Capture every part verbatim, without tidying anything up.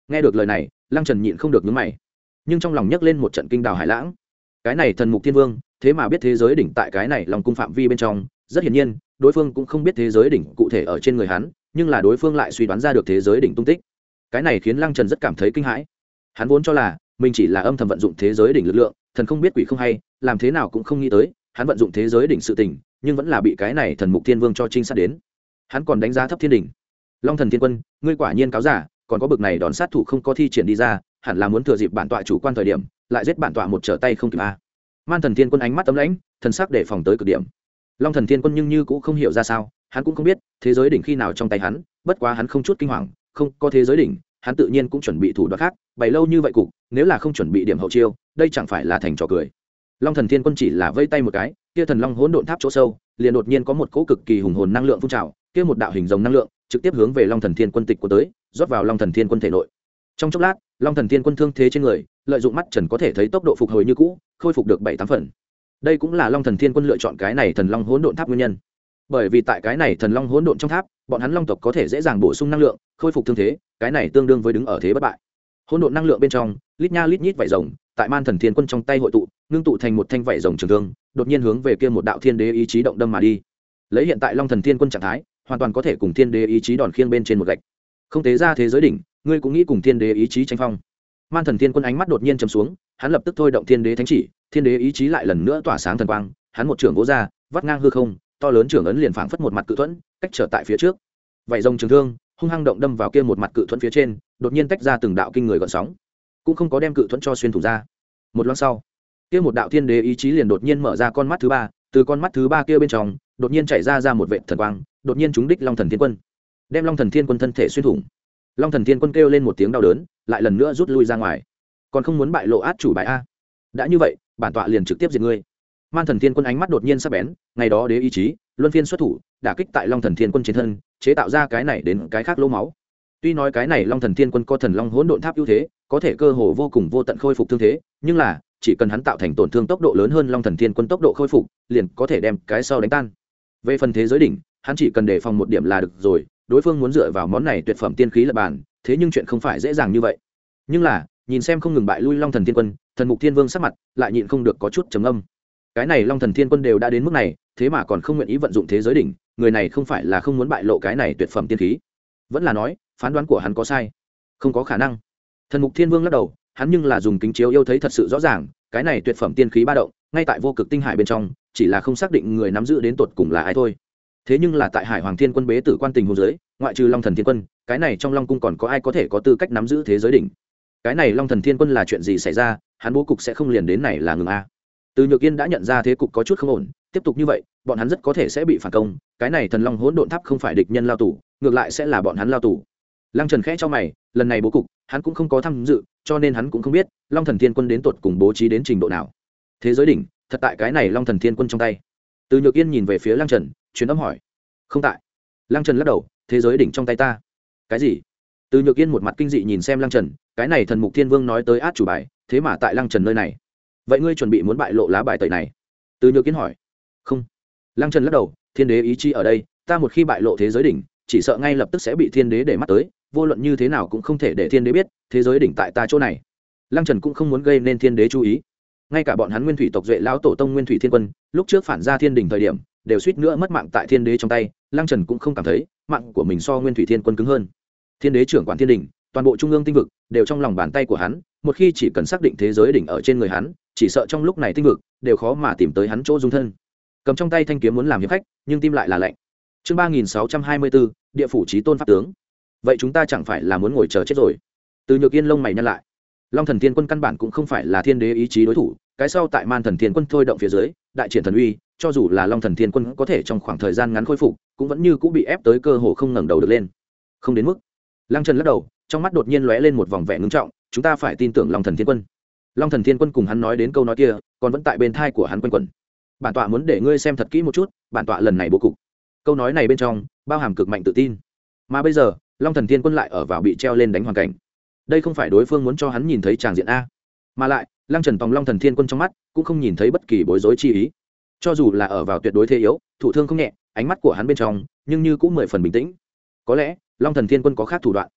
Nghe được lời này, Lăng Trần nhịn không được nhướng mày, nhưng trong lòng nhấc lên một trận kinh đào hải lãng. Cái này thần mục thiên vương thế mà biết thế giới đỉnh tại cái này lòng cung phạm vi bên trong, rất hiển nhiên đối phương cũng không biết thế giới đỉnh cụ thể ở trên người hắn, nhưng là đối phương lại suy đoán ra được thế giới đỉnh tung tích. Cái này khiến Lăng Trần rất cảm thấy kinh hãi. Hắn vốn cho là mình chỉ là âm thầm vận dụng thế giới đỉnh lực lượng, thần không biết quỷ không hay, làm thế nào cũng không nghĩ tới hắn vận dụng thế giới đỉnh sự tình, nhưng vẫn là bị cái này thần mục thiên vương cho trinh sát đến. Hắn còn đánh giá thấp thiên đỉnh. Long thần thiên quân, ngươi quả nhiên cáo giả, còn có bực này đòn sát thủ không có thi triển đi ra, hẳn là muốn thừa dịp bản tọa chủ quan thời điểm lại giết bản tọa một trở tay không kịp a. Man thần thiên quân ánh mắt tấm lãnh, thần sắc để phòng tới cực điểm. Long thần thiên quân nhưng như cũng không hiểu ra sao, hắn cũng không biết thế giới đỉnh khi nào trong tay hắn, bất quá hắn không chút kinh hoàng, không có thế giới đỉnh, hắn tự nhiên cũng chuẩn bị thủ đoạn khác, bày lâu như vậy cục, nếu là không chuẩn bị điểm hậu chiêu, đây chẳng phải là thành trò cười. Long thần thiên quân chỉ là vây tay một cái, kia thần long hỗn độn tháp chỗ sâu, liền đột nhiên có một cỗ cực kỳ hùng hồn năng lượng phun trào, kia một đạo hình rồng năng lượng trực tiếp hướng về Long thần thiên quân tịch của tới, rót vào Long thần thiên quân thể nội. Trong chốc lát, Long thần thiên quân thương thế trên người, lợi dụng mắt trần có thể thấy tốc độ phục hồi như cũ, khôi phục được bảy tám phần. Đây cũng là Long thần thiên quân lựa chọn cái này thần long hỗn độn tháp nguyên nhân. Bởi vì tại cái này thần long hỗn độn trong tháp, bọn hắn long tộc có thể dễ dàng bổ sung năng lượng, khôi phục thương thế, cái này tương đương với đứng ở thế bất bại. Hỗn độn năng lượng bên trong, lít nha lít nhít vảy rồng, tại Man thần thiên quân trong tay hội tụ, ngưng tụ thành một thanh vảy rồng trường thương, đột nhiên hướng về kia một đạo thiên đế ý chí động đâm mà đi. Lấy hiện tại Long thần thiên quân trạng thái, hoàn toàn có thể cùng thiên đế ý chí đòn khiêng bên trên một gạch. Không tế ra thế giới đỉnh, ngươi cũng nghĩ cùng thiên đế ý chí tranh phong. Man thần thiên quân ánh mắt đột nhiên trầm xuống, hắn lập tức thôi động thiên đế thánh chỉ, thiên đế ý chí lại lần nữa tỏa sáng thần quang, hắn một trường vỗ ra, vắt ngang hư không, to lớn trường ấn liền phảng phất một mặt cự thuẫn, cách trở tại phía trước. Vậy rồng trường thương hung hăng động đâm vào kia một mặt cự thuẫn phía trên, đột nhiên tách ra từng đạo kinh người gợn sóng, cũng không có đem cự thuẫn cho xuyên thủng ra. Một loáng sau, kia một đạo thiên đế ý chí liền đột nhiên mở ra con mắt thứ ba, từ con mắt thứ ba kia bên trong, đột nhiên chảy ra ra một vệt thần quang, đột nhiên trúng đích Long thần thiên quân, đem Long thần thiên quân thân thể xuyên thủng. Long thần thiên quân kêu lên một tiếng đau đớn, lại lần nữa rút lui ra ngoài. Còn không muốn bại lộ át chủ bài a? Đã như vậy, bản tọa liền trực tiếp diệt ngươi. Man thần thiên quân ánh mắt đột nhiên sắc bén, ngày đó đế ý chí luân phiên xuất thủ, đả kích tại Long thần thiên quân trên thân, chế tạo ra cái này đến cái khác lỗ máu. Tuy nói cái này Long thần thiên quân có thần long hỗn độn tháp ưu thế, có thể cơ hồ vô cùng vô tận khôi phục thương thế, nhưng là chỉ cần hắn tạo thành tổn thương tốc độ lớn hơn Long thần thiên quân tốc độ khôi phục, liền có thể đem cái sau đánh tan. Về phần thế giới đỉnh, hắn chỉ cần đề phòng một điểm là được rồi, đối phương muốn dựa vào món này tuyệt phẩm tiên khí lập bàn, thế nhưng chuyện không phải dễ dàng như vậy. Nhưng là nhìn xem không ngừng bại lui Long thần thiên quân, thần mục thiên vương sắc mặt lại nhịn không được có chút trầm âm. Cái này Long thần thiên quân đều đã đến mức này, thế mà còn không nguyện ý vận dụng thế giới đỉnh, người này không phải là không muốn bại lộ cái này tuyệt phẩm tiên khí, vẫn là nói phán đoán của hắn có sai? Không có khả năng. Thần mục thiên vương lắc đầu, hắn nhưng là dùng kính chiếu yêu thấy thật sự rõ ràng, cái này tuyệt phẩm tiên khí ba động ngay tại vô cực tinh hải bên trong, chỉ là không xác định người nắm giữ đến tột cùng là ai thôi. Thế nhưng là tại Hải Hoàng Thiên Quân bế tử quan tình hồ dưới, ngoại trừ Long thần thiên quân, cái này trong Long cung còn có ai có thể có tư cách nắm giữ thế giới đỉnh? Cái này Long thần thiên quân là chuyện gì xảy ra, hắn bố cục sẽ không liền đến này là ngừng a. Từ Nhược Yên đã nhận ra thế cục có chút không ổn, tiếp tục như vậy bọn hắn rất có thể sẽ bị phản công, cái này thần long hỗn độn tháp không phải địch nhân lao tù, ngược lại sẽ là bọn hắn lao tù. Lăng Trần khẽ cho mày, lần này bố cục hắn cũng không có tham dự, cho nên hắn cũng không biết Long thần thiên quân đến tột cùng bố trí đến trình độ nào. Thế giới đỉnh thật tại cái này Long thần thiên quân trong tay? Từ Nhược Yên nhìn về phía Lăng Trần, truyền âm hỏi. Không tại. Lăng Trần lắc đầu, thế giới đỉnh trong tay ta. Cái gì? Từ Nhược Yên một mặt kinh dị nhìn xem Lăng Trần, cái này thần mục thiên vương nói tới át chủ bài, thế mà tại Lăng Trần nơi này. Vậy ngươi chuẩn bị muốn bại lộ lá bài tẩy này? Từ Nhược Yên hỏi. Không. Lăng Trần lắc đầu, thiên đế ý chí ở đây, ta một khi bại lộ thế giới đỉnh, chỉ sợ ngay lập tức sẽ bị thiên đế để mắt tới, vô luận như thế nào cũng không thể để thiên đế biết thế giới đỉnh tại ta chỗ này. Lăng Trần cũng không muốn gây nên thiên đế chú ý. Ngay cả bọn hắn Nguyên Thủy tộc duệ lão tổ tông Nguyên Thủy Thiên Quân, lúc trước phản ra thiên đỉnh thời điểm, đều suýt nữa mất mạng tại thiên đế trong tay. Lăng Trần cũng không cảm thấy mạng của mình so Nguyên Thủy Thiên Quân cứng hơn. Thiên đế trưởng quản thiên đỉnh, toàn bộ trung ương tinh vực đều trong lòng bàn tay của hắn, một khi chỉ cần xác định thế giới đỉnh ở trên người hắn, chỉ sợ trong lúc này tinh vực đều khó mà tìm tới hắn chỗ dung thân. Cầm trong tay thanh kiếm muốn làm hiệp khách, nhưng tim lại là lạnh. Chương ba nghìn sáu trăm hai mươi bốn, địa phủ chí tôn pháp tướng. Vậy chúng ta chẳng phải là muốn ngồi chờ chết rồi? Từ Nhược Yên lông mày nhăn lại. Long thần thiên quân căn bản cũng không phải là thiên đế ý chí đối thủ, cái sau tại Man thần thiên quân thôi động phía dưới, đại triển thần uy, cho dù là Long thần thiên quân có thể trong khoảng thời gian ngắn khôi phục, cũng vẫn như cũng bị ép tới cơ hồ không ngẩng đầu được lên. Không đến mức. Lăng Trần lắc đầu, trong mắt đột nhiên lóe lên một vòng vẻ ngưng trọng, chúng ta phải tin tưởng Long thần thiên quân. Long thần thiên quân cùng hắn nói đến câu nói kia, còn vẫn tại bên thai của hắn quanh quẩn. Bản tọa muốn để ngươi xem thật kỹ một chút, bản tọa lần này bố cục. Câu nói này bên trong bao hàm cực mạnh tự tin. Mà bây giờ, Long thần thiên quân lại ở vào bị treo lên đánh hoàn cảnh. Đây không phải đối phương muốn cho hắn nhìn thấy tràng diện a, mà lại Lăng Trần tòng Long thần thiên quân trong mắt cũng không nhìn thấy bất kỳ bối rối chi ý. Cho dù là ở vào tuyệt đối thế yếu, thụ thương không nhẹ, ánh mắt của hắn bên trong nhưng như cũng mười phần bình tĩnh. Có lẽ Long thần thiên quân có khác thủ đoạn.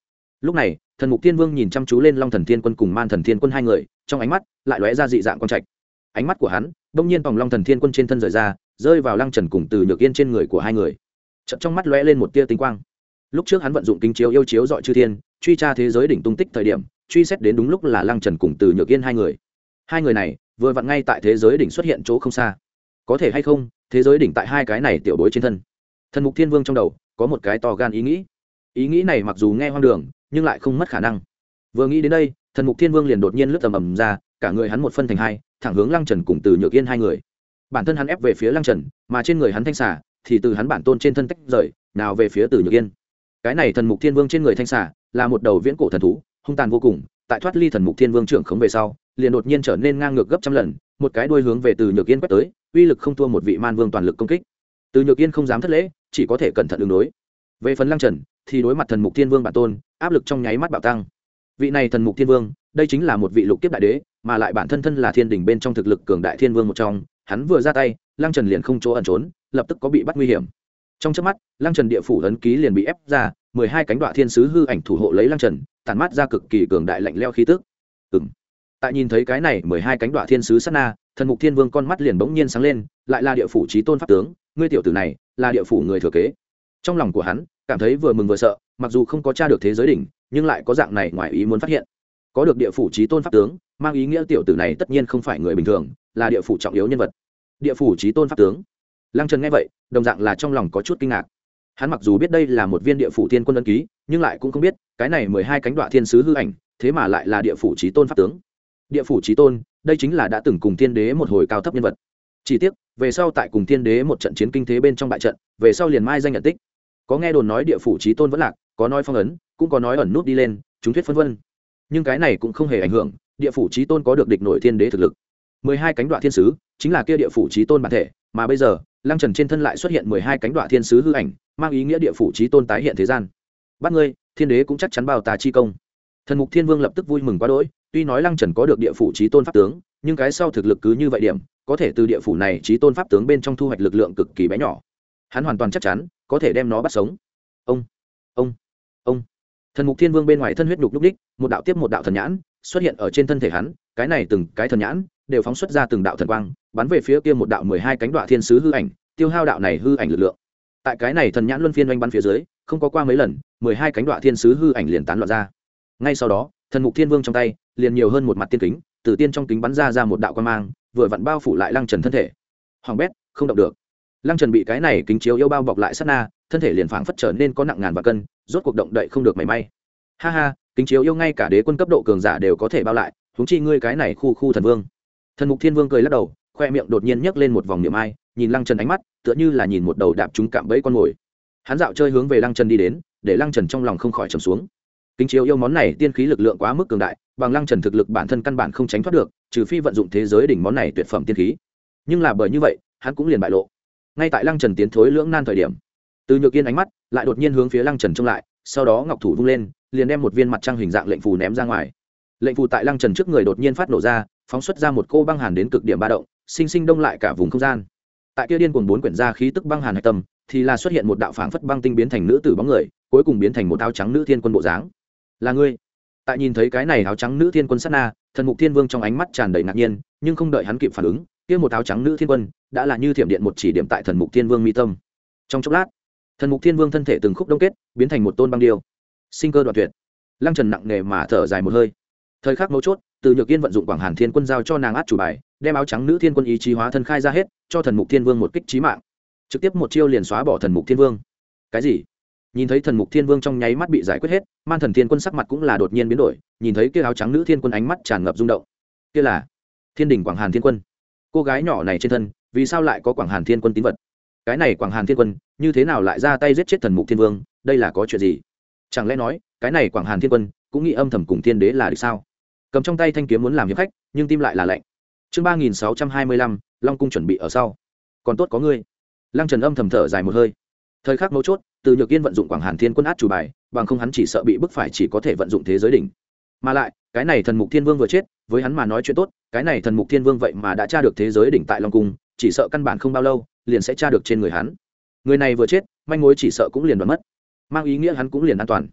lúc này thần mục thiên vương nhìn chăm chú lên long thần thiên quân cùng man thần thiên quân hai người, trong ánh mắt lại lóe ra dị dạng quang trạch. Ánh mắt của hắn bỗng nhiên vòng long thần thiên quân trên thân rời ra, rơi vào lăng trần cùng từ nhược yên trên người của hai người. Chợt trong mắt lóe lên một tia tinh quang. Lúc trước hắn vận dụng kính chiếu yêu chiếu dọi chư thiên, truy tra thế giới đỉnh tung tích thời điểm, truy xét đến đúng lúc là lăng trần cùng từ nhược yên hai người. Hai người này vừa vặn ngay tại thế giới đỉnh xuất hiện chỗ không xa. Có thể hay không thế giới đỉnh tại hai cái này tiểu bối trên thân? Thần mục thiên vương trong đầu có một cái to gan ý nghĩ. Ý nghĩ này mặc dù nghe hoang đường nhưng lại không mất khả năng. Vừa nghĩ đến đây, thần mục thiên vương liền đột nhiên lướt tầm ầm ra, cả người hắn một phân thành hai, thẳng hướng lăng trần cùng từ nhược yên hai người. Bản thân hắn ép về phía lăng trần, mà trên người hắn thanh xà thì từ hắn bản tôn trên thân tách rời, nào về phía từ nhược yên. Cái này thần mục thiên vương trên người thanh xà là một đầu viễn cổ thần thú, hung tàn vô cùng. Tại thoát ly thần mục thiên vương trưởng khống về sau, liền đột nhiên trở nên ngang ngược gấp trăm lần, một cái đuôi hướng về từ nhược yên quét tới, uy lực không thua một vị man vương toàn lực công kích. Từ nhược yên không dám thất lễ, chỉ có thể cẩn thận ứng đối. Về phần lăng trần thì đối mặt thần mục thiên vương bản tôn, áp lực trong nháy mắt bạo tăng. Vị này thần mục thiên vương, đây chính là một vị lục kiếp đại đế, mà lại bản thân thân là thiên đình bên trong thực lực cường đại thiên vương một trong, hắn vừa ra tay, lăng trần liền không chỗ ẩn trốn, lập tức có bị bắt nguy hiểm. Trong chớp mắt, lăng trần địa phủ ấn ký liền bị ép ra, mười hai cánh đoạ thiên sứ hư ảnh thủ hộ lấy lăng trần, tản mát ra cực kỳ cường đại lạnh lẽo khí tức. Ừm. Tại nhìn thấy cái này mười hai cánh đoạ thiên sứ sát na, thần mục thiên vương con mắt liền bỗng nhiên sáng lên, lại là địa phủ chí tôn pháp tướng, ngươi tiểu tử này là địa phủ người thừa kế. Trong lòng của hắn cảm thấy vừa mừng vừa sợ, mặc dù không có tra được thế giới đỉnh, nhưng lại có dạng này ngoài ý muốn phát hiện. Có được địa phủ chí tôn pháp tướng, mang ý nghĩa tiểu tử này tất nhiên không phải người bình thường, là địa phủ trọng yếu nhân vật. Địa phủ chí tôn pháp tướng. Lăng Trần nghe vậy, đồng dạng là trong lòng có chút kinh ngạc. Hắn mặc dù biết đây là một viên địa phủ thiên quân ấn ký, nhưng lại cũng không biết, cái này mười hai cánh đoạ thiên sứ hư ảnh, thế mà lại là địa phủ chí tôn pháp tướng. Địa phủ chí tôn, đây chính là đã từng cùng thiên đế một hồi cao thấp nhân vật. Chỉ tiếc, về sau tại cùng thiên đế một trận chiến kinh thế bên trong bại trận, về sau liền mai danh nhận tích. Có nghe đồn nói địa phủ chí tôn vẫn lạc, có nói phong ấn, cũng có nói ẩn nút đi lên, chúng thuyết phân vân. Nhưng cái này cũng không hề ảnh hưởng, địa phủ chí tôn có được địch nổi thiên đế thực lực. mười hai cánh đoạ thiên sứ chính là kia địa phủ chí tôn bản thể, mà bây giờ, Lăng Trần trên thân lại xuất hiện mười hai cánh đoạ thiên sứ hư ảnh, mang ý nghĩa địa phủ chí tôn tái hiện thế gian. Bắt ngươi, thiên đế cũng chắc chắn bao tà chi công. Thần mục thiên vương lập tức vui mừng quá đỗi, tuy nói Lăng Trần có được địa phủ chí tôn pháp tướng, nhưng cái sau thực lực cứ như vậy điểm, có thể từ địa phủ này chí tôn pháp tướng bên trong thu hoạch lực lượng cực kỳ bé nhỏ. Hắn hoàn toàn chắc chắn có thể đem nó bắt sống. Ông, ông, ông. Thần mục thiên vương bên ngoài thân huyết nhục lúc đích, một đạo tiếp một đạo thần nhãn xuất hiện ở trên thân thể hắn, cái này từng cái thần nhãn đều phóng xuất ra từng đạo thần quang, bắn về phía kia một đạo mười hai cánh đoạ thiên sứ hư ảnh, tiêu hao đạo này hư ảnh lực lượng. Tại cái này thần nhãn luân phiên oanh bắn phía dưới, không có qua mấy lần, mười hai cánh đoạ thiên sứ hư ảnh liền tán loạn ra. Ngay sau đó, thần mục thiên vương trong tay liền nhiều hơn một mặt tiên kính, từ tiên trong kính bắn ra ra một đạo quang mang, vừa vặn bao phủ lại Lăng Trần thân thể. Hoàng bét, không động được. Lăng Trần bị cái này kính chiếu yêu bao bọc lại sát na, thân thể liền phảng phất trở nên có nặng ngàn vạn cân, rốt cuộc động đậy không được mảy may. Ha ha, kính chiếu yêu ngay cả đế quân cấp độ cường giả đều có thể bao lại, huống chi ngươi cái này khu khu thần vương. Thần mục thiên vương cười lắc đầu, khoe miệng đột nhiên nhấc lên một vòng niệm ai, nhìn Lăng Trần ánh mắt tựa như là nhìn một đầu đạp trúng cạm bẫy con mồi. Hắn dạo chơi hướng về Lăng Trần đi đến, để Lăng Trần trong lòng không khỏi trầm xuống. Kính chiếu yêu món này tiên khí lực lượng quá mức cường đại, bằng Lăng Trần thực lực bản thân căn bản không tránh thoát được, trừ phi vận dụng thế giới đỉnh món này tuyệt phẩm tiên khí. Nhưng là bởi như vậy, hắn cũng liền bại lộ. Ngay tại Lăng Trần tiến thối lưỡng nan thời điểm, Từ Nhược Yên ánh mắt lại đột nhiên hướng phía Lăng Trần trông lại, sau đó ngọc thủ vung lên, liền đem một viên mặt trăng hình dạng lệnh phù ném ra ngoài. Lệnh phù tại Lăng Trần trước người đột nhiên phát nổ ra, phóng xuất ra một cô băng hàn đến cực điểm ba động, sinh sinh đông lại cả vùng không gian. Tại kia điên cuồng bốn quyển ra khí tức băng hàn hạch tâm, thì là xuất hiện một đạo phảng phất băng tinh biến thành nữ tử bóng người, cuối cùng biến thành một áo trắng nữ thiên quân bộ dáng. Là ngươi? Tại nhìn thấy cái này áo trắng nữ thiên quân sát na, thần mục thiên vương trong ánh mắt tràn đầy ngạc nhiên, nhưng không đợi hắn kịp phản ứng, kia một áo trắng nữ thiên quân đã là như thiểm điện một chỉ điểm tại thần mục thiên vương mi tâm. Trong chốc lát, thần mục thiên vương thân thể từng khúc đông kết, biến thành một tôn băng điêu, sinh cơ đoạn tuyệt. Lăng Trần nặng nề mà thở dài một hơi. Thời khắc mấu chốt, Từ Nhược Yên vận dụng Quảng Hàn Thiên Quân giao cho nàng át chủ bài, đem áo trắng nữ thiên quân ý chí hóa thân khai ra hết, cho thần mục thiên vương một kích chí mạng, trực tiếp một chiêu liền xóa bỏ thần mục thiên vương. Cái gì? Nhìn thấy thần mục thiên vương trong nháy mắt bị giải quyết hết, man thần thiên quân sắc mặt cũng là đột nhiên biến đổi, nhìn thấy kia áo trắng nữ thiên quân ánh mắt tràn ngập rung động. Kia là Thiên Đình Quảng Hàn Thiên Quân. Cô gái nhỏ này trên thân, vì sao lại có Quảng Hàn Thiên Quân tín vật? Cái này Quảng Hàn Thiên Quân, như thế nào lại ra tay giết chết thần mục thiên vương, đây là có chuyện gì? Chẳng lẽ nói, cái này Quảng Hàn Thiên Quân cũng nghĩ âm thầm cùng thiên đế là địch sao? Cầm trong tay thanh kiếm muốn làm hiệp khách, nhưng tim lại là lạnh. Chương ba nghìn sáu trăm hai mươi lăm, Long cung chuẩn bị ở sau. Còn tốt có ngươi. Lăng Trần âm thầm thở dài một hơi. Thời khắc mấu chốt, Từ Nhược Yên vận dụng Quảng Hàn Thiên Quân át chủ bài, bằng không hắn chỉ sợ bị bức phải chỉ có thể vận dụng thế giới đỉnh. Mà lại, cái này thần mục thiên vương vừa chết, với hắn mà nói chuyện tốt, cái này thần mục thiên vương vậy mà đã tra được thế giới đỉnh tại Long cung, chỉ sợ căn bản không bao lâu, liền sẽ tra được trên người hắn. Người này vừa chết, manh mối chỉ sợ cũng liền đoán mất. Mang ý nghĩa hắn cũng liền an toàn.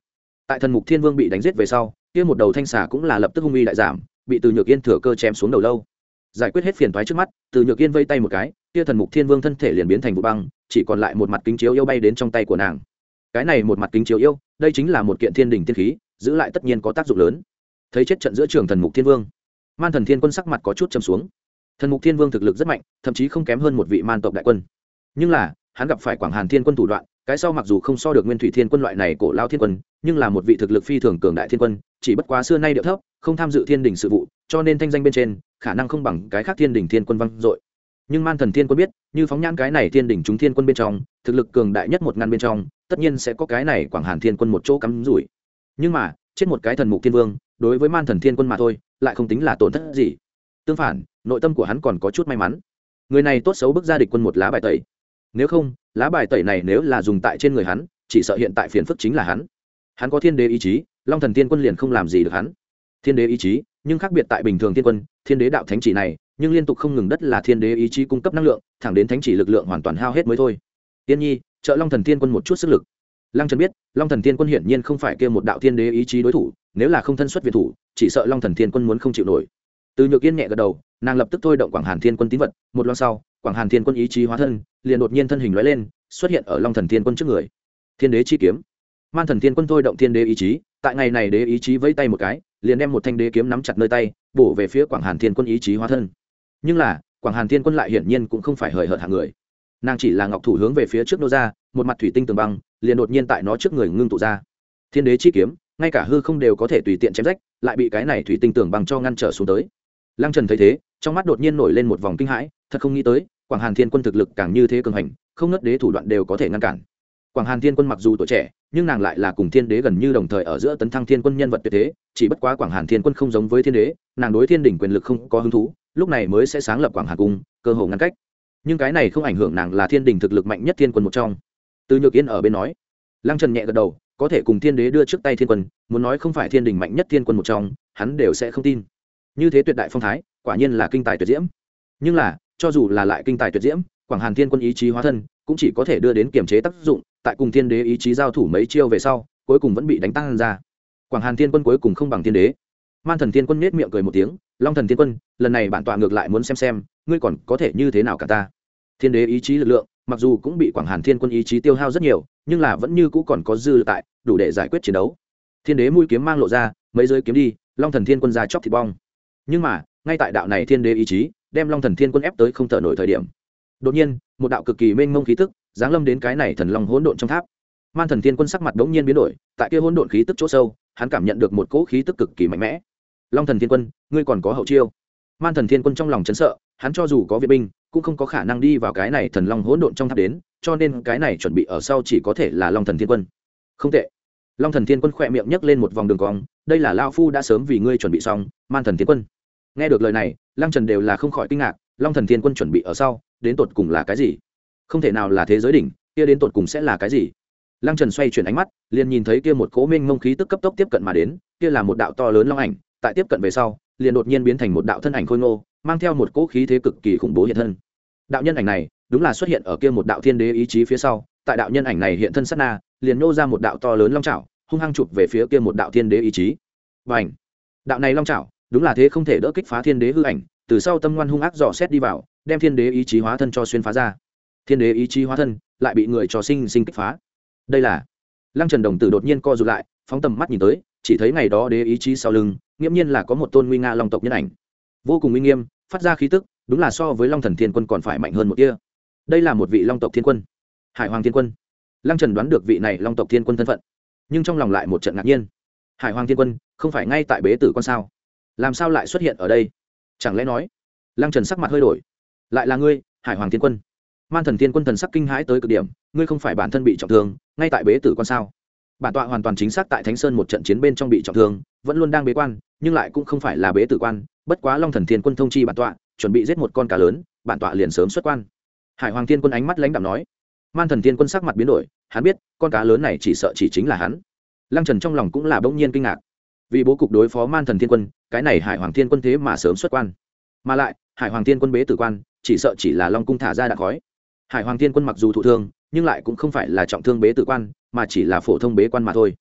tại thần mục thiên vương bị đánh giết về sau, kia một đầu thanh xà cũng là lập tức hung uy đại giảm, bị Từ Nhược Yên thừa cơ chém xuống đầu lâu. Giải quyết hết phiền toái trước mắt, Từ Nhược Yên vây tay một cái, kia thần mục thiên vương thân thể liền biến thành vụ băng, chỉ còn lại một mặt kính chiếu yêu bay đến trong tay của nàng. Cái này một mặt kính chiếu yêu, đây chính là một kiện thiên đỉnh tiên khí, giữ lại tất nhiên có tác dụng lớn. Thấy chết trận giữa trường thần mục thiên vương, Man Thần Thiên Quân sắc mặt có chút trầm xuống. Thần mục thiên vương thực lực rất mạnh, thậm chí không kém hơn một vị man tộc đại quân, nhưng là hắn gặp phải Quảng Hàn Thiên Quân thủ đoạn, cái sau mặc dù không so được Nguyên Thủy Thiên Quân loại này cổ lao thiên quân, nhưng là một vị thực lực phi thường cường đại thiên quân, chỉ bất quá xưa nay điệu thấp, không tham dự thiên đình sự vụ, cho nên thanh danh bên trên khả năng không bằng cái khác thiên đình thiên quân vang dội. Nhưng Man Thần Thiên Quân biết, như phóng nhãn cái này thiên đình chúng thiên quân bên trong, thực lực cường đại nhất một ngăn bên trong, tất nhiên sẽ có cái này Quảng Hàn Thiên Quân một chỗ cắm rủi. Nhưng mà chết một cái thần mục thiên vương, đối với Man Thần Thiên Quân mà thôi, lại không tính là tổn thất gì. Tương phản, nội tâm của hắn còn có chút may mắn. Người này tốt xấu bước ra địch quân một lá bài tẩy. Nếu không, lá bài tẩy này nếu là dùng tại trên người hắn, chỉ sợ hiện tại phiền phức chính là hắn. Hắn có thiên đế ý chí, Long Thần Thiên Quân liền không làm gì được hắn. Thiên đế ý chí, nhưng khác biệt tại bình thường thiên quân, thiên đế đạo thánh chỉ này, nhưng liên tục không ngừng đất là thiên đế ý chí cung cấp năng lượng, thẳng đến thánh chỉ lực lượng hoàn toàn hao hết mới thôi. Tiên Nhi, trợ Long Thần Thiên Quân một chút sức lực. Lăng Trần biết, Long Thần Thiên Quân hiển nhiên không phải kia một đạo thiên đế ý chí đối thủ, nếu là không thân xuất viện thủ, chỉ sợ Long Thần Thiên Quân muốn không chịu nổi. Từ Nhược Yên nhẹ gật đầu, nàng lập tức thôi động Quảng Hàn Thiên Quân tín vật, một lát sau, Quảng Hàn Thiên Quân ý chí hóa thân, liền đột nhiên thân hình lóe lên, xuất hiện ở Long Thần Thiên Quân trước người. Thiên đế chi kiếm. Man Thần Thiên Quân thôi động thiên đế ý chí, tại ngày này đế ý chí vẫy tay một cái, liền đem một thanh đế kiếm nắm chặt nơi tay, bổ về phía Quảng Hàn Thiên Quân ý chí hóa thân. Nhưng là, Quảng Hàn Thiên Quân lại hiển nhiên cũng không phải hời hợt hạng người. Nàng chỉ là ngọc thủ hướng về phía trước nô ra, một mặt thủy tinh tường băng, liền đột nhiên tại nó trước người ngưng tụ ra. Thiên đế chi kiếm, ngay cả hư không đều có thể tùy tiện chém rách, lại bị cái này thủy tinh tường băng cho ngăn trở xuống tới. Lăng Trần thấy thế, trong mắt đột nhiên nổi lên một vòng kinh hãi, thật không nghĩ tới, Quảng Hàn Thiên Quân thực lực càng như thế cường hành, không ngớt đế thủ đoạn đều có thể ngăn cản. Quảng Hàn Thiên Quân mặc dù tuổi trẻ, nhưng nàng lại là cùng thiên đế gần như đồng thời ở giữa tấn thăng thiên quân nhân vật tuyệt thế, chỉ bất quá Quảng Hàn Thiên Quân không giống với thiên đế, nàng đối thiên đỉnh quyền lực không có hứng thú, lúc này mới sẽ sáng lập Quảng Hàn cung, cơ hội ngăn cách. Nhưng cái này không ảnh hưởng nàng là thiên đỉnh thực lực mạnh nhất thiên quân một trong. Từ Nhược Yên ở bên nói, Lăng Trần nhẹ gật đầu, có thể cùng thiên đế đưa trước tay thiên quân, muốn nói không phải thiên đỉnh mạnh nhất thiên quân một trong, hắn đều sẽ không tin. Như thế tuyệt đại phong thái, quả nhiên là kinh tài tuyệt diễm. Nhưng là, cho dù là lại kinh tài tuyệt diễm, Quảng Hàn Thiên Quân ý chí hóa thân cũng chỉ có thể đưa đến kiềm chế tác dụng, tại cùng thiên đế ý chí giao thủ mấy chiêu về sau, cuối cùng vẫn bị đánh tan ra. Quảng Hàn Thiên Quân cuối cùng không bằng thiên đế. Man Thần Thiên Quân nhếch miệng cười một tiếng, Long Thần Thiên Quân, lần này bản tọa ngược lại muốn xem xem, ngươi còn có thể như thế nào cả ta. Thiên đế ý chí lực lượng, mặc dù cũng bị Quảng Hàn Thiên Quân ý chí tiêu hao rất nhiều, nhưng là vẫn như cũ còn có dư tại, đủ để giải quyết chiến đấu. Thiên đế mũi kiếm mang lộ ra, mấy giới kiếm đi, Long Thần Thiên Quân ra chóc thịt bong. Nhưng mà, ngay tại đạo này thiên đế ý chí đem Long Thần Thiên Quân ép tới không thở nổi thời điểm, đột nhiên một đạo cực kỳ mênh mông khí tức giáng lâm đến cái này thần long hỗn độn trong tháp. Man Thần Thiên Quân sắc mặt đống nhiên biến đổi, tại kia hỗn độn khí tức chỗ sâu, hắn cảm nhận được một cỗ khí tức cực kỳ mạnh mẽ. Long Thần Thiên Quân, ngươi còn có hậu chiêu. Man Thần Thiên Quân trong lòng chấn sợ, hắn cho dù có viện binh, cũng không có khả năng đi vào cái này thần long hỗn độn trong tháp đến, cho nên cái này chuẩn bị ở sau chỉ có thể là Long Thần Thiên Quân. Không tệ. Long Thần Thiên Quân khẽ miệng nhấc lên một vòng đường cong, đây là lão phu đã sớm vì ngươi chuẩn bị xong, Man Thần Thiên Quân. Nghe được lời này, Lăng Trần đều là không khỏi kinh ngạc, Long Thần Thiên Quân chuẩn bị ở sau, đến tột cùng là cái gì? Không thể nào là thế giới đỉnh, kia đến tột cùng sẽ là cái gì? Lăng Trần xoay chuyển ánh mắt, liền nhìn thấy kia một cỗ mênh mông khí tức cấp tốc tiếp cận mà đến, kia là một đạo to lớn long ảnh, tại tiếp cận về sau, liền đột nhiên biến thành một đạo thân ảnh khôi ngô, mang theo một cỗ khí thế cực kỳ khủng bố hiện thân. Đạo nhân ảnh này, đúng là xuất hiện ở kia một đạo thiên đế ý chí phía sau, tại đạo nhân ảnh này hiện thân sát na, liền nô ra một đạo to lớn long chảo, hung hăng chụp về phía kia một đạo thiên đế ý chí. Bành! Đạo này long chảo, đúng là thế không thể đỡ kích phá thiên đế hư ảnh, từ sau tâm ngoan hung ác dò xét đi vào, đem thiên đế ý chí hóa thân cho xuyên phá ra. Thiên đế ý chí hóa thân lại bị người cho sinh sinh kích phá. Đây là Lăng Trần đồng tử đột nhiên co rụt lại, phóng tầm mắt nhìn tới, chỉ thấy ngày đó đế ý chí sau lưng, nghiêm nhiên là có một tôn nguy nga long tộc nhân ảnh, vô cùng uy nghiêm, phát ra khí tức, đúng là so với Long Thần Thiên Quân còn phải mạnh hơn một tia. Đây là một vị long tộc thiên quân, Hải Hoàng Thiên Quân. Lăng Trần đoán được vị này long tộc thiên quân thân phận, nhưng trong lòng lại một trận ngạc nhiên. Hải Hoàng Thiên Quân không phải ngay tại bế tử quan sao? Làm sao lại xuất hiện ở đây? Chẳng lẽ nói? Lăng Trần sắc mặt hơi đổi. Lại là ngươi, Hải Hoàng Thiên Quân? Man Thần Thiên Quân thần sắc kinh hãi tới cực điểm, ngươi không phải bản thân bị trọng thương, ngay tại bế tử quan sao? Bản tọa hoàn toàn chính xác tại Thánh Sơn một trận chiến bên trong bị trọng thương, vẫn luôn đang bế quan, nhưng lại cũng không phải là bế tử quan, bất quá Long Thần Thiên Quân thông chi bản tọa, chuẩn bị giết một con cá lớn, bản tọa liền sớm xuất quan. Hải Hoàng Thiên Quân ánh mắt lãnh đạm nói. Man Thần Thiên Quân sắc mặt biến đổi, hắn biết, con cá lớn này chỉ sợ chỉ chính là hắn. Lăng Trần trong lòng cũng là bỗng nhiên kinh ngạc. Vì bố cục đối phó Man Thần Thiên Quân, cái này Hải Hoàng Thiên Quân thế mà sớm xuất quan. Mà lại, Hải Hoàng Thiên Quân bế tử quan, chỉ sợ chỉ là Long cung thả ra đạn khói. Hải Hoàng Thiên Quân mặc dù thụ thương, nhưng lại cũng không phải là trọng thương bế tử quan, mà chỉ là phổ thông bế quan mà thôi.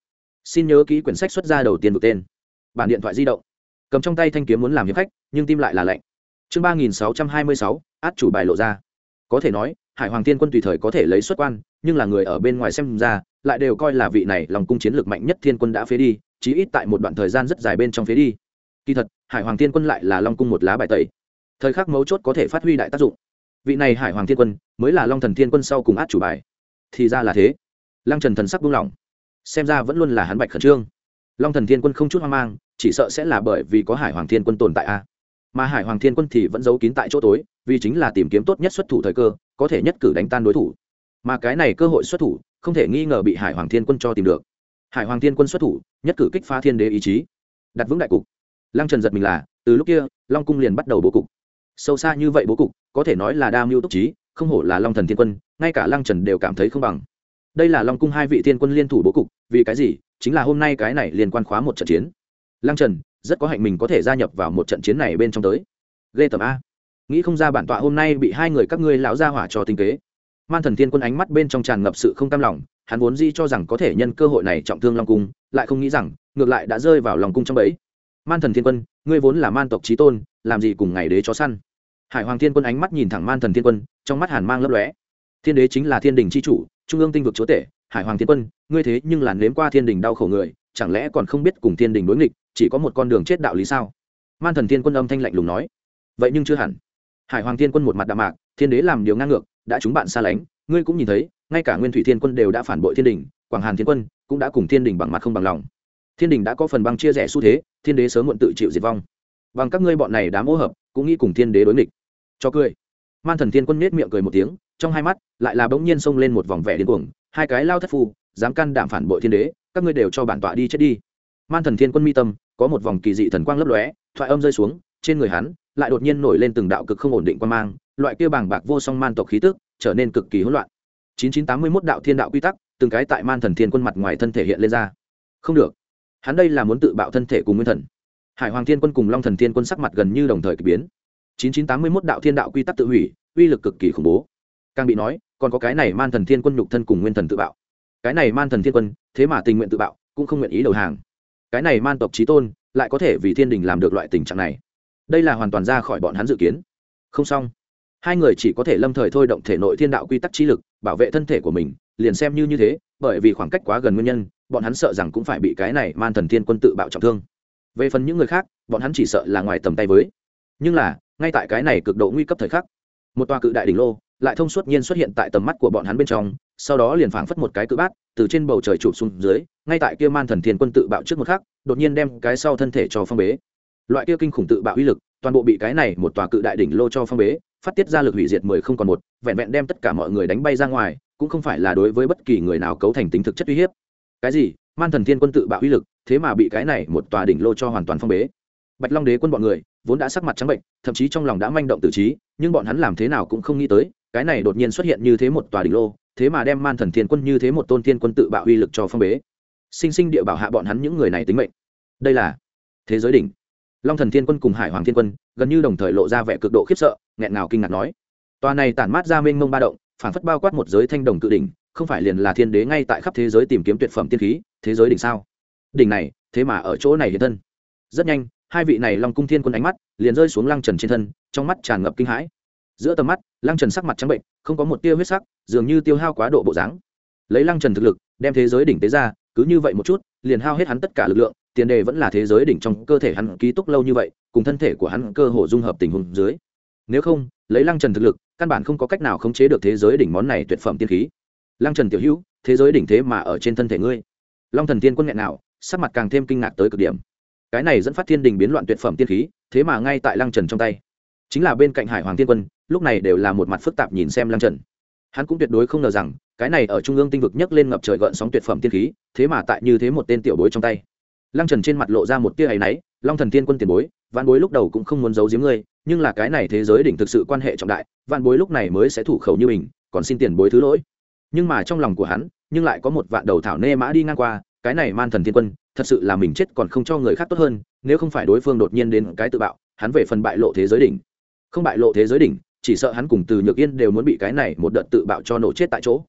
xin nhớ kỹ quyển sách xuất ra đầu tiên vực tên. Bản điện thoại di động, cầm trong tay thanh kiếm muốn làm hiệp khách, nhưng tim lại là lạnh. Chương ba nghìn sáu trăm hai mươi sáu, át chủ bài lộ ra. Có thể nói, Hải Hoàng Thiên Quân tùy thời có thể lấy xuất quan, nhưng là người ở bên ngoài xem ra, lại đều coi là vị này lòng cung chiến lược mạnh nhất thiên quân đã phế đi, chí ít tại một đoạn thời gian rất dài bên trong phế đi. Kỳ thật, Hải Hoàng Thiên Quân lại là Long cung một lá bài tẩy, thời khắc mấu chốt có thể phát huy đại tác dụng. Vị này Hải Hoàng Thiên Quân mới là Long Thần Thiên Quân sau cùng át chủ bài. Thì ra là thế. Lăng Trần thần sắc buông lỏng, xem ra vẫn luôn là hắn bạch khẩn trương. Long Thần Thiên Quân không chút hoang mang, chỉ sợ sẽ là bởi vì có Hải Hoàng Thiên Quân tồn tại a. Mà Hải Hoàng Thiên Quân thì vẫn giấu kín tại chỗ tối, vì chính là tìm kiếm tốt nhất xuất thủ thời cơ, có thể nhất cử đánh tan đối thủ. Mà cái này cơ hội xuất thủ, không thể nghi ngờ bị Hải Hoàng Thiên Quân cho tìm được. Hải Hoàng Thiên Quân xuất thủ, nhất cử kích phá thiên đế ý chí, đặt vững đại cục. Lăng Trần giật mình là, từ lúc kia, Long cung liền bắt đầu bố cục. Sâu xa như vậy bố cục, có thể nói là đa mưu túc trí, không hổ là Long Thần Thiên Quân, ngay cả Lăng Trần đều cảm thấy không bằng. Đây là Long cung hai vị thiên quân liên thủ bố cục, vì cái gì? Chính là hôm nay cái này liên quan khóa một trận chiến. Lăng Trần rất có hạnh mình có thể gia nhập vào một trận chiến này bên trong tới. Ghê tởm a. Nghĩ không ra bản tọa hôm nay bị hai người các ngươi lão gia hỏa cho tinh kế. Man Thần Thiên Quân ánh mắt bên trong tràn ngập sự không cam lòng, hắn vốn dĩ cho rằng có thể nhân cơ hội này trọng thương Long cung, lại không nghĩ rằng ngược lại đã rơi vào Long cung trong bẫy. Man Thần Thiên Quân, ngươi vốn là man tộc chí tôn, làm gì cùng ngày đế chó săn? Hải Hoàng Thiên Quân ánh mắt nhìn thẳng Man Thần Thiên Quân, trong mắt hàn mang lấp lóe. Thiên đế chính là thiên đình chi chủ, trung ương tinh vực chúa tể, Hải Hoàng Thiên Quân, ngươi thế nhưng là nếm qua thiên đình đau khổ người, chẳng lẽ còn không biết cùng thiên đình đối nghịch, chỉ có một con đường chết đạo lý sao? Man Thần Thiên Quân âm thanh lạnh lùng nói. Vậy nhưng chưa hẳn. Hải Hoàng Thiên Quân một mặt đạm mạc, thiên đế làm điều ngang ngược, đã chúng bạn xa lánh, ngươi cũng nhìn thấy, ngay cả Nguyên Thủy Thiên Quân đều đã phản bội thiên đình, Quảng Hàn Thiên Quân cũng đã cùng thiên đình bằng mặt không bằng lòng. Thiên đình đã có phần băng chia rẽ xu thế, thiên đế sớm muộn tự chịu diệt vong. Bằng các ngươi bọn này đám ô hợp, cũng nghĩ cùng thiên đế đối nghịch. Cho cười. Man Thần Thiên Quân nhếch miệng cười một tiếng, trong hai mắt lại là bỗng nhiên xông lên một vòng vẻ điên cuồng, hai cái lao thất phù, dám can đảm phản bội thiên đế, các ngươi đều cho bản tọa đi chết đi. Man Thần Thiên Quân mi tâm có một vòng kỳ dị thần quang lấp lóe, thoại âm rơi xuống, trên người hắn lại đột nhiên nổi lên từng đạo cực không ổn định quan mang, loại kia bàng bạc vô song man tộc khí tức trở nên cực kỳ hỗn loạn. chín chín tám mươi mốt đạo thiên đạo quy tắc, từng cái tại Man Thần Thiên Quân mặt ngoài thân thể hiện lên ra. Không được, hắn đây là muốn tự bạo thân thể cùng nguyên thần. Hải Hoàng Thiên Quân cùng Long Thần Thiên Quân sắc mặt gần như đồng thời kỳ biến. chín chín tám mươi mốt đạo thiên đạo quy tắc tự hủy, uy lực cực kỳ khủng bố. Càng bị nói, còn có cái này Man Thần Thiên Quân nhục thân cùng nguyên thần tự bạo. Cái này Man Thần Thiên Quân, thế mà tình nguyện tự bạo, cũng không nguyện ý đầu hàng. Cái này man tộc chí tôn, lại có thể vì thiên đình làm được loại tình trạng này. Đây là hoàn toàn ra khỏi bọn hắn dự kiến. Không xong, hai người chỉ có thể lâm thời thôi động thể nội thiên đạo quy tắc trí lực, bảo vệ thân thể của mình, liền xem như như thế, bởi vì khoảng cách quá gần nguyên nhân, bọn hắn sợ rằng cũng phải bị cái này Man Thần Thiên Quân tự bạo trọng thương. Về phần những người khác, bọn hắn chỉ sợ là ngoài tầm tay với. Nhưng là, ngay tại cái này cực độ nguy cấp thời khắc, một tòa cự đại đỉnh lô lại thông suốt nhiên xuất hiện tại tầm mắt của bọn hắn bên trong, sau đó liền phảng phất một cái cự bát từ trên bầu trời chụp xuống dưới, ngay tại kia Man Thần Thiên Quân tự bạo trước một khắc, đột nhiên đem cái sau thân thể cho phong bế. Loại kia kinh khủng tự bạo uy lực, toàn bộ bị cái này một tòa cự đại đỉnh lô cho phong bế, phát tiết ra lực hủy diệt mười không còn một, vẹn vẹn đem tất cả mọi người đánh bay ra ngoài, cũng không phải là đối với bất kỳ người nào cấu thành tính thực chất uy hiếp. Cái gì? Man Thần Thiên Quân tự bạo uy lực, thế mà bị cái này một tòa đỉnh lô cho hoàn toàn phong bế. Bạch Long Đế Quân bọn người vốn đã sắc mặt trắng bệnh, thậm chí trong lòng đã manh động tự trí, nhưng bọn hắn làm thế nào cũng không nghĩ tới, cái này đột nhiên xuất hiện như thế một tòa đỉnh lô, thế mà đem Man Thần Thiên Quân như thế một tôn thiên quân tự bạo uy lực cho phong bế, sinh sinh địa bảo hạ bọn hắn những người này tính mệnh. Đây là thế giới đỉnh. Long Thần Thiên Quân cùng Hải Hoàng Thiên Quân gần như đồng thời lộ ra vẻ cực độ khiếp sợ, nghẹn ngào kinh ngạc nói: tòa này tản mát ra mênh mông ba động, phản phất bao quát một giới thanh đồng cự đỉnh, không phải liền là thiên đế ngay tại khắp thế giới tìm kiếm tuyệt phẩm tiên khí, thế giới đỉnh sao? Đỉnh này, thế mà ở chỗ này hiện thân. Rất nhanh, hai vị này Long cung Thiên Quân ánh mắt liền rơi xuống Lăng Trần trên thân, trong mắt tràn ngập kinh hãi. Giữa tầm mắt, Lăng Trần sắc mặt trắng bệnh, không có một tia huyết sắc, dường như tiêu hao quá độ bộ dáng. Lấy Lăng Trần thực lực, đem thế giới đỉnh tế ra, cứ như vậy một chút, liền hao hết hắn tất cả lực lượng, tiền đề vẫn là thế giới đỉnh trong cơ thể hắn ký túc lâu như vậy, cùng thân thể của hắn cơ hồ dung hợp tình huống dưới. Nếu không, lấy Lăng Trần thực lực, căn bản không có cách nào khống chế được thế giới đỉnh món này tuyệt phẩm tiên khí. Lăng Trần tiểu hữu, thế giới đỉnh thế mà ở trên thân thể ngươi. Long Thần Thiên Quân nghẹn nào, sắc mặt càng thêm kinh ngạc tới cực điểm. Cái này dẫn phát thiên đình biến loạn tuyệt phẩm tiên khí, thế mà ngay tại Lăng Trần trong tay. Chính là bên cạnh Hải Hoàng Thiên Quân, lúc này đều là một mặt phức tạp nhìn xem Lăng Trần. Hắn cũng tuyệt đối không ngờ rằng, cái này ở trung ương tinh vực nhấc lên ngập trời gợn sóng tuyệt phẩm tiên khí, thế mà tại như thế một tên tiểu bối trong tay. Lăng Trần trên mặt lộ ra một tia áy náy, Long Thần Thiên Quân tiền bối, vạn bối lúc đầu cũng không muốn giấu giếm ngươi, nhưng là cái này thế giới đỉnh thực sự quan hệ trọng đại, vạn bối lúc này mới sẽ thủ khẩu như mình, còn xin tiền bối thứ lỗi. Nhưng mà trong lòng của hắn, nhưng lại có một vạn đầu thảo nê mã đi ngang qua, cái này Man Thần Thiên Quân, thật sự là mình chết còn không cho người khác tốt hơn, nếu không phải đối phương đột nhiên đến cái tự bạo, hắn về phần bại lộ thế giới đỉnh. Không bại lộ thế giới đỉnh, chỉ sợ hắn cùng Từ Nhược Yên đều muốn bị cái này một đợt tự bạo cho nổ chết tại chỗ.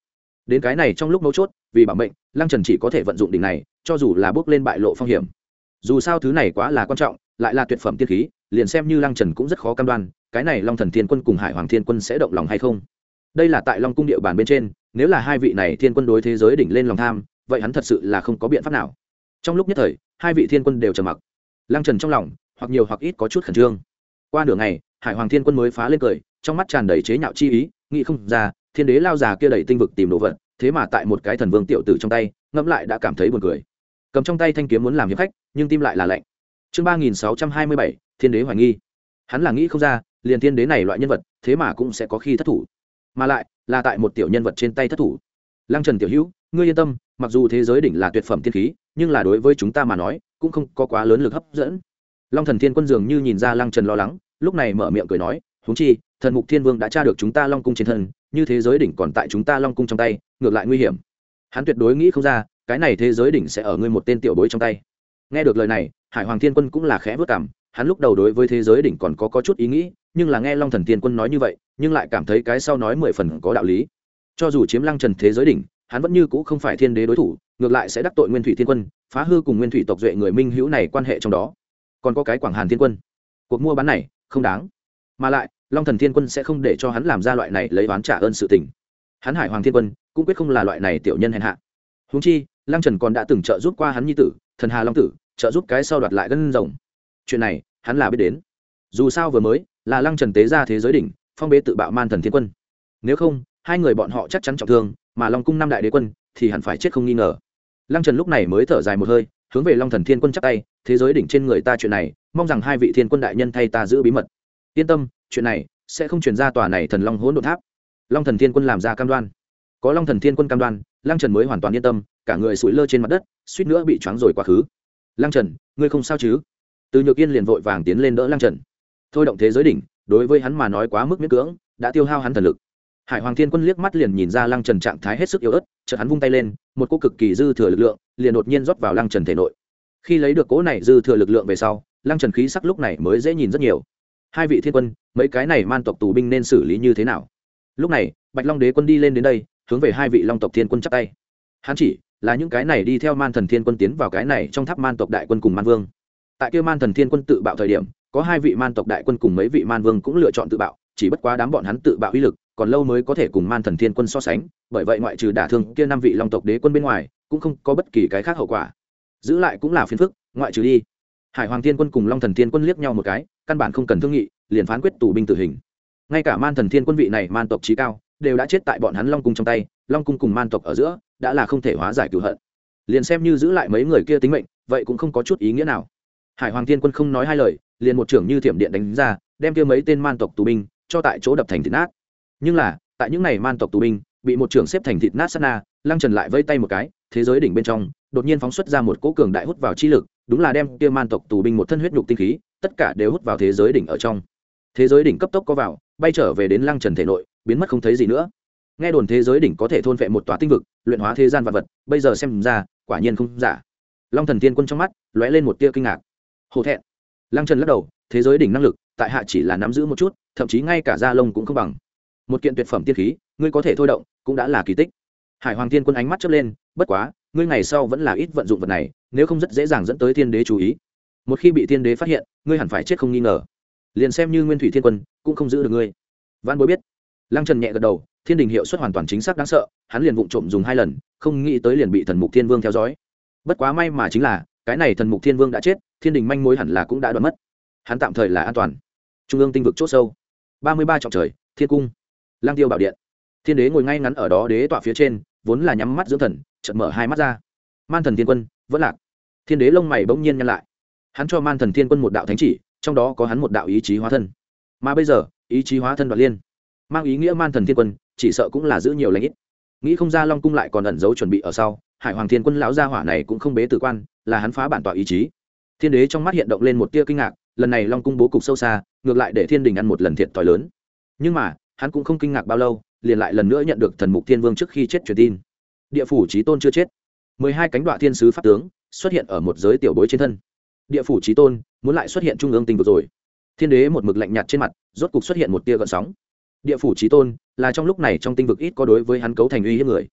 đến cái này trong lúc mấu chốt vì bảo mệnh lăng trần chỉ có thể vận dụng đỉnh này cho dù là bước lên bại lộ phong hiểm. Dù sao thứ này quá là quan trọng, lại là tuyệt phẩm tiên khí, liền xem như lăng trần cũng rất khó cam đoan cái này long thần thiên quân cùng hải hoàng thiên quân sẽ động lòng hay không. Đây là tại long cung địa bàn bên trên, nếu là hai vị này thiên quân đối thế giới đỉnh lên lòng tham, vậy hắn thật sự là không có biện pháp nào. Trong lúc nhất thời hai vị thiên quân đều trầm mặc. Lăng trần trong lòng hoặc nhiều hoặc ít có chút khẩn trương. Qua nửa ngày hải hoàng thiên quân mới phá lên cười, trong mắt tràn đầy chế nhạo chi ý, nghĩ không ra thiên đế lao già kia đẩy tinh vực tìm đồ vật, thế mà tại một cái thần vương tiểu tử trong tay ngẫm lại đã cảm thấy buồn cười. Cầm trong tay thanh kiếm muốn làm hiệp khách, nhưng tim lại là lạnh. Chương ba nghìn sáu trăm hai mươi bảy, thiên đế hoài nghi. Hắn là nghĩ không ra liền thiên đế này loại nhân vật thế mà cũng sẽ có khi thất thủ, mà lại là tại một tiểu nhân vật trên tay thất thủ. Lăng trần tiểu hữu, ngươi yên tâm, mặc dù thế giới đỉnh là tuyệt phẩm tiên khí, nhưng là đối với chúng ta mà nói cũng không có quá lớn lực hấp dẫn. Long thần thiên quân dường như nhìn ra lăng trần lo lắng, lúc này mở miệng cười nói, huống chi thần mục thiên vương đã tra được chúng ta long cung trên thân, như thế giới đỉnh còn tại chúng ta long cung trong tay, ngược lại nguy hiểm. Hắn tuyệt đối nghĩ không ra cái này thế giới đỉnh sẽ ở ngươi một tên tiểu bối trong tay. Nghe được lời này hải hoàng thiên quân cũng là khẽ vớt cảm, hắn lúc đầu đối với thế giới đỉnh còn có, có chút ý nghĩ, nhưng là nghe long thần thiên quân nói như vậy nhưng lại cảm thấy cái sau nói mười phần có đạo lý. Cho dù chiếm lăng trần thế giới đỉnh, hắn vẫn như cũ không phải thiên đế đối thủ, ngược lại sẽ đắc tội nguyên thủy thiên quân, phá hư cùng nguyên thủy tộc duệ người minh hữu này quan hệ trong đó. Còn có cái quảng hàn thiên quân, cuộc mua bán này không đáng, mà lại long thần thiên quân sẽ không để cho hắn làm ra loại này lấy oán trả ơn sự tình. Hắn hải hoàng thiên quân cũng quyết không là loại này tiểu nhân hèn hạ. Huống chi lăng trần còn đã từng trợ giúp qua hắn nhi tử thần hà long tử, trợ giúp cái sau đoạt lại gân rồng. Chuyện này hắn là biết đến. Dù sao vừa mới là lăng trần tế ra thế giới đỉnh, phong bế tự bạo man thần thiên quân, nếu không hai người bọn họ chắc chắn trọng thương, mà long cung năm đại đế quân thì hẳn phải chết không nghi ngờ. Lăng trần lúc này mới thở dài một hơi, hướng về long thần thiên quân chắp tay, thế giới đỉnh trên người ta chuyện này mong rằng hai vị thiên quân đại nhân thay ta giữ bí mật. Yên tâm, chuyện này sẽ không truyền ra tòa này thần long hỗn độn tháp. Long thần thiên quân làm ra cam đoan. Có long thần thiên quân cam đoan, lăng trần mới hoàn toàn yên tâm, cả người sủi lơ trên mặt đất, suýt nữa bị choáng rồi quá khứ. Lăng trần, ngươi không sao chứ? Từ Nhược Yên liền vội vàng tiến lên đỡ lăng trần. Thôi động thế giới đỉnh đối với hắn mà nói quá mức miễn cưỡng, đã tiêu hao hắn thần lực. Hải hoàng thiên quân liếc mắt liền nhìn ra lăng trần trạng thái hết sức yếu ớt, chợt hắn vung tay lên, một cỗ cực kỳ dư thừa lực lượng liền đột nhiên rót vào lăng trần thể nội. Khi lấy được cỗ này dư thừa lực lượng về sau, lăng trần khí sắc lúc này mới dễ nhìn rất nhiều. Hai vị thiên quân, mấy cái này man tộc tù binh nên xử lý như thế nào? Lúc này bạch long đế quân đi lên đến đây, hướng về hai vị long tộc thiên quân chắp tay. Hắn chỉ là những cái này đi theo man thần thiên quân tiến vào cái này trong tháp man tộc đại quân cùng man vương. Tại kia man thần thiên quân tự bạo thời điểm, có hai vị man tộc đại quân cùng mấy vị man vương cũng lựa chọn tự bạo, chỉ bất quá đám bọn hắn tự bạo uy lực còn lâu mới có thể cùng man thần thiên quân so sánh, bởi vậy ngoại trừ đả thương kia năm vị long tộc đế quân bên ngoài cũng không có bất kỳ cái khác hậu quả. Giữ lại cũng là phiền phức, ngoại trừ đi. Hải hoàng thiên quân cùng long thần thiên quân liếc nhau một cái, căn bản không cần thương nghị, liền phán quyết tù binh tử hình. Ngay cả man thần thiên quân vị này man tộc trí cao đều đã chết tại bọn hắn long cung trong tay, long cung cùng man tộc ở giữa đã là không thể hóa giải cửu hận, liền xem như giữ lại mấy người kia tính mệnh vậy cũng không có chút ý nghĩa nào. Hải hoàng thiên quân không nói hai lời, liền một trưởng như thiểm điện đánh ra, đem kia mấy tên man tộc tù binh cho tại chỗ đập thành thịt nát. Nhưng là tại những này man tộc tù binh bị một trưởng xếp thành thịt nát sát na, lăng trần lại vây tay một cái, thế giới đỉnh bên trong đột nhiên phóng xuất ra một cỗ cường đại hút vào chi lực, đúng là đem kia man tộc tù binh một thân huyết nhục tinh khí tất cả đều hút vào thế giới đỉnh ở trong. Thế giới đỉnh cấp tốc có vào, bay trở về đến lăng trần thể nội, biến mất không thấy gì nữa. Nghe đồn thế giới đỉnh có thể thôn phệ một tòa tinh vực, luyện hóa thế gian vật vật, bây giờ xem ra quả nhiên không giả. Long thần thiên quân trong mắt lóe lên một tia kinh ngạc, hổ thẹn. Lăng trần lắc đầu, thế giới đỉnh năng lực tại hạ chỉ là nắm giữ một chút, thậm chí ngay cả da lông cũng không bằng. Một kiện tuyệt phẩm tiên khí ngươi có thể thôi động cũng đã là kỳ tích. Hải hoàng thiên quân ánh mắt chớp lên, bất quá ngươi ngày sau vẫn là ít vận dụng vật này, nếu không rất dễ dàng dẫn tới thiên đế chú ý. Một khi bị thiên đế phát hiện, ngươi hẳn phải chết không nghi ngờ. Liền xem như nguyên thủy thiên quân cũng không giữ được ngươi. Vãn bối biết. Lăng trần nhẹ gật đầu, thiên đình hiệu suất hoàn toàn chính xác đáng sợ, hắn liền vụng trộm dùng hai lần, không nghĩ tới liền bị thần mục thiên vương theo dõi. Bất quá may mà chính là cái này thần mục thiên vương đã chết, thiên đình manh mối hẳn là cũng đã đoạn mất, hắn tạm thời là an toàn. Trung ương tinh vực c h ỗ sâu, ba mươi ba trọng trời, thiên cung, Lăng tiêu bảo điện. Thiên đế ngồi ngay ngắn ở đó đế tọa phía trên, vốn là nhắm mắt dưỡng thần, chợt mở hai mắt ra. Man thần thiên quân vẫn lạc. Thiên đế lông mày bỗng nhiên nhăn lại, hắn cho man thần thiên quân một đạo thánh chỉ, trong đó có hắn một đạo ý chí hóa thân, mà bây giờ ý chí hóa thân đoạt liên, mang ý nghĩa man thần thiên quân chỉ sợ cũng là giữ nhiều lãnh ít. Nghĩ không ra long cung lại còn ẩn giấu chuẩn bị ở sau, hải hoàng thiên quân lão gia hỏa này cũng không bế tử quan, là hắn phá bản tọa ý chí. Thiên đế trong mắt hiện động lên một tia kinh ngạc, lần này long cung bố cục sâu xa, ngược lại để thiên đình ăn một lần thiệt thòi lớn. Nhưng mà hắn cũng không kinh ngạc bao lâu, liền lại lần nữa nhận được thần mục thiên vương trước khi chết truyền tin, địa phủ chí tôn chưa chết. Mười hai cánh đoạ thiên sứ pháp tướng xuất hiện ở một giới tiểu bối trên thân. Địa phủ chí tôn muốn lại xuất hiện trung ương tinh vực rồi. Thiên đế một mực lạnh nhạt trên mặt rốt cục xuất hiện một tia gợn sóng. Địa phủ chí tôn là trong lúc này trong tinh vực ít có đối với hắn cấu thành uy hiếp người.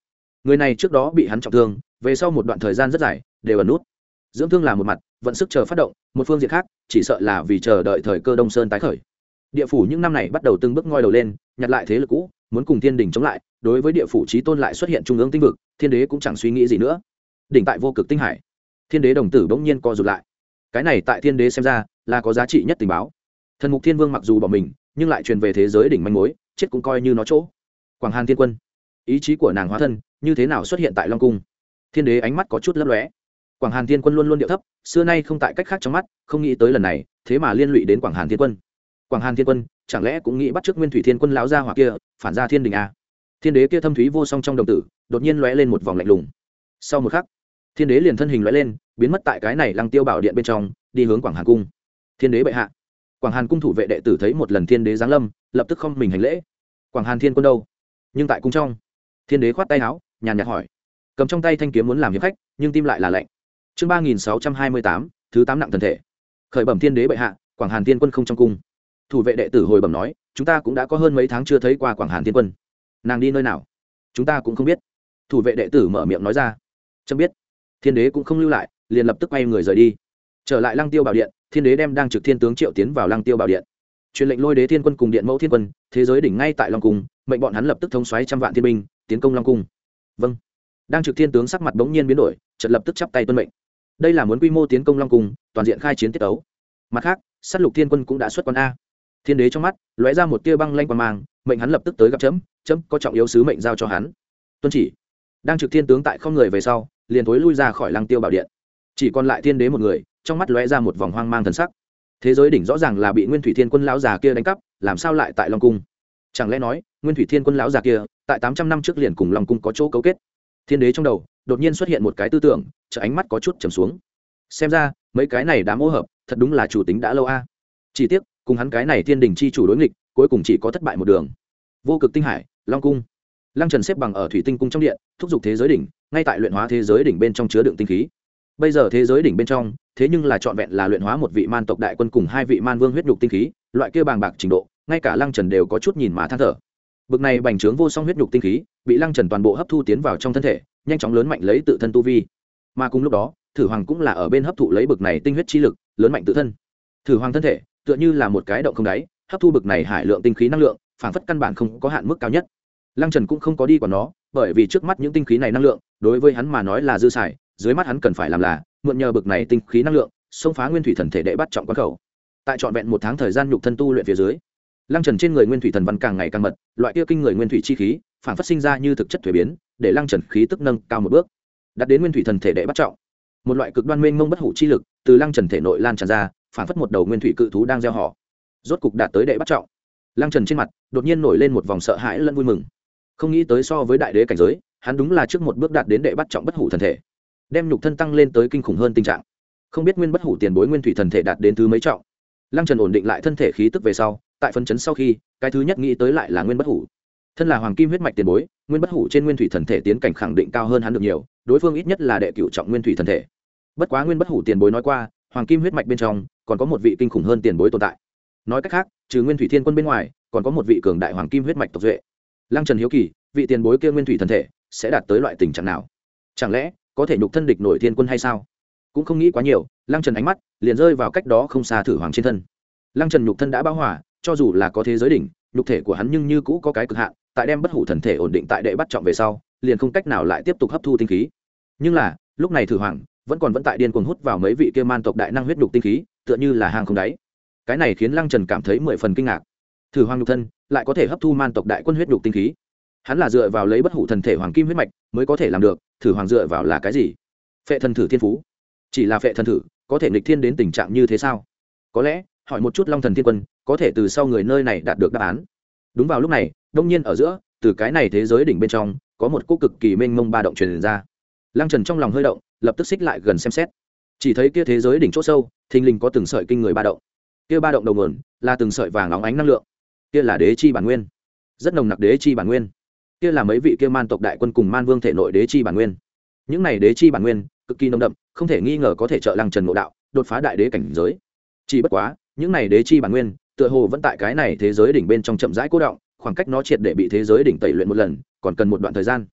người này trước đó bị hắn trọng thương, về sau một đoạn thời gian rất dài đều ẩn nút dưỡng thương là một mặt, vận sức chờ phát động một phương diện khác, chỉ sợ là vì chờ đợi thời cơ Đông Sơn tái khởi. Địa phủ những năm này bắt đầu từng bước ngoi đầu lên, nhặt lại thế lực cũ, muốn cùng thiên đình chống lại. Đối với địa phủ chí tôn lại xuất hiện trung ương tinh vực, thiên đế cũng chẳng suy nghĩ gì nữa. Đỉnh tại vô cực tinh hải, thiên đế đồng tử bỗng nhiên co rụt lại. Cái này tại thiên đế xem ra là có giá trị nhất tình báo. Thần mục thiên vương mặc dù bỏ mình, nhưng lại truyền về thế giới đỉnh manh mối, chết cũng coi như nó chỗ. Quảng Hàn Thiên Quân, ý chí của nàng hóa thân như thế nào xuất hiện tại Long Cung? Thiên đế ánh mắt có chút lấp lóe. Quảng Hàn Thiên Quân luôn luôn điệu thấp, xưa nay không tại cách khác trong mắt, không nghĩ tới lần này thế mà liên lụy đến Quảng Hàn Thiên Quân. Quảng Hàn Thiên Quân chẳng lẽ cũng nghĩ bắt chước Nguyên Thủy Thiên Quân lão gia hỏa kia, phản ra thiên đình à? Thiên đế kia thâm thúy vô song trong đồng tử đột nhiên lóe lên một vòng lạnh lùng. Sau một khắc, thiên đế liền thân hình lóe lên, biến mất tại cái này Lăng Tiêu Bảo Điện bên trong, đi hướng Quảng Hàn Cung. Thiên đế bệ hạ. Quảng Hàn Cung thủ vệ đệ tử thấy một lần thiên đế giáng lâm, lập tức không mình hành lễ. Quảng Hàn Thiên Quân đâu? Nhưng tại cung trong, thiên đế khoát tay áo, nhàn nhạt hỏi, cầm trong tay thanh kiếm muốn làm hiệp khách, nhưng tim lại là lạnh. Chương ba nghìn sáu trăm hai mươi tám, thứ tám nặng thần thể. Khởi bẩm thiên đế bệ hạ, Quảng Hàn Thiên Quân không trong cung. Thủ vệ đệ tử hồi bẩm nói, chúng ta cũng đã có hơn mấy tháng chưa thấy qua Quảng Hàn Thiên Quân. Nàng đi nơi nào? Chúng ta cũng không biết. Thủ vệ đệ tử mở miệng nói ra. Chẳng biết. Thiên đế cũng không lưu lại, liền lập tức quay người rời đi. Trở lại Lăng Tiêu Bảo Điện, thiên đế đem đang trực thiên tướng triệu tiến vào Lăng Tiêu Bảo Điện, truyền lệnh Lôi Đế Thiên Quân cùng Điện Mẫu Thiên Quân, thế giới đỉnh ngay tại Long Cung, mệnh bọn hắn lập tức thống soái trăm vạn thiên binh, tiến công Long Cung. Vâng. Đang trực thiên tướng sắc mặt bỗng nhiên biến đổi, chợt lập tức chắp tay tuân mệnh. Đây là muốn quy mô tiến công Long Cung, toàn diện khai chiến tiết tấu. Mặt khác, sát lục thiên quân cũng đã xuất quân a. Thiên đế trong mắt lóe ra một tia băng lanh quang mang, mệnh hắn lập tức tới gặp chấm, chấm có trọng yếu sứ mệnh giao cho hắn. Tuân chỉ. Đang trực thiên tướng tại không người về sau, liền thối lui ra khỏi Lăng Tiêu Bảo Điện. Chỉ còn lại thiên đế một người, trong mắt lóe ra một vòng hoang mang thần sắc. Thế giới đỉnh rõ ràng là bị Nguyên Thủy Thiên Quân lão già kia đánh cắp, làm sao lại tại Long Cung? Chẳng lẽ nói, Nguyên Thủy Thiên Quân lão già kia, tại tám trăm năm trước liền cùng Long Cung có chỗ cấu kết? Thiên đế trong đầu đột nhiên xuất hiện một cái tư tưởng, chợ ánh mắt có chút trầm xuống. Xem ra, mấy cái này đã mô hợp, thật đúng là chủ tính đã lâu a. Chỉ tiếc, cùng hắn cái này thiên đình chi chủ đối nghịch, cuối cùng chỉ có thất bại một đường. Vô cực tinh hải, Long Cung. Lăng Trần xếp bằng ở Thủy Tinh cung trong điện, thúc giục thế giới đỉnh, ngay tại luyện hóa thế giới đỉnh bên trong chứa đựng tinh khí. Bây giờ thế giới đỉnh bên trong, thế nhưng là trọn vẹn là luyện hóa một vị man tộc đại quân cùng hai vị man vương huyết nhục tinh khí, loại kia bàng bạc trình độ, ngay cả Lăng Trần đều có chút nhìn mà than thở. Bực này bành trướng vô song huyết nhục tinh khí, bị Lăng Trần toàn bộ hấp thu tiến vào trong thân thể, nhanh chóng lớn mạnh lấy tự thân tu vi. Mà cùng lúc đó, Thử Hoàng cũng là ở bên hấp thụ lấy bực này tinh huyết chi lực, lớn mạnh tự thân. Thử Hoàng thân thể, tựa như là một cái động không đáy, hấp thu bực này hải lượng tinh khí năng lượng, phảng phất căn bản không có hạn mức cao nhất. Lăng Trần cũng không có đi quản nó, bởi vì trước mắt những tinh khí này năng lượng, đối với hắn mà nói là dư xài, dưới mắt hắn cần phải làm là mượn nhờ bực này tinh khí năng lượng, xông phá nguyên thủy thần thể đệ bắt trọng quán khẩu. Tại trọn vẹn một tháng thời gian nhục thân tu luyện phía dưới, Lăng Trần trên người nguyên thủy thần văn càng ngày càng mật, loại kia kinh người nguyên thủy chi khí, phảng phất sinh ra như thực chất thuế biến, để Lăng Trần khí tức nâng cao một bước, đạt đến nguyên thủy thần thể đệ bắt trọng. Một loại cực đoan mênh mông bất hủ chi lực từ Lăng Trần thể nội lan tràn ra, phảng phất một đầu nguyên thủy cự thú đang gieo họ. Rốt cục đạt tới đệ bắt trọng. Lăng Trần trên mặt đột nhiên nổi lên một vòng sợ hãi lẫn vui mừng. Không nghĩ tới so với đại đế cảnh giới, hắn đúng là trước một bước đạt đến đệ bắt trọng bất hủ thần thể, đem nhục thân tăng lên tới kinh khủng hơn tình trạng. Không biết nguyên bất hủ tiền bối nguyên thủy thần thể đạt đến thứ mấy trọng. Lăng Trần ổn định lại thân thể khí tức về sau, tại phân chấn sau khi, cái thứ nhất nghĩ tới lại là nguyên bất hủ. Thân là hoàng kim huyết mạch tiền bối, nguyên bất hủ trên nguyên thủy thần thể tiến cảnh khẳng định cao hơn hắn được nhiều, đối phương ít nhất là đệ cửu trọng nguyên thủy thần thể. Bất quá nguyên bất hủ tiền bối nói qua, hoàng kim huyết mạch bên trong còn có một vị kinh khủng hơn tiền bối tồn tại. Nói cách khác, trừ nguyên thủy thiên quân bên ngoài, còn có một vị cường đại hoàng kim huyết mạch tộc duệ. Lăng Trần hiếu kỳ, vị tiền bối kia nguyên thủy thần thể sẽ đạt tới loại tình trạng nào? Chẳng lẽ có thể nhục thân địch nổi thiên quân hay sao? Cũng không nghĩ quá nhiều, Lăng Trần ánh mắt liền rơi vào cách đó không xa Thử Hoàng trên thân. Lăng Trần nhục thân đã bão hỏa, cho dù là có thế giới đỉnh, nhục thể của hắn nhưng như cũ có cái cực hạn, tại đem bất hủ thần thể ổn định tại đệ bắt trọng về sau, liền không cách nào lại tiếp tục hấp thu tinh khí. Nhưng là, lúc này Thử Hoàng vẫn còn vẫn tại điên cuồng hút vào mấy vị kia man tộc đại năng huyết nhục tinh khí, tựa như là hang không đáy. Cái này khiến Lăng Trần cảm thấy mười phần kinh ngạc. Thử Hoàng nhục thân lại có thể hấp thu man tộc đại quân huyết nhục tinh khí. Hắn là dựa vào lấy bất hủ thần thể hoàng kim huyết mạch mới có thể làm được, Thử Hoàng dựa vào là cái gì? Phệ thần thử thiên phú. Chỉ là phệ thần thử, có thể nghịch thiên đến tình trạng như thế sao? Có lẽ, hỏi một chút Long Thần Thiên Quân, có thể từ sau người nơi này đạt được đáp án. Đúng vào lúc này, đông nhiên ở giữa, từ cái này thế giới đỉnh bên trong, có một cỗ cực kỳ mênh mông ba động truyền ra. Lăng Trần trong lòng hơi động, lập tức xích lại gần xem xét. Chỉ thấy kia thế giới đỉnh chỗ sâu, thình lình có từng sợi kinh người ba động. Kia ba động đầu nguồn là từng sợi vàng óng ánh năng lượng. Kia là đế chi bản nguyên, rất nồng nặc đế chi bản nguyên. Kia là mấy vị kia man tộc đại quân cùng man vương thể nội đế chi bản nguyên. Những này đế chi bản nguyên cực kỳ nồng đậm, không thể nghi ngờ có thể trợ Lăng Trần ngộ đạo, đột phá đại đế cảnh giới. Chỉ bất quá, những này đế chi bản nguyên, tựa hồ vẫn tại cái này thế giới đỉnh bên trong chậm rãi cố động, khoảng cách nó triệt để bị thế giới đỉnh tẩy luyện một lần, còn cần một đoạn thời gian.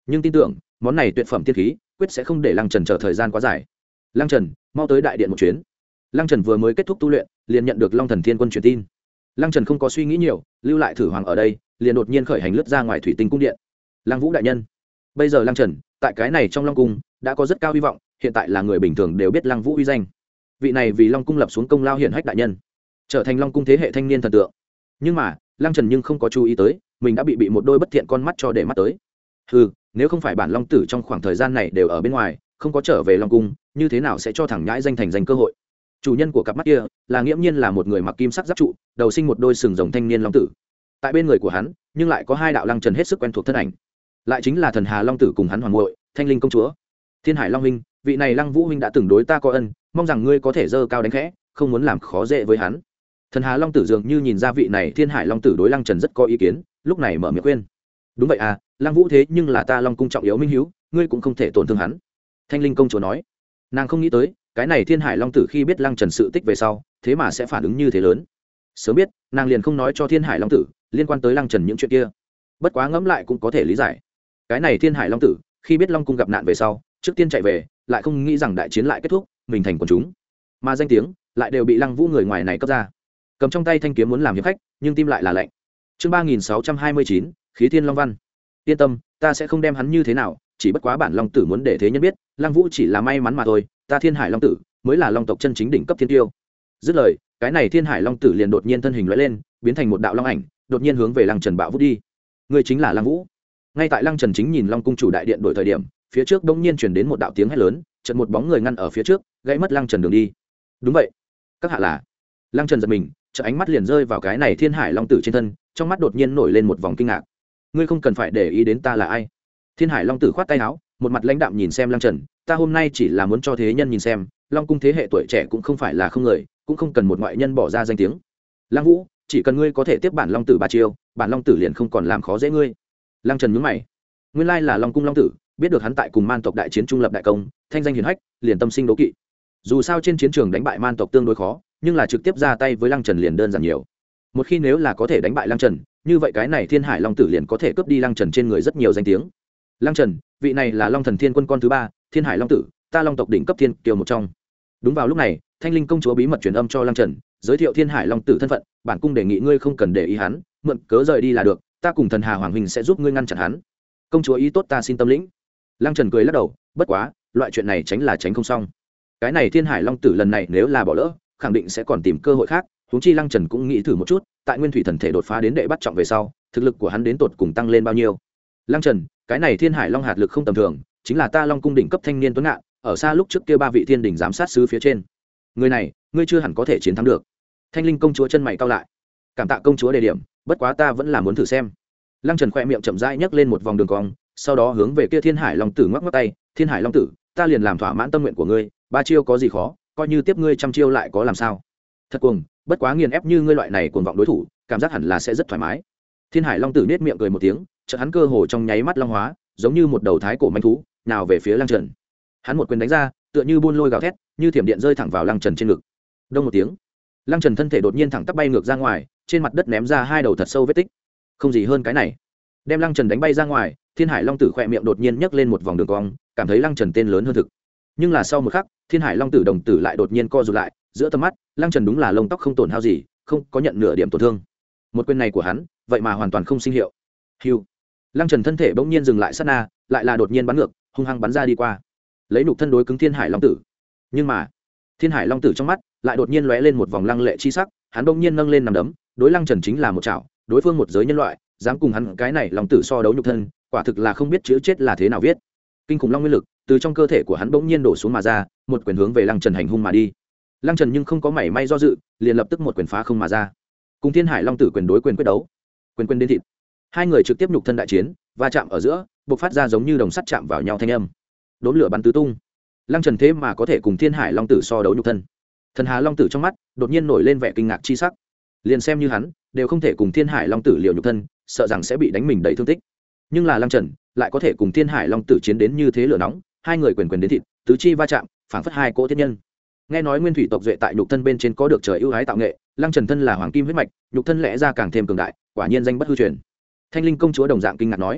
nhưng tin tưởng món này tuyệt phẩm tiên khí quyết sẽ không để lăng trần chờ thời gian quá dài. Lăng trần, mau tới đại điện một chuyến. Lăng trần vừa mới kết thúc tu luyện liền nhận được Long Thần Thiên Quân truyền tin. Lăng trần không có suy nghĩ nhiều, lưu lại thử hoàng ở đây, liền đột nhiên khởi hành lướt ra ngoài thủy tinh cung điện. Lăng Vũ đại nhân, bây giờ Lăng trần tại cái này trong Long cung đã có rất cao hy vọng, hiện tại là người bình thường đều biết Lăng Vũ uy danh. Vị này vì Long cung lập xuống công lao hiển hách đại nhân, trở thành Long cung thế hệ thanh niên thần tượng. Nhưng mà Lăng trần nhưng không có chú ý tới mình đã bị bị một đôi bất thiện con mắt cho để mắt tới. Ừ, nếu không phải bản Long tử trong khoảng thời gian này đều ở bên ngoài, không có trở về Long cung, như thế nào sẽ cho thằng nhãi danh thành danh cơ hội. Chủ nhân của cặp mắt kia là nghiễm nhiên là một người mặc kim sắc giáp trụ, đầu sinh một đôi sừng rồng thanh niên long tử. Tại bên người của hắn nhưng lại có hai đạo Lăng trần hết sức quen thuộc thân ảnh, lại chính là thần Hà Long tử cùng hắn hoàng muội Thanh Linh công chúa. Thiên Hải Long huynh, vị này Lăng Vũ huynh đã từng đối ta có ân, mong rằng ngươi có thể dơ cao đánh khẽ, không muốn làm khó dễ với hắn. Thần Hà Long tử dường như nhìn ra vị này Thiên Hải Long tử đối Lăng trần rất có ý kiến, lúc này mở miệng khuyên. Đúng vậy à, Lăng Vũ thế nhưng là ta Long cung trọng yếu minh hiếu, ngươi cũng không thể tổn thương hắn. Thanh Linh công chúa nói. Nàng không nghĩ tới cái này Thiên Hải Long tử khi biết Lăng trần sự tích về sau thế mà sẽ phản ứng như thế lớn. Sớm biết nàng liền không nói cho Thiên Hải Long tử liên quan tới Lăng trần những chuyện kia. Bất quá ngẫm lại cũng có thể lý giải, cái này Thiên Hải Long tử khi biết Long cung gặp nạn về sau trước tiên chạy về, lại không nghĩ rằng đại chiến lại kết thúc mình thành quần chúng, mà danh tiếng lại đều bị Lăng Vũ người ngoài này cấp ra. Cầm trong tay thanh kiếm muốn làm hiệp khách, nhưng tim lại là lạnh. Chương ba nghìn sáu trăm hai mươi chín, khí thiên long văn. Yên tâm, ta sẽ không đem hắn như thế nào, chỉ bất quá bản Long tử muốn để thế nhân biết Lăng Vũ chỉ là may mắn mà thôi, ta Thiên Hải Long tử mới là Long tộc chân chính đỉnh cấp thiên tiêu. Dứt lời, cái này Thiên Hải Long tử liền đột nhiên thân hình lóe lên, biến thành một đạo long ảnh, đột nhiên hướng về Lăng Trần bạo vút đi. Người chính là Lăng Vũ. Ngay tại Lăng Trần chính nhìn Long cung chủ đại điện đổi thời điểm, phía trước bỗng nhiên truyền đến một đạo tiếng hét lớn, chợt một bóng người ngăn ở phía trước, gãy mất Lăng Trần đường đi. Đúng vậy, các hạ là. Lăng Trần giật mình, chợt ánh mắt liền rơi vào cái này Thiên Hải Long tử trên thân, trong mắt đột nhiên nổi lên một vòng kinh ngạc. Ngươi không cần phải để ý đến ta là ai. Thiên Hải Long tử khoát tay áo, một mặt lãnh đạm nhìn xem Lăng Trần, ta hôm nay chỉ là muốn cho thế nhân nhìn xem, Long cung thế hệ tuổi trẻ cũng không phải là không người, cũng không cần một ngoại nhân bỏ ra danh tiếng. Lăng Vũ, chỉ cần ngươi có thể tiếp bản Long tử ba chiêu, bản Long tử liền không còn làm khó dễ ngươi. Lăng Trần nhướng mày, nguyên lai là Long cung Long tử, biết được hắn tại cùng man tộc đại chiến trung lập đại công, thanh danh hiển hách, liền tâm sinh đố kỵ. Dù sao trên chiến trường đánh bại man tộc tương đối khó, nhưng là trực tiếp ra tay với Lăng Trần liền đơn giản nhiều. Một khi nếu là có thể đánh bại Lăng Trần, như vậy cái này Thiên Hải Long tử liền có thể cướp đi Lăng Trần trên người rất nhiều danh tiếng. Lăng Trần, vị này là Long Thần Thiên Quân con thứ ba, Thiên Hải Long tử, ta Long tộc đỉnh cấp thiên kiều một trong. Đúng vào lúc này, Thanh Linh công chúa bí mật truyền âm cho Lăng Trần, giới thiệu Thiên Hải Long tử thân phận, bản cung đề nghị ngươi không cần để ý hắn, mượn cớ rời đi là được, ta cùng thần Hà Hoàng huynh sẽ giúp ngươi ngăn chặn hắn. Công chúa ý tốt ta xin tâm lĩnh. Lăng Trần cười lắc đầu, bất quá, loại chuyện này tránh là tránh không xong. Cái này Thiên Hải Long tử lần này nếu là bỏ lỡ, khẳng định sẽ còn tìm cơ hội khác, huống chi Lăng Trần cũng nghĩ thử một chút, tại Nguyên Thủy thần thể đột phá đến đệ bắt trọng về sau, thực lực của hắn đến tột cùng tăng lên bao nhiêu. Lăng Trần, cái này Thiên Hải Long hạt lực không tầm thường, chính là ta Long cung đỉnh cấp thanh niên tuấn ngạn, ở xa lúc trước kia ba vị thiên đỉnh giám sát sứ phía trên. Người này, ngươi chưa hẳn có thể chiến thắng được. Thanh Linh công chúa chân mày cau lại. Cảm tạ công chúa đề điểm, bất quá ta vẫn là muốn thử xem. Lăng Trần khẽ miệng chậm rãi nhấc lên một vòng đường cong, sau đó hướng về kia Thiên Hải Long tử ngoắc ngoắc tay, Thiên Hải Long tử, ta liền làm thỏa mãn tâm nguyện của ngươi, ba chiêu có gì khó, coi như tiếp ngươi trăm chiêu lại có làm sao. Thật cuồng, bất quá nghiền ép như ngươi loại này cuồng vọng đối thủ, cảm giác hẳn là sẽ rất thoải mái. Thiên Hải Long tử nết miệng cười một tiếng, chợt hắn cơ hồ trong nháy mắt long hóa, giống như một đầu thái cổ manh thú, nào về phía Lăng Trần. Hắn một quyền đánh ra, tựa như buôn lôi gào thét, như thiểm điện rơi thẳng vào Lăng Trần trên ngực. Đông một tiếng, Lăng Trần thân thể đột nhiên thẳng tắp bay ngược ra ngoài, trên mặt đất ném ra hai đầu thật sâu vết tích. Không gì hơn cái này. Đem Lăng Trần đánh bay ra ngoài, Thiên Hải Long tử khẽ miệng đột nhiên nhấc lên một vòng đường cong, cảm thấy Lăng Trần tên lớn hơn thực. Nhưng là sau một khắc, Thiên Hải Long tử đồng tử lại đột nhiên co rụt lại, giữa tầm mắt, Lăng Trần đúng là lông tóc không tổn hao gì, không có nhận nửa điểm tổn thương. Một quyền này của hắn, vậy mà hoàn toàn không sinh hiệu. Hưu. Lăng Trần thân thể bỗng nhiên dừng lại sát na, lại là đột nhiên bắn ngược, hung hăng bắn ra đi qua, lấy nục thân đối cứng Thiên Hải Long tử. Nhưng mà, Thiên Hải Long tử trong mắt lại đột nhiên lóe lên một vòng lăng lệ chi sắc, hắn bỗng nhiên nâng lên nằm đấm, đối Lăng Trần chính là một chảo, đối phương một giới nhân loại, dám cùng hắn cái này Long tử so đấu nhục thân, quả thực là không biết chữ chết là thế nào viết. Kinh khủng long nguyên lực từ trong cơ thể của hắn bỗng nhiên đổ xuống mà ra, một quyền hướng về Lăng Trần hành hung mà đi. Lăng Trần nhưng không có mảy may do dự, liền lập tức một quyền phá không mà ra, cùng Thiên Hải Long tử quyền đối quyền quyết đấu, quyền quyền đến thịt. Hai người trực tiếp nhục thân đại chiến, va chạm ở giữa, bộc phát ra giống như đồng sắt chạm vào nhau thanh âm, đốn lửa bắn tứ tung. Lăng Trần thế mà có thể cùng Thiên Hải Long tử so đấu nhục thân. Thần Hà Long tử trong mắt đột nhiên nổi lên vẻ kinh ngạc chi sắc, liền xem như hắn đều không thể cùng Thiên Hải Long tử liều nhục thân, sợ rằng sẽ bị đánh mình đầy thương tích. Nhưng là Lăng Trần lại có thể cùng Thiên Hải Long tử chiến đến như thế lửa nóng, hai người quyền quyền đến thịt, tứ chi va chạm, phảng phất hai cỗ thiên nhân. Nghe nói nguyên thủy tộc duệ tại nhục thân bên trên có được trời ưu ái tạo nghệ, Lăng Trần thân là hoàng kim huyết mạch, nhục thân lẽ ra càng thêm cường đại, quả nhiên danh bất hư truyền. Thanh Linh công chúa đồng dạng kinh ngạc nói,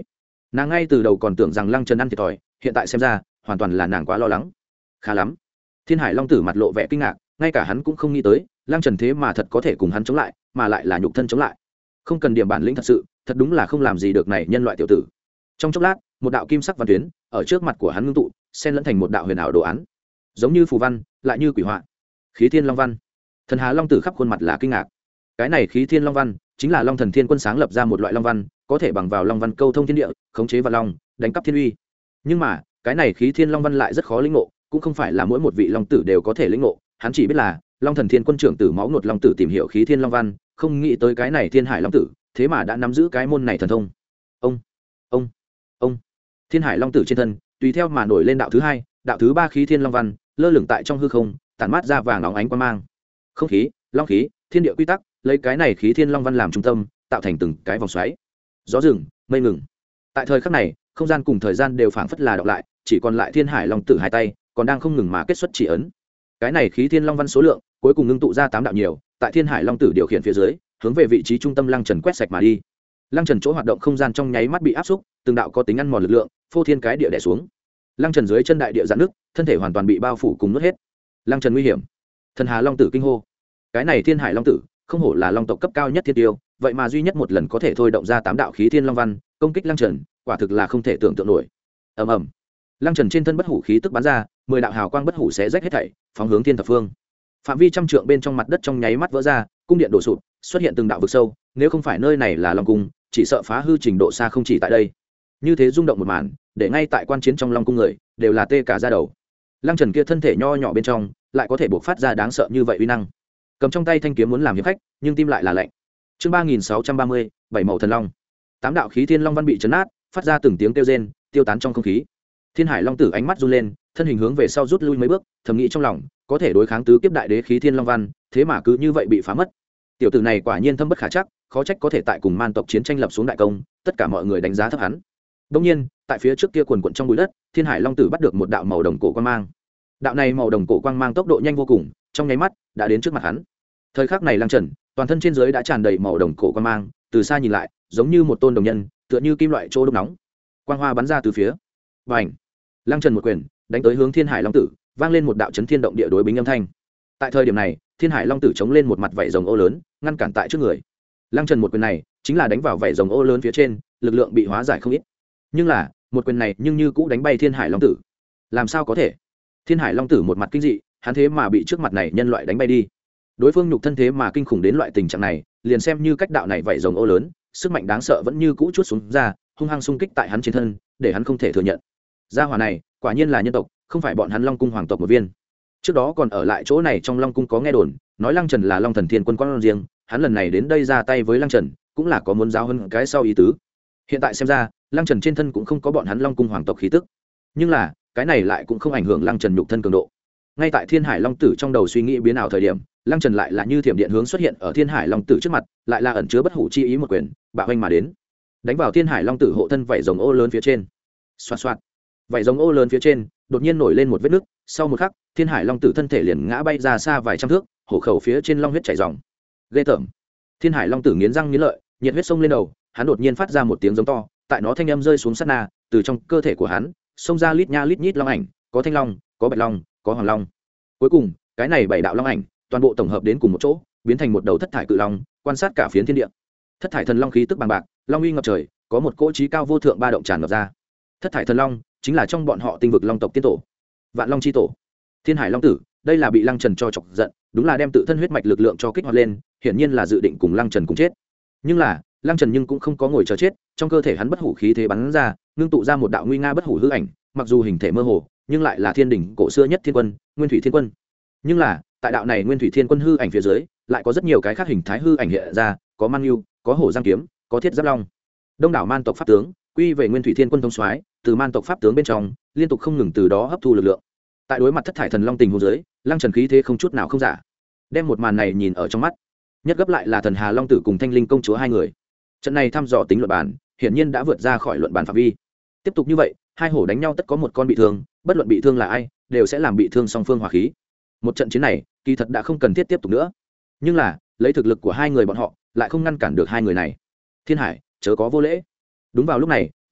Nàng ngay từ đầu còn tưởng rằng lăng trần ăn thiệt thòi, hiện tại xem ra hoàn toàn là nàng quá lo lắng. Khá lắm. Thiên Hải Long Tử mặt lộ vẻ kinh ngạc, ngay cả hắn cũng không nghĩ tới lăng trần thế mà thật có thể cùng hắn chống lại, mà lại là nhục thân chống lại. Không cần điểm bản lĩnh thật sự, thật đúng là không làm gì được này nhân loại tiểu tử. Trong chốc lát, một đạo kim sắc văn tuyến ở trước mặt của hắn ngưng tụ, xen lẫn thành một đạo huyền ảo đồ án, giống như phù văn lại như quỷ họa. Khí Thiên Long Văn. Thần Hà Long Tử khắp khuôn mặt là kinh ngạc. Cái này Khí Thiên Long Văn chính là Long Thần Thiên Quân sáng lập ra một loại long văn, có thể bằng vào long văn câu thông thiên địa, khống chế vạn long, đánh cắp thiên uy. Nhưng mà cái này Khí Thiên Long Văn lại rất khó lĩnh ngộ, cũng không phải là mỗi một vị long tử đều có thể lĩnh ngộ. Hắn chỉ biết là Long Thần Thiên Quân trưởng tử máu ngột long tử tìm hiểu Khí Thiên Long Văn, không nghĩ tới cái này Thiên Hải Long Tử thế mà đã nắm giữ cái môn này thần thông. Ông, ông, ông. Thiên Hải Long Tử trên thân tùy theo mà nổi lên đạo thứ hai, đạo thứ ba Khí Thiên Long Văn, lơ lửng tại trong hư không, tản mát ra vàng óng ánh quang mang. Không khí, long khí, thiên địa quy tắc, lấy cái này Khí Thiên Long Văn làm trung tâm, tạo thành từng cái vòng xoáy. Gió rừng, mây ngừng. Tại thời khắc này, không gian cùng thời gian đều phảng phất là đọc lại, chỉ còn lại Thiên Hải Long Tử hai tay còn đang không ngừng mà kết xuất chỉ ấn. Cái này Khí Thiên Long Văn số lượng cuối cùng ngưng tụ ra tám đạo nhiều, tại Thiên Hải Long Tử điều khiển phía dưới, hướng về vị trí trung tâm lăng trần quét sạch mà đi. Lăng trần chỗ hoạt động không gian trong nháy mắt bị áp xúc, từng đạo có tính ăn mòn lực lượng phô thiên cái địa đè xuống. Lăng trần dưới chân đại địa giãn nước, thân thể hoàn toàn bị bao phủ cùng nuốt hết. Lăng trần nguy hiểm. Thần Hà Long Tử kinh hô. Cái này Thiên Hải Long Tử không hổ là long tộc cấp cao nhất thiên tiêu, vậy mà duy nhất một lần có thể thôi động ra tám đạo Khí Thiên Long Văn công kích lăng trần, quả thực là không thể tưởng tượng nổi. Ầm ầm. Lăng trần trên thân bất hủ khí tức bắn ra, mười đạo hào quang bất hủ xé rách hết thảy, phóng hướng thiên thập phương. Phạm vi trăm trượng bên trong mặt đất trong nháy mắt vỡ ra, cung điện đổ sụp, xuất hiện từng đạo vực sâu, nếu không phải nơi này là long cung, chỉ sợ phá hư trình độ xa không chỉ tại đây. Như thế rung động một màn, để ngay tại quan chiến trong long cung người đều là tê cả da đầu. Lăng trần kia thân thể nho nhỏ bên trong lại có thể buộc phát ra đáng sợ như vậy uy năng, cầm trong tay thanh kiếm muốn làm hiệp khách, nhưng tim lại là lạnh. Chương ba nghìn sáu trăm ba mươi, bảy màu thần long. Tám đạo Khí Thiên Long Văn bị chấn nát, phát ra từng tiếng kêu rên, tiêu tán trong không khí. Thiên Hải Long Tử ánh mắt run lên, thân hình hướng về sau rút lui mấy bước, thầm nghĩ trong lòng, có thể đối kháng tứ kiếp đại đế Khí Thiên Long Văn, thế mà cứ như vậy bị phá mất. Tiểu tử này quả nhiên thâm bất khả trắc, khó trách có thể tại cùng man tộc chiến tranh lập xuống đại công, tất cả mọi người đánh giá thấp hắn. Đương nhiên, tại phía trước kia quần quần trong bụi đất, Thiên Hải Long Tử bắt được một đạo màu đồng cổ quang mang. Đạo này màu đồng cổ quang mang tốc độ nhanh vô cùng, trong nháy mắt đã đến trước mặt hắn. Thời khắc này Lăng Trần, toàn thân trên dưới đã tràn đầy màu đồng cổ quang mang, từ xa nhìn lại, giống như một tôn đồng nhân, tựa như kim loại trô đúc nóng. Quang hoa bắn ra từ phía. Bành! Lăng Trần một quyền đánh tới hướng Thiên Hải Long Tử, vang lên một đạo chấn thiên động địa đối bính âm thanh. Tại thời điểm này, Thiên Hải Long Tử chống lên một mặt vảy rồng ô lớn, ngăn cản tại trước người. Lăng Trần một quyền này chính là đánh vào vảy rồng ô lớn phía trên, lực lượng bị hóa giải không ít. Nhưng là, một quyền này nhưng như cũ đánh bay Thiên Hải Long Tử. Làm sao có thể? Thiên Hải Long Tử một mặt kinh dị, hắn thế mà bị trước mặt này nhân loại đánh bay đi. Đối phương nhục thân thế mà kinh khủng đến loại tình trạng này, liền xem như cách đạo này vảy rồng ô lớn, sức mạnh đáng sợ vẫn như cũ chuốt xuống ra, hung hăng xung kích tại hắn trên thân, để hắn không thể thừa nhận. Gia hỏa này, quả nhiên là nhân tộc, không phải bọn hắn Long cung hoàng tộc một viên. Trước đó còn ở lại chỗ này trong Long cung có nghe đồn, nói Lăng Trần là Long Thần Thiên Quân con riêng, hắn lần này đến đây ra tay với Lăng Trần, cũng là có muốn giáo hơn cái sau ý tứ. Hiện tại xem ra, Lăng Trần trên thân cũng không có bọn hắn Long cung hoàng tộc khí tức. Nhưng là, cái này lại cũng không ảnh hưởng Lăng Trần nhục thân cường độ. Ngay tại Thiên Hải Long Tử trong đầu suy nghĩ biến ảo thời điểm, Lăng Trần lại là như thiểm điện hướng xuất hiện ở Thiên Hải Long Tử trước mặt, lại là ẩn chứa bất hủ chi ý một quyền, bạo vênh mà đến, đánh vào Thiên Hải Long Tử hộ thân vảy rồng ô lớn phía trên. Xoạt xoạt. Vảy rồng ô lớn phía trên đột nhiên nổi lên một vết nứt, sau một khắc, Thiên Hải Long Tử thân thể liền ngã bay ra xa vài trăm thước, hổ khẩu phía trên long huyết chảy ròng. Ghê tởm. Thiên Hải Long Tử nghiến răng nghiến lợi, nhiệt huyết sông lên đầu, hắn đột nhiên phát ra một tiếng giống to, tại nó thanh âm rơi xuống sát na, từ trong cơ thể của hắn xông ra lít nha lít nhít long ảnh, có thanh long, có bạch long, có hoàng long. Cuối cùng, cái này bảy đạo long ảnh toàn bộ tổng hợp đến cùng một chỗ, biến thành một đầu thất thải cự long, quan sát cả phiến thiên địa. Thất thải thần long khí tức bằng bạc, long uy ngập trời, có một cỗ trí cao vô thượng ba động tràn ngập ra. Thất thải thần long chính là trong bọn họ tinh vực long tộc tiên tổ, Vạn Long chi tổ. Thiên Hải Long Tử, đây là bị Lăng Trần cho chọc giận, đúng là đem tự thân huyết mạch lực lượng cho kích hoạt lên, hiển nhiên là dự định cùng Lăng Trần cùng chết. Nhưng là, Lăng Trần nhưng cũng không có ngồi chờ chết, trong cơ thể hắn bất hủ khí thế bắn ra, ngưng tụ ra một đạo nguy nga bất hủ hư ảnh, mặc dù hình thể mơ hồ, nhưng lại là thiên đỉnh cổ xưa nhất thiên quân, Nguyên Thủy Thiên Quân. Nhưng là, tại đạo này Nguyên Thủy Thiên Quân hư ảnh phía dưới, lại có rất nhiều cái khác hình thái hư ảnh hiện ra, có man nhu, có hổ giang kiếm, có thiết giáp long. Đông đảo man tộc pháp tướng, quy về Nguyên Thủy Thiên Quân thống soái, từ man tộc pháp tướng bên trong, liên tục không ngừng từ đó hấp thu lực lượng. Tại đối mặt thất thải thần long tình huống dưới, Lăng Trần khí thế không chút nào không giả, đem một màn này nhìn ở trong mắt. Nhất gấp lại là thần Hà Long Tử cùng Thanh Linh công chúa hai người. Trận này thăm dò tính luận bàn, hiển nhiên đã vượt ra khỏi luận bàn phạm vi. Tiếp tục như vậy, hai hổ đánh nhau tất có một con bị thương, bất luận bị thương là ai, đều sẽ làm bị thương song phương hòa khí. Một trận chiến này, kỳ thật đã không cần thiết tiếp tục nữa. Nhưng là, lấy thực lực của hai người bọn họ, lại không ngăn cản được hai người này. Thiên Hải, chớ có vô lễ. Đúng vào lúc này,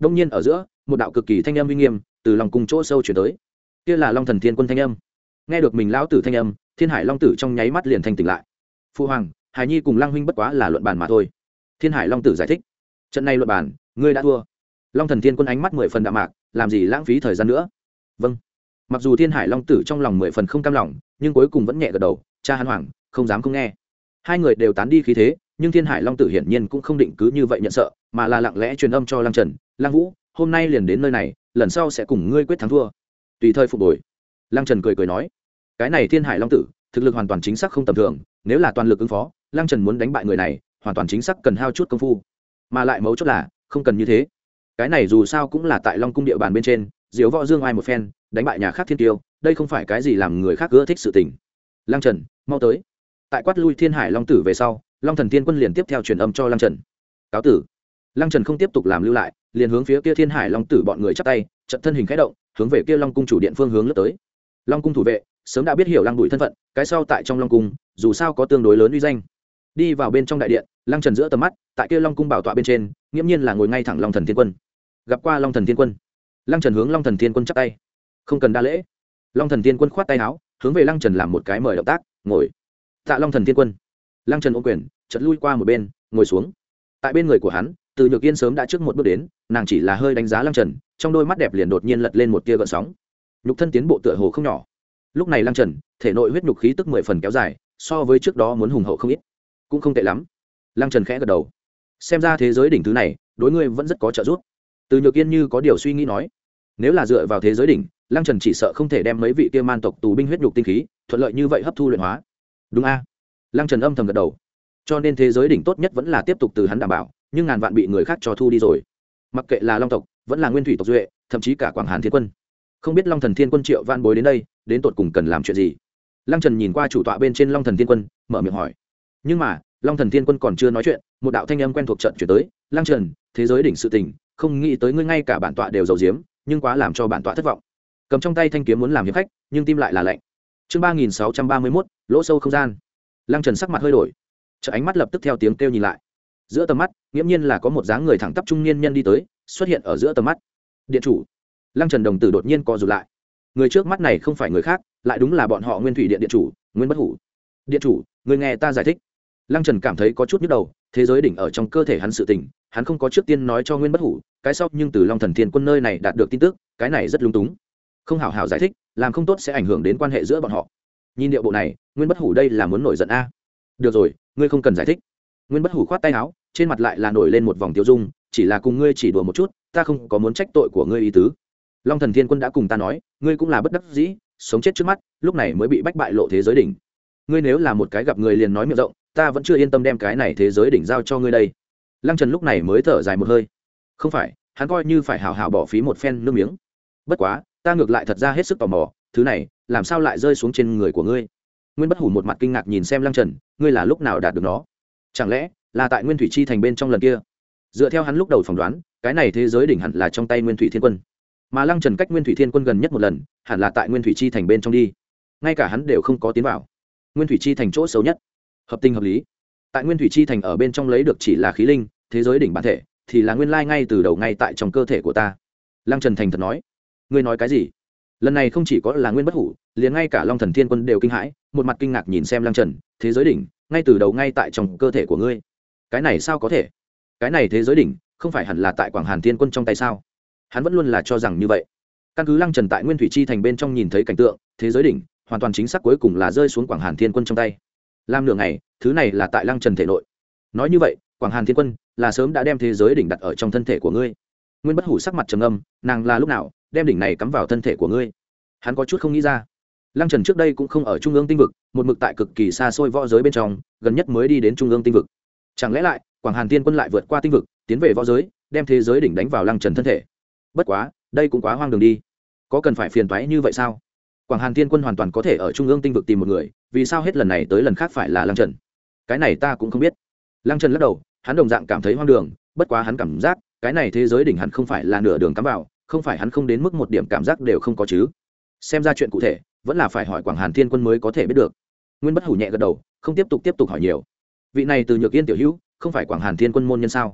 đông nhiên ở giữa một đạo cực kỳ thanh âm uy nghiêm từ lòng cung chỗ sâu chuyển tới, kia là long thần thiên quân thanh âm. Nghe được mình lão tử thanh âm, thiên hải long tử trong nháy mắt liền thanh tỉnh lại. Phu hoàng, hải nhi cùng lăng huynh bất quá là luận bàn mà thôi. Thiên hải long tử giải thích, trận này luận bàn ngươi đã thua. Long thần thiên quân ánh mắt mười phần đạm mạc, làm gì lãng phí thời gian nữa. Vâng. Mặc dù thiên hải long tử trong lòng mười phần không cam lòng, nhưng cuối cùng vẫn nhẹ gật đầu. Cha hắn hoàng không dám không nghe. Hai người đều tán đi khí thế, nhưng thiên hải long tử hiển nhiên cũng không định cứ như vậy nhận sợ, mà là lặng lẽ truyền âm cho lăng trần. Lăng vũ, hôm nay liền đến nơi này, lần sau sẽ cùng ngươi quyết thắng thua, tùy thời phục hồi. Lăng trần cười cười nói, cái này thiên hải long tử thực lực hoàn toàn chính xác không tầm thường, nếu là toàn lực ứng phó, lăng trần muốn đánh bại người này hoàn toàn chính xác cần hao chút công phu, mà lại mấu chốt là không cần như thế. Cái này dù sao cũng là tại long cung địa bàn bên trên, diếu võ dương ai một phen, đánh bại nhà khác thiên tiêu, đây không phải cái gì làm người khác ưa thích sự tình. Lăng trần, mau tới. Tại quát lui thiên hải long tử về sau, long thần thiên quân liền tiếp theo truyền âm cho lăng trần. Cáo tử. Lăng trần không tiếp tục làm lưu lại, liền hướng phía kia thiên hải long tử bọn người chắp tay, trận thân hình khẽ động, hướng về kia long cung chủ điện phương hướng lướt tới. Long cung thủ vệ sớm đã biết hiểu lăng bụi thân phận, cái sau tại trong long cung dù sao có tương đối lớn uy danh. Đi vào bên trong đại điện, lăng trần giữa tầm mắt, tại kia long cung bảo tọa bên trên, nghiễm nhiên là ngồi ngay thẳng long thần thiên quân. Gặp qua long thần thiên quân, lăng trần hướng long thần thiên quân chắp tay. Không cần đa lễ. Long thần thiên quân khoát tay áo, hướng về lăng trần làm một cái mời động tác, ngồi. Tạ long thần thiên quân. Lăng trần ôm quyền, chợt lui qua một bên, ngồi xuống. Tại bên người của hắn, Từ Nhược Yên sớm đã trước một bước đến, nàng chỉ là hơi đánh giá lăng trần, trong đôi mắt đẹp liền đột nhiên lật lên một tia gợn sóng. Nhục thân tiến bộ tựa hồ không nhỏ. Lúc này lăng trần thể nội huyết nhục khí tức mười phần kéo dài, so với trước đó muốn hùng hậu không ít, cũng không tệ lắm. Lăng trần khẽ gật đầu, xem ra thế giới đỉnh thứ này đối ngươi vẫn rất có trợ giúp. Từ Nhược Yên như có điều suy nghĩ nói, nếu là dựa vào thế giới đỉnh, lăng trần chỉ sợ không thể đem mấy vị kia man tộc tù binh huyết nhục tinh khí thuận lợi như vậy hấp thu luyện hóa. Đúng a? Lăng trần âm thầm gật đầu. Cho nên thế giới đỉnh tốt nhất vẫn là tiếp tục từ hắn đảm bảo, nhưng ngàn vạn bị người khác cho thu đi rồi. Mặc kệ là long tộc vẫn là nguyên thủy tộc duệ, thậm chí cả quảng hàn thiên quân, không biết long thần thiên quân triệu van bối đến đây đến tột cùng cần làm chuyện gì. Lăng trần nhìn qua chủ tọa bên trên long thần thiên quân, mở miệng hỏi. Nhưng mà long thần thiên quân còn chưa nói chuyện, một đạo thanh âm quen thuộc trận chuyển tới. Lăng trần, thế giới đỉnh sự tình, không nghĩ tới ngươi ngay cả bản tọa đều giấu giếm, nhưng quá làm cho bản tọa thất vọng. Cầm trong tay thanh kiếm muốn làm hiệp khách, nhưng tim lại là lạnh. Chương ba nghìn sáu trăm ba mươi mốt, lỗ sâu không gian. Lăng trần sắc mặt hơi đổi, chợ ánh mắt lập tức theo tiếng kêu nhìn lại. Giữa tầm mắt nghiễm nhiên là có một dáng người thẳng tắp trung niên nhân đi tới, xuất hiện ở giữa tầm mắt. Điện chủ. Lăng trần đồng tử đột nhiên co rụt lại. Người trước mắt này không phải người khác, lại đúng là bọn họ Nguyên Thủy Điện điện chủ Nguyên Bất Hủ. Điện chủ, người nghe ta giải thích. Lăng trần cảm thấy có chút nhức đầu, thế giới đỉnh ở trong cơ thể hắn sự tình, hắn không có trước tiên nói cho Nguyên Bất Hủ, cái sau nhưng từ long thần thiên quân nơi này đạt được tin tức, cái này rất lung túng, không hảo hảo giải thích, làm không tốt sẽ ảnh hưởng đến quan hệ giữa bọn họ. Nhìn điệu bộ này, Nguyên Bất Hủ đây là muốn nổi giận a. Được rồi, ngươi không cần giải thích. Nguyên Bất Hủ khoát tay áo, trên mặt lại là nổi lên một vòng tiêu dung, chỉ là cùng ngươi chỉ đùa một chút, ta không có muốn trách tội của ngươi ý tứ. Long thần thiên quân đã cùng ta nói, ngươi cũng là bất đắc dĩ, sống chết trước mắt, lúc này mới bị bách bại lộ thế giới đỉnh. Ngươi nếu là một cái gặp người liền nói miệng rộng, ta vẫn chưa yên tâm đem cái này thế giới đỉnh giao cho ngươi đây. Lăng trần lúc này mới thở dài một hơi. Không phải, hắn coi như phải hào hào bỏ phí một phen nước miếng. Bất quá, ta ngược lại thật ra hết sức tò mò, thứ này làm sao lại rơi xuống trên người của ngươi. Nguyên Bất Hủ một mặt kinh ngạc nhìn xem lăng trần, ngươi là lúc nào đạt được nó? Chẳng lẽ là tại Nguyên Thủy Chi thành bên trong lần kia? Dựa theo hắn lúc đầu phỏng đoán, cái này thế giới đỉnh hẳn là trong tay Nguyên Thủy Thiên Quân, mà lăng trần cách Nguyên Thủy Thiên Quân gần nhất một lần hẳn là tại Nguyên Thủy Chi thành bên trong đi, ngay cả hắn đều không có tiến vào. Nguyên Thủy Chi thành chỗ xấu nhất, hợp tình hợp lý. Tại Nguyên Thủy Chi thành ở bên trong lấy được chỉ là khí linh, thế giới đỉnh bản thể thì là nguyên lai ngay từ đầu ngay tại trong cơ thể của ta. Lăng trần thành thật nói. Ngươi nói cái gì? Lần này không chỉ có là Nguyên Bất Hủ, liền ngay cả long thần thiên quân đều kinh hãi, một mặt kinh ngạc nhìn xem lăng trần, thế giới đỉnh ngay từ đầu ngay tại trong cơ thể của ngươi, cái này sao có thể? Cái này thế giới đỉnh không phải hẳn là tại quảng hàn thiên quân trong tay sao? Hắn vẫn luôn là cho rằng như vậy. Căn cứ lăng trần tại Nguyên Thủy Chi thành bên trong nhìn thấy cảnh tượng, thế giới đỉnh hoàn toàn chính xác cuối cùng là rơi xuống quảng hàn thiên quân trong tay. Làm nửa ngày, thứ này là tại lăng trần thể nội. Nói như vậy, quảng hàn thiên quân là sớm đã đem thế giới đỉnh đặt ở trong thân thể của ngươi. Nguyên Bất Hủ sắc mặt trầm ngâm, nàng là lúc nào đem đỉnh này cắm vào thân thể của ngươi? Hắn có chút không nghĩ ra. Lăng trần trước đây cũng không ở trung ương tinh vực, một mực tại cực kỳ xa xôi võ giới bên trong, gần nhất mới đi đến trung ương tinh vực. Chẳng lẽ lại quảng hàn thiên quân lại vượt qua tinh vực, tiến về võ giới, đem thế giới đỉnh đánh vào lăng trần thân thể? Bất quá, đây cũng quá hoang đường đi, có cần phải phiền toái như vậy sao? Quảng hàn thiên quân hoàn toàn có thể ở trung ương tinh vực tìm một người, vì sao hết lần này tới lần khác phải là lăng trần? Cái này ta cũng không biết. Lăng trần lắc đầu, hắn đồng dạng cảm thấy hoang đường, bất quá hắn cảm giác cái này thế giới đỉnh hẳn không phải là nửa đường cắm vào, không phải hắn không đến mức một điểm cảm giác đều không có chứ? Xem ra chuyện cụ thể vẫn là phải hỏi quảng hàn thiên quân mới có thể biết được. Nguyên Bất Hủ nhẹ gật đầu, không tiếp tục tiếp tục hỏi nhiều. Vị này Từ Nhược Yên tiểu hữu không phải quảng hàn thiên quân môn nhân sao?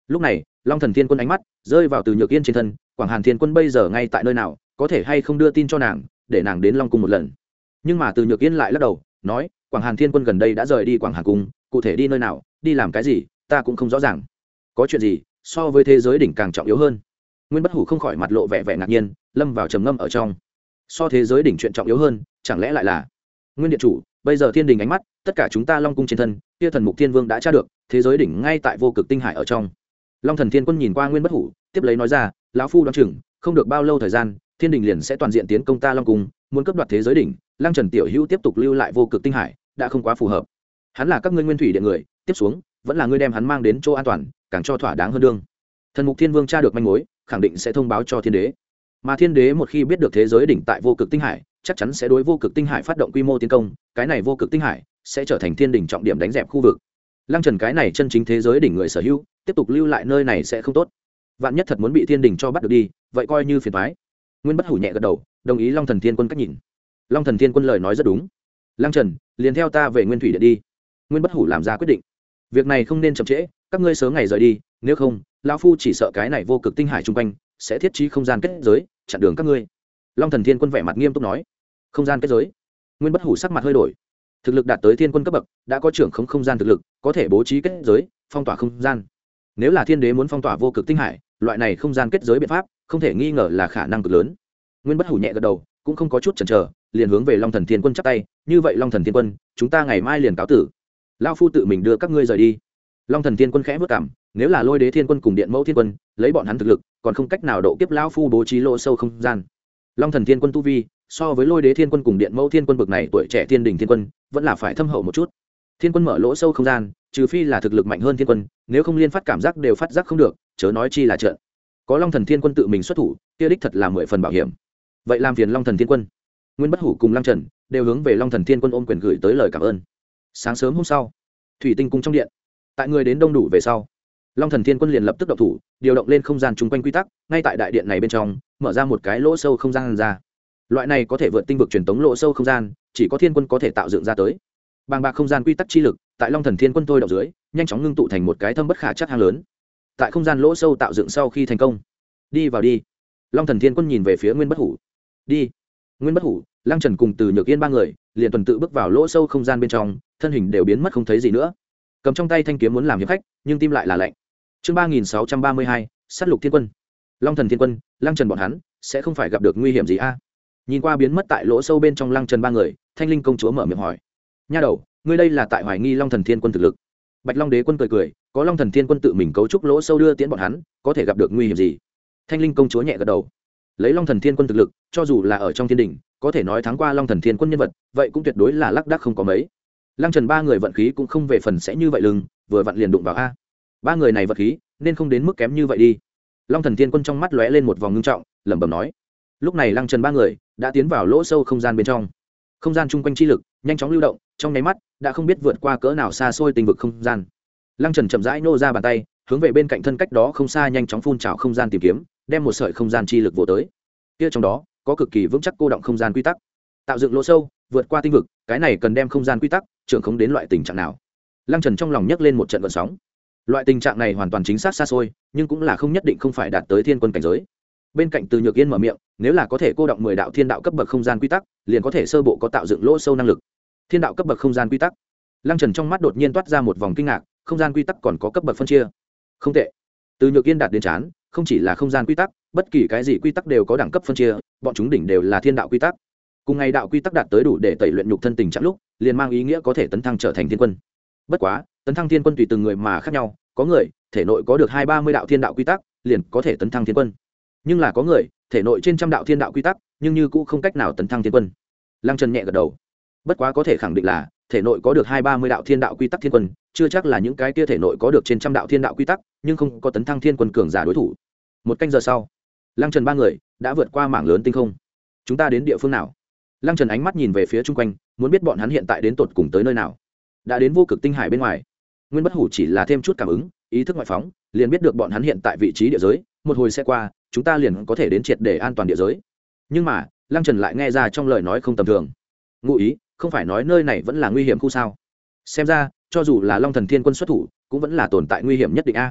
lúc này long thần thiên quân ánh mắt rơi vào từ nhược yên trên thân. Quảng Hàn Thiên Quân bây giờ ngay tại nơi nào, có thể hay không đưa tin cho nàng để nàng đến Long Cung một lần. Nhưng mà từ nhược yên lại lắc đầu nói, Quảng Hàn Thiên Quân gần đây đã rời đi Quảng Hàn Cung, cụ thể đi nơi nào, đi làm cái gì, ta cũng không rõ ràng. Có chuyện gì so với thế giới đỉnh càng trọng yếu hơn? Nguyên Bất Hủ không khỏi mặt lộ vẻ vẻ ngạc nhiên, lâm vào trầm ngâm ở trong. So thế giới đỉnh chuyện trọng yếu hơn, chẳng lẽ lại là Nguyên Điện Chủ? Bây giờ thiên đình ánh mắt tất cả chúng ta Long Cung trên thân, kia thần mục thiên vương đã tra được thế giới đỉnh ngay tại vô cực tinh hải ở trong. Long Thần Thiên Quân nhìn qua Nguyên Bất Hủ, tiếp lấy nói ra, lão phu đoán chừng không được bao lâu thời gian, thiên đình liền sẽ toàn diện tiến công ta Long Cung, muốn cướp đoạt thế giới đỉnh. Lăng Trần tiểu hữu tiếp tục lưu lại vô cực tinh hải đã không quá phù hợp. Hắn là các ngươi Nguyên Thủy Điện người, tiếp xuống vẫn là ngươi đem hắn mang đến chỗ an toàn, càng cho thỏa đáng hơn đương. Thần mục thiên vương tra được manh mối, khẳng định sẽ thông báo cho thiên đế. Mà thiên đế một khi biết được thế giới đỉnh tại vô cực tinh hải, chắc chắn sẽ đối vô cực tinh hải phát động quy mô tiến công, cái này vô cực tinh hải sẽ trở thành thiên đỉnh trọng điểm đánh dẹp khu vực. Lăng Trần cái này chân chính thế giới đỉnh người sở hữu, tiếp tục lưu lại nơi này sẽ không tốt. Vạn nhất thật muốn bị thiên đỉnh cho bắt được đi, vậy coi như phiền toái. Nguyên Bất Hủ nhẹ gật đầu, đồng ý Long Thần Thiên Quân cách nhìn. Long Thần Thiên Quân lời nói rất đúng. Lăng Trần, liền theo ta về Nguyên Thủy Điện đi. Nguyên Bất Hủ làm ra quyết định. Việc này không nên chậm trễ, các ngươi sớm ngày rời đi, nếu không, lão phu chỉ sợ cái này vô cực tinh hải trung quanh sẽ thiết trí không gian kết giới, chặn đường các ngươi. Long Thần Thiên Quân vẻ mặt nghiêm túc nói. Không gian kết giới? Nguyên Bất Hủ sắc mặt hơi đổi. Thực lực đạt tới thiên quân cấp bậc, đã có trưởng không không gian thực lực, có thể bố trí kết giới, phong tỏa không gian. Nếu là thiên đế muốn phong tỏa vô cực tinh hải, loại này không gian kết giới biện pháp, không thể nghi ngờ là khả năng cực lớn. Nguyên Bất Hủ nhẹ gật đầu, cũng không có chút chần chờ, liền hướng về Long Thần Thiên Quân chắp tay, như vậy Long Thần Thiên Quân, chúng ta ngày mai liền cáo tử. Lão phu tự mình đưa các ngươi rời đi. Long Thần Thiên Quân khẽ bước cằm, nếu là Lôi Đế Thiên Quân cùng Điện Mẫu Thiên Quân, lấy bọn hắn thực lực, còn không cách nào độ kiếp lão phu bố trí lỗ sâu không gian. Long Thần Thiên Quân tu vi, so với Lôi Đế Thiên Quân cùng Điện Mẫu Thiên Quân bậc này tuổi trẻ thiên đình thiên quân, vẫn là phải thâm hậu một chút. Thiên Quân mở lỗ sâu không gian, trừ phi là thực lực mạnh hơn thiên quân, nếu không liên phát cảm giác đều phát giác không được, chớ nói chi là trận. Có Long Thần Thiên Quân tự mình xuất thủ, kia đích thật là mười phần bảo hiểm. Vậy làm phiền Long Thần Thiên Quân. Nguyên Bất Hủ cùng Lăng Trần đều hướng về Long Thần Thiên Quân ôm quyền gửi tới lời cảm ơn. Sáng sớm hôm sau, Thủy Tinh cung trong điện, tại người đến đông đủ về sau, Long Thần Thiên Quân liền lập tức động thủ, điều động lên không gian chung quanh quy tắc, ngay tại đại điện này bên trong, mở ra một cái lỗ sâu không gian ra. Loại này có thể vượt tinh vực truyền tống lỗ sâu không gian, chỉ có thiên quân có thể tạo dựng ra tới. Bàng bạc không gian quy tắc chi lực, tại Long Thần Thiên Quân thôi động dưới, nhanh chóng ngưng tụ thành một cái thâm bất khả trắc hang lớn. Tại không gian lỗ sâu tạo dựng sau khi thành công, đi vào đi. Long Thần Thiên Quân nhìn về phía Nguyên Bất Hủ. Đi. Nguyên Bất Hủ, Lăng Trần cùng Từ Nhược Yên ba người, liền tuần tự bước vào lỗ sâu không gian bên trong, thân hình đều biến mất không thấy gì nữa. Cầm trong tay thanh kiếm muốn làm hiệp khách, nhưng tim lại là lạnh. Chương ba nghìn sáu trăm ba mươi hai, sát lục thiên quân. Long Thần Thiên Quân, Lăng Trần bọn hắn sẽ không phải gặp được nguy hiểm gì a? Nhìn qua biến mất tại lỗ sâu bên trong Lăng Trần ba người, Thanh Linh công chúa mở miệng hỏi. Nha đầu, ngươi đây là tại hoài nghi Long Thần Thiên Quân thực lực? Bạch Long Đế Quân cười cười, có Long Thần Thiên Quân tự mình cấu trúc lỗ sâu đưa tiễn bọn hắn, có thể gặp được nguy hiểm gì? Thanh Linh công chúa nhẹ gật đầu. Lấy Long Thần Thiên Quân thực lực, cho dù là ở trong thiên đỉnh, có thể nói thắng qua Long Thần Thiên Quân nhân vật, vậy cũng tuyệt đối là lác đác không có mấy. Lăng Trần ba người vận khí cũng không về phần sẽ như vậy lưng, vừa vặn liền đụng vào a. Ba người này vận khí, nên không đến mức kém như vậy đi. Long Thần Thiên Quân trong mắt lóe lên một vòng ngưng trọng, lẩm bẩm nói. Lúc này Lăng Trần ba người đã tiến vào lỗ sâu không gian bên trong. Không gian chung quanh chi lực nhanh chóng lưu động, trong nháy mắt đã không biết vượt qua cỡ nào xa xôi tinh vực không gian. Lăng Trần chậm rãi nô ra bàn tay, hướng về bên cạnh thân cách đó không xa nhanh chóng phun trào không gian tìm kiếm, đem một sợi không gian chi lực vồ tới. Kia trong đó có cực kỳ vững chắc cô động không gian quy tắc, tạo dựng lỗ sâu, vượt qua tinh vực, cái này cần đem không gian quy tắc trưởng khống đến loại tình trạng nào? Lăng Trần trong lòng nhấc lên một trận gợn sóng. Loại tình trạng này hoàn toàn chính xác xa xôi, nhưng cũng là không nhất định không phải đạt tới thiên quân cảnh giới. Bên cạnh Từ Nhược Yên mở miệng, nếu là có thể cô động mười đạo thiên đạo cấp bậc không gian quy tắc, liền có thể sơ bộ có tạo dựng lỗ sâu năng lực. Thiên đạo cấp bậc không gian quy tắc. Lăng Trần trong mắt đột nhiên toát ra một vòng kinh ngạc, không gian quy tắc còn có cấp bậc phân chia. Không tệ. Từ Nhược Yên đạt đến chán, không chỉ là không gian quy tắc, bất kỳ cái gì quy tắc đều có đẳng cấp phân chia, bọn chúng đỉnh đều là thiên đạo quy tắc. Cùng ngày đạo quy tắc đạt tới đủ để tẩy luyện nhục thân tình trạng lúc, liền mang ý nghĩa có thể tấn thăng trở thành thiên quân. Bất quá, tấn thăng thiên quân tùy từng người mà khác nhau, có người thể nội có được hai ba mươi đạo thiên đạo quy tắc, liền có thể tấn thăng thiên quân. Nhưng là có người thể nội trên trăm đạo thiên đạo quy tắc, nhưng như cũng không cách nào tấn thăng thiên quân. Lăng Trần nhẹ gật đầu. Bất quá có thể khẳng định là thể nội có được hai ba mươi đạo thiên đạo quy tắc thiên quân, chưa chắc là những cái kia thể nội có được trên trăm đạo thiên đạo quy tắc, nhưng không có tấn thăng thiên quân cường giả đối thủ. Một canh giờ sau, Lăng Trần ba người đã vượt qua mảng lớn tinh không. Chúng ta đến địa phương nào? Lăng Trần ánh mắt nhìn về phía chung quanh, muốn biết bọn hắn hiện tại đến tột cùng tới nơi nào. Đã đến vô cực tinh hải bên ngoài. Nguyên Bất Hủ chỉ là thêm chút cảm ứng, ý thức ngoại phóng, liền biết được bọn hắn hiện tại vị trí địa giới, một hồi sẽ qua, chúng ta liền có thể đến triệt để an toàn địa giới. Nhưng mà, Lăng Trần lại nghe ra trong lời nói không tầm thường. Ngụ ý, không phải nói nơi này vẫn là nguy hiểm khu sao? Xem ra, cho dù là Long Thần Thiên Quân xuất thủ, cũng vẫn là tồn tại nguy hiểm nhất định a.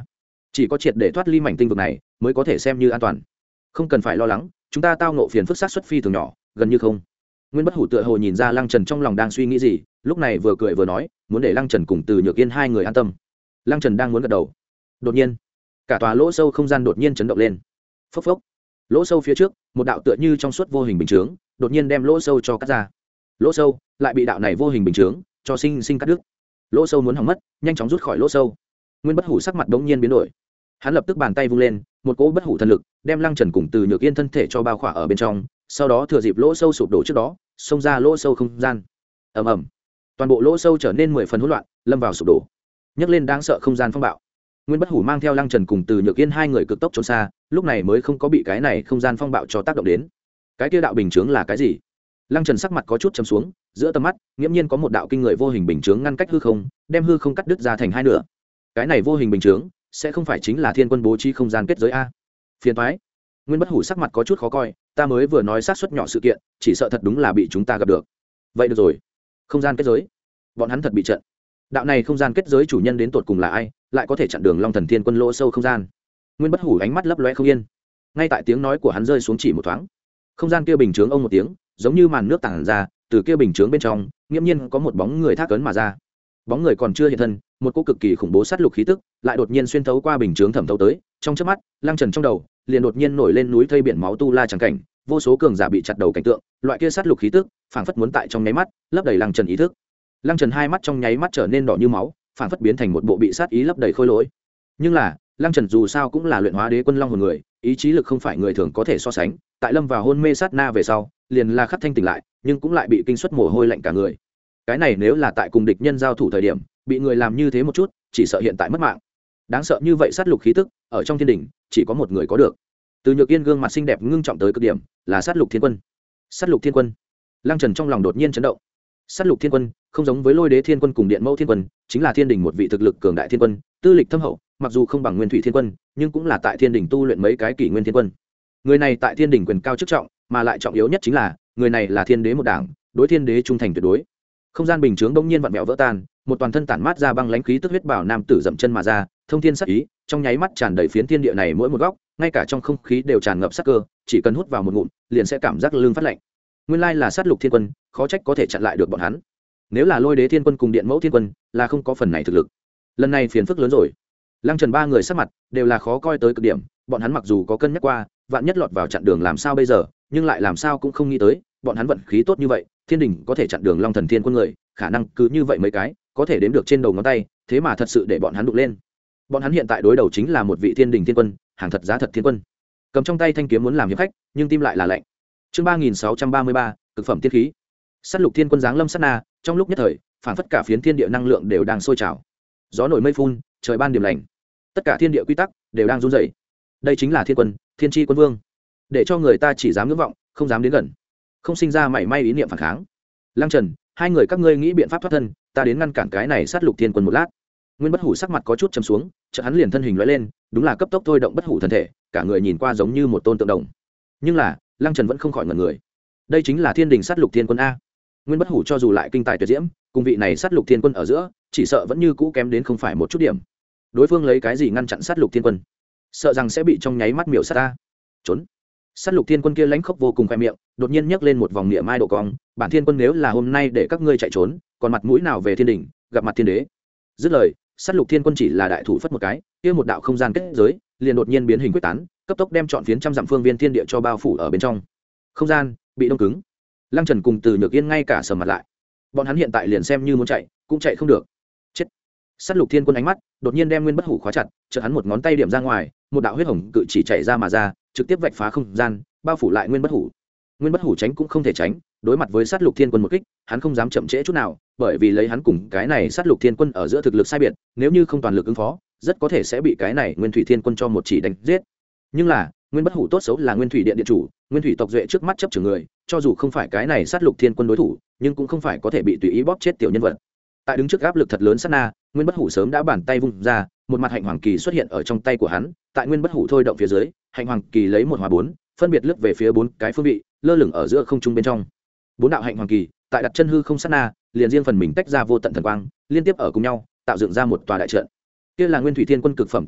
chỉ có triệt để thoát ly mảnh tinh vực này mới có thể xem như an toàn. Không cần phải lo lắng, chúng ta tao nộ phiền phức sát xuất phi thường nhỏ, gần như không. Nguyên Bất Hủ tựa hồ nhìn ra Lăng Trần trong lòng đang suy nghĩ gì, lúc này vừa cười vừa nói, muốn để Lăng Trần cùng Từ Nhược Yên hai người an tâm. Lăng Trần đang muốn gật đầu, đột nhiên cả tòa lỗ sâu không gian đột nhiên chấn động lên. Phốc phốc, lỗ sâu phía trước một đạo tựa như trong suốt vô hình bình chướng đột nhiên đem lỗ sâu cho cắt ra. Lỗ sâu lại bị đạo này vô hình bình chướng cho sinh sinh cắt đứt. Lỗ sâu muốn hỏng mất, nhanh chóng rút khỏi lỗ sâu. Nguyên Bất Hủ sắc mặt bỗng nhiên biến đổi, hắn lập tức bàn tay vung lên, một cỗ bất hủ thần lực đem Lăng Trần cùng Từ Nhược Yên thân thể cho bao khỏa ở bên trong, sau đó thừa dịp lỗ sâu sụp đổ trước đó xông ra lỗ sâu không gian. Ầm ầm, toàn bộ lỗ sâu trở nên mười phần hỗn loạn, lâm vào sụp đổ, nhấc lên đáng sợ không gian phong bạo. Nguyên Bất Hủ mang theo Lăng Trần cùng Từ Nhược Yên hai người cực tốc trốn xa, lúc này mới không có bị cái này không gian phong bạo cho tác động đến. Cái kia đạo bình chướng là cái gì? Lăng Trần sắc mặt có chút trầm xuống, giữa tầm mắt nghiễm nhiên có một đạo kinh người vô hình bình chướng ngăn cách hư không, đem hư không cắt đứt ra thành hai nửa. Cái này vô hình bình chướng sẽ không phải chính là Thiên Quân bố trí không gian kết giới a? Phiền toái. Nguyên Bất Hủ sắc mặt có chút khó coi, ta mới vừa nói sát suất nhỏ sự kiện, chỉ sợ thật đúng là bị chúng ta gặp được. Vậy được rồi, không gian kết giới, bọn hắn thật bị trận. Đạo này không gian kết giới chủ nhân đến tột cùng là ai, lại có thể chặn đường Long Thần Thiên Quân lỗ sâu không gian? Nguyên Bất Hủ ánh mắt lấp lóe không yên. Ngay tại tiếng nói của hắn rơi xuống chỉ một thoáng, không gian kia bình chướng ông một tiếng, giống như màn nước tản ra, từ kia bình chướng bên trong, nghiêm nhiên có một bóng người thác ấn mà ra. Bóng người còn chưa hiện thân, một cỗ cực kỳ khủng bố sát lục khí tức lại đột nhiên xuyên thấu qua bình chướng thẩm thấu tới, trong chớp mắt, Lăng Trần trong đầu liền đột nhiên nổi lên núi thây biển máu tu la chẳng cảnh, vô số cường giả bị chặt đầu cảnh tượng, loại kia sát lục khí tức, phảng phất muốn tại trong nháy mắt lấp đầy Lăng Trần ý thức. Lăng Trần hai mắt trong nháy mắt trở nên đỏ như máu, phảng phất biến thành một bộ bị sát ý lấp đầy khôi lỗi. Nhưng là, Lăng Trần dù sao cũng là luyện hóa đế quân long hồn người, ý chí lực không phải người thường có thể so sánh, tại lâm vào hôn mê sát na về sau, liền là khắc thanh tỉnh lại, nhưng cũng lại bị kinh suất mồ hôi lạnh cả người. Cái này nếu là tại cùng địch nhân giao thủ thời điểm, bị người làm như thế một chút, chỉ sợ hiện tại mất mạng. Đáng sợ như vậy sát lục khí tức, ở trong thiên đỉnh, chỉ có một người có được. Từ Nhược Yên gương mặt xinh đẹp ngưng trọng tới cực điểm, là sát lục thiên quân. Sát lục thiên quân. Lăng Trần trong lòng đột nhiên chấn động. Sát lục thiên quân không giống với lôi đế thiên quân cùng điện mẫu thiên quân, chính là thiên đình một vị thực lực cường đại thiên quân, tư lịch thâm hậu, mặc dù không bằng nguyên thủy thiên quân, nhưng cũng là tại thiên đình tu luyện mấy cái kỷ nguyên thiên quân. Người này tại thiên đình quyền cao chức trọng, mà lại trọng yếu nhất chính là người này là thiên đế một đảng, đối thiên đế trung thành tuyệt đối. Không gian bình chướng bỗng nhiên vặn vẹo vỡ tan, một toàn thân tản mát ra băng lãnh khí tức huyết bảo nam tử dậm chân mà ra, thông thiên sát ý, trong nháy mắt tràn đầy phiến thiên địa này mỗi một góc, ngay cả trong không khí đều tràn ngập sát cơ, chỉ cần hút vào một ngụm, liền sẽ cảm giác lưng phát lạnh. Nguyên lai là sát lục thiên quân, khó trách có thể chặn lại được bọn hắn. Nếu là lôi đế thiên quân cùng điện mẫu thiên quân, là không có phần này thực lực. Lần này phiền phức lớn rồi. Lăng Trần ba người sắc mặt đều là khó coi tới cực điểm, bọn hắn mặc dù có cân nhắc qua, vạn nhất lọt vào chặn đường làm sao bây giờ, nhưng lại làm sao cũng không nghĩ tới, bọn hắn vận khí tốt như vậy, thiên đình có thể chặn đường Long Thần Thiên Quân người, khả năng cứ như vậy mấy cái, có thể đếm được trên đầu ngón tay, thế mà thật sự để bọn hắn đụng lên. Bọn hắn hiện tại đối đầu chính là một vị thiên đình thiên quân, hàng thật giá thật thiên quân. Cầm trong tay thanh kiếm muốn làm hiệp khách, nhưng tim lại là lạnh. Chương ba nghìn sáu trăm ba mươi ba, cực phẩm tiên khí. Sát lục thiên quân giáng lâm sát na, trong lúc nhất thời, phản phất cả phiến thiên địa năng lượng đều đang sôi trào. Gió nổi mây phun, trời ban điểm lành. Tất cả thiên địa quy tắc đều đang run rẩy. Đây chính là thiên quân, thiên chi quân vương. Để cho người ta chỉ dám ngưỡng vọng, không dám đến gần, không sinh ra mảy may ý niệm phản kháng. Lăng Trần, hai người các ngươi nghĩ biện pháp thoát thân, ta đến ngăn cản cái này sát lục thiên quân một lát. Nguyên Bất Hủ sắc mặt có chút trầm xuống, chợt hắn liền thân hình lóe lên, đúng là cấp tốc thôi động bất hủ thân thể, cả người nhìn qua giống như một tôn tượng đồng. Nhưng là, Lăng Trần vẫn không khỏi ngẩn người. Đây chính là thiên đình sát lục thiên quân a. Nguyên Bất Hủ cho dù lại kinh tài tuyệt diễm, cùng vị này sát lục thiên quân ở giữa, chỉ sợ vẫn như cũ kém đến không phải một chút điểm. Đối phương lấy cái gì ngăn chặn sát lục thiên quân? Sợ rằng sẽ bị trong nháy mắt miểu sát ta. Trốn. Sát lục thiên quân kia lãnh khốc vô cùng khoe miệng, đột nhiên nhấc lên một vòng niệm mai độ cong, bản thiên quân nếu là hôm nay để các ngươi chạy trốn, còn mặt mũi nào về thiên đình, gặp mặt thiên đế. Dứt lời, sát lục thiên quân chỉ là đại thủ phất một cái, kia một đạo không gian kết giới, liền đột nhiên biến hình quyết tán, cấp tốc đem trọn phiến trăm dặm phương viên thiên địa cho bao phủ ở bên trong. Không gian bị đông cứng. Lăng Trần cùng Từ Nhược Yên ngay cả sầm mặt lại. Bọn hắn hiện tại liền xem như muốn chạy, cũng chạy không được. Chết. Sát lục thiên quân ánh mắt đột nhiên đem Nguyên Bất Hủ khóa chặt, chợt hắn một ngón tay điểm ra ngoài, một đạo huyết hồng cự chỉ chạy ra mà ra, trực tiếp vạch phá không gian, bao phủ lại Nguyên Bất Hủ. Nguyên Bất Hủ tránh cũng không thể tránh, đối mặt với sát lục thiên quân một kích, hắn không dám chậm trễ chút nào, bởi vì lấy hắn cùng cái này sát lục thiên quân ở giữa thực lực sai biệt, nếu như không toàn lực ứng phó, rất có thể sẽ bị cái này Nguyên Thủy Thiên Quân cho một chỉ đánh giết. Nhưng là, Nguyên Bất Hủ tốt xấu là Nguyên Thủy Điện điện chủ, Nguyên Thủy tộc duệ trước mắt chấp trưởng người, cho dù không phải cái này sát lục thiên quân đối thủ, nhưng cũng không phải có thể bị tùy ý bóp chết tiểu nhân vật. Tại đứng trước áp lực thật lớn sát na, Nguyên Bất Hủ sớm đã bàn tay vung ra, một mặt hạnh hoàng kỳ xuất hiện ở trong tay của hắn, tại Nguyên Bất Hủ thôi động phía dưới, hạnh hoàng kỳ lấy một hòa bốn, phân biệt lướt về phía bốn cái phương vị, lơ lửng ở giữa không trung bên trong. Bốn đạo hạnh hoàng kỳ, tại đặt chân hư không sát na, liền riêng phần mình tách ra vô tận thần quang, liên tiếp ở cùng nhau, tạo dựng ra một tòa đại trận. Kia là Nguyên Thủy Thiên Quân cực phẩm tiên khí,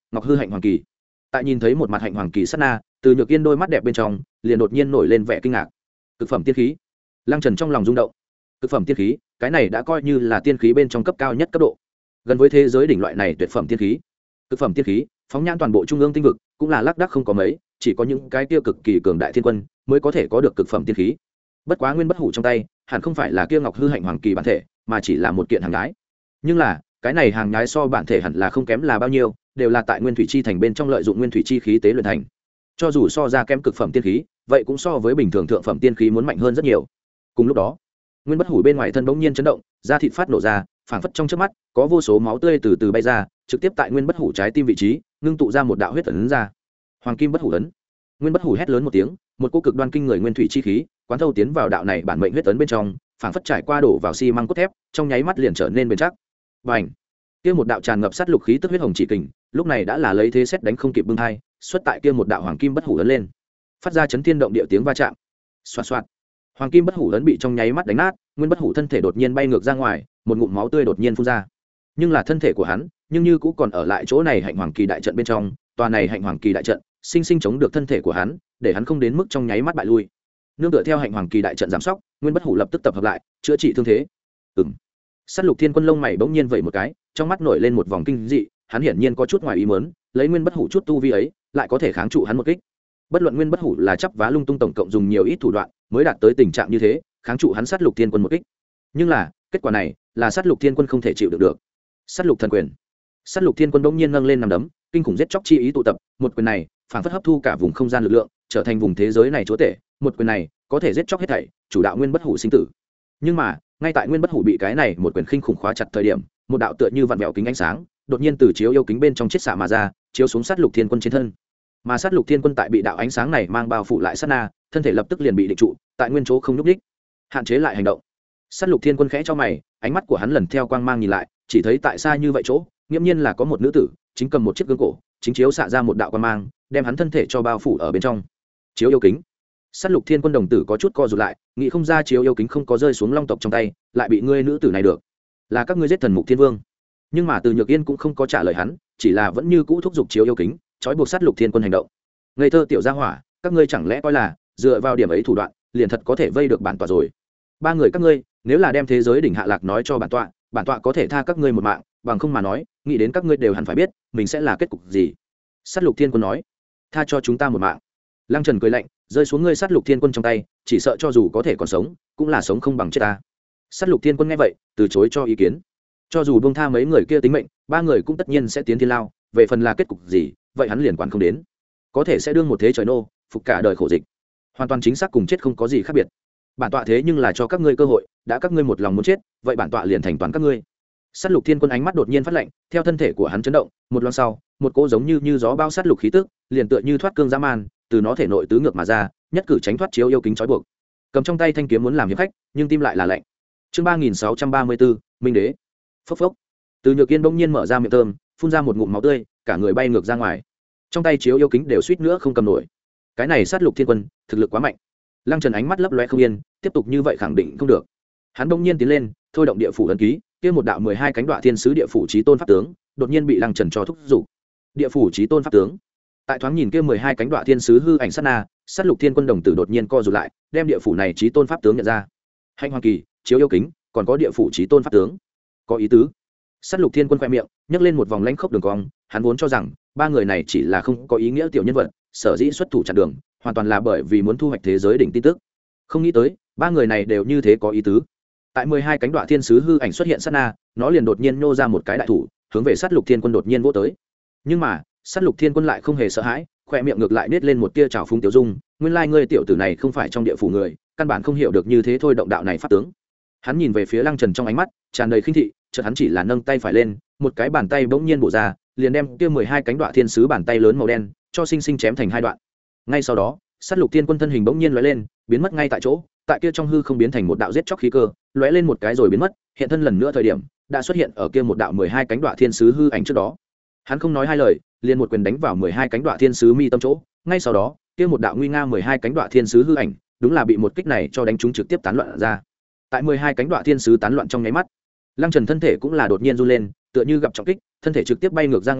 ngọc hư hạnh hoàng kỳ. Tại nhìn thấy một mặt hạnh hoàng kỳ sát na, từ Nhược Yên đôi mắt đẹp bên trong liền đột nhiên nổi lên vẻ kinh ngạc. Cực phẩm tiên khí. Lăng Trần trong lòng rung động. Cực phẩm tiên khí, cái này đã coi như là tiên khí bên trong cấp cao nhất cấp độ, gần với thế giới đỉnh loại này tuyệt phẩm tiên khí. Cực phẩm tiên khí phóng nhãn toàn bộ trung ương tinh vực cũng là lác đác không có mấy, chỉ có những cái kia cực kỳ cường đại thiên quân mới có thể có được cực phẩm tiên khí. Bất quá Nguyên Bất Hủ trong tay hẳn không phải là kia ngọc hư hạnh hoàng kỳ bản thể, mà chỉ là một kiện hàng nhái. Nhưng là cái này hàng nhái so bản thể hẳn là không kém là bao nhiêu, đều là tại nguyên thủy chi thành bên trong lợi dụng nguyên thủy chi khí tế luyện thành. Cho dù so ra kém cực phẩm tiên khí, vậy cũng so với bình thường thượng phẩm tiên khí muốn mạnh hơn rất nhiều. Cùng lúc đó, Nguyên Bất Hủ bên ngoài thân bỗng nhiên chấn động, da thịt phát nổ ra, phảng phất trong trước mắt có vô số máu tươi từ từ bay ra, trực tiếp tại Nguyên Bất Hủ trái tim vị trí ngưng tụ ra một đạo huyết ấn ra. Hoàng kim bất hủ ấn. Nguyên Bất Hủ hét lớn một tiếng, một cỗ cực đoan kinh người nguyên thủy chi khí quán thâu tiến vào đạo này bản mệnh huyết ấn bên trong, phảng phất trải qua đổ vào xi măng cốt thép, trong nháy mắt liền trở nên bền chắc. Bành! Kia một đạo tràn ngập sát lục khí tức huyết hồng chỉ kình, lúc này đã là lấy thế xét đánh không kịp bưng thai, xuất tại kia một đạo hoàng kim bất hủ ấn lên, phát ra chấn thiên động địa tiếng va chạm. Xoạt xoạt. Hoàng kim bất hủ ấn bị trong nháy mắt đánh nát, Nguyên Bất Hủ thân thể đột nhiên bay ngược ra ngoài, một ngụm máu tươi đột nhiên phun ra. Nhưng là thân thể của hắn, nhưng như cũng còn ở lại chỗ này hạnh hoàng kỳ đại trận bên trong, tòa này hạnh hoàng kỳ đại trận, sinh sinh chống được thân thể của hắn, để hắn không đến mức trong nháy mắt bại lui. Nương tựa theo hạnh hoàng kỳ đại trận giám sóc, Nguyên Bất Hủ lập tức tập hợp lại, chữa trị thương thế. Ừm. Sát lục thiên quân lông mày bỗng nhiên vẩy một cái, trong mắt nổi lên một vòng kinh dị, hắn hiển nhiên có chút ngoài ý muốn, lấy Nguyên Bất Hủ chút tu vi ấy, lại có thể kháng trụ hắn một kích. Bất luận Nguyên Bất Hủ là chấp vá lung tung tổng cộng dùng nhiều ít thủ đoạn, mới đạt tới tình trạng như thế, kháng trụ hắn sát lục thiên quân một kích. Nhưng là, kết quả này, là sát lục thiên quân không thể chịu được được. Sát lục thần quyền. Sát lục thiên quân bỗng nhiên nâng lên nằm đấm, kinh khủng giết chóc chi ý tụ tập, một quyền này, phảng phất hấp thu cả vùng không gian lực lượng, trở thành vùng thế giới này chúa tể, một quyền này, có thể giết chóc hết thảy, chủ đạo Nguyên Bất Hủ sinh tử. Nhưng mà, ngay tại Nguyên Bất Hủ bị cái này một quyền khinh khủng khóa chặt thời điểm, một đạo tựa như vặn vẹo kính ánh sáng, đột nhiên từ chiếu yêu kính bên trong chiết xạ mà ra, chiếu xuống sát lục thiên quân trên thân. Mà sát lục thiên quân tại bị đạo ánh sáng này mang bao phủ lại sát na, thân thể lập tức liền bị định trụ, tại nguyên chỗ không nhúc nhích, hạn chế lại hành động. Sát lục thiên quân khẽ cho mày, ánh mắt của hắn lần theo quang mang nhìn lại, chỉ thấy tại xa như vậy chỗ, nghiễm nhiên là có một nữ tử, chính cầm một chiếc gương cổ, chính chiếu xạ ra một đạo quang mang, đem hắn thân thể cho bao phủ ở bên trong. Chiếu yêu kính. Sát lục thiên quân đồng tử có chút co rụt lại, nghĩ không ra chiếu yêu kính không có rơi xuống long tộc trong tay, lại bị ngươi nữ tử này được. Là các ngươi giết thần mục thiên vương. Nhưng mà Từ Nhược Yên cũng không có trả lời hắn, chỉ là vẫn như cũ thúc giục chiếu yêu kính, trói buộc sát lục thiên quân hành động. Ngây thơ tiểu gia hỏa, các ngươi chẳng lẽ coi là dựa vào điểm ấy thủ đoạn, liền thật có thể vây được bản tọa rồi? Ba người các ngươi, nếu là đem thế giới đỉnh hạ lạc nói cho bản tọa, bản tọa có thể tha các ngươi một mạng, bằng không mà nói, nghĩ đến các ngươi đều hẳn phải biết, mình sẽ là kết cục gì. Sát lục thiên quân nói, tha cho chúng ta một mạng. Lăng Trần cười lạnh, rơi xuống ngươi sát lục thiên quân trong tay, chỉ sợ cho dù có thể còn sống, cũng là sống không bằng chết ta. Sát lục thiên quân nghe vậy, từ chối cho ý kiến. Cho dù buông tha mấy người kia tính mệnh, ba người cũng tất nhiên sẽ tiến thiên lao, về phần là kết cục gì, vậy hắn liền quản không đến. Có thể sẽ đương một thế trời nô, phục cả đời khổ dịch. Hoàn toàn chính xác cùng chết không có gì khác biệt. Bản tọa thế nhưng là cho các ngươi cơ hội, đã các ngươi một lòng muốn chết, vậy bản tọa liền thành toàn các ngươi. Sát lục thiên quân ánh mắt đột nhiên phát lạnh, theo thân thể của hắn chấn động, một loáng sau, một cỗ giống như như gió bao sát lục khí tức, liền tựa như thoát cương dã man, từ nó thể nội tứ ngược mà ra, nhất cử tránh thoát chiếu yêu kính trói buộc. Cầm trong tay thanh kiếm muốn làm hiệp khách, nhưng tim lại là lạnh. Chương ba nghìn sáu trăm ba mươi bốn, Minh đế. Phốc phốc. Từ Nhược Yên bỗng nhiên mở ra miệng thơm, phun ra một ngụm máu tươi, cả người bay ngược ra ngoài. Trong tay chiếu yêu kính đều suýt nữa không cầm nổi. Cái này sát lục thiên quân, thực lực quá mạnh. Lăng Trần ánh mắt lấp loé không yên, tiếp tục như vậy khẳng định không được. Hắn bỗng nhiên tiến lên, thôi động địa phủ ấn ký, kia một đạo mười hai cánh đoạ thiên sứ địa phủ chí tôn pháp tướng, đột nhiên bị Lăng Trần cho thúc dục. Địa phủ chí tôn pháp tướng. Tại thoáng nhìn kia mười hai cánh đoạ thiên sứ hư ảnh sát na, sát lục thiên quân đồng tử đột nhiên co rụt lại, đem địa phủ này chí tôn pháp tướng nhận ra. Hạnh Hoàng Kỳ, chiếu yêu kính, còn có địa phủ chí tôn pháp tướng. Có ý tứ. Sát lục thiên quân khoe miệng, nhấc lên một vòng lãnh khốc đường cong, hắn vốn cho rằng ba người này chỉ là không có ý nghĩa tiểu nhân vật, sở dĩ xuất thủ chặn đường, hoàn toàn là bởi vì muốn thu hoạch thế giới đỉnh tin tức. Không nghĩ tới, ba người này đều như thế có ý tứ. Tại mười hai cánh đoạ thiên sứ hư ảnh xuất hiện sát na, nó liền đột nhiên nhô ra một cái đại thủ, hướng về sát lục thiên quân đột nhiên vỗ tới. Nhưng mà, sát lục thiên quân lại không hề sợ hãi, khoe miệng ngược lại nết lên một tia trào phúng tiểu dung, nguyên lai ngươi tiểu tử này không phải trong địa phủ người, căn bản không hiểu được như thế thôi động đạo này pháp tướng. Hắn nhìn về phía Lăng Trần trong ánh mắt tràn đầy khinh thị, chợt hắn chỉ là nâng tay phải lên, một cái bàn tay bỗng nhiên bổ ra, liền đem kia mười hai cánh đoạ thiên sứ bàn tay lớn màu đen cho sinh sinh chém thành hai đoạn. Ngay sau đó, sát lục thiên quân thân hình bỗng nhiên lóe lên, biến mất ngay tại chỗ, tại kia trong hư không biến thành một đạo giết chóc khí cơ, lóe lên một cái rồi biến mất, hiện thân lần nữa thời điểm, đã xuất hiện ở kia một đạo mười hai cánh đoạ thiên sứ hư ảnh trước đó. Hắn không nói hai lời, liền một quyền đánh vào mười hai cánh đoạ thiên sứ mi tâm chỗ, ngay sau đó, kia một đạo nguy nga mười hai cánh đoạ thiên sứ hư ảnh, đúng là bị một kích này cho đánh trúng trực tiếp tán loạn ra. Tại mười hai cánh đoạ thiên sứ tán loạn trong nháy mắt, Lăng Trần thân thể cũng là đột nhiên run lên, tựa như gặp trọng kích, thân thể trực tiếp bay ngược ra ngoài,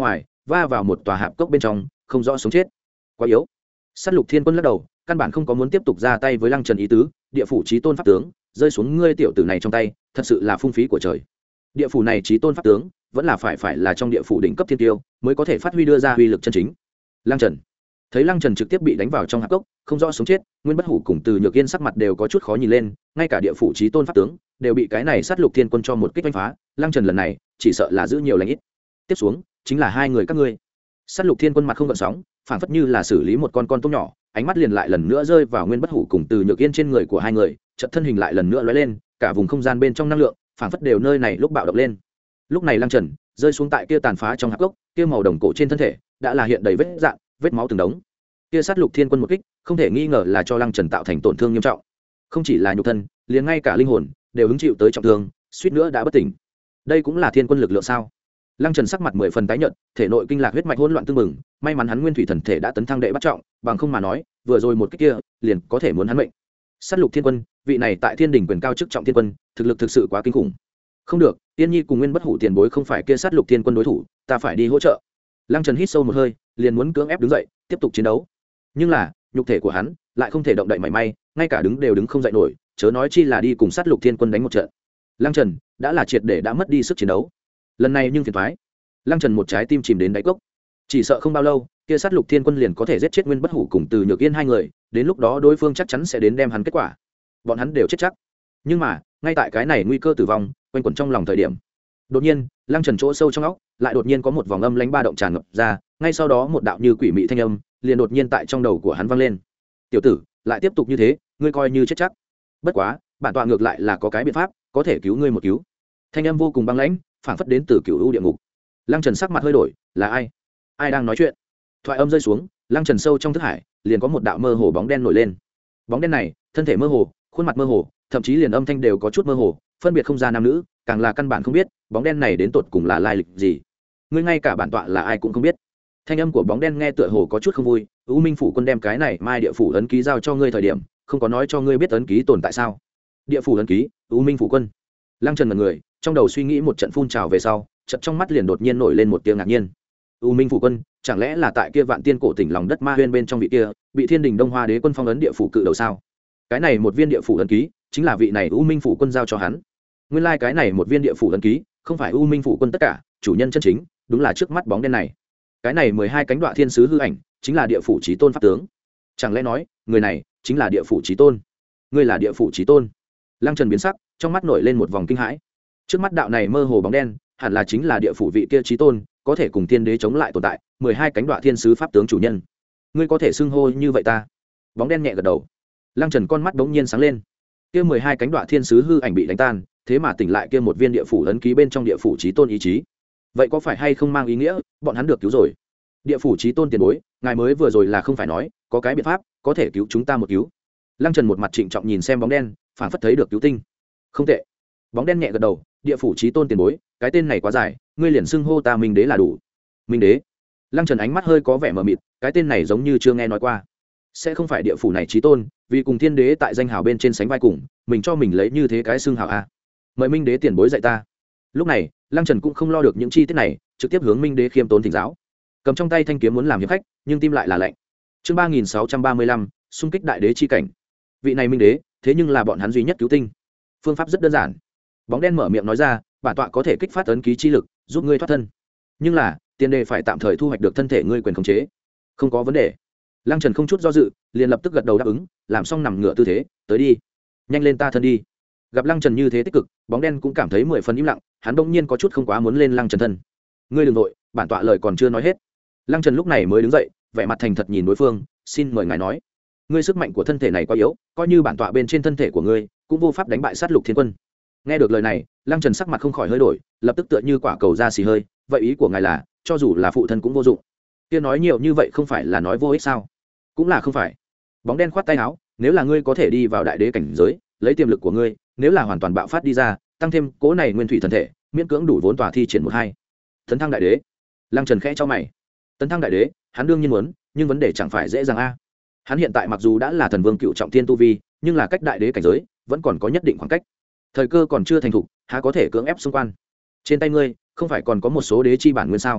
va vào một tòa hạp cốc bên trong không rõ sống chết. Quá yếu. Sát lục thiên quân lắc đầu, căn bản không có muốn tiếp tục ra tay với lăng trần ý tứ. Địa phủ chí tôn pháp tướng rơi xuống ngươi tiểu tử này trong tay, thật sự là phung phí của trời. Địa phủ này chí tôn pháp tướng vẫn là phải phải là trong địa phủ đỉnh cấp thiên tiêu mới có thể phát huy đưa ra uy lực chân chính. Lăng trần thấy lăng trần trực tiếp bị đánh vào trong hạp cốc không rõ sống chết, Nguyên Bất Hủ cùng Từ Nhược Yên sắc mặt đều có chút khó nhìn lên, ngay cả địa phủ chí tôn pháp tướng đều bị cái này sát lục thiên quân cho một kích đánh phá. Lăng trần lần này chỉ sợ là giữ nhiều lãnh ít. Tiếp xuống chính là hai người các ngươi. Sát lục thiên quân mặt không gợn sóng, phảng phất như là xử lý một con con tôm nhỏ, ánh mắt liền lại lần nữa rơi vào Nguyên Bất Hủ cùng Từ Nhược Yên trên người của hai người, chợt thân hình lại lần nữa lóe lên, cả vùng không gian bên trong năng lượng phảng phất đều nơi này lúc bạo động lên. Lúc này Lăng Trần rơi xuống tại kia tàn phá trong hạp cốc, kia màu đồng cổ trên thân thể đã là hiện đầy vết dạn, vết máu từng đống. Kia sát lục thiên quân một kích, không thể nghi ngờ là cho Lăng Trần tạo thành tổn thương nghiêm trọng. Không chỉ là nhục thân, liền ngay cả linh hồn đều hứng chịu tới trọng thương, suýt nữa đã bất tỉnh. Đây cũng là thiên quân lực lượng sao? Lăng Trần sắc mặt mười phần tái nhợt, thể nội kinh lạc huyết mạch hỗn loạn tương mừng, may mắn hắn nguyên thủy thần thể đã tấn thăng đệ bắt trọng, bằng không mà nói, vừa rồi một kích kia, liền có thể muốn hắn mệnh. Sát lục thiên quân, vị này tại thiên đỉnh quyền cao chức trọng thiên quân, thực lực thực sự quá kinh khủng. Không được, Tiên Nhi cùng Nguyên Bất Hủ tiền bối không phải kia sát lục thiên quân đối thủ, ta phải đi hỗ trợ. Lăng Trần hít sâu một hơi, liền muốn cưỡng ép đứng dậy, tiếp tục chiến đấu. Nhưng là, nhục thể của hắn lại không thể động đậy mảy may, ngay cả đứng đều đứng không dậy nổi, chớ nói chi là đi cùng sát lục thiên quân đánh một trận. Lăng Trần đã là triệt để đã mất đi sức chiến đấu. Lần này nhưng phiền toái. Lăng Trần một trái tim chìm đến đáy cốc, chỉ sợ không bao lâu kia sát lục thiên quân liền có thể giết chết Nguyên Bất Hủ cùng Từ Nhược Yên hai người, đến lúc đó đối phương chắc chắn sẽ đến đem hắn kết quả, bọn hắn đều chết chắc. Nhưng mà ngay tại cái này nguy cơ tử vong quanh quẩn trong lòng thời điểm, đột nhiên Lăng Trần chỗ sâu trong óc lại đột nhiên có một vòng âm lãnh ba động tràn ngập ra, ngay sau đó một đạo như quỷ mị thanh âm liền đột nhiên tại trong đầu của hắn vang lên. Tiểu tử, lại tiếp tục như thế ngươi coi như chết chắc. Bất quá bản tọa ngược lại là có cái biện pháp có thể cứu ngươi một cứu. Thanh âm vô cùng băng lãnh, phảng phất đến từ cửu u địa ngục. Lăng Trần sắc mặt hơi đổi, là ai ai đang nói chuyện? Thoại âm rơi xuống, Lăng Trần sâu trong thức hải liền có một đạo mơ hồ bóng đen nổi lên. Bóng đen này thân thể mơ hồ, khuôn mặt mơ hồ, thậm chí liền âm thanh đều có chút mơ hồ, phân biệt không ra nam nữ, càng là căn bản không biết bóng đen này đến tột cùng là lai lịch gì. Ngươi ngay cả bản tọa là ai cũng không biết. Thanh âm của bóng đen nghe tựa hồ có chút không vui. U Minh phủ quân đem cái này Mai địa phủ ấn ký giao cho ngươi thời điểm, không có nói cho ngươi biết ấn ký tồn tại sao? Địa phủ ấn ký, U Minh phủ quân. Lăng Trần mật người, trong đầu suy nghĩ một trận phun trào về sau, chợt trong mắt liền đột nhiên nổi lên một tiếng ngạc nhiên. U Minh phủ quân, chẳng lẽ là tại kia Vạn Tiên cổ tỉnh lòng đất ma huyên bên trong vị kia, bị Thiên Đình Đông Hoa Đế quân phong ấn địa phủ cự đầu sao? Cái này một viên địa phủ ấn ký, chính là vị này U Minh phủ quân giao cho hắn. Nguyên lai like cái này một viên địa phủ ấn ký, không phải U Minh phủ quân tất cả, chủ nhân chân chính, đúng là trước mắt bóng đen này. Cái này mười hai cánh đoạ thiên sứ hư ảnh, chính là địa phủ chí tôn pháp tướng. Chẳng lẽ nói, người này chính là địa phủ chí tôn? Ngươi là địa phủ chí tôn? Lăng Trần biến sắc, trong mắt nổi lên một vòng kinh hãi. Trước mắt đạo này mơ hồ bóng đen, hẳn là chính là địa phủ vị kia chí tôn, có thể cùng thiên đế chống lại tồn tại, mười hai cánh đoạ thiên sứ pháp tướng chủ nhân. Ngươi có thể xưng hô như vậy ta? Bóng đen nhẹ gật đầu. Lăng Trần con mắt đống nhiên sáng lên. Kia mười hai cánh đoạ thiên sứ hư ảnh bị đánh tan, thế mà tỉnh lại kia một viên địa phủ ấn ký bên trong địa phủ chí tôn ý chí. Vậy có phải hay không mang ý nghĩa bọn hắn được cứu rồi? Địa phủ chí tôn tiền bối, ngài mới vừa rồi là không phải nói có cái biện pháp có thể cứu chúng ta một cứu? Lăng Trần một mặt trịnh trọng nhìn xem bóng đen, phảng phất thấy được cứu tinh. Không tệ. Bóng đen nhẹ gật đầu. Địa phủ chí tôn tiền bối, cái tên này quá dài, ngươi liền xưng hô ta Minh Đế là đủ. Minh Đế? Lăng Trần ánh mắt hơi có vẻ mờ mịt, cái tên này giống như chưa nghe nói qua. Sẽ không phải địa phủ này chí tôn vì cùng thiên đế tại danh hào bên trên sánh vai cùng, mình cho mình lấy như thế cái xưng hào a? Mời Minh Đế tiền bối dạy ta. Lúc này Lăng Trần cũng không lo được những chi tiết này, trực tiếp hướng Minh Đế khiêm tốn thỉnh giáo. Cầm trong tay thanh kiếm muốn làm hiệp khách, nhưng tim lại là lạnh. Chương ba nghìn sáu trăm ba mươi lăm, xung kích đại đế chi cảnh. Vị này Minh Đế, thế nhưng là bọn hắn duy nhất cứu tinh. Phương pháp rất đơn giản. Bóng đen mở miệng nói ra, bản tọa có thể kích phát ấn ký chi lực, giúp ngươi thoát thân. Nhưng là, tiền đề phải tạm thời thu hoạch được thân thể ngươi quyền khống chế. Không có vấn đề. Lăng Trần không chút do dự, liền lập tức gật đầu đáp ứng, làm xong nằm ngửa tư thế, tới đi. Nhanh lên ta thân đi. Gặp Lăng Trần như thế tích cực, bóng đen cũng cảm thấy mười phần im lặng, hắn bỗng nhiên có chút không quá muốn lên Lăng Trần thân. Ngươi đừng nội, bản tọa lời còn chưa nói hết. Lăng Trần lúc này mới đứng dậy, vẻ mặt thành thật nhìn đối phương, xin mời ngài nói. Ngươi sức mạnh của thân thể này quá yếu, coi như bản tọa bên trên thân thể của ngươi, cũng vô pháp đánh bại sát lục thiên quân. Nghe được lời này, Lăng Trần sắc mặt không khỏi hơi đổi, lập tức tựa như quả cầu ra xì hơi, vậy ý của ngài là, cho dù là phụ thân cũng vô dụng. Kia nói nhiều như vậy không phải là nói vô ích sao? Cũng là không phải. Bóng đen khoát tay áo, nếu là ngươi có thể đi vào đại đế cảnh giới, lấy tiềm lực của ngươi, nếu là hoàn toàn bạo phát đi ra, tăng thêm cố này nguyên thủy thần thể, miễn cưỡng đủ vốn tỏa thi triển một hai. Tấn thăng đại đế. Lăng Trần khẽ cho mày. Tấn thăng đại đế, hắn đương nhiên muốn, nhưng vấn đề chẳng phải dễ dàng a. Hắn hiện tại mặc dù đã là thần vương cựu trọng thiên tu vi, nhưng là cách đại đế cảnh giới vẫn còn có nhất định khoảng cách. Thời cơ còn chưa thành thục, há có thể cưỡng ép xung quan. Trên tay ngươi không phải còn có một số đế chi bản nguyên sao?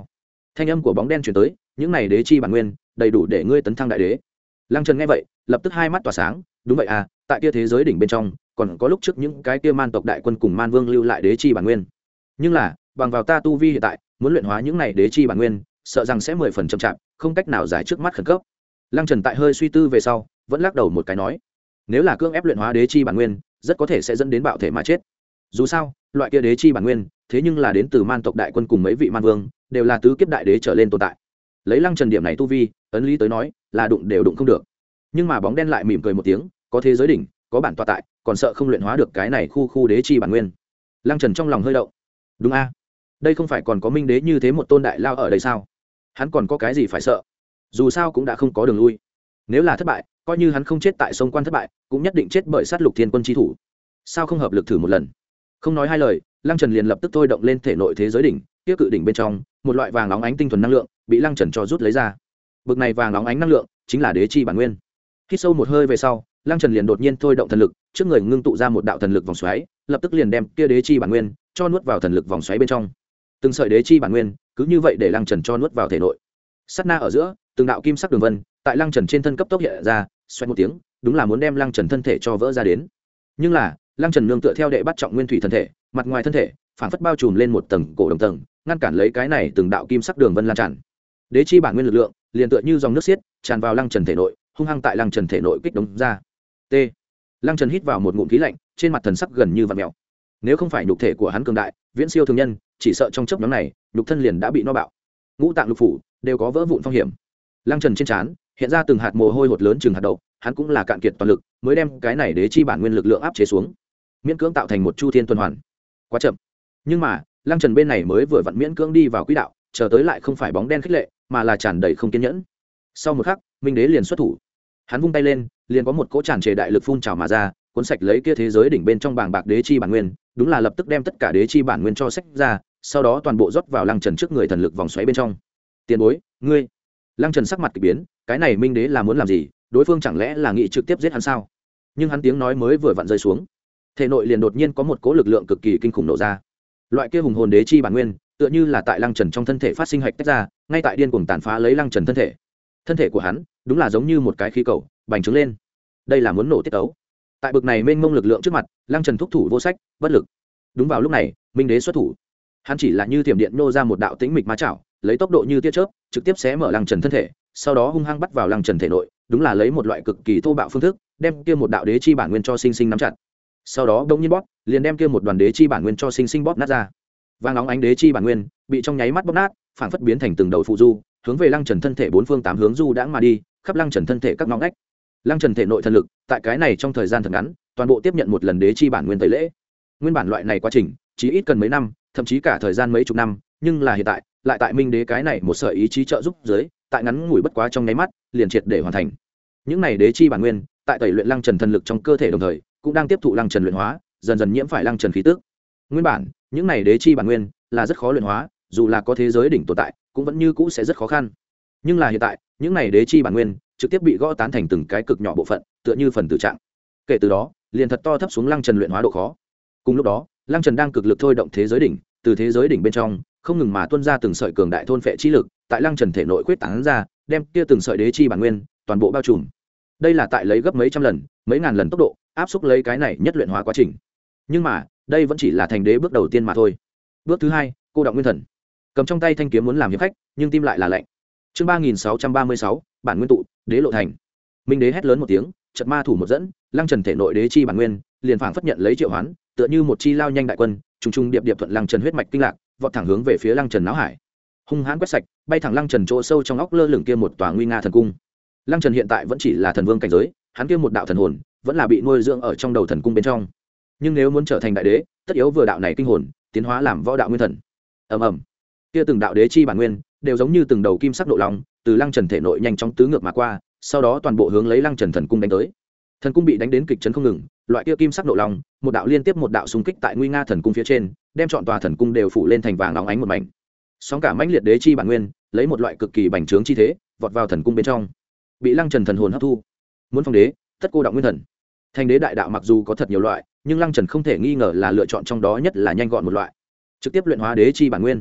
thanh âm của bóng đen chuyển tới, những này đế chi bản nguyên đầy đủ để ngươi tấn thăng đại đế. Lăng Trần nghe vậy lập tức hai mắt tỏa sáng, đúng vậy à, tại kia thế giới đỉnh bên trong còn có lúc trước những cái kia man tộc đại quân cùng man vương lưu lại đế chi bản nguyên, nhưng là bằng vào ta tu vi hiện tại muốn luyện hóa những này đế chi bản nguyên sợ rằng sẽ mười phần chậm chạp, không cách nào giải trước mắt khẩn cấp. Lăng Trần tại hơi suy tư về sau vẫn lắc đầu một cái nói, nếu là cưỡng ép luyện hóa đế chi bản nguyên rất có thể sẽ dẫn đến bạo thể mà chết. Dù sao loại kia đế chi bản nguyên thế nhưng là đến từ man tộc đại quân cùng mấy vị man vương đều là tứ kiếp đại đế trở lên tồn tại. Lấy Lăng Trần điểm này tu vi ấn lý tới nói là đụng đều đụng không được, nhưng mà bóng đen lại mỉm cười một tiếng, có thế giới đỉnh có bản tọa tại còn sợ không luyện hóa được cái này khu khu đế chi bản nguyên. Lăng Trần trong lòng hơi động, đúng a, đây không phải còn có minh đế như thế một tôn đại lao ở đây sao, hắn còn có cái gì phải sợ, dù sao cũng đã không có đường lui. Nếu là thất bại coi như hắn không chết tại sông quan thất bại cũng nhất định chết bởi sát lục thiên quân chi thủ, sao không hợp lực thử một lần. Không nói hai lời, Lăng Trần liền lập tức thôi động lên thể nội thế giới đỉnh, kia cự đỉnh bên trong một loại vàng óng ánh tinh thuần năng lượng bị Lăng Trần cho rút lấy ra. Bực này vàng óng ánh năng lượng chính là đế chi bản nguyên. Hít sâu một hơi về sau, Lăng Trần liền đột nhiên thôi động thần lực, trước người ngưng tụ ra một đạo thần lực vòng xoáy, lập tức liền đem kia đế chi bản nguyên cho nuốt vào thần lực vòng xoáy bên trong. Từng sợi đế chi bản nguyên cứ như vậy để Lăng Trần cho nuốt vào thể nội. Sát na ở giữa, từng đạo kim sắc đường vân tại Lăng Trần trên thân cấp tốc hiện ra, xoẹt một tiếng, đúng là muốn đem Lăng Trần thân thể cho vỡ ra đến. Nhưng là, Lăng Trần nương tựa theo đệ bắt trọng nguyên thủy thân thể, mặt ngoài thân thể phảng phất bao trùm lên một tầng cổ đồng tầng, ngăn cản lấy cái này từng đạo kim sắc đường vân lan tràn. Đế chi bản nguyên lực lượng liền tựa như dòng nước xiết tràn vào Lăng Trần thể nội, hung hăng tại Lăng Trần thể nội kích động ra. T. Lăng Trần hít vào một ngụm khí lạnh, trên mặt thần sắc gần như vặn mèo. Nếu không phải nhục thể của hắn cường đại, viễn siêu thường nhân, chỉ sợ trong chốc ngắn này, nhục thân liền đã bị no bạo. Ngũ tạng lục phủ đều có vỡ vụn phong hiểm. Lăng Trần trên trán hiện ra từng hạt mồ hôi hột lớn chừng hạt đậu, hắn cũng là cạn kiệt toàn lực mới đem cái này đế chi bản nguyên lực lượng áp chế xuống, miễn cưỡng tạo thành một chu thiên tuần hoàn. Quá chậm. Nhưng mà, Lăng Trần bên này mới vừa vặn miễn cưỡng đi vào quỹ đạo, chờ tới lại không phải bóng đen khích lệ, mà là tràn đầy không kiên nhẫn. Sau một khắc, Minh Đế liền xuất thủ. Hắn vung tay lên, liền có một cỗ tràn trề đại lực phun trào mà ra, cuốn sạch lấy kia thế giới đỉnh bên trong bàng bạc đế chi bản nguyên, đúng là lập tức đem tất cả đế chi bản nguyên cho xách ra, sau đó toàn bộ rót vào Lăng Trần trước người thần lực vòng xoáy bên trong. Tiền bối, ngươi. Lăng Trần sắc mặt kỳ biến, cái này Minh Đế là muốn làm gì, đối phương chẳng lẽ là nghĩ trực tiếp giết hắn sao? Nhưng hắn tiếng nói mới vừa vặn rơi xuống, thể nội liền đột nhiên có một cỗ lực lượng cực kỳ kinh khủng nổ ra. Loại kia hùng hồn đế chi bản nguyên, tựa như là tại Lăng Trần trong thân thể phát sinh hạch tách ra, ngay tại điên cuồng tàn phá lấy Lăng Trần thân thể. Thân thể của hắn, đúng là giống như một cái khí cầu, bành trướng lên. Đây là muốn nổ tiết tấu. Tại bực này mênh mông lực lượng trước mặt, Lăng Trần thúc thủ vô sách, bất lực. Đúng vào lúc này, Minh Đế xuất thủ. Hắn chỉ là như thiểm điện nô ra một đạo tĩnh mịch ma chảo, lấy tốc độ như tia chớp, trực tiếp xé mở Lăng Trần thân thể, sau đó hung hăng bắt vào Lăng Trần thể nội, đúng là lấy một loại cực kỳ thô bạo phương thức, đem kia một đạo đế chi bản nguyên cho sinh sinh nắm chặt. Sau đó đông nhiên bóp, liền đem kia một đoàn đế chi bản nguyên cho sinh sinh bóp nát ra. Vàng óng ánh đế chi bản nguyên bị trong nháy mắt bóp nát, phảng phất biến thành từng đầu phụ du, hướng về Lăng Trần thân thể bốn phương tám hướng du đãng mà đi, khắp Lăng Trần thân thể các ngõ ngách. Lăng Trần thể nội thần lực, tại cái này trong thời gian thật ngắn, toàn bộ tiếp nhận một lần đế chi bản nguyên tẩy lễ. Nguyên bản loại này quá trình, chỉ ít cần mấy năm, thậm chí cả thời gian mấy chục năm, nhưng là hiện tại, lại tại Minh Đế cái này một sợi ý chí trợ giúp dưới, tại ngắn ngủi bất quá trong nháy mắt, liền triệt để hoàn thành. Những này đế chi bản nguyên, tại tẩy luyện Lăng Trần thần lực trong cơ thể đồng thời, cũng đang tiếp thụ Lăng Trần luyện hóa, dần dần nhiễm phải Lăng Trần khí tức. Nguyên bản, những này đế chi bản nguyên là rất khó luyện hóa, dù là có thế giới đỉnh tồn tại, cũng vẫn như cũ sẽ rất khó khăn. Nhưng là hiện tại, những này đế chi bản nguyên trực tiếp bị gõ tán thành từng cái cực nhỏ bộ phận, tựa như phần tử trạng. Kể từ đó, liền thật to thấp xuống Lăng Trần luyện hóa độ khó. Cùng lúc đó, Lăng Trần đang cực lực thôi động thế giới đỉnh, từ thế giới đỉnh bên trong, không ngừng mà tuôn ra từng sợi cường đại thôn phệ chi lực, tại Lăng Trần thể nội quyết tán ra, đem kia từng sợi đế chi bản nguyên toàn bộ bao trùm. Đây là tại lấy gấp mấy trăm lần, mấy ngàn lần tốc độ, áp xúc lấy cái này nhất luyện hóa quá trình. Nhưng mà, đây vẫn chỉ là thành đế bước đầu tiên mà thôi. Bước thứ hai, cô động nguyên thần. Cầm trong tay thanh kiếm muốn làm hiệp khách, nhưng tim lại là lạnh. Chương ba nghìn sáu trăm ba mươi sáu, bản nguyên tụ, đế lộ thành. Minh Đế hét lớn một tiếng, chợt ma thủ một dẫn, Lăng Trần thể nội đế chi bản nguyên, liền phảng phất nhận lấy triệu hoán, tựa như một chi lao nhanh đại quân, trùng trùng điệp điệp thuận Lăng Trần huyết mạch kinh lạc, vọt thẳng hướng về phía Lăng Trần não hải. Hung hãn quét sạch, bay thẳng Lăng Trần chỗ sâu trong óc lơ lửng kia một tòa nguy nga thần cung. Lăng Trần hiện tại vẫn chỉ là thần vương cảnh giới, hắn kia một đạo thần hồn, vẫn là bị nuôi dưỡng ở trong đầu thần cung bên trong. Nhưng nếu muốn trở thành đại đế, tất yếu vừa đạo này kinh hồn, tiến hóa làm võ đạo nguyên thần. Ầm ầm. Kia từng đạo đế chi bản nguyên, đều giống như từng đầu kim sắc nộ long, từ Lăng Trần thể nội nhanh chóng tứ ngược mà qua, sau đó toàn bộ hướng lấy Lăng Trần thần cung đánh tới. Thần cung bị đánh đến kịch chấn không ngừng, loại kia kim sắc nộ long, một đạo liên tiếp một đạo xung kích tại nguy nga thần cung phía trên, đem trọn tòa thần cung đều phủ lên thành vàng óng ánh một mảnh. Sóng cả mãnh liệt đế chi bản nguyên, lấy một loại cực kỳ bành trướng chi thế, vọt vào thần cung bên trong, bị Lăng Trần thần hồn hấp thu. Muốn phong đế, tất cô động nguyên thần. Thành đế đại đạo mặc dù có thật nhiều loại, nhưng Lăng Trần không thể nghi ngờ là lựa chọn trong đó nhất là nhanh gọn một loại, trực tiếp luyện hóa đế chi bản nguyên.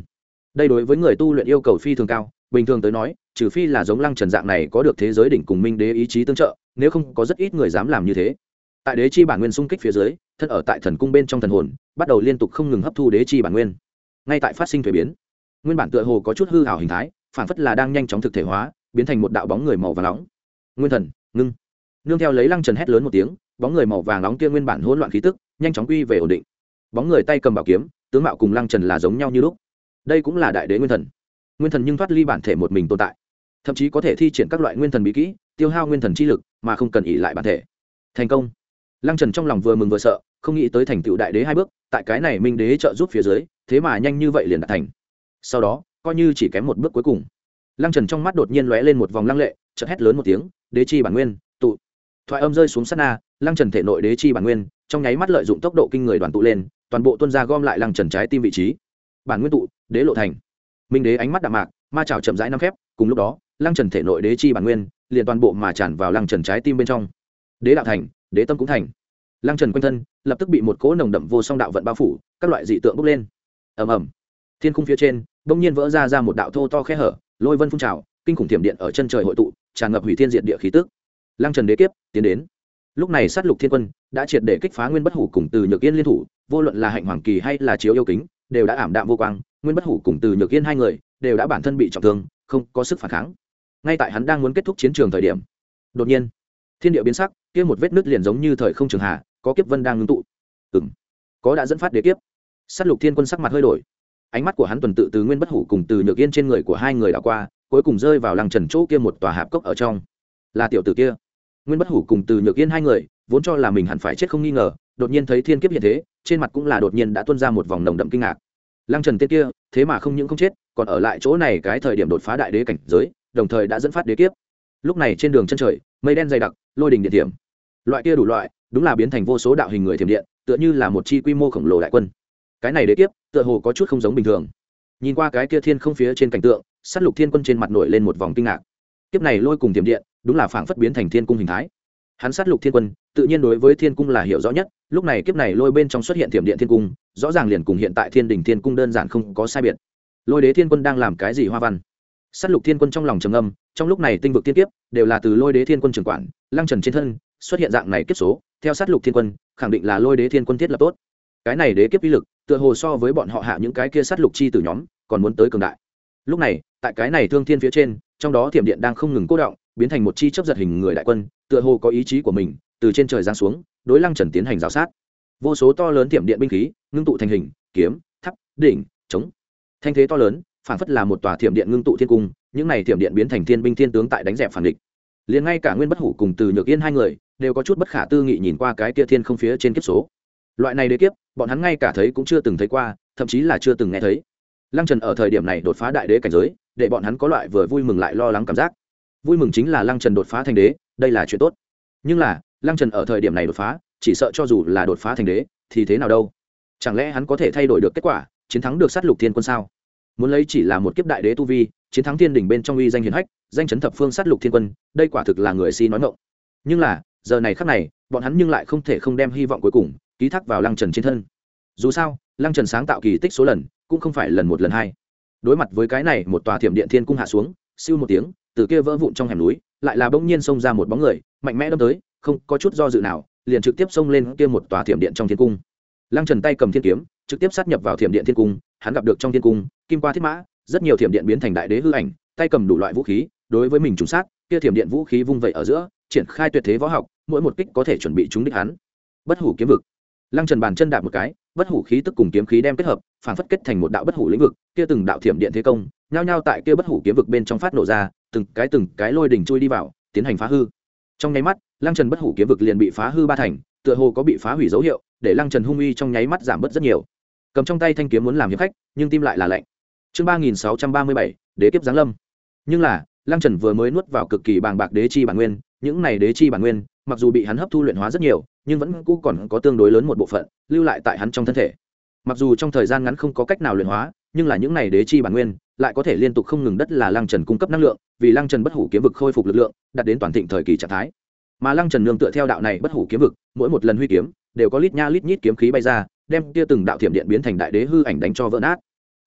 đây đối với người tu luyện yêu cầu phi thường cao, bình thường tới nói trừ phi là giống Lăng Trần dạng này có được thế giới đỉnh cùng minh đế ý chí tương trợ, nếu không có rất ít người dám làm như thế. Tại đế chi bản nguyên xung kích phía dưới, thân ở tại thần cung bên trong thần hồn bắt đầu liên tục không ngừng hấp thu đế chi bản nguyên, ngay tại phát sinh thuế biến. Nguyên bản tựa hồ có chút hư hào hình thái, phản phất là đang nhanh chóng thực thể hóa, biến thành một đạo bóng người màu vàng nóng. Nguyên thần ngưng, nương theo lấy Lăng Trần hét lớn một tiếng, bóng người màu vàng nóng kia nguyên bản hỗn loạn khí tức nhanh chóng quy về ổn định. Bóng người tay cầm bảo kiếm, tướng mạo cùng Lăng Trần là giống nhau như lúc. Đây cũng là đại đế nguyên thần. Nguyên thần nhưng thoát ly bản thể một mình tồn tại, thậm chí có thể thi triển các loại nguyên thần bí kỹ, tiêu hao nguyên thần chi lực mà không cần ỷ lại bản thể. Thành công. Lăng Trần trong lòng vừa mừng vừa sợ, không nghĩ tới thành tựu đại đế hai bước, tại cái này minh đế trợ giúp phía dưới, thế mà nhanh như vậy liền đạt thành. Sau đó, coi như chỉ kém một bước cuối cùng. Lăng Trần trong mắt đột nhiên lóe lên một vòng lăng lệ, chợt hét lớn một tiếng, đế chi bản nguyên, tụ. Thoại âm rơi xuống sát na, Lăng Trần thể nội đế chi bản nguyên, trong nháy mắt lợi dụng tốc độ kinh người đoàn tụ lên, toàn bộ tuôn ra gom lại Lăng Trần trái tim vị trí. Bản nguyên tụ, đế lộ thành. Minh đế ánh mắt đạm mạc, ma chảo chậm rãi nắm khép, cùng lúc đó, Lăng Trần thể nội đế chi bản nguyên, liền toàn bộ mà tràn vào Lăng Trần trái tim bên trong. Đế đạo thành, đế tâm cũng thành. Lăng Trần quanh thân lập tức bị một cỗ nồng đậm vô song đạo vận bao phủ, các loại dị tượng bốc lên. Ầm ầm. Thiên khung phía trên bỗng nhiên vỡ ra ra một đạo thô to khe hở, lôi vân phun trào, kinh khủng thiểm điện ở chân trời hội tụ, tràn ngập hủy thiên diệt địa khí tức. Lăng Trần đế kiếp tiến đến. Lúc này sát lục thiên quân đã triệt để kích phá Nguyên Bất Hủ cùng Từ Nhược Yên liên thủ, vô luận là Hạnh Hoàng Kỳ hay là Chiếu Yêu Kính, đều đã ảm đạm vô quang. Nguyên Bất Hủ cùng Từ Nhược Yên hai người đều đã bản thân bị trọng thương, không có sức phản kháng. Ngay tại hắn đang muốn kết thúc chiến trường thời điểm, đột nhiên thiên địa biến sắc, kia một vết nứt liền giống như thời không trường hạ, có kiếp vân đang ngưng tụ. Ừm, có đã dẫn phát đế kiếp. Sát lục thiên quân sắc mặt hơi đổi, ánh mắt của hắn tuần tự từ Nguyên Bất Hủ cùng Từ Nhược Yên trên người của hai người đảo qua, cuối cùng rơi vào Lăng Trần chỗ kia một tòa hạp cốc ở trong. Là tiểu tử kia. Nguyên Bất Hủ cùng Từ Nhược Yên hai người vốn cho là mình hẳn phải chết không nghi ngờ, đột nhiên thấy thiên kiếp hiện thế, trên mặt cũng là đột nhiên đã tuôn ra một vòng nồng đậm kinh ngạc. Lăng Trần tên kia thế mà không những không chết, còn ở lại chỗ này cái thời điểm đột phá đại đế cảnh giới, đồng thời đã dẫn phát đế kiếp. Lúc này trên đường chân trời mây đen dày đặc, lôi đình điện thiểm, loại kia đủ loại đúng là biến thành vô số đạo hình người thiểm điện, tựa như là một chi quy mô khổng lồ đại quân. Cái này đế kiếp tựa hồ có chút không giống bình thường. Nhìn qua cái kia thiên không phía trên cảnh tượng, sát lục thiên quân trên mặt nổi lên một vòng kinh ngạc. Kiếp này lôi cùng thiểm điện đúng là phảng phất biến thành thiên cung hình thái. Hắn sát lục thiên quân tự nhiên đối với thiên cung là hiểu rõ nhất, lúc này kiếp này lôi bên trong xuất hiện thiểm điện thiên cung, rõ ràng liền cùng hiện tại thiên đình thiên cung đơn giản không có sai biệt. Lôi đế thiên quân đang làm cái gì hoa văn? Sát lục thiên quân trong lòng trầm âm, trong lúc này tinh vực thiên kiếp đều là từ lôi đế thiên quân trưởng quản, Lăng Trần trên thân xuất hiện dạng này kiếp số, theo sát lục thiên quân khẳng định là lôi đế thiên quân thiết lập tốt. Cái này đế kiếp uy lực tựa hồ so với bọn họ hạ những cái kia sát lục chi tử nhóm còn muốn tới cường đại. Lúc này tại cái này thương thiên phía trên, trong đó thiểm điện đang không ngừng cố động, biến thành một chi chớp giật hình người đại quân, tựa hồ có ý chí của mình, từ trên trời giáng xuống, đối Lăng Trần tiến hành rào sát. Vô số to lớn thiểm điện binh khí ngưng tụ thành hình, kiếm, tháp, đỉnh, chống. Thanh thế to lớn, phản phất là một tòa thiểm điện ngưng tụ thiên cung, những này thiểm điện biến thành thiên binh thiên tướng tại đánh dẹp phản địch. Liền ngay cả Nguyên Bất Hủ cùng Từ Nhược Yên hai người đều có chút bất khả tư nghị nhìn qua cái kia thiên không phía trên kiếp số. Loại này đế kiếp, bọn hắn ngay cả thấy cũng chưa từng thấy qua, thậm chí là chưa từng nghe thấy. Lăng Trần ở thời điểm này đột phá đại đế cảnh giới, để bọn hắn có loại vừa vui mừng lại lo lắng cảm giác. Vui mừng chính là Lăng Trần đột phá thành đế, đây là chuyện tốt. Nhưng là, Lăng Trần ở thời điểm này đột phá, chỉ sợ cho dù là đột phá thành đế, thì thế nào đâu? Chẳng lẽ hắn có thể thay đổi được kết quả, chiến thắng được sát lục thiên quân sao? Muốn lấy chỉ là một kiếp đại đế tu vi, chiến thắng thiên đỉnh bên trong uy danh hiển hách, danh chấn thập phương sát lục thiên quân, đây quả thực là người si nói ngọng. Nhưng là, giờ này khắc này, bọn hắn nhưng lại không thể không đem hy vọng cuối cùng ký thác vào Lăng Trần trên thân. Dù sao, Lăng Trần sáng tạo kỳ tích số lần, cũng không phải lần một lần hai. Đối mặt với cái này, một tòa thiểm điện thiên cung hạ xuống, siêu một tiếng, từ kia vỡ vụn trong hẻm núi, lại là bỗng nhiên xông ra một bóng người, mạnh mẽ đâm tới, không có chút do dự nào, liền trực tiếp xông lên kia một tòa thiểm điện trong thiên cung. Lăng Trần tay cầm thiên kiếm, trực tiếp sát nhập vào thiểm điện thiên cung, hắn gặp được trong thiên cung, kim qua thiết mã, rất nhiều thiểm điện biến thành đại đế hư ảnh, tay cầm đủ loại vũ khí, đối với mình trùng sát, kia thiểm điện vũ khí vung vậy ở giữa, triển khai tuyệt thế võ học, mỗi một kích có thể chuẩn bị trúng đích hắn. Bất hủ kiếm vực. Lăng Trần bàn chân đạp một cái, bất hủ khí tức cùng kiếm khí đem kết hợp, phản phất kết thành một đạo bất hủ lĩnh vực, kia từng đạo thiểm điện thế công, nhao nhao tại kia bất hủ kiếm vực bên trong phát nổ ra, từng cái từng cái lôi đỉnh chui đi vào, tiến hành phá hư. Trong nháy mắt, Lăng Trần bất hủ kiếm vực liền bị phá hư ba thành, tựa hồ có bị phá hủy dấu hiệu, để Lăng Trần hung uy trong nháy mắt giảm bớt rất nhiều. Cầm trong tay thanh kiếm muốn làm hiệp khách, nhưng tim lại là lạnh. Chương ba nghìn sáu trăm ba mươi bảy, đế kiếp giáng lâm. Nhưng là, Lăng Trần vừa mới nuốt vào cực kỳ bàng bạc đế chi bản nguyên, những này đế chi bản nguyên, mặc dù bị hắn hấp thu luyện hóa rất nhiều, nhưng vẫn cũ còn có tương đối lớn một bộ phận lưu lại tại hắn trong thân thể. Mặc dù trong thời gian ngắn không có cách nào luyện hóa, nhưng là những này đế chi bản nguyên lại có thể liên tục không ngừng đất là Lăng Trần cung cấp năng lượng, vì Lăng Trần bất hủ kiếm vực khôi phục lực lượng, đạt đến toàn thịnh thời kỳ trạng thái. Mà Lăng Trần nương tựa theo đạo này bất hủ kiếm vực, mỗi một lần huy kiếm đều có lít nha lít nhít kiếm khí bay ra, đem kia từng đạo thiểm điện biến thành đại đế hư ảnh đánh cho vỡ nát.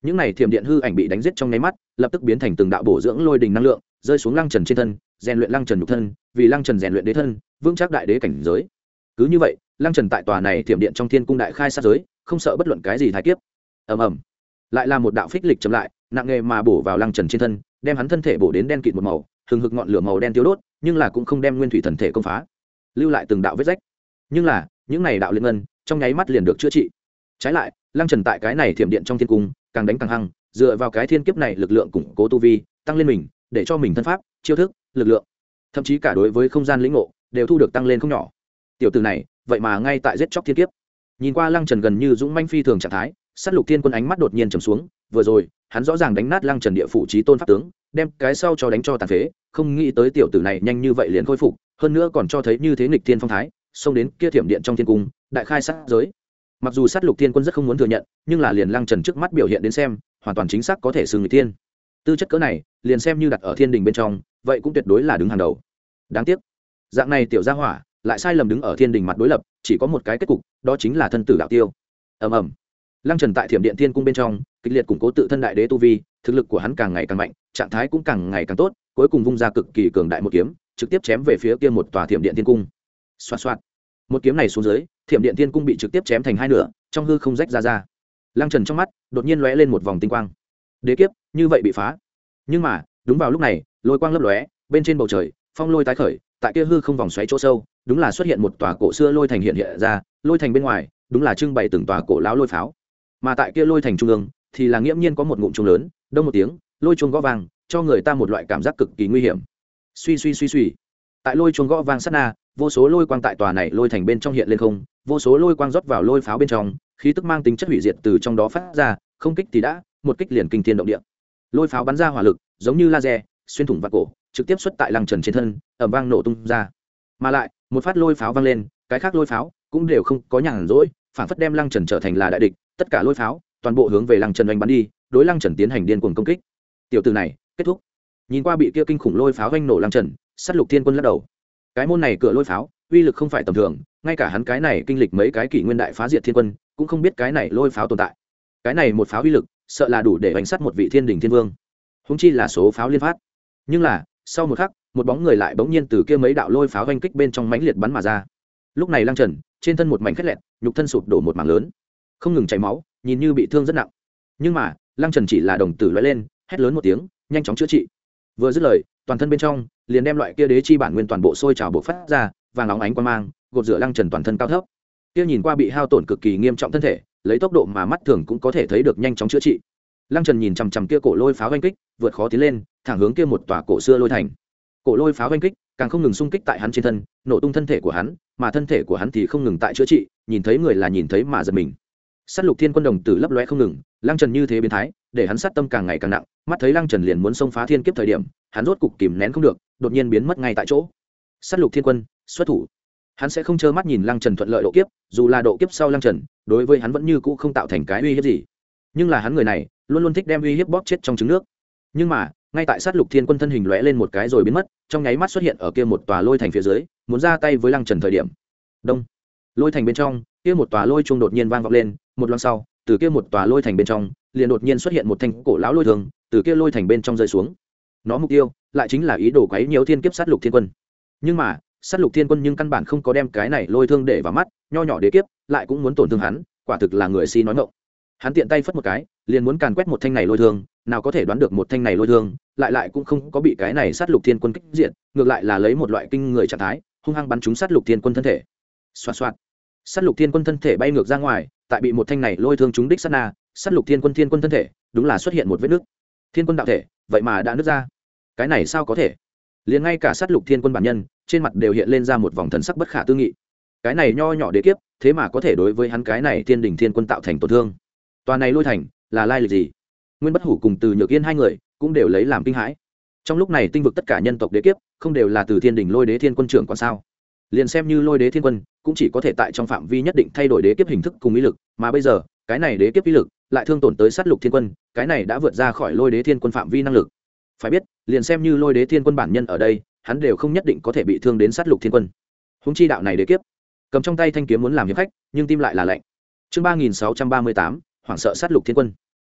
những này thiểm điện hư ảnh bị đánh giết trong nháy mắt lập tức biến thành từng đạo bổ dưỡng lôi đình năng lượng rơi xuống lăng trần trên thân, rèn luyện lăng trần nhục thân, vì lăng trần rèn luyện đế thân, vững chắc đại đế cảnh giới. Cứ như vậy lăng trần tại tòa này thiểm điện trong thiên cung đại khai sát giới, không sợ bất luận cái gì thái kiếp. ầm ầm, lại là một đạo phích lịch chậm lại nặng nghề mà bổ vào lăng trần trên thân, đem hắn thân thể bổ đến đen kịt một màu, hừng hực ngọn lửa màu đen tiêu đốt, nhưng là cũng không đem nguyên thủy thần thể công phá, lưu lại từng đạo vết rách. Nhưng là những này đạo liên ngân trong nháy mắt liền được chữa trị. Trái lại lăng trần tại cái này thiểm điện trong thiên cung càng đánh càng hăng, dựa vào cái thiên kiếp này lực lượng củng cố tu vi, tăng lên mình, để cho mình thân pháp, chiêu thức, lực lượng, thậm chí cả đối với không gian lĩnh ngộ đều thu được tăng lên không nhỏ. Tiểu tử này vậy mà ngay tại giết chóc thiên kiếp. Nhìn qua lăng trần gần như dũng manh phi thường trạng thái, sát lục thiên quân ánh mắt đột nhiên trầm xuống. Vừa rồi hắn rõ ràng đánh nát lăng trần địa phủ trí tôn pháp tướng, đem cái sau cho đánh cho tàn phế, không nghĩ tới tiểu tử này nhanh như vậy liền khôi phục, hơn nữa còn cho thấy như thế nghịch thiên phong thái, xông đến kia thiểm điện trong thiên cung đại khai sát giới. Mặc dù sát lục thiên quân rất không muốn thừa nhận, nhưng là liền lăng trần trước mắt biểu hiện đến xem, hoàn toàn chính xác có thể xưng người tiên. Tư chất cỡ này liền xem như đặt ở thiên đình bên trong, vậy cũng tuyệt đối là đứng hàng đầu. Đáng tiếc dạng này tiểu gia hỏa lại sai lầm đứng ở thiên đình mặt đối lập, chỉ có một cái kết cục, đó chính là thân tử đạo tiêu. ầm ầm, lăng trần tại thiểm điện thiên cung bên trong kịch liệt củng cố tự thân đại đế tu vi, thực lực của hắn càng ngày càng mạnh, trạng thái cũng càng ngày càng tốt, cuối cùng vung ra cực kỳ cường đại một kiếm, trực tiếp chém về phía kia một tòa thiểm điện thiên cung. Xoạt xoạt, một kiếm này xuống dưới, thiểm điện thiên cung bị trực tiếp chém thành hai nửa, trong hư không rách ra ra. Lăng trần trong mắt đột nhiên lóe lên một vòng tinh quang, đế kiếp như vậy bị phá. Nhưng mà đúng vào lúc này, lôi quang lấp lóe, bên trên bầu trời phong lôi tái khởi, tại kia hư không vòng xoáy chỗ sâu, đúng là xuất hiện một tòa cổ xưa lôi thành hiện hiện ra, lôi thành bên ngoài đúng là trưng bày từng tòa cổ lão lôi pháo, mà tại kia lôi thành trung ương thì là nghiễm nhiên có một ngụm chuông lớn, đông một tiếng, lôi chuông gõ vang, cho người ta một loại cảm giác cực kỳ nguy hiểm. Suy suy suy suy, tại lôi chuông gõ vang sát na, vô số lôi quang tại tòa này lôi thành bên trong hiện lên không, vô số lôi quang rót vào lôi pháo bên trong, khí tức mang tính chất hủy diệt từ trong đó phát ra, không kích thì đã, một kích liền kinh thiên động địa. Lôi pháo bắn ra hỏa lực giống như laser, xuyên thủng vạt cổ, trực tiếp xuất tại lăng trần trên thân, ầm vang nổ tung ra. Mà lại một phát lôi pháo vang lên, cái khác lôi pháo cũng đều không có nhàn rỗi, phản phất đem lăng trần trở thành là đại địch, tất cả lôi pháo toàn bộ hướng về lăng trần oanh bắn đi, đối lăng trần tiến hành điên cuồng công kích. Tiểu tử này kết thúc. Nhìn qua bị kia kinh khủng lôi pháo oanh nổ lăng trần, sát lục thiên quân lắc đầu. Cái môn này cửa lôi pháo uy lực không phải tầm thường, ngay cả hắn cái này kinh lịch mấy cái kỷ nguyên đại phá diệt thiên quân cũng không biết cái này lôi pháo tồn tại. Cái này một pháo uy lực sợ là đủ để đánh sát một vị thiên đình thiên vương, húng chi là số pháo liên phát. Nhưng là sau một khắc, một bóng người lại bỗng nhiên từ kia mấy đạo lôi pháo oanh kích bên trong mãnh liệt bắn mà ra. Lúc này lăng trần trên thân một mảnh khét lẹt, nhục thân sụp đổ một mảng lớn, không ngừng chảy máu, nhìn như bị thương rất nặng. Nhưng mà lăng trần chỉ là đồng tử lóe lên, hét lớn một tiếng, nhanh chóng chữa trị. Vừa dứt lời, toàn thân bên trong liền đem loại kia đế chi bản nguyên toàn bộ sôi trào bộc phát ra, vàng óng ánh quang mang gột rửa lăng trần toàn thân cao thấp. Kia nhìn qua bị hao tổn cực kỳ nghiêm trọng thân thể, lấy tốc độ mà mắt thường cũng có thể thấy được nhanh chóng chữa trị. Lăng trần nhìn chằm chằm kia cổ lôi pháo oanh kích, vượt khó tiến lên, thẳng hướng kia một tòa cổ xưa lôi thành. Cổ lôi pháo oanh kích càng không ngừng xung kích tại hắn trên thân, nổ tung thân thể của hắn, mà thân thể của hắn thì không ngừng tại chữa trị, nhìn thấy người là nhìn thấy mà giật mình. Sát lục thiên quân đồng tử lấp lóe không ngừng, lăng trần như thế biến thái, để hắn sát tâm càng ngày càng nặng, mắt thấy lăng trần liền muốn xông phá thiên kiếp thời điểm, hắn rốt cục kìm nén không được, đột nhiên biến mất ngay tại chỗ. Sát lục thiên quân xuất thủ, hắn sẽ không trơ mắt nhìn lăng trần thuận lợi độ kiếp, dù là độ kiếp sau lăng trần đối với hắn vẫn như cũ không tạo thành cái uy hiếp gì, nhưng là hắn người này luôn luôn thích đem uy hiếp bóp chết trong trứng nước. Nhưng mà ngay tại sát lục thiên quân thân hình lóe lên một cái rồi biến mất, trong nháy mắt xuất hiện ở kia một tòa lôi thành phía dưới, muốn ra tay với lăng trần thời điểm, đông, lôi thành bên trong kia một tòa lôi chuông đột nhiên vang vọng lên, một loáng sau, từ kia một tòa lôi thành bên trong liền đột nhiên xuất hiện một thanh cổ lão lôi thường, từ kia lôi thành bên trong rơi xuống. Nó mục tiêu lại chính là ý đồ quấy nhiễu thiên kiếp sát lục thiên quân. Nhưng mà sát lục thiên quân nhưng căn bản không có đem cái này lôi thương để vào mắt, nho nhỏ đế kiếp lại cũng muốn tổn thương hắn, quả thực là người si nói ngọng. Hắn tiện tay phất một cái, liền muốn càn quét một thanh này lôi thương, nào có thể đoán được một thanh này lôi thương lại lại cũng không có bị cái này sát lục thiên quân kích diện, ngược lại là lấy một loại kinh người trạng thái hung hăng bắn trúng sát lục thiên quân thân thể. Xoạt xoạt, sát lục thiên quân thân thể bay ngược ra ngoài, tại bị một thanh này lôi thương trúng đích sát na, sát lục thiên quân thiên quân thân thể đúng là xuất hiện một vết nứt. Thiên quân đạo thể vậy mà đã nứt ra, cái này sao có thể? Liền ngay cả sát lục thiên quân bản nhân trên mặt đều hiện lên ra một vòng thần sắc bất khả tư nghị. Cái này nho nhỏ đế kiếp thế mà có thể đối với hắn cái này thiên đỉnh thiên quân tạo thành tổn thương. Toàn này lôi thành là lai lịch gì? Nguyên Bất Hủ cùng Từ Nhược Yên hai người cũng đều lấy làm kinh hãi. Trong lúc này tinh vực tất cả nhân tộc đế kiếp không đều là từ thiên đỉnh lôi đế thiên quân trưởng quan sao? Liền xem như lôi đế thiên quân cũng chỉ có thể tại trong phạm vi nhất định thay đổi đế kiếp hình thức cùng ý lực, mà bây giờ cái này đế kiếp ý lực lại thương tổn tới sát lục thiên quân, cái này đã vượt ra khỏi lôi đế thiên quân phạm vi năng lực. Phải biết, liền xem như lôi đế thiên quân bản nhân ở đây, hắn đều không nhất định có thể bị thương đến sát lục thiên quân. Huống chi đạo này đế kiếp, cầm trong tay thanh kiếm muốn làm hiệp khách, nhưng tim lại là lạnh. Chương ba nghìn sáu trăm ba mươi tám, hoảng sợ sát lục thiên quân.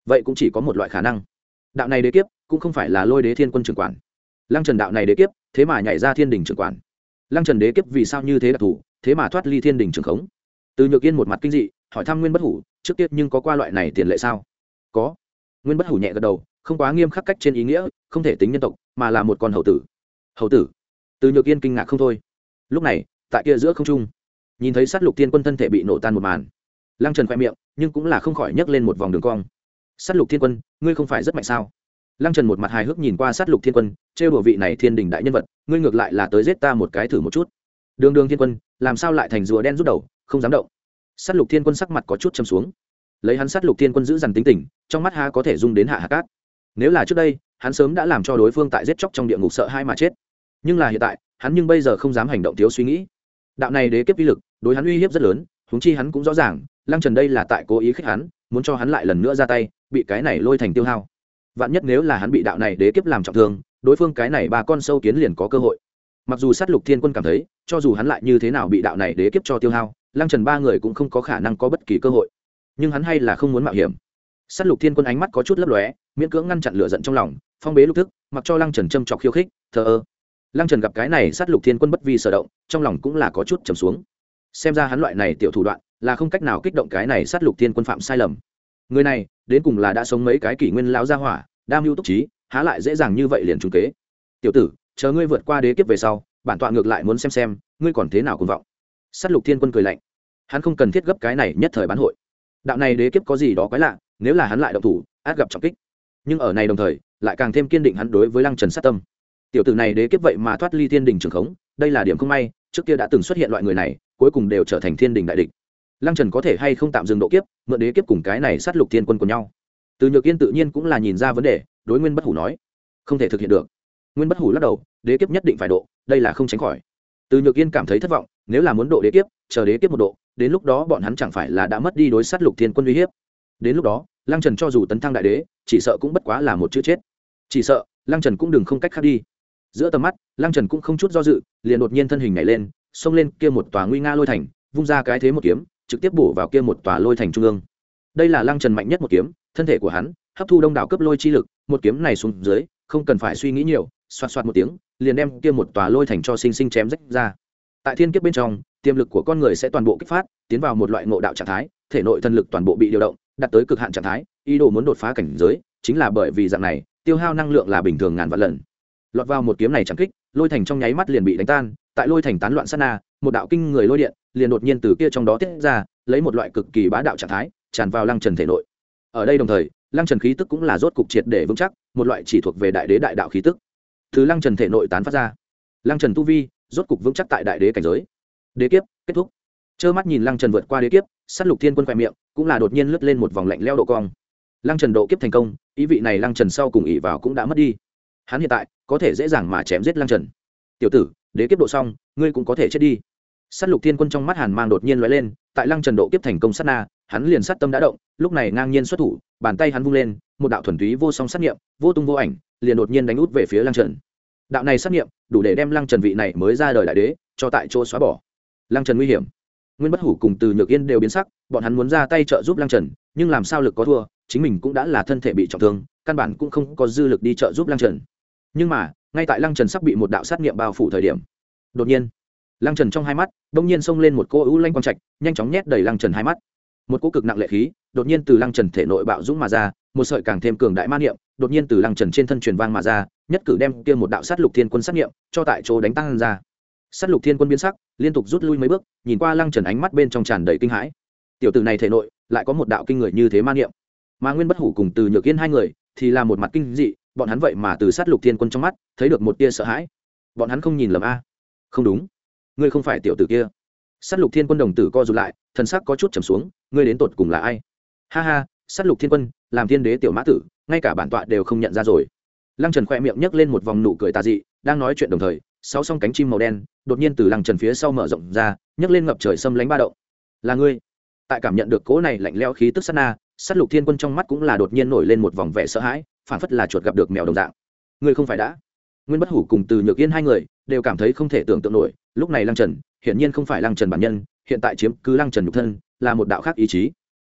vậy cũng chỉ có một loại khả năng, đạo này đế kiếp cũng không phải là lôi đế thiên quân trưởng quản. Lăng Trần đạo này đế kiếp thế mà nhảy ra thiên đình trưởng quản. Lăng Trần đế kiếp vì sao như thế đặc thù, thế mà thoát ly thiên đình trưởng khống. Từ Nhược Yên một mặt kinh dị hỏi thăm Nguyên Bất Hủ, trước tiết nhưng có qua loại này tiền lệ sao? Có. Nguyên Bất Hủ nhẹ gật đầu, không quá nghiêm khắc cách trên ý nghĩa, không thể tính nhân tộc, mà là một con hầu tử. Hầu tử? Từ Nhược Yên kinh ngạc không thôi. Lúc này, tại kia giữa không trung, nhìn thấy sát lục thiên quân thân thể bị nổ tan một màn, Lăng Trần khoe miệng, nhưng cũng là không khỏi nhấc lên một vòng đường cong. Sát lục thiên quân, ngươi không phải rất mạnh sao? Lăng Trần một mặt hài hước nhìn qua sát lục thiên quân, trêu đùa vị này thiên đình đại nhân vật, ngươi ngược lại là tới giết ta một cái thử một chút. Đường Đường thiên quân, làm sao lại thành rùa đen rút đầu, không dám động. Sát lục thiên quân sắc mặt có chút châm xuống. Lấy hắn sát lục thiên quân giữ dằn tính tình, trong mắt ha có thể dung đến hạ hạ cát. Nếu là trước đây, hắn sớm đã làm cho đối phương tại giết chóc trong địa ngục sợ hai mà chết. Nhưng là hiện tại, hắn nhưng bây giờ không dám hành động thiếu suy nghĩ. Đạo này đế kiếp uy lực, đối hắn uy hiếp rất lớn, huống chi hắn cũng rõ ràng, Lăng Trần đây là tại cố ý khích hắn, muốn cho hắn lại lần nữa ra tay, bị cái này lôi thành tiêu hao. Vạn nhất nếu là hắn bị đạo này đế kiếp làm trọng thương, đối phương cái này ba con sâu kiến liền có cơ hội. Mặc dù sát lục thiên quân cảm thấy, cho dù hắn lại như thế nào bị đạo này đế kiếp cho tiêu hao, Lăng Trần ba người cũng không có khả năng có bất kỳ cơ hội, nhưng hắn hay là không muốn mạo hiểm. Sát lục thiên quân ánh mắt có chút lấp lóe, miễn cưỡng ngăn chặn lửa giận trong lòng, phong bế lục thức, mặc cho Lăng Trần châm chọc khiêu khích, thờ ơ. Lăng Trần gặp cái này sát lục thiên quân bất vi sở động, trong lòng cũng là có chút trầm xuống. Xem ra hắn loại này tiểu thủ đoạn là không cách nào kích động cái này sát lục thiên quân phạm sai lầm. Người này đến cùng là đã sống mấy cái kỷ nguyên lão gia hỏa, đam mưu túc trí, há lại dễ dàng như vậy liền trúng kế. Tiểu tử, chờ ngươi vượt qua đế kiếp về sau, bản tọa ngược lại muốn xem xem ngươi còn thế nào cuồng vọng. Sát lục thiên quân cười lạnh, hắn không cần thiết gấp cái này nhất thời bán hội. Đạo này đế kiếp có gì đó quái lạ, nếu là hắn lại động thủ, át gặp trọng kích. Nhưng ở này đồng thời, lại càng thêm kiên định hắn đối với Lăng Trần sát tâm. Tiểu tử này đế kiếp vậy mà thoát ly thiên đình trường khống, đây là điểm không may, trước kia đã từng xuất hiện loại người này, cuối cùng đều trở thành thiên đình đại địch. Lăng Trần có thể hay không tạm dừng độ kiếp, mượn đế kiếp cùng cái này sát lục thiên quân của nhau. Từ Nhược Yên tự nhiên cũng là nhìn ra vấn đề, đối Nguyên Bất Hủ nói, không thể thực hiện được. Nguyên Bất Hủ lắc đầu, đế kiếp nhất định phải độ, đây là không tránh khỏi. Từ Nhược Yên cảm thấy thất vọng, nếu là muốn độ đế kiếp, chờ đế kiếp một độ, đến lúc đó bọn hắn chẳng phải là đã mất đi đối sát lục thiên quân uy hiếp. Đến lúc đó, Lăng Trần cho dù tấn thăng đại đế, chỉ sợ cũng bất quá là một chữ chết. Chỉ sợ, Lăng Trần cũng đừng không cách khác đi. Giữa tầm mắt, Lăng Trần cũng không chút do dự, liền đột nhiên thân hình nhảy lên, xông lên kia một tòa nguy nga lôi thành, vung ra cái thế một kiếm, trực tiếp bổ vào kia một tòa lôi thành trung ương. Đây là Lăng Trần mạnh nhất một kiếm, thân thể của hắn hấp thu đông đảo cấp lôi chi lực, một kiếm này xuống dưới, không cần phải suy nghĩ nhiều, xoạt xoạt một tiếng, liền đem kia một tòa lôi thành cho sinh sinh chém rách ra. Tại thiên kiếp bên trong, tiềm lực của con người sẽ toàn bộ kích phát, tiến vào một loại ngộ đạo trạng thái, thể nội thần lực toàn bộ bị điều động, đạt tới cực hạn trạng thái, ý đồ muốn đột phá cảnh giới, chính là bởi vì dạng này, tiêu hao năng lượng là bình thường ngàn vạn lần. Lọt vào một kiếm này chẳng kích, lôi thành trong nháy mắt liền bị đánh tan, tại lôi thành tán loạn sát na, một đạo kinh người lôi điện liền đột nhiên từ kia trong đó tiết ra, lấy một loại cực kỳ bá đạo trạng thái, tràn vào Lăng Trần thể nội. Ở đây đồng thời, Lăng Trần khí tức cũng là rốt cục triệt để vững chắc, một loại chỉ thuộc về đại đế đại đạo khí tức. Từ Lăng Trần thể nội tán phát ra, Lăng Trần tu vi rốt cục vững chắc tại đại đế cảnh giới. Đế kiếp kết thúc. Trơ mắt nhìn Lăng Trần vượt qua đế kiếp, sát lục thiên quân khỏe miệng cũng là đột nhiên lướt lên một vòng lạnh lẽo độ cong. Lăng Trần độ kiếp thành công, ý vị này Lăng Trần sau cùng ỷ vào cũng đã mất đi. Hắn hiện tại có thể dễ dàng mà chém giết Lăng Trần. Tiểu tử, đế kiếp độ xong, ngươi cũng có thể chết đi. Sát lục thiên quân trong mắt hàn mang đột nhiên lóe lên, tại Lăng Trần độ kiếp thành công sát na, hắn liền sát tâm đã động, lúc này ngang nhiên xuất thủ, bàn tay hắn vung lên, một đạo thuần túy vô song sát niệm, vô tung vô ảnh, liền đột nhiên đánh út về phía Lăng Trần. Đạo này sát niệm, đủ để đem Lăng Trần vị này mới ra đời đại đế cho tại chỗ xóa bỏ. Lăng Trần nguy hiểm. Nguyên Bất Hủ cùng Từ Nhược Yên đều biến sắc, bọn hắn muốn ra tay trợ giúp Lăng Trần, nhưng làm sao lực có thua, chính mình cũng đã là thân thể bị trọng thương, căn bản cũng không có dư lực đi trợ giúp Lăng Trần. Nhưng mà, ngay tại Lăng Trần sắp bị một đạo sát niệm bao phủ thời điểm, đột nhiên, Lăng Trần trong hai mắt đột nhiên xông lên một cô ưu lanh quang trạch, nhanh chóng nhét đầy Lăng Trần hai mắt. Một cỗ cực nặng lệ khí đột nhiên từ Lăng Trần thể nội bạo dũng mà ra, một sợi càng thêm cường đại ma niệm đột nhiên từ Lăng Trần trên thân truyền vang mà ra, nhất cử đem kia một đạo sát lục thiên quân sát niệm cho tại chỗ đánh tăng ra. Sát lục thiên quân biến sắc, liên tục rút lui mấy bước, nhìn qua Lăng Trần ánh mắt bên trong tràn đầy kinh hãi. Tiểu tử này thể nội lại có một đạo kinh người như thế ma niệm. Mà Nguyên Bất Hủ cùng Từ Nhược Yên hai người thì là một mặt kinh dị, bọn hắn vậy mà từ sát lục thiên quân trong mắt thấy được một tia sợ hãi. Bọn hắn không nhìn lầm a? Không đúng, ngươi không phải tiểu tử kia. Sát lục thiên quân đồng tử co rụt lại, thần sắc có chút trầm xuống, ngươi đến tột cùng là ai? Ha ha, sát lục thiên quân, làm thiên đế tiểu mã tử, ngay cả bản tọa đều không nhận ra rồi. Lăng Trần khẽ miệng nhếch lên một vòng nụ cười tà dị, đang nói chuyện đồng thời, sáu song cánh chim màu đen đột nhiên từ Lăng Trần phía sau mở rộng ra, nhấc lên ngập trời xâm lánh ba động. Là ngươi? Tại cảm nhận được cỗ này lạnh lẽo khí tức sát na, sát lục thiên quân trong mắt cũng là đột nhiên nổi lên một vòng vẻ sợ hãi, phản phất là chuột gặp được mèo đồng dạng. Ngươi không phải đã? Nguyên Bất Hủ cùng Từ Nhược Yên hai người đều cảm thấy không thể tưởng tượng nổi, lúc này Lăng Trần hiển nhiên không phải Lăng Trần bản nhân, hiện tại chiếm cứ Lăng Trần nhục thân là một đạo khác ý chí.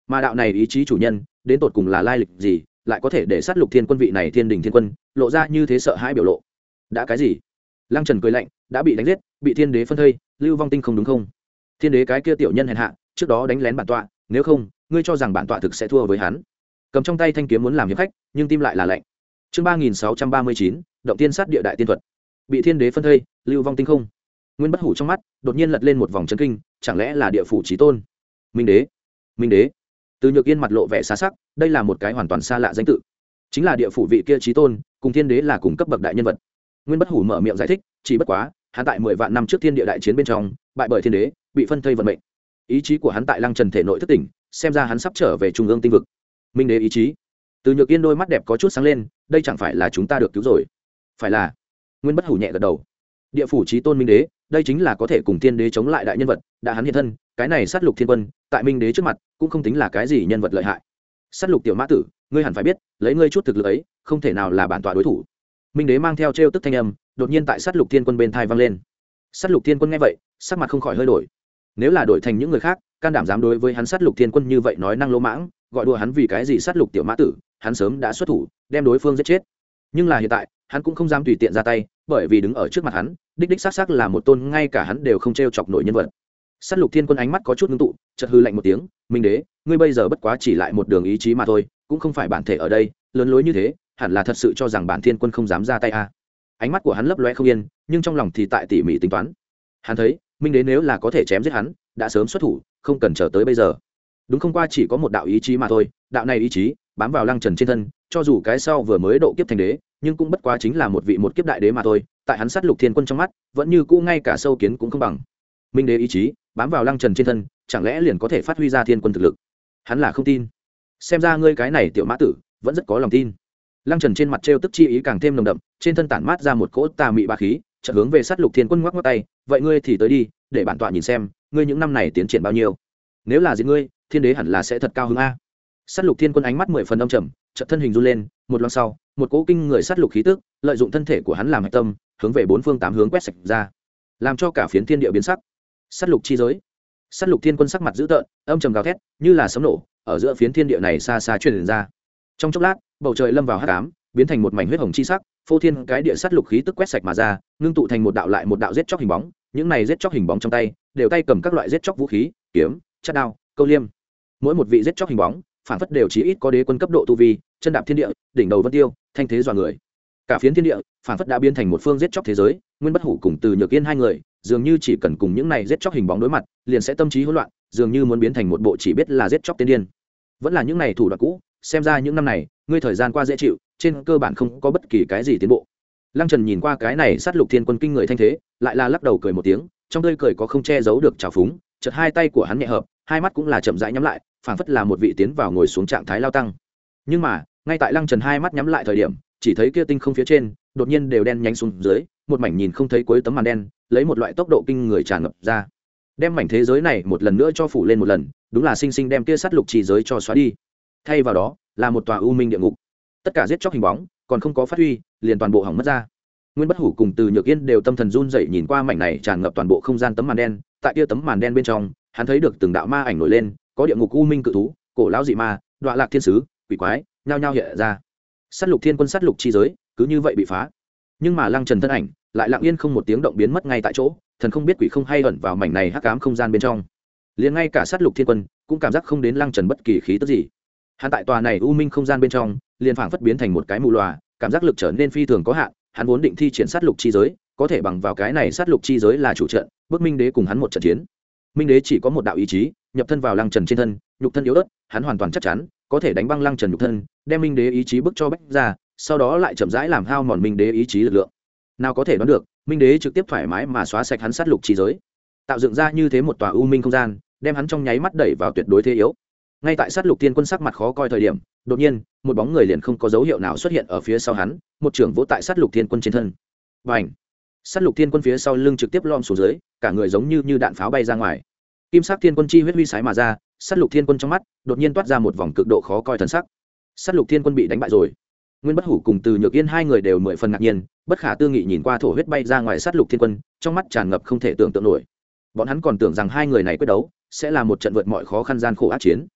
mà đạo này ý chí chủ nhân đến tột cùng là lai lịch gì, lại có thể để sát lục thiên quân vị này thiên đình thiên quân lộ ra như thế sợ hãi biểu lộ. Đã cái gì? Lăng Trần cười lạnh, đã bị đánh giết, bị thiên đế phân thây, lưu vong tinh không đúng không? Thiên đế cái kia tiểu nhân hèn hạ, trước đó đánh lén bản tọa, nếu không ngươi cho rằng bản tọa thực sẽ thua với hắn? Cầm trong tay thanh kiếm muốn làm hiệp khách, nhưng tim lại là lạnh. Chương ba nghìn sáu trăm ba mươi chín, động tiên sát địa đại tiên thuật. Bị thiên đế phân thây, lưu vong tinh không. Nguyên Bất Hủ trong mắt đột nhiên lật lên một vòng chấn kinh, chẳng lẽ là địa phủ chí tôn? Minh đế? Minh đế? Từ Nhược Yên mặt lộ vẻ xa sắc, đây là một cái hoàn toàn xa lạ danh tự. Chính là địa phủ vị kia chí tôn, cùng thiên đế là cùng cấp bậc đại nhân vật. Nguyên Bất Hủ mở miệng giải thích, chỉ bất quá, hắn tại mười vạn năm trước thiên địa đại chiến bên trong, bại bởi thiên đế, bị phân thây vận mệnh. Ý chí của hắn tại Lăng Trần thể nội thức tỉnh, xem ra hắn sắp trở về trung ương tinh vực. Minh đế ý chí. Từ Nhược Yên đôi mắt đẹp có chút sáng lên, đây chẳng phải là chúng ta được cứu rồi? Phải là. Nguyên Bất Hủ nhẹ gật đầu. Địa phủ chí tôn Minh đế, đây chính là có thể cùng thiên đế chống lại đại nhân vật, đã hắn hiện thân, cái này sát lục thiên quân, tại Minh đế trước mặt, cũng không tính là cái gì nhân vật lợi hại. Sát lục tiểu mã tử, ngươi hẳn phải biết, lấy ngươi chút thực lực ấy, không thể nào là bản tọa đối thủ. Minh đế mang theo trêu tức thanh âm, đột nhiên tại sát lục thiên quân bên thai vang lên. Sát lục thiên quân nghe vậy, sắc mặt không khỏi hơi đổi. Nếu là đổi thành những người khác, can đảm dám đối với hắn sát lục thiên quân như vậy nói năng lỗ mãng, gọi đùa hắn vì cái gì sát lục tiểu mã tử, hắn sớm đã xuất thủ, đem đối phương giết chết. Nhưng là hiện tại, hắn cũng không dám tùy tiện ra tay, bởi vì đứng ở trước mặt hắn, đích đích xác xác là một tôn ngay cả hắn đều không trêu chọc nổi nhân vật. Sát lục thiên quân ánh mắt có chút ngưng tụ, chợt hư lạnh một tiếng, Minh đế, ngươi bây giờ bất quá chỉ lại một đường ý chí mà thôi, cũng không phải bản thể ở đây, lớn lối như thế, hẳn là thật sự cho rằng bản thiên quân không dám ra tay à? Ánh mắt của hắn lấp lóe không yên, nhưng trong lòng thì tại tỉ mỉ tính toán. Hắn thấy, Minh đế nếu là có thể chém giết hắn, đã sớm xuất thủ, không cần chờ tới bây giờ. Đúng không, qua chỉ có một đạo ý chí mà thôi, đạo này ý chí bám vào Lăng Trần trên thân, cho dù cái sau vừa mới độ kiếp thành đế, nhưng cũng bất quá chính là một vị một kiếp đại đế mà thôi, tại hắn sát lục thiên quân trong mắt, vẫn như cũ ngay cả sâu kiến cũng không bằng. Minh đế ý chí bám vào Lăng Trần trên thân, chẳng lẽ liền có thể phát huy ra thiên quân thực lực? Hắn là không tin. Xem ra ngươi cái này tiểu mã tử vẫn rất có lòng tin. Lăng Trần trên mặt trêu tức chi ý càng thêm nồng đậm, trên thân tản mát ra một cỗ tà mị bá khí, chợt hướng về sát lục thiên quân ngoắc ngoắc tay, vậy ngươi thì tới đi, để bản tọa nhìn xem, ngươi những năm này tiến triển bao nhiêu. Nếu là giết ngươi, thiên đế hẳn là sẽ thật cao hứng a. Sát lục thiên quân ánh mắt mười phần âm trầm, chợt thân hình run lên, một loáng sau, một cỗ kinh người sát lục khí tức, lợi dụng thân thể của hắn làm hạch tâm, hướng về bốn phương tám hướng quét sạch ra, làm cho cả phiến thiên địa biến sắc. Sát lục chi giới. Sát lục thiên quân sắc mặt dữ tợn, âm trầm gào thét, như là sấm nổ, ở giữa phiến thiên địa này xa xa truyền ra. Trong chốc lát, bầu trời lâm vào hắc ám, biến thành một mảnh huyết hồng chi sắc, phô thiên cái địa sát lục khí tức quét sạch mà ra, ngưng tụ thành một đạo lại một đạo giết chóc hình bóng, những này giết chóc hình bóng trong tay, đều tay cầm các loại giết chóc vũ khí, kiếm, chát đao, câu liêm. Mỗi một vị giết chóc hình bóng, phản phất đều chí ít có đế quân cấp độ tu vi, chân đạp thiên địa, đỉnh đầu vân tiêu, thanh thế dọa người. Cả phiến thiên địa, phản phất đã biến thành một phương giết chóc thế giới, Nguyên Bất Hủ cùng Từ Nhược Yên hai người, dường như chỉ cần cùng những này giết chóc hình bóng đối mặt, liền sẽ tâm trí hỗn loạn, dường như muốn biến thành một bộ chỉ biết là giết chóc tiên điên. Vẫn là những này thủ đoạn cũ, xem ra những năm này, ngươi thời gian qua dễ chịu, trên cơ bản không có bất kỳ cái gì tiến bộ. Lăng Trần nhìn qua cái này sát lục thiên quân kinh người thanh thế, lại là lắc đầu cười một tiếng, trong tươi cười có không che giấu được trào phúng, chợt hai tay của hắn nhẹ hợp, hai mắt cũng là chậm rãi nhắm lại, phảng phất là một vị tiến vào ngồi xuống trạng thái lao tăng. Nhưng mà, ngay tại Lăng Trần hai mắt nhắm lại thời điểm, chỉ thấy kia tinh không phía trên, đột nhiên đều đen nhánh xuống dưới, một mảnh nhìn không thấy cuối tấm màn đen, lấy một loại tốc độ kinh người tràn ngập ra, đem mảnh thế giới này một lần nữa cho phủ lên một lần, đúng là sinh sinh đem kia sát lục chỉ giới cho xóa đi. Thay vào đó, là một tòa u minh địa ngục. Tất cả giết chóc hình bóng, còn không có phát huy, liền toàn bộ hỏng mất ra. Nguyên Bất Hủ cùng Từ Nhược Yên đều tâm thần run rẩy nhìn qua mảnh này tràn ngập toàn bộ không gian tấm màn đen, tại kia tấm màn đen bên trong, hắn thấy được từng đạo ma ảnh nổi lên, có địa ngục u minh cự thú, cổ lão dị ma, đọa lạc thiên sứ, quỷ quái, nhao nhao hiện ra. Sát lục thiên quân sát lục chi giới, cứ như vậy bị phá. Nhưng mà Lăng Trần thân ảnh lại lặng yên không một tiếng động biến mất ngay tại chỗ, thần không biết quỷ không hay ẩn vào mảnh này hắc ám không gian bên trong. Liền ngay cả sát lục thiên quân cũng cảm giác không đến Lăng Trần bất kỳ khí tức gì. Hắn tại tòa này u minh không gian bên trong, liền phảng phất biến thành một cái mù lòa, cảm giác lực trở nên phi thường có hạn. Hắn vốn định thi triển sát lục chi giới, có thể bằng vào cái này sát lục chi giới là chủ trận, bước Minh đế cùng hắn một trận chiến. Minh đế chỉ có một đạo ý chí, nhập thân vào Lăng Trần trên thân, nhục thân yếu ớt, hắn hoàn toàn chắc chắn có thể đánh băng Lăng Trần nhục thân, đem Minh đế ý chí bức cho bách ra, sau đó lại chậm rãi làm hao mòn Minh đế ý chí lực lượng. Nào có thể đoán được, Minh đế trực tiếp thoải mái mà xóa sạch hắn sát lục chi giới, tạo dựng ra như thế một tòa u minh không gian, đem hắn trong nháy mắt đẩy vào tuyệt đối thế yếu. Ngay tại sát lục tiên quân sắc mặt khó coi thời điểm, đột nhiên một bóng người liền không có dấu hiệu nào xuất hiện ở phía sau hắn, một trưởng vỗ tại sát lục tiên quân trên thân. Bành! Sát lục tiên quân phía sau lưng trực tiếp lom xuống dưới, cả người giống như như đạn pháo bay ra ngoài. Kim sắc tiên quân chi huyết huy sái mà ra, sát lục tiên quân trong mắt đột nhiên toát ra một vòng cực độ khó coi thần sắc. Sát lục tiên quân bị đánh bại rồi. Nguyên Bất Hủ cùng Từ Nhược Yên hai người đều mười phần ngạc nhiên, bất khả tư nghị nhìn qua thổ huyết bay ra ngoài sát lục thiên quân, trong mắt tràn ngập không thể tưởng tượng nổi. Bọn hắn còn tưởng rằng hai người này quyết đấu sẽ là một trận vượt mọi khó khăn gian khổ ác chiến.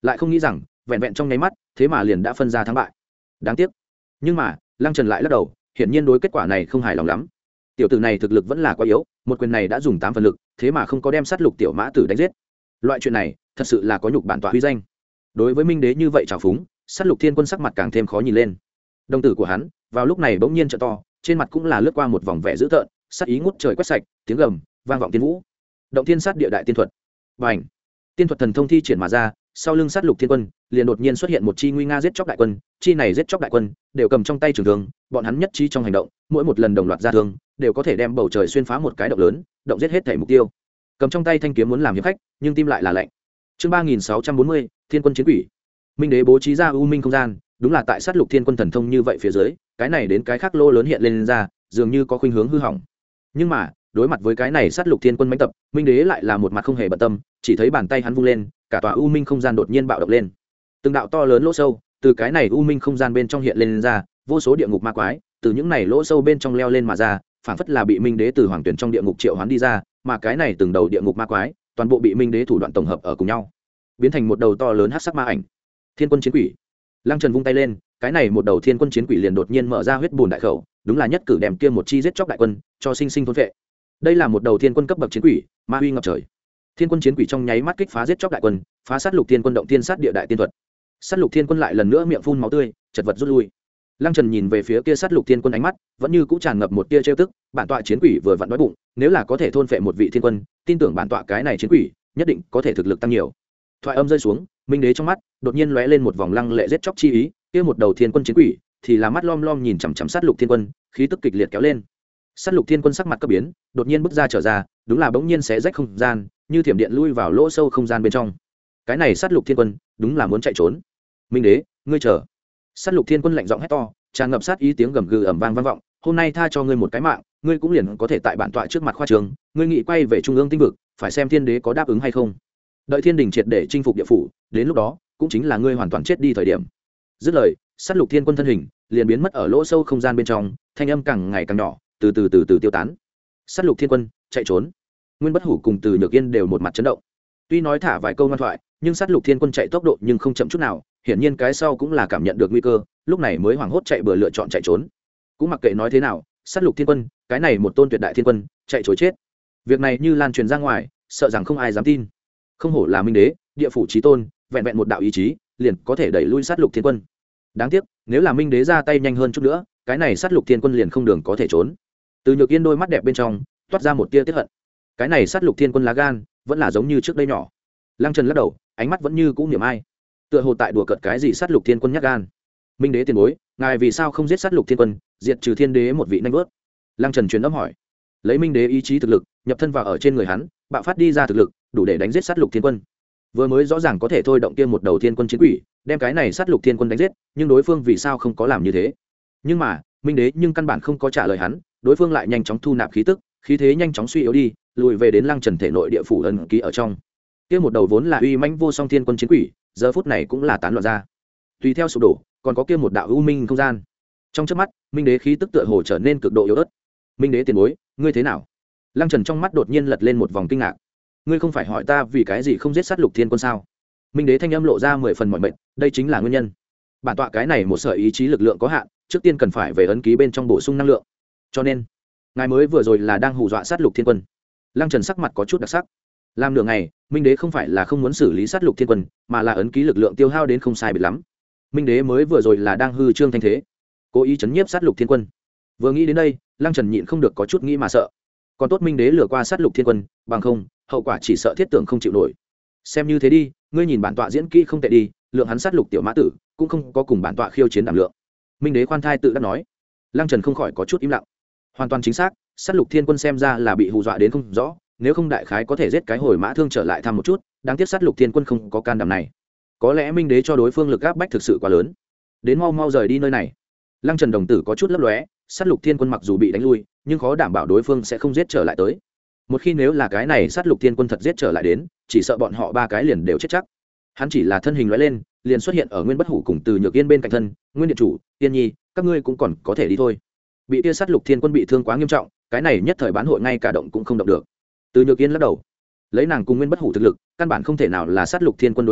lại không nghĩ rằng vẹn vẹn trong nháy mắt thế mà liền đã phân ra thắng bại. Đáng tiếc. Nhưng mà Lăng Trần lại lắc đầu, hiển nhiên đối kết quả này không hài lòng lắm. Tiểu tử này thực lực vẫn là quá yếu, một quyền này đã dùng tám phần lực, thế mà không có đem sát lục tiểu mã tử đánh giết. Loại chuyện này thật sự là có nhục bản tọa uy danh. Đối với minh đế như vậy trào phúng, sát lục thiên quân sắc mặt càng thêm khó nhìn lên. Đồng tử của hắn vào lúc này bỗng nhiên trợ to, trên mặt cũng là lướt qua một vòng vẻ dữ tợn, sát ý ngút trời quét sạch, tiếng gầm vang vọng tiên vũ. Động thiên sát địa đại tiên thuật. Bành! Tiên thuật thần thông thi triển mà ra, sau lưng sát lục thiên quân liền đột nhiên xuất hiện một chi nguy nga giết chóc đại quân, chi này giết chóc đại quân đều cầm trong tay trường thương, bọn hắn nhất trí trong hành động, mỗi một lần đồng loạt ra thương đều có thể đem bầu trời xuyên phá một cái động lớn, động giết hết thể mục tiêu. Cầm trong tay thanh kiếm muốn làm hiệp khách, nhưng tim lại là lạnh. Chương ba nghìn sáu trăm bốn mươi, Thiên quân chiến quỷ. Minh đế bố trí ra u minh không gian, đúng là tại sát lục thiên quân thần thông như vậy phía dưới, cái này đến cái khác lô lớn hiện lên, lên ra, dường như có khuynh hướng hư hỏng. Nhưng mà đối mặt với cái này sát lục thiên quân mãnh tập, minh đế lại là một mặt không hề bận tâm, chỉ thấy bàn tay hắn vung lên, cả tòa u minh không gian đột nhiên bạo động lên, từng đạo to lớn lỗ sâu từ cái này u minh không gian bên trong hiện lên, lên ra, vô số địa ngục ma quái từ những này lỗ sâu bên trong leo lên mà ra, phảng phất là bị minh đế từ hoàng tuyển trong địa ngục triệu hoán đi ra, mà cái này từng đầu địa ngục ma quái toàn bộ bị minh đế thủ đoạn tổng hợp ở cùng nhau, biến thành một đầu to lớn hắc sắc ma ảnh. Thiên quân chiến quỷ. Lăng Trần vung tay lên, cái này một đầu thiên quân chiến quỷ liền đột nhiên mở ra huyết bùn đại khẩu, đúng là nhất cử đem kia một chi giết chóc đại quân cho sinh sinh thôn vệ. Đây là một đầu thiên quân cấp bậc chiến quỷ, ma uy ngập trời. Thiên quân chiến quỷ trong nháy mắt kích phá giết chóc đại quân, phá sát lục thiên quân động thiên sát địa đại tiên thuật. Sát lục thiên quân lại lần nữa miệng phun máu tươi, chật vật rút lui. Lăng Trần nhìn về phía kia sát lục thiên quân, ánh mắt vẫn như cũ tràn ngập một tia trêu tức, bản tọa chiến quỷ vừa vặn đói bụng, nếu là có thể thôn phệ một vị thiên quân, tin tưởng bản tọa cái này chiến quỷ nhất định có thể thực lực tăng nhiều. Thoại âm rơi xuống, minh đế trong mắt đột nhiên lóe lên một vòng lăng lệ giết chóc chi ý, kia một đầu thiên quân chiến quỷ thì là mắt lom lom nhìn chằm chằm sát lục thiên quân, khí tức kịch liệt kéo lên. Sát lục thiên quân sắc mặt cấp biến, đột nhiên bước ra trở ra, đúng là bỗng nhiên xé rách không gian, như thiểm điện lui vào lỗ sâu không gian bên trong. Cái này sát lục thiên quân đúng là muốn chạy trốn. Minh đế, ngươi chờ. Sát lục thiên quân lạnh giọng hét to, tràn ngập sát ý, tiếng gầm gừ ầm vang vang vọng, hôm nay tha cho ngươi một cái mạng, ngươi cũng liền có thể tại bản tọa trước mặt khoa trường, ngươi nghĩ quay về trung ương tinh vực, phải xem thiên đế có đáp ứng hay không. Đợi thiên đình triệt để chinh phục địa phủ, đến lúc đó cũng chính là ngươi hoàn toàn chết đi thời điểm. Dứt lời, sát lục thiên quân thân hình liền biến mất ở lỗ sâu không gian bên trong, thanh âm càng ngày càng nhỏ, từ từ từ từ tiêu tán. Sát lục thiên quân chạy trốn. Nguyên Bất Hủ cùng Từ Nhược Yên đều một mặt chấn động. Tuy nói thả vài câu ngoan thoại, nhưng sát lục thiên quân chạy tốc độ nhưng không chậm chút nào, hiển nhiên cái sau cũng là cảm nhận được nguy cơ, lúc này mới hoảng hốt chạy bừa lựa chọn chạy trốn. Cũng mặc kệ nói thế nào, sát lục thiên quân, cái này một tôn tuyệt đại thiên quân, chạy trốn chết. Việc này như lan truyền ra ngoài, sợ rằng không ai dám tin. Không hổ là minh đế, địa phủ chí tôn, vẹn vẹn một đạo ý chí, liền có thể đẩy lui sát lục thiên quân. Đáng tiếc, nếu là minh đế ra tay nhanh hơn chút nữa, cái này sát lục thiên quân liền không đường có thể trốn. Từ Nhược Yên đôi mắt đẹp bên trong toát ra một tia tiếc hận. Cái này sát lục thiên quân lá gan vẫn là giống như trước đây nhỏ. Lăng Trần lắc đầu, ánh mắt vẫn như cũ niệm ai, tựa hồ tại đùa cợt cái gì sát lục thiên quân nhát gan. Minh đế tiền bối, ngài vì sao không giết sát lục thiên quân, diệt trừ thiên đế một vị nanh vớt? Lăng Trần truyền âm hỏi. Lấy minh đế ý chí thực lực nhập thân vào ở trên người hắn, bạo phát đi ra thực lực đủ để đánh giết sát lục thiên quân. Vừa mới rõ ràng có thể thôi động kia một đầu thiên quân chiến quỷ, đem cái này sát lục thiên quân đánh giết, nhưng đối phương vì sao không có làm như thế? Nhưng mà minh đế nhưng căn bản không có trả lời hắn, đối phương lại nhanh chóng thu nạp khí tức, khí thế nhanh chóng suy yếu đi, lùi về đến Lăng Trần thể nội địa phủ ấn ký ở trong. Kia một đầu vốn là uy mãnh vô song thiên quân chiến quỷ, giờ phút này cũng là tán loạn ra. Tùy theo sụp đổ, còn có kia một đạo u minh không gian. Trong chớp mắt, minh đế khí tức tựa hồ trở nên cực độ yếu ớt. Minh đế tiền bối, ngươi thế nào? Lăng Trần trong mắt đột nhiên lật lên một vòng kinh ngạc. Ngươi không phải hỏi ta vì cái gì không giết sát lục thiên quân sao? Minh đế thanh âm lộ ra mười phần mỏi mệt, đây chính là nguyên nhân. Bản tọa cái này một sợi ý chí lực lượng có hạn, trước tiên cần phải về ấn ký bên trong bổ sung năng lượng. Cho nên, ngài mới vừa rồi là đang hù dọa sát lục thiên quân. Lăng Trần sắc mặt có chút đặc sắc. Làm nửa ngày, minh đế không phải là không muốn xử lý sát lục thiên quân, mà là ấn ký lực lượng tiêu hao đến không sai biệt lắm. Minh đế mới vừa rồi là đang hư trương thanh thế, cố ý chấn nhiếp sát lục thiên quân. Vừa nghĩ đến đây, Lăng Trần nhịn không được có chút nghĩ mà sợ. Còn tốt minh đế lừa qua sát lục thiên quân, bằng không hậu quả chỉ sợ thiết tưởng không chịu nổi. Xem như thế đi, ngươi nhìn bản tọa diễn kỹ không tệ đi, lượng hắn sát lục tiểu mã tử cũng không có cùng bản tọa khiêu chiến đảm lượng. Minh đế khoan thai tự đắc nói. Lăng Trần không khỏi có chút im lặng. Hoàn toàn chính xác, sát lục thiên quân xem ra là bị hù dọa đến không rõ, nếu không đại khái có thể giết cái hồi mã thương trở lại thăm một chút, đáng tiếc sát lục thiên quân không có can đảm này. Có lẽ minh đế cho đối phương lực áp bách thực sự quá lớn, đến mau mau rời đi nơi này. Lăng Trần đồng tử có chút lấp lóe, sát lục thiên quân mặc dù bị đánh lui, nhưng khó đảm bảo đối phương sẽ không giết trở lại tới. Một khi nếu là cái này sát lục thiên quân thật giết trở lại đến, chỉ sợ bọn họ ba cái liền đều chết chắc. Hắn chỉ là thân hình lóe lên, liền xuất hiện ở Nguyên Bất Hủ cùng Từ Nhược Yên bên cạnh thân. Nguyên điện chủ, Tiên Nhi, các ngươi cũng còn có thể đi thôi. Bị tia sát lục thiên quân bị thương quá nghiêm trọng, cái này nhất thời bán hội ngay cả động cũng không động được. Từ Nhược Yên lắc đầu, lấy nàng cùng Nguyên Bất Hủ thực lực, căn bản không thể nào là sát lục thiên quân đối thủ,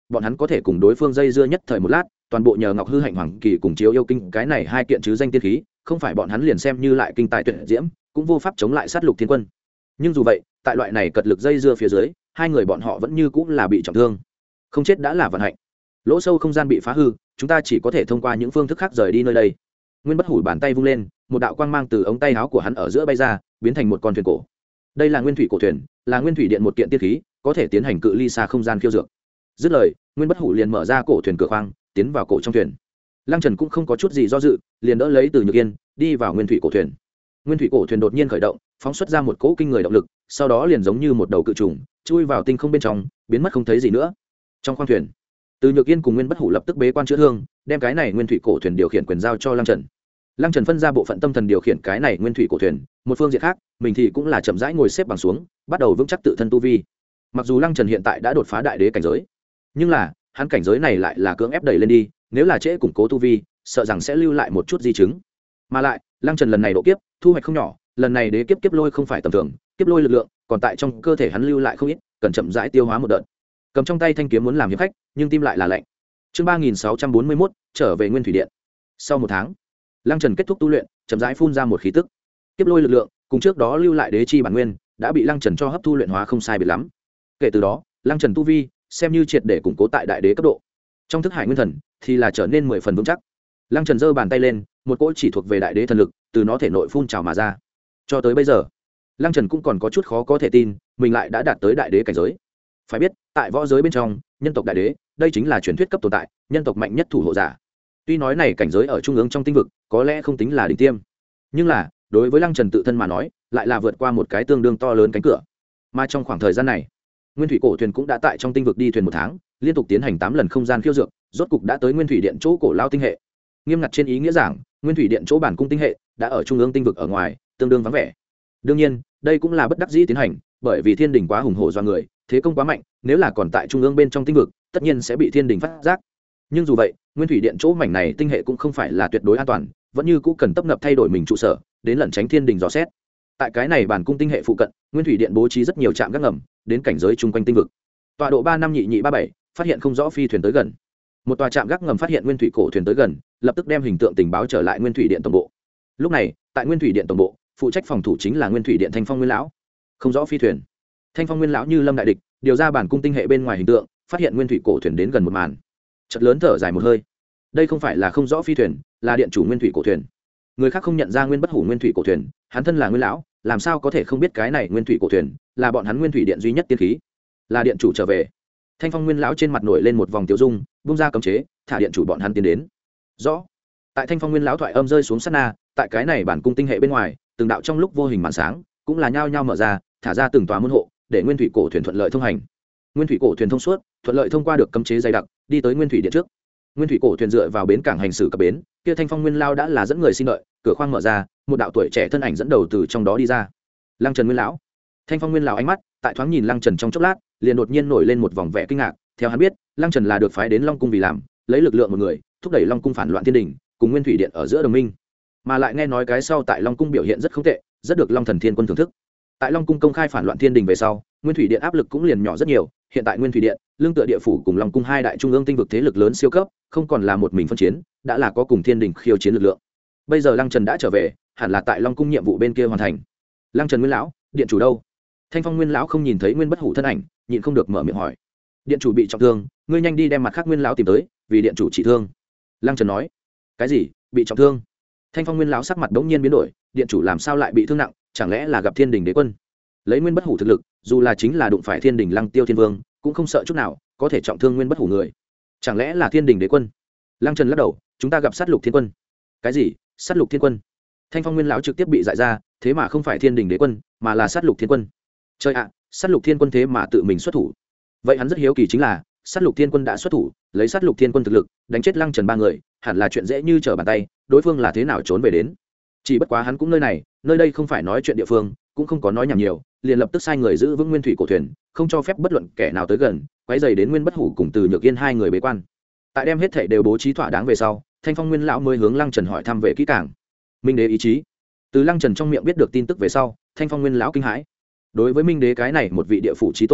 bọn hắn có thể cùng đối phương dây dưa nhất thời một lát, toàn bộ nhờ Ngọc Hư Hạnh Hoàng Kỳ cùng Chiếu Yêu Kinh cái này hai kiện chứ danh tiên khí, không phải bọn hắn liền xem như lại kinh tài tuyệt diễm, cũng vô pháp chống lại sát lục thiên quân. Nhưng dù vậy, tại loại này cật lực dây dưa phía dưới, hai người bọn họ vẫn như cũng là bị trọng thương. Không chết đã là vận hạnh. Lỗ sâu không gian bị phá hư, chúng ta chỉ có thể thông qua những phương thức khác rời đi nơi đây. Nguyên Bất Hủ bàn tay vung lên, một đạo quang mang từ ống tay áo của hắn ở giữa bay ra, biến thành một con thuyền cổ. Đây là nguyên thủy cổ thuyền, là nguyên thủy điện một kiện tiên khí, có thể tiến hành cự ly xa không gian khiêu dược. Dứt lời, Nguyên Bất Hủ liền mở ra cổ thuyền cửa khoang, tiến vào cổ trong thuyền. Lăng Trần cũng không có chút gì do dự, liền đỡ lấy Từ Nhược Yên, đi vào nguyên thủy cổ thuyền. Nguyên thủy cổ thuyền đột nhiên khởi động, phóng xuất ra một cỗ kinh người động lực, sau đó liền giống như một đầu cự trùng, chui vào tinh không bên trong, biến mất không thấy gì nữa. Trong khoang thuyền, Từ Nhược Yên cùng Nguyên Bất Hủ lập tức bế quan chữa thương, đem cái này nguyên thủy cổ thuyền điều khiển quyền giao cho Lăng Trần. Lăng Trần phân ra bộ phận tâm thần điều khiển cái này nguyên thủy cổ thuyền, một phương diện khác, mình thì cũng là chậm rãi ngồi xếp bằng xuống, bắt đầu vững chắc tự thân tu vi. Mặc dù Lăng Trần hiện tại đã đột phá đại đế cảnh giới, nhưng là, hắn cảnh giới này lại là cưỡng ép đẩy lên đi, nếu là trễ củng cố tu vi, sợ rằng sẽ lưu lại một chút di chứng. Mà lại, Lăng Trần lần này độ kiếp, thu hoạch không nhỏ, lần này đế kiếp kiếp lôi không phải tầm thường, kiếp lôi lực lượng, còn tại trong cơ thể hắn lưu lại không ít, cần chậm rãi tiêu hóa một đợt. Cầm trong tay thanh kiếm muốn làm hiệp khách, nhưng tim lại là lạnh. Chương ba nghìn sáu trăm bốn mươi mốt, trở về Nguyên Thủy Điện. Sau một tháng, Lăng Trần kết thúc tu luyện, chậm rãi phun ra một khí tức. Kiếp lôi lực lượng, cùng trước đó lưu lại đế chi bản nguyên, đã bị Lăng Trần cho hấp thu luyện hóa không sai biệt lắm. Kể từ đó, Lăng Trần tu vi xem như triệt để củng cố tại đại đế cấp độ. Trong thức hải nguyên thần thì là trở nên mười phần vững chắc. Lăng Trần giơ bàn tay lên, một cỗ chỉ thuộc về đại đế thần lực từ nó thể nội phun trào mà ra. Cho tới bây giờ, Lăng Trần cũng còn có chút khó có thể tin, mình lại đã đạt tới đại đế cảnh giới. Phải biết, tại võ giới bên trong, nhân tộc đại đế, đây chính là truyền thuyết cấp tồn tại, nhân tộc mạnh nhất thủ hộ giả. Tuy nói này cảnh giới ở trung ương trong tinh vực, có lẽ không tính là đỉnh tiêm, nhưng là, đối với Lăng Trần tự thân mà nói, lại là vượt qua một cái tương đương to lớn cánh cửa. Mà trong khoảng thời gian này, Nguyên Thủy cổ thuyền cũng đã tại trong tinh vực đi thuyền một tháng, liên tục tiến hành tám lần không gian khiêu dược, rốt cục đã tới Nguyên Thủy Điện chỗ cổ lao tinh hệ. Nghiêm ngặt trên ý nghĩa giảng, Nguyên Thủy Điện chỗ bản cung tinh hệ đã ở trung ương tinh vực ở ngoài, tương đương vắng vẻ. Đương nhiên, đây cũng là bất đắc dĩ tiến hành, bởi vì Thiên Đình quá hùng hổ do người, thế công quá mạnh, nếu là còn tại trung ương bên trong tinh vực, tất nhiên sẽ bị Thiên Đình phát giác. Nhưng dù vậy, Nguyên Thủy Điện chỗ mảnh này tinh hệ cũng không phải là tuyệt đối an toàn, vẫn như cũ cần tấp nập thay đổi mình trụ sở, đến lẩn tránh Thiên Đình dò xét. Tại cái này bản cung tinh hệ phụ cận, Nguyên Thủy Điện bố trí rất nhiều trạm gác ngầm, đến cảnh giới chung quanh tinh vực. Tọa độ ba năm nhị nhị ba bảy, phát hiện không rõ phi thuyền tới gần. Một tòa trạm gác ngầm phát hiện Nguyên Thủy cổ thuyền tới gần, lập tức đem hình tượng tình báo trở lại Nguyên Thủy Điện tổng bộ. Lúc này, tại Nguyên Thủy Điện tổng bộ, phụ trách phòng thủ chính là Nguyên Thủy Điện Thanh Phong Nguyên lão. Không rõ phi thuyền. Thanh Phong Nguyên lão như lâm đại địch, điều ra bản cung tinh hệ bên ngoài hình tượng, phát hiện Nguyên Thủy cổ thuyền đến gần một màn. Chợt lớn thở dài một hơi. Đây không phải là không rõ phi thuyền, là điện chủ Nguyên Thủy cổ thuyền. Người khác không nhận ra Nguyên Bất Hủ Nguyên Thủy cổ thuyền, hắn thân là Nguyên lão, làm sao có thể không biết cái này Nguyên Thủy cổ thuyền là bọn hắn Nguyên Thủy Điện duy nhất tiên khí. Là điện chủ trở về. Thanh Phong Nguyên lão trên mặt nổi lên một vòng tiêu dung, bung ra cấm chế, thả điện chủ bọn hắn tiến đến. Rõ. Tại Thanh Phong Nguyên lão thoại âm rơi xuống sát na, tại cái này bản cung tinh hệ bên ngoài, từng đạo trong lúc vô hình màn sáng, cũng là nhao nhao mở ra, thả ra từng tòa môn hộ, để Nguyên Thủy cổ thuyền thuận lợi thông hành. Nguyên Thủy cổ thuyền thông suốt, thuận lợi thông qua được cấm chế dày đặc, đi tới Nguyên Thủy Điện trước. Nguyên Thủy cổ thuyền dựa vào bến cảng hành xử cập bến, kia Thanh Phong Nguyên lão đã là dẫn người xin đợi, cửa khoang mở ra, một đạo tuổi trẻ thân ảnh dẫn đầu từ trong đó đi ra. Lăng Trần Nguyên lão. Thanh Phong Nguyên lão ánh mắt tại thoáng nhìn Lăng Trần trong chốc lát, liền đột nhiên nổi lên một vòng vẻ kinh ngạc. Theo hắn biết, Lăng Trần là được phái đến Long cung vì làm, lấy lực lượng một người, thúc đẩy Long cung phản loạn Thiên Đình, cùng Nguyên Thủy Điện ở giữa đồng minh. Mà lại nghe nói cái sau tại Long cung biểu hiện rất không tệ, rất được Long Thần Thiên Quân thưởng thức. Tại Long cung công khai phản loạn Thiên Đình về sau, Nguyên Thủy Điện áp lực cũng liền nhỏ rất nhiều, hiện tại Nguyên Thủy Điện, lương tựa địa phủ cùng Long cung hai đại trung ương tinh vực thế lực lớn siêu cấp, không còn là một mình phân chiến, đã là có cùng Thiên Đình khiêu chiến lực lượng. Bây giờ Lăng Trần đã trở về, hẳn là tại Long cung nhiệm vụ bên kia hoàn thành. Lăng Trần Nguyên lão, điện chủ đâu? Thanh Phong Nguyên lão không nhìn thấy Nguyên Bất Hủ thân ảnh, nhịn không được mở miệng hỏi. Điện chủ bị trọng thương, ngươi nhanh đi đem mặt khác Nguyên lão tìm tới, vì điện chủ trị thương. Lăng Trần nói. Cái gì? Bị trọng thương? Thanh Phong Nguyên lão sắc mặt bỗng nhiên biến đổi, điện chủ làm sao lại bị thương nặng, chẳng lẽ là gặp Thiên Đình đế quân? Lấy Nguyên Bất Hủ thực lực, dù là chính là đụng phải Thiên Đình Lăng Tiêu Thiên Vương, cũng không sợ chút nào, có thể trọng thương Nguyên Bất Hủ người. Chẳng lẽ là Thiên Đình đế quân? Lăng Trần lắc đầu, chúng ta gặp sát lục thiên quân. Cái gì? Sát lục thiên quân? Thanh Phong Nguyên lão trực tiếp bị dại ra, thế mà không phải Thiên Đình đế quân, mà là sát lục thiên quân. Trời ạ, sát lục thiên quân thế mà tự mình xuất thủ. Vậy hắn rất hiếu kỳ chính là, sát lục thiên quân đã xuất thủ, lấy sát lục thiên quân thực lực, đánh chết Lăng Trần ba người, hẳn là chuyện dễ như trở bàn tay, đối phương là thế nào trốn về đến. Chỉ bất quá hắn cũng nơi này, nơi đây không phải nói chuyện địa phương, cũng không có nói nhảm nhiều, liền lập tức sai người giữ vững Nguyên Thủy cổ thuyền, không cho phép bất luận kẻ nào tới gần, quấy rầy đến Nguyên Bất Hủ cùng Từ Nhược Yên hai người bế quan. Tại đem hết thảy đều bố trí thỏa đáng về sau, Thanh Phong Nguyên lão mới hướng Lăng Trần hỏi thăm về kỹ càng. Minh đế ý chí. Từ Lăng Trần trong miệng biết được tin tức về sau, Thanh Phong Nguyên lão kinh hãi. Đối với Minh đế cái này một vị địa phủ chí tôn,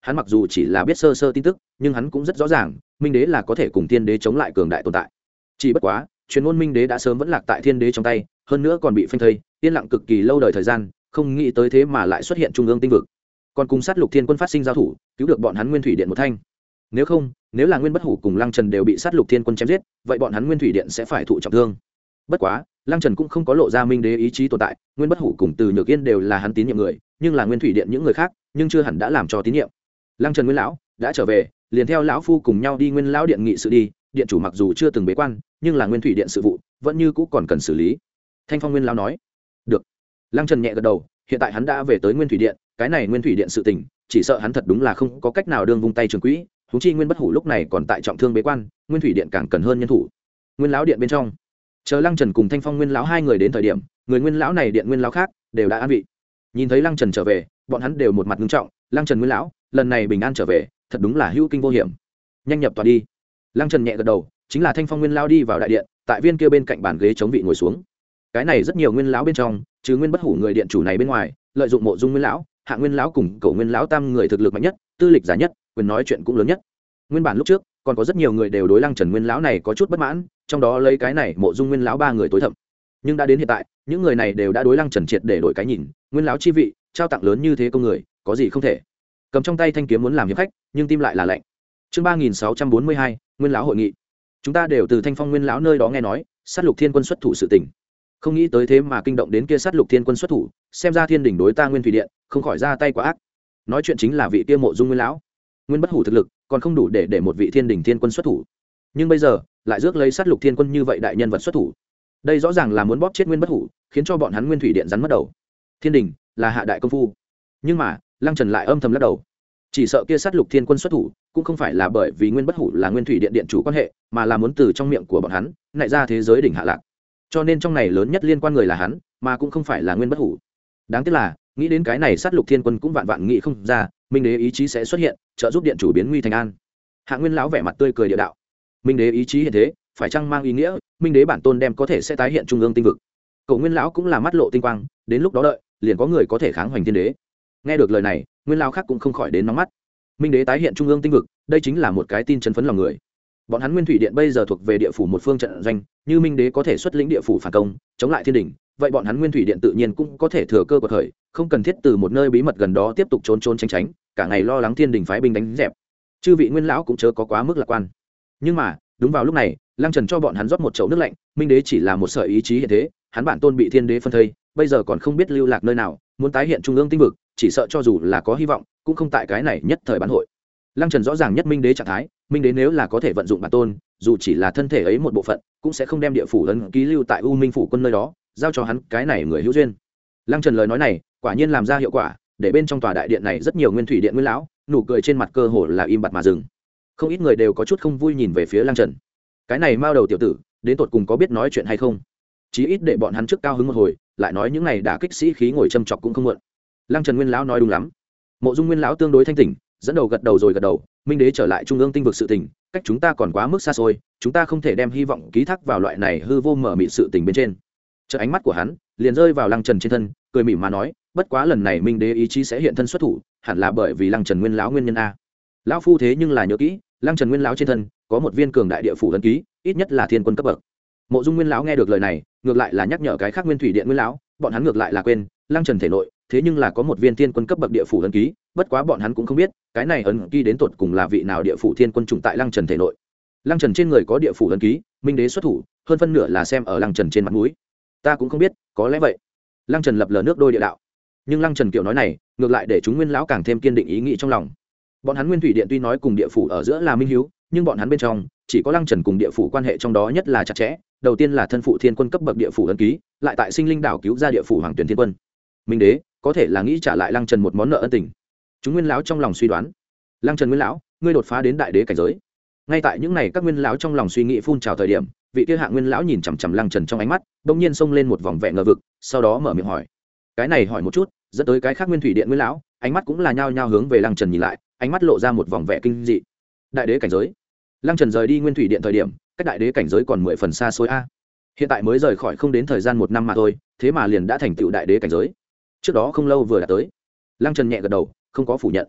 hắn mặc dù chỉ là biết sơ sơ tin tức nhưng hắn cũng rất rõ ràng minh đế là có thể cùng thiên đế chống lại cường đại tồn tại. Chỉ bất quá truyền ngôn minh đế đã sớm vẫn lạc tại thiên đế trong tay, hơn nữa còn bị phanh thây yên lặng cực kỳ lâu đời thời gian, không nghĩ tới thế mà lại xuất hiện trung ương tinh vực, còn cùng sát lục thiên quân phát sinh giao thủ, cứu được bọn hắn nguyên thủy điện một thanh. Nếu không, nếu là nguyên bất hủ cùng lăng trần đều bị sát lục thiên quân chém giết, vậy bọn hắn nguyên thủy điện sẽ phải thụ trọng thương. Bất quá lăng trần cũng không có lộ ra minh đế ý chí tồn tại, nguyên bất hủ cùng từ nhược yên đều là hắn tín nhiệm người, nhưng là nguyên thủy điện những người khác nhưng chưa hẳn đã làm cho tín nhiệm. Lăng trần nguyên lão đã trở về, liền theo lão phu cùng nhau đi nguyên lão điện nghị sự đi. Điện chủ mặc dù chưa từng bế quan, nhưng là nguyên thủy điện sự vụ vẫn như cũ còn cần xử lý. Thanh Phong nguyên lão nói. Được. Lăng trần nhẹ gật đầu, hiện tại hắn đã về tới nguyên thủy điện, cái này nguyên thủy điện sự tình chỉ sợ hắn thật đúng là không có cách nào đương vung tay trường quỹ. Huống chi nguyên bất hủ lúc này còn tại trọng thương bế quan, nguyên thủy điện càng cần hơn nhân thủ. Nguyên lão điện bên trong, chờ Lăng trần cùng Thanh Phong nguyên lão hai người đến thời điểm, người nguyên lão này điện nguyên lão khác đều đã an vị. Nhìn thấy Lăng trần trở về, bọn hắn đều một mặt nghiêm trọng. Lăng trần nguyên lão lần này bình an trở về, thật đúng là hữu kinh vô hiểm. Nhanh nhập tòa đi. Lăng trần nhẹ gật đầu, chính là Thanh Phong nguyên lão đi vào đại điện, tại viên kia bên cạnh bàn ghế chống vị ngồi xuống. Cái này rất nhiều nguyên lão bên trong, trừ nguyên bất hủ người điện chủ này bên ngoài, lợi dụng mộ dung nguyên lão, hạ nguyên lão cùng cầu nguyên lão tam người thực lực mạnh nhất, tư lịch giả nhất, quyền nói chuyện cũng lớn nhất. Nguyên bản lúc trước còn có rất nhiều người đều đối Lăng trần nguyên lão này có chút bất mãn, trong đó lấy cái này mộ dung nguyên lão ba người tối thẩm. Nhưng đã đến hiện tại, những người này đều đã đối Lăng trần triệt để đổi cái nhìn. Nguyên lão chi vị trao tặng lớn như thế công người, có gì không thể. Cầm trong tay thanh kiếm muốn làm hiệp khách, nhưng tim lại là lạnh. Chương ba nghìn sáu trăm bốn mươi hai, nguyên lão hội nghị. Chúng ta đều từ Thanh Phong nguyên lão nơi đó nghe nói sát lục thiên quân xuất thủ sự tình, không nghĩ tới thế mà kinh động đến kia sát lục thiên quân xuất thủ, xem ra thiên đỉnh đối ta nguyên thủy điện không khỏi ra tay quá ác. Nói chuyện chính là vị kia mộ dung nguyên lão. Nguyên bất hủ thực lực còn không đủ để để một vị thiên đỉnh thiên quân xuất thủ, nhưng bây giờ lại rước lấy sát lục thiên quân như vậy đại nhân vật xuất thủ, đây rõ ràng là muốn bóp chết nguyên bất hủ, khiến cho bọn hắn nguyên thủy điện rắn mất đầu. Thiên đỉnh là hạ đại công phu, nhưng mà Lăng trần lại âm thầm lắc đầu, chỉ sợ kia sát lục thiên quân xuất thủ cũng không phải là bởi vì nguyên bất hủ là nguyên thủy điện điện chủ quan hệ, mà là muốn từ trong miệng của bọn hắn nại ra thế giới đỉnh hạ lạc, cho nên trong này lớn nhất liên quan người là hắn, mà cũng không phải là nguyên bất hủ. Đáng tiếc là nghĩ đến cái này sát lục thiên quân cũng vạn vạn nghĩ không ra minh đế ý chí sẽ xuất hiện, trợ giúp điện chủ biến nguy thành an. Hạ nguyên lão vẻ mặt tươi cười địa đạo, minh đế ý chí hiện thế phải chăng mang ý nghĩa minh đế bản tôn đem có thể sẽ tái hiện trung ương tinh vực? Cậu nguyên lão cũng là mắt lộ tinh quang, đến lúc đó đợi liền có người có thể kháng hoành thiên đế. Nghe được lời này, nguyên lão khác cũng không khỏi đến nóng mắt. Minh đế tái hiện trung ương tinh vực, đây chính là một cái tin chấn phấn lòng người. Bọn hắn nguyên thủy điện bây giờ thuộc về địa phủ một phương trận doanh, như minh đế có thể xuất lĩnh địa phủ phản công chống lại thiên đình, vậy bọn hắn nguyên thủy điện tự nhiên cũng có thể thừa cơ của thời, không cần thiết từ một nơi bí mật gần đó tiếp tục trốn trốn tránh tránh, cả ngày lo lắng thiên đình phái binh đánh dẹp. Chư vị nguyên lão cũng chớ có quá mức lạc quan. Nhưng mà đúng vào lúc này, Lăng trần cho bọn hắn rót một chậu nước lạnh. Minh đế chỉ là một sợi ý chí hiện thế, hắn bản tôn bị thiên đế phân thây, bây giờ còn không biết lưu lạc nơi nào, muốn tái hiện trung ương tinh vực, chỉ sợ cho dù là có hy vọng cũng không tại cái này nhất thời bán hội. Lăng trần rõ ràng nhất minh đế trạng thái, minh đế nếu là có thể vận dụng bản tôn, dù chỉ là thân thể ấy một bộ phận, cũng sẽ không đem địa phủ ấn ký lưu tại u minh phủ quân nơi đó, giao cho hắn cái này người hữu duyên. Lăng trần lời nói này quả nhiên làm ra hiệu quả, để bên trong tòa đại điện này rất nhiều nguyên thủy điện nguyên lão nụ cười trên mặt cơ hồ là im bặt mà dừng. Không ít người đều có chút không vui nhìn về phía Lăng trần, cái này mao đầu tiểu tử đến tột cùng có biết nói chuyện hay không, chí ít để bọn hắn trước cao hứng một hồi, lại nói những này đã kích sĩ khí ngồi châm chọc cũng không muộn. Lăng trần nguyên lão nói đúng lắm. Mộ dung nguyên lão tương đối thanh tỉnh, dẫn đầu gật đầu rồi gật đầu. Minh đế trở lại trung ương tinh vực sự tình, cách chúng ta còn quá mức xa xôi, chúng ta không thể đem hy vọng ký thác vào loại này hư vô mở mịt sự tình bên trên. Chợt ánh mắt của hắn liền rơi vào Lăng trần trên thân, cười mỉm mà nói, bất quá lần này minh đế ý chí sẽ hiện thân xuất thủ, hẳn là bởi vì Lăng trần nguyên lão nguyên nhân a. Lão phu thế nhưng là nhớ kỹ, Lăng trần nguyên lão trên thân có một viên cường đại địa phủ ấn ký, ít nhất là thiên quân cấp bậc. Mộ dung nguyên lão nghe được lời này, ngược lại là nhắc nhở cái khác nguyên thủy điện nguyên lão, bọn hắn ngược lại là quên, Lăng trần thể nội thế nhưng là có một viên thiên quân cấp bậc địa phủ ấn ký, bất quá bọn hắn cũng không biết cái này ấn ký đến tột cùng là vị nào địa phủ thiên quân trùng tại Lăng trần thể nội. Lăng trần trên người có địa phủ ấn ký, minh đế xuất thủ hơn phân nửa là xem ở Lăng trần trên mặt mũi. Ta cũng không biết, có lẽ vậy. Lăng trần lập lờ nước đôi địa đạo. Nhưng Lăng trần kiểu nói này ngược lại để chúng nguyên lão càng thêm kiên định ý nghĩ trong lòng. Bọn hắn nguyên thủy điện tuy nói cùng địa phủ ở giữa là minh hiếu, nhưng bọn hắn bên trong chỉ có Lăng trần cùng địa phủ quan hệ trong đó nhất là chặt chẽ. Đầu tiên là thân phụ thiên quân cấp bậc địa phủ ấn ký, lại tại sinh linh đảo cứu ra địa phủ hoàng tuyển thiên quân. Minh đế có thể là nghĩ trả lại Lăng trần một món nợ ân tình. Chúng nguyên lão trong lòng suy đoán, Lăng trần nguyên lão ngươi đột phá đến đại đế cảnh giới. Ngay tại những này các nguyên lão trong lòng suy nghĩ phun trào thời điểm, vị kia hạ nguyên lão nhìn chằm chằm Lăng trần trong ánh mắt bỗng nhiên xông lên một vòng vẻ ngờ vực, sau đó mở miệng hỏi. Cái này hỏi một chút dẫn tới cái khác nguyên thủy điện nguyên lão ánh mắt cũng là nhao nhao hướng về Lăng trần nhìn lại, ánh mắt lộ ra một vòng vẻ kinh dị. Đại đế cảnh giới? Lăng trần rời đi nguyên thủy điện thời điểm cách đại đế cảnh giới còn mười phần xa xôi a. Hiện tại mới rời khỏi không đến thời gian một năm mà thôi, thế mà liền đã thành tựu đại đế cảnh giới. Trước đó không lâu vừa đã tới. Lăng trần nhẹ gật đầu, không có phủ nhận.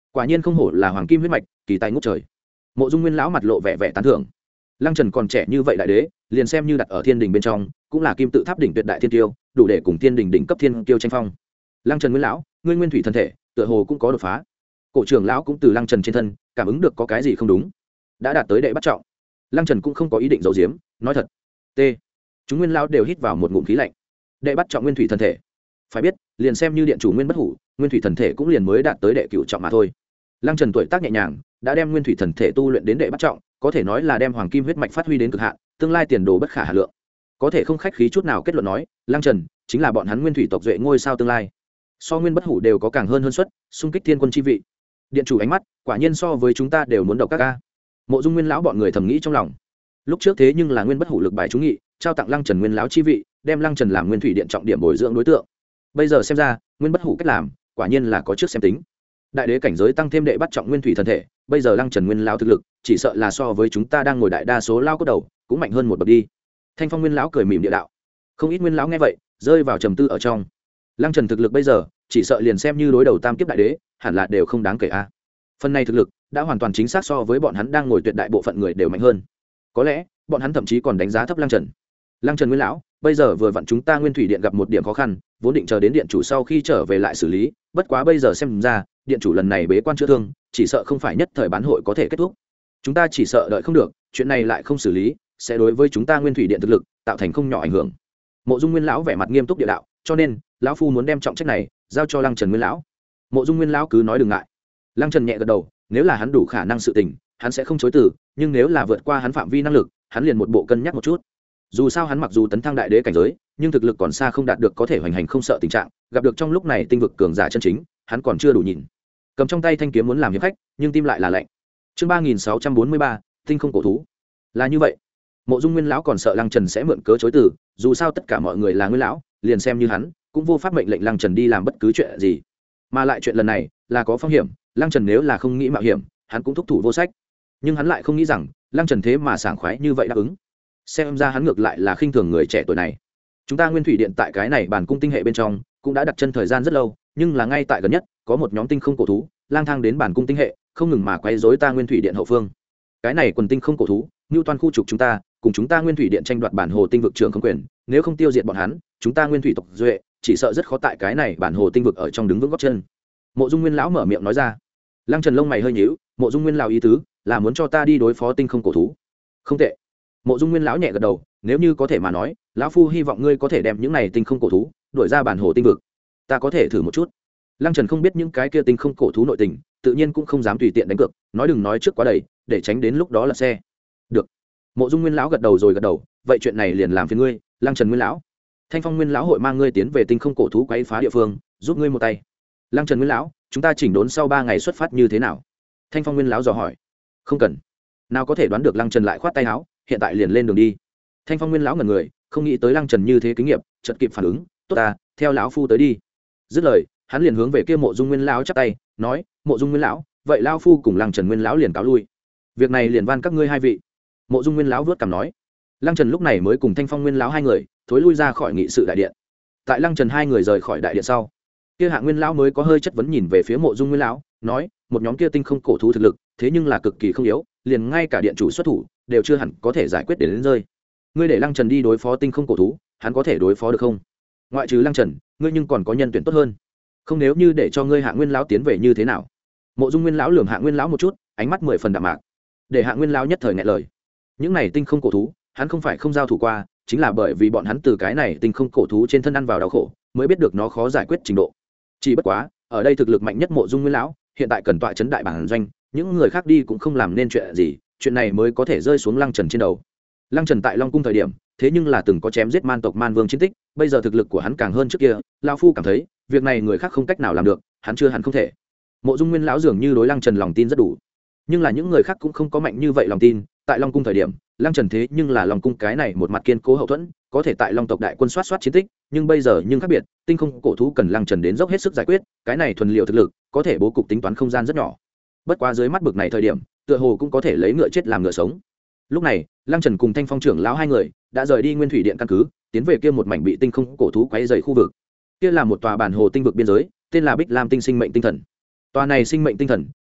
quả nhiên không hổ là hoàng kim huyết mạch, kỳ tài ngút trời. Mộ Dung Nguyên lão mặt lộ vẻ vẻ tán thưởng. Lăng Trần còn trẻ như vậy đại đế, liền xem như đặt ở thiên đình bên trong, cũng là kim tự tháp đỉnh tuyệt đại thiên tiêu, đủ để cùng thiên đình đỉnh cấp thiên tiêu tranh phong. Lăng Trần Nguyên lão, ngươi nguyên thủy thân thể, tựa hồ cũng có đột phá. Cổ trưởng lão cũng từ Lăng Trần trên thân cảm ứng được có cái gì không đúng, đã đạt tới đệ bắt trọng. Lăng Trần cũng không có ý định giấu giếm, nói thật. T. Chúng nguyên lão đều hít vào một ngụm khí lạnh. Đệ bắt trọng nguyên thủy thân thể, phải biết, liền xem như điện chủ nguyên bất hủ, nguyên thủy thần thể cũng liền mới đạt tới đệ cửu trọng mà thôi. Lăng Trần tuổi tác nhẹ nhàng, đã đem nguyên thủy thần thể tu luyện đến đệ bắt trọng, có thể nói là đem hoàng kim huyết mạch phát huy đến cực hạn, tương lai tiền đồ bất khả hà lượng. Có thể không khách khí chút nào kết luận nói, Lăng Trần chính là bọn hắn nguyên thủy tộc duệ ngôi sao tương lai. So nguyên bất hủ đều có càng hơn hơn suất, xung kích thiên quân chi vị. Điện chủ ánh mắt, quả nhiên so với chúng ta đều muốn độc các ca. Mộ Dung Nguyên lão bọn người thầm nghĩ trong lòng. Lúc trước thế nhưng là nguyên bất hủ lực bài trúng nghị, trao tặng Lăng Trần nguyên lão chi vị, đem Lăng Trần làm nguyên thủy điện trọng điểm bồi dưỡng đối tượng. Bây giờ xem ra, nguyên bất hủ cách làm, quả nhiên là có trước xem tính. Đại đế cảnh giới tăng thêm đệ bắt trọng nguyên thủy thần thể, bây giờ Lăng Trần nguyên lão thực lực, chỉ sợ là so với chúng ta đang ngồi đại đa số lao cốt đầu, cũng mạnh hơn một bậc đi. Thanh Phong Nguyên lão cười mỉm địa đạo. Không ít nguyên lão nghe vậy, rơi vào trầm tư ở trong. Lăng Trần thực lực bây giờ, chỉ sợ liền xem như đối đầu tam kiếp đại đế, hẳn là đều không đáng kể a. Phần này thực lực đã hoàn toàn chính xác so với bọn hắn đang ngồi tuyệt đại bộ phận người đều mạnh hơn. Có lẽ, bọn hắn thậm chí còn đánh giá thấp Lăng Trần. Lăng Trần Nguyên lão, bây giờ vừa vặn chúng ta Nguyên Thủy Điện gặp một điểm khó khăn, vốn định chờ đến điện chủ sau khi trở về lại xử lý, bất quá bây giờ xem ra, điện chủ lần này bế quan chữa thương, chỉ sợ không phải nhất thời bán hội có thể kết thúc. Chúng ta chỉ sợ đợi không được, chuyện này lại không xử lý, sẽ đối với chúng ta Nguyên Thủy Điện thực lực tạo thành không nhỏ ảnh hưởng. Mộ Dung Nguyên lão vẻ mặt nghiêm túc địa đạo, cho nên, lão phu muốn đem trọng trách này giao cho Lăng Trần Nguyên lão. Mộ Dung Nguyên lão cứ nói đừng ngại. Lăng Trần nhẹ gật đầu, nếu là hắn đủ khả năng sự tình, hắn sẽ không chối từ, nhưng nếu là vượt qua hắn phạm vi năng lực, hắn liền một bộ cân nhắc một chút. Dù sao hắn mặc dù tấn thăng đại đế cảnh giới, nhưng thực lực còn xa không đạt được có thể hoành hành không sợ tình trạng, gặp được trong lúc này tinh vực cường giả chân chính, hắn còn chưa đủ nhìn. Cầm trong tay thanh kiếm muốn làm hiệp khách, nhưng tim lại là lạnh. Chương ba nghìn sáu trăm bốn mươi ba, tinh không cổ thú. Là như vậy. Mộ Dung Nguyên lão còn sợ Lăng Trần sẽ mượn cớ chối từ, dù sao tất cả mọi người là Nguyên lão, liền xem như hắn, cũng vô pháp mệnh lệnh Lăng Trần đi làm bất cứ chuyện gì. Mà lại chuyện lần này là có phong hiểm, Lăng Trần nếu là không nghĩ mạo hiểm, hắn cũng thúc thủ vô sách. Nhưng hắn lại không nghĩ rằng, Lăng Trần thế mà sảng khoái như vậy đáp ứng. Xem ra hắn ngược lại là khinh thường người trẻ tuổi này. Chúng ta Nguyên Thủy Điện tại cái này bản cung tinh hệ bên trong, cũng đã đặt chân thời gian rất lâu, nhưng là ngay tại gần nhất, có một nhóm tinh không cổ thú, lang thang đến bản cung tinh hệ, không ngừng mà quấy rối ta Nguyên Thủy Điện hậu phương. Cái này quần tinh không cổ thú, nưu toan khu trục chúng ta, cùng chúng ta Nguyên Thủy Điện tranh đoạt bản hồ tinh vực trưởng không quyền, nếu không tiêu diệt bọn hắn, chúng ta Nguyên Thủy tộc duệ, chỉ sợ rất khó tại cái này bản hồ tinh vực ở trong đứng vững gót chân. Mộ Dung Nguyên lão mở miệng nói ra. Lăng Trần lông mày hơi nhíu, Mộ Dung Nguyên lão ý tứ là muốn cho ta đi đối phó tinh không cổ thú. Không tệ. Mộ Dung Nguyên lão nhẹ gật đầu, nếu như có thể mà nói, lão phu hy vọng ngươi có thể đem những này tinh không cổ thú đuổi ra bản hồ tinh vực. Ta có thể thử một chút. Lăng Trần không biết những cái kia tinh không cổ thú nội tình, tự nhiên cũng không dám tùy tiện đánh cược, nói đừng nói trước quá đầy, để tránh đến lúc đó là xe. Được. Mộ Dung Nguyên lão gật đầu rồi gật đầu, vậy chuyện này liền làm phiền ngươi, Lăng Trần Nguyên lão. Thanh Phong Nguyên lão hội mang ngươi tiến về tinh không cổ thú quấy phá địa phương, giúp ngươi một tay. Lăng Trần Nguyên lão, chúng ta chỉnh đốn sau ba ngày xuất phát như thế nào? Thanh Phong Nguyên lão dò hỏi. Không cần. Nào có thể đoán được Lăng Trần lại khoát tay áo, hiện tại liền lên đường đi. Thanh Phong Nguyên lão ngẩn người, không nghĩ tới Lăng Trần như thế kinh nghiệm, chợt kịp phản ứng, tốt ta, theo lão phu tới đi. Dứt lời, hắn liền hướng về kia Mộ Dung Nguyên lão chắp tay, nói, Mộ Dung Nguyên lão, vậy lão phu cùng Lăng Trần Nguyên lão liền cáo lui. Việc này liền van các ngươi hai vị. Mộ Dung Nguyên lão vớt cằm nói. Lăng Trần lúc này mới cùng Thanh Phong Nguyên lão hai người thối lui ra khỏi nghị sự đại điện. Tại Lăng Trần hai người rời khỏi đại điện sau, kia Hạ Nguyên lão mới có hơi chất vấn nhìn về phía Mộ Dung Nguyên lão, nói, một nhóm kia tinh không cổ thú thực lực, thế nhưng là cực kỳ không yếu, liền ngay cả điện chủ xuất thủ đều chưa hẳn có thể giải quyết đến, đến rơi. Ngươi để Lăng Trần đi đối phó tinh không cổ thú, hắn có thể đối phó được không? Ngoại trừ Lăng Trần, ngươi nhưng còn có nhân tuyển tốt hơn. Không, nếu như để cho ngươi Hạ Nguyên lão tiến về như thế nào? Mộ Dung Nguyên lão lườm Hạ Nguyên lão một chút, ánh mắt mười phần đạm mạc. Để Hạ Nguyên lão nhất thời nghẹn lời. Những này tinh không cổ thú, hắn không phải không giao thủ qua, chính là bởi vì bọn hắn từ cái này tinh không cổ thú trên thân ăn vào đau khổ, mới biết được nó khó giải quyết trình độ. Chỉ bất quá, ở đây thực lực mạnh nhất Mộ Dung Nguyên lão, hiện tại cần tọa chấn đại bản doanh, những người khác đi cũng không làm nên chuyện gì, chuyện này mới có thể rơi xuống Lăng Trần trên đầu. Lăng Trần tại Long cung thời điểm, thế nhưng là từng có chém giết man tộc man vương chiến tích, bây giờ thực lực của hắn càng hơn trước kia, lão phu cảm thấy, việc này người khác không cách nào làm được, hắn chưa hẳn không thể. Mộ Dung Nguyên lão dường như đối Lăng Trần lòng tin rất đủ, nhưng là những người khác cũng không có mạnh như vậy lòng tin. Tại Long cung thời điểm, Lăng Trần thế nhưng là Long cung cái này một mặt kiên cố hậu thuẫn, có thể tại Long tộc đại quân soát soát chiến tích, nhưng bây giờ nhưng khác biệt, tinh không cổ thú cần Lăng Trần đến dốc hết sức giải quyết, cái này thuần liệu thực lực, có thể bố cục tính toán không gian rất nhỏ. Bất quá dưới mắt bực này thời điểm, tựa hồ cũng có thể lấy ngựa chết làm ngựa sống. Lúc này, Lăng Trần cùng Thanh Phong trưởng lão hai người đã rời đi Nguyên Thủy Điện căn cứ, tiến về kia một mảnh bị tinh không cổ thú quấy rầy khu vực. Kia là một tòa bản hồ tinh vực biên giới, tên là Bích Lam Tinh Sinh Mệnh Tinh Thần. Tòa này sinh mệnh tinh thần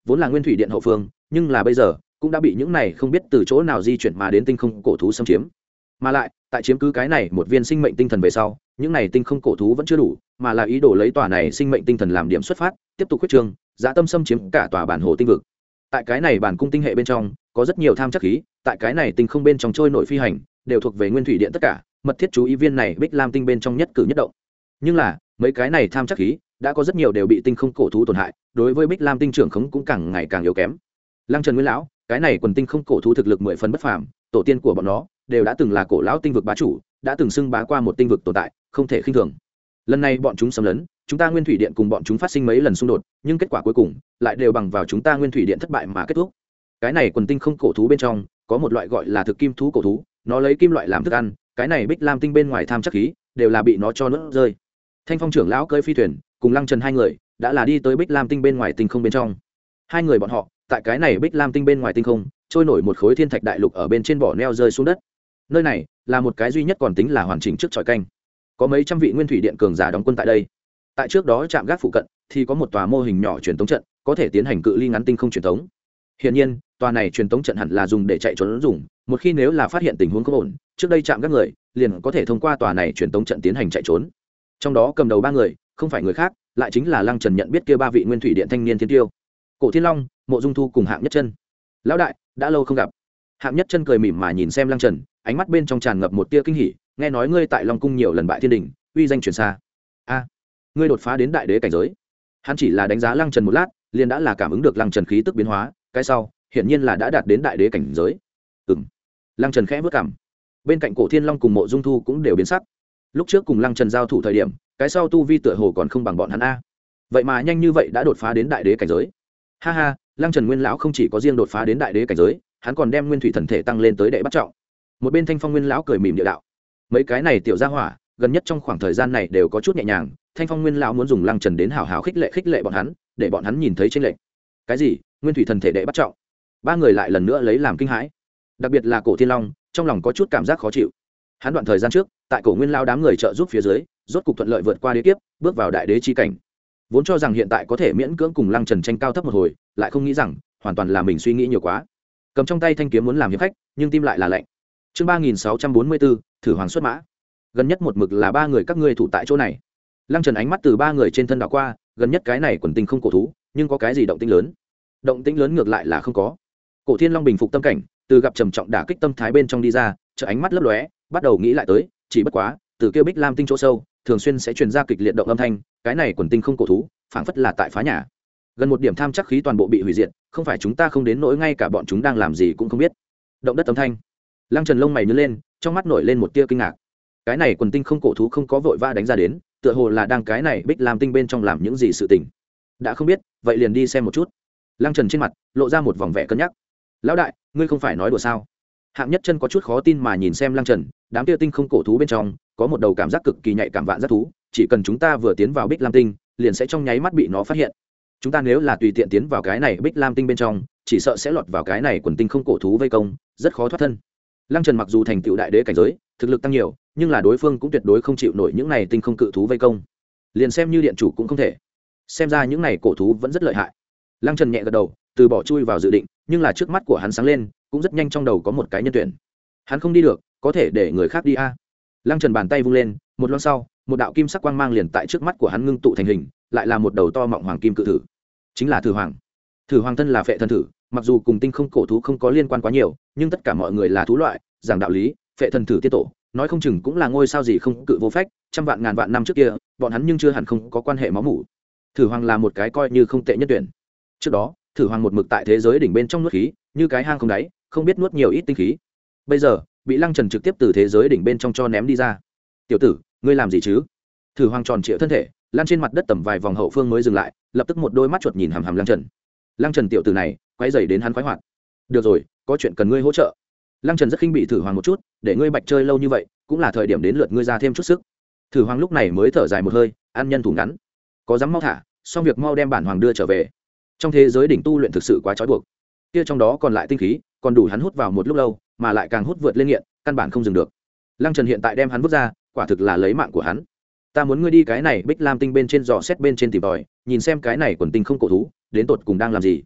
vốn là nguyên thủy điện hậu phương, nhưng là bây giờ cũng đã bị những này không biết từ chỗ nào di chuyển mà đến tinh không cổ thú xâm chiếm. Mà lại tại chiếm cứ cái này một viên sinh mệnh tinh thần về sau, những này tinh không cổ thú vẫn chưa đủ, mà là ý đồ lấy tòa này sinh mệnh tinh thần làm điểm xuất phát, tiếp tục quyết trương, dã tâm xâm chiếm cả tòa bản hồ tinh vực. Tại cái này bản cung tinh hệ bên trong có rất nhiều tham chắc khí, tại cái này tinh không bên trong trôi nổi phi hành đều thuộc về nguyên thủy điện tất cả, mật thiết chú ý viên này Bích Lam tinh bên trong nhất cử nhất động. Nhưng là mấy cái này tham chắc khí đã có rất nhiều đều bị tinh không cổ thú tổn hại, đối với Bích Lam tinh trưởng khống cũng càng ngày càng yếu kém. Lăng Trần Nguyên lão, cái này quần tinh không cổ thú thực lực mười phần bất phàm, tổ tiên của bọn nó đều đã từng là cổ lão tinh vực bá chủ, đã từng xưng bá qua một tinh vực tồn tại, không thể khinh thường. Lần này bọn chúng xâm lấn, chúng ta nguyên thủy điện cùng bọn chúng phát sinh mấy lần xung đột, nhưng kết quả cuối cùng lại đều bằng vào chúng ta nguyên thủy điện thất bại mà kết thúc. Cái này quần tinh không cổ thú bên trong có một loại gọi là thực kim thú cổ thú, nó lấy kim loại làm thức ăn, cái này Bích Lam tinh bên ngoài tham chắc khí đều là bị nó cho nuốt rơi. Thanh Phong trưởng lão cưỡi phi thuyền cùng Lăng Trần hai người đã là đi tới Bích Lam tinh bên ngoài tinh không bên trong. Hai người bọn họ tại cái này Bích Lam tinh bên ngoài tinh không trôi nổi một khối thiên thạch đại lục ở bên trên bỏ neo rơi xuống đất. Nơi này là một cái duy nhất còn tính là hoàn chỉnh trước tròi canh, có mấy trăm vị nguyên thủy điện cường giả đóng quân tại đây. Tại trước đó trạm gác phụ cận thì có một tòa mô hình nhỏ truyền tống trận, có thể tiến hành cự ly ngắn tinh không truyền tống. Hiển nhiên tòa này truyền tống trận hẳn là dùng để chạy trốn dùng, một khi nếu là phát hiện tình huống không ổn, trước đây trạm gác người liền có thể thông qua tòa này truyền tống trận tiến hành chạy trốn. Trong đó cầm đầu ba người không phải người khác, lại chính là Lăng Trần nhận biết kia ba vị nguyên thủy điện thanh niên thiên tiêu, Cổ Thiên Long, Mộ Dung Thu cùng Hạng Nhất Chân. Lão đại, đã lâu không gặp. Hạng Nhất Chân cười mỉm mà nhìn xem Lăng Trần, ánh mắt bên trong tràn ngập một tia kinh hỉ, nghe nói ngươi tại Long cung nhiều lần bại thiên đình, uy danh truyền xa. A, ngươi đột phá đến đại đế cảnh giới. Hắn chỉ là đánh giá Lăng Trần một lát, liền đã là cảm ứng được Lăng Trần khí tức biến hóa, cái sau hiển nhiên là đã đạt đến đại đế cảnh giới. Ừm. Lăng Trần khẽ bước cằm. Bên cạnh Cổ Thiên Long cùng Mộ Dung Thu cũng đều biến sắc. Lúc trước cùng Lăng Trần giao thủ thời điểm, cái sau tu vi tựa hồ còn không bằng bọn hắn a. Vậy mà nhanh như vậy đã đột phá đến đại đế cảnh giới. Ha ha, Lăng Trần Nguyên lão không chỉ có riêng đột phá đến đại đế cảnh giới, hắn còn đem nguyên thủy thần thể tăng lên tới đệ bắt trọng. Một bên Thanh Phong Nguyên lão cười mỉm địa đạo. Mấy cái này tiểu gia hỏa, gần nhất trong khoảng thời gian này đều có chút nhẹ nhàng, Thanh Phong Nguyên lão muốn dùng Lăng Trần đến hảo hảo khích lệ khích lệ bọn hắn, để bọn hắn nhìn thấy chênh lệch. Cái gì? Nguyên thủy thần thể đệ bắt trọng? Ba người lại lần nữa lấy làm kinh hãi. Đặc biệt là Cổ Thiên Long, trong lòng có chút cảm giác khó chịu. Hắn đoạn thời gian trước, tại Cổ Nguyên lão đám người trợ giúp phía dưới, rốt cục thuận lợi vượt qua đế kiếp, bước vào đại đế chi cảnh. Vốn cho rằng hiện tại có thể miễn cưỡng cùng Lăng Trần tranh cao thấp một hồi, lại không nghĩ rằng hoàn toàn là mình suy nghĩ nhiều quá. Cầm trong tay thanh kiếm muốn làm hiệp khách, nhưng tim lại là lạnh. Chương ba nghìn sáu trăm bốn mươi bốn, thử hoàng xuất mã. Gần nhất một mực là ba người các ngươi thủ tại chỗ này. Lăng Trần ánh mắt từ ba người trên thân đảo qua, gần nhất cái này quần tinh không cổ thú, nhưng có cái gì động tĩnh lớn? Động tĩnh lớn ngược lại là không có. Cổ Thiên Long bình phục tâm cảnh, từ gặp trầm trọng đả kích tâm thái bên trong đi ra, trợ ánh mắt lấp lóe, bắt đầu nghĩ lại tới, chỉ bất quá, từ kia Bích Lam tinh chỗ sâu, thường xuyên sẽ truyền ra kịch liệt động âm thanh, cái này quần tinh không cổ thú, phảng phất là tại phá nhà. Gần một điểm tham chắc khí toàn bộ bị hủy diệt, không phải chúng ta không đến nỗi ngay cả bọn chúng đang làm gì cũng không biết. Động đất âm thanh. Lăng Trần lông mày nhướng lên, trong mắt nổi lên một tia kinh ngạc. Cái này quần tinh không cổ thú không có vội vã đánh ra đến, tựa hồ là đang cái này Bích Lam tinh bên trong làm những gì sự tình. Đã không biết, vậy liền đi xem một chút. Lăng Trần trên mặt lộ ra một vòng vẻ cân nhắc. Lão đại, ngươi không phải nói đùa sao? Hạng Nhất Chân có chút khó tin mà nhìn xem Lăng Trần, đám kia tinh không cổ thú bên trong có một đầu cảm giác cực kỳ nhạy cảm vạn giác thú, chỉ cần chúng ta vừa tiến vào Bích Lam tinh, liền sẽ trong nháy mắt bị nó phát hiện. Chúng ta nếu là tùy tiện tiến vào cái này Bích Lam tinh bên trong, chỉ sợ sẽ lọt vào cái này quần tinh không cổ thú vây công, rất khó thoát thân. Lăng Trần mặc dù thành tựu đại đế cảnh giới, thực lực tăng nhiều, nhưng là đối phương cũng tuyệt đối không chịu nổi những này tinh không cự thú vây công. Liền xem như điện chủ cũng không thể. Xem ra những này cổ thú vẫn rất lợi hại. Lăng Trần nhẹ gật đầu, từ bỏ chui vào dự định, nhưng là trước mắt của hắn sáng lên, cũng rất nhanh trong đầu có một cái nhân tuyển. Hắn không đi được, có thể để người khác đi a. Lăng Trần bàn tay vung lên, một lát sau, một đạo kim sắc quang mang liền tại trước mắt của hắn ngưng tụ thành hình, lại là một đầu to mọng hoàng kim cự thử. Chính là Thử Hoàng. Thử Hoàng thân là phệ thần thử, mặc dù cùng tinh không cổ thú không có liên quan quá nhiều, nhưng tất cả mọi người là thú loại, giảng đạo lý, phệ thần thử tiết tổ, nói không chừng cũng là ngôi sao gì không cự vô phách, trăm vạn ngàn vạn năm trước kia, bọn hắn nhưng chưa hẳn không có quan hệ máu mủ. Thử Hoàng là một cái coi như không tệ nhất tuyển. Trước đó, Thử Hoàng một mực tại thế giới đỉnh bên trong nuốt khí, như cái hang không đáy, không biết nuốt nhiều ít tinh khí. Bây giờ, bị Lăng Trần trực tiếp từ thế giới đỉnh bên trong cho ném đi ra. "Tiểu tử, ngươi làm gì chứ?" Thử Hoàng tròn trịa thân thể, lan trên mặt đất tầm vài vòng hậu phương mới dừng lại, lập tức một đôi mắt chuột nhìn hằm hằm Lăng Trần. Lăng Trần tiểu tử này, quấy rầy đến hắn khoái hoạt. "Được rồi, có chuyện cần ngươi hỗ trợ." Lăng Trần rất khinh bị Thử Hoàng một chút, để ngươi bạch chơi lâu như vậy, cũng là thời điểm đến lượt ngươi ra thêm chút sức. Thử Hoàng lúc này mới thở dài một hơi, ăn nhân thủ ngắn. Có dám mau thả, xong việc mau đem bản hoàng đưa trở về. Trong thế giới đỉnh tu luyện thực sự quá trói buộc. Kia trong đó còn lại tinh khí, còn đủ hắn hút vào một lúc lâu, mà lại càng hút vượt lên nghiện, căn bản không dừng được. Lăng Trần hiện tại đem hắn vứt ra, quả thực là lấy mạng của hắn. Ta muốn ngươi đi cái này Bích Lam tinh bên trên dò xét bên trên tìm tòi, nhìn xem cái này quần tinh không cổ thú, đến tột cùng đang làm gì.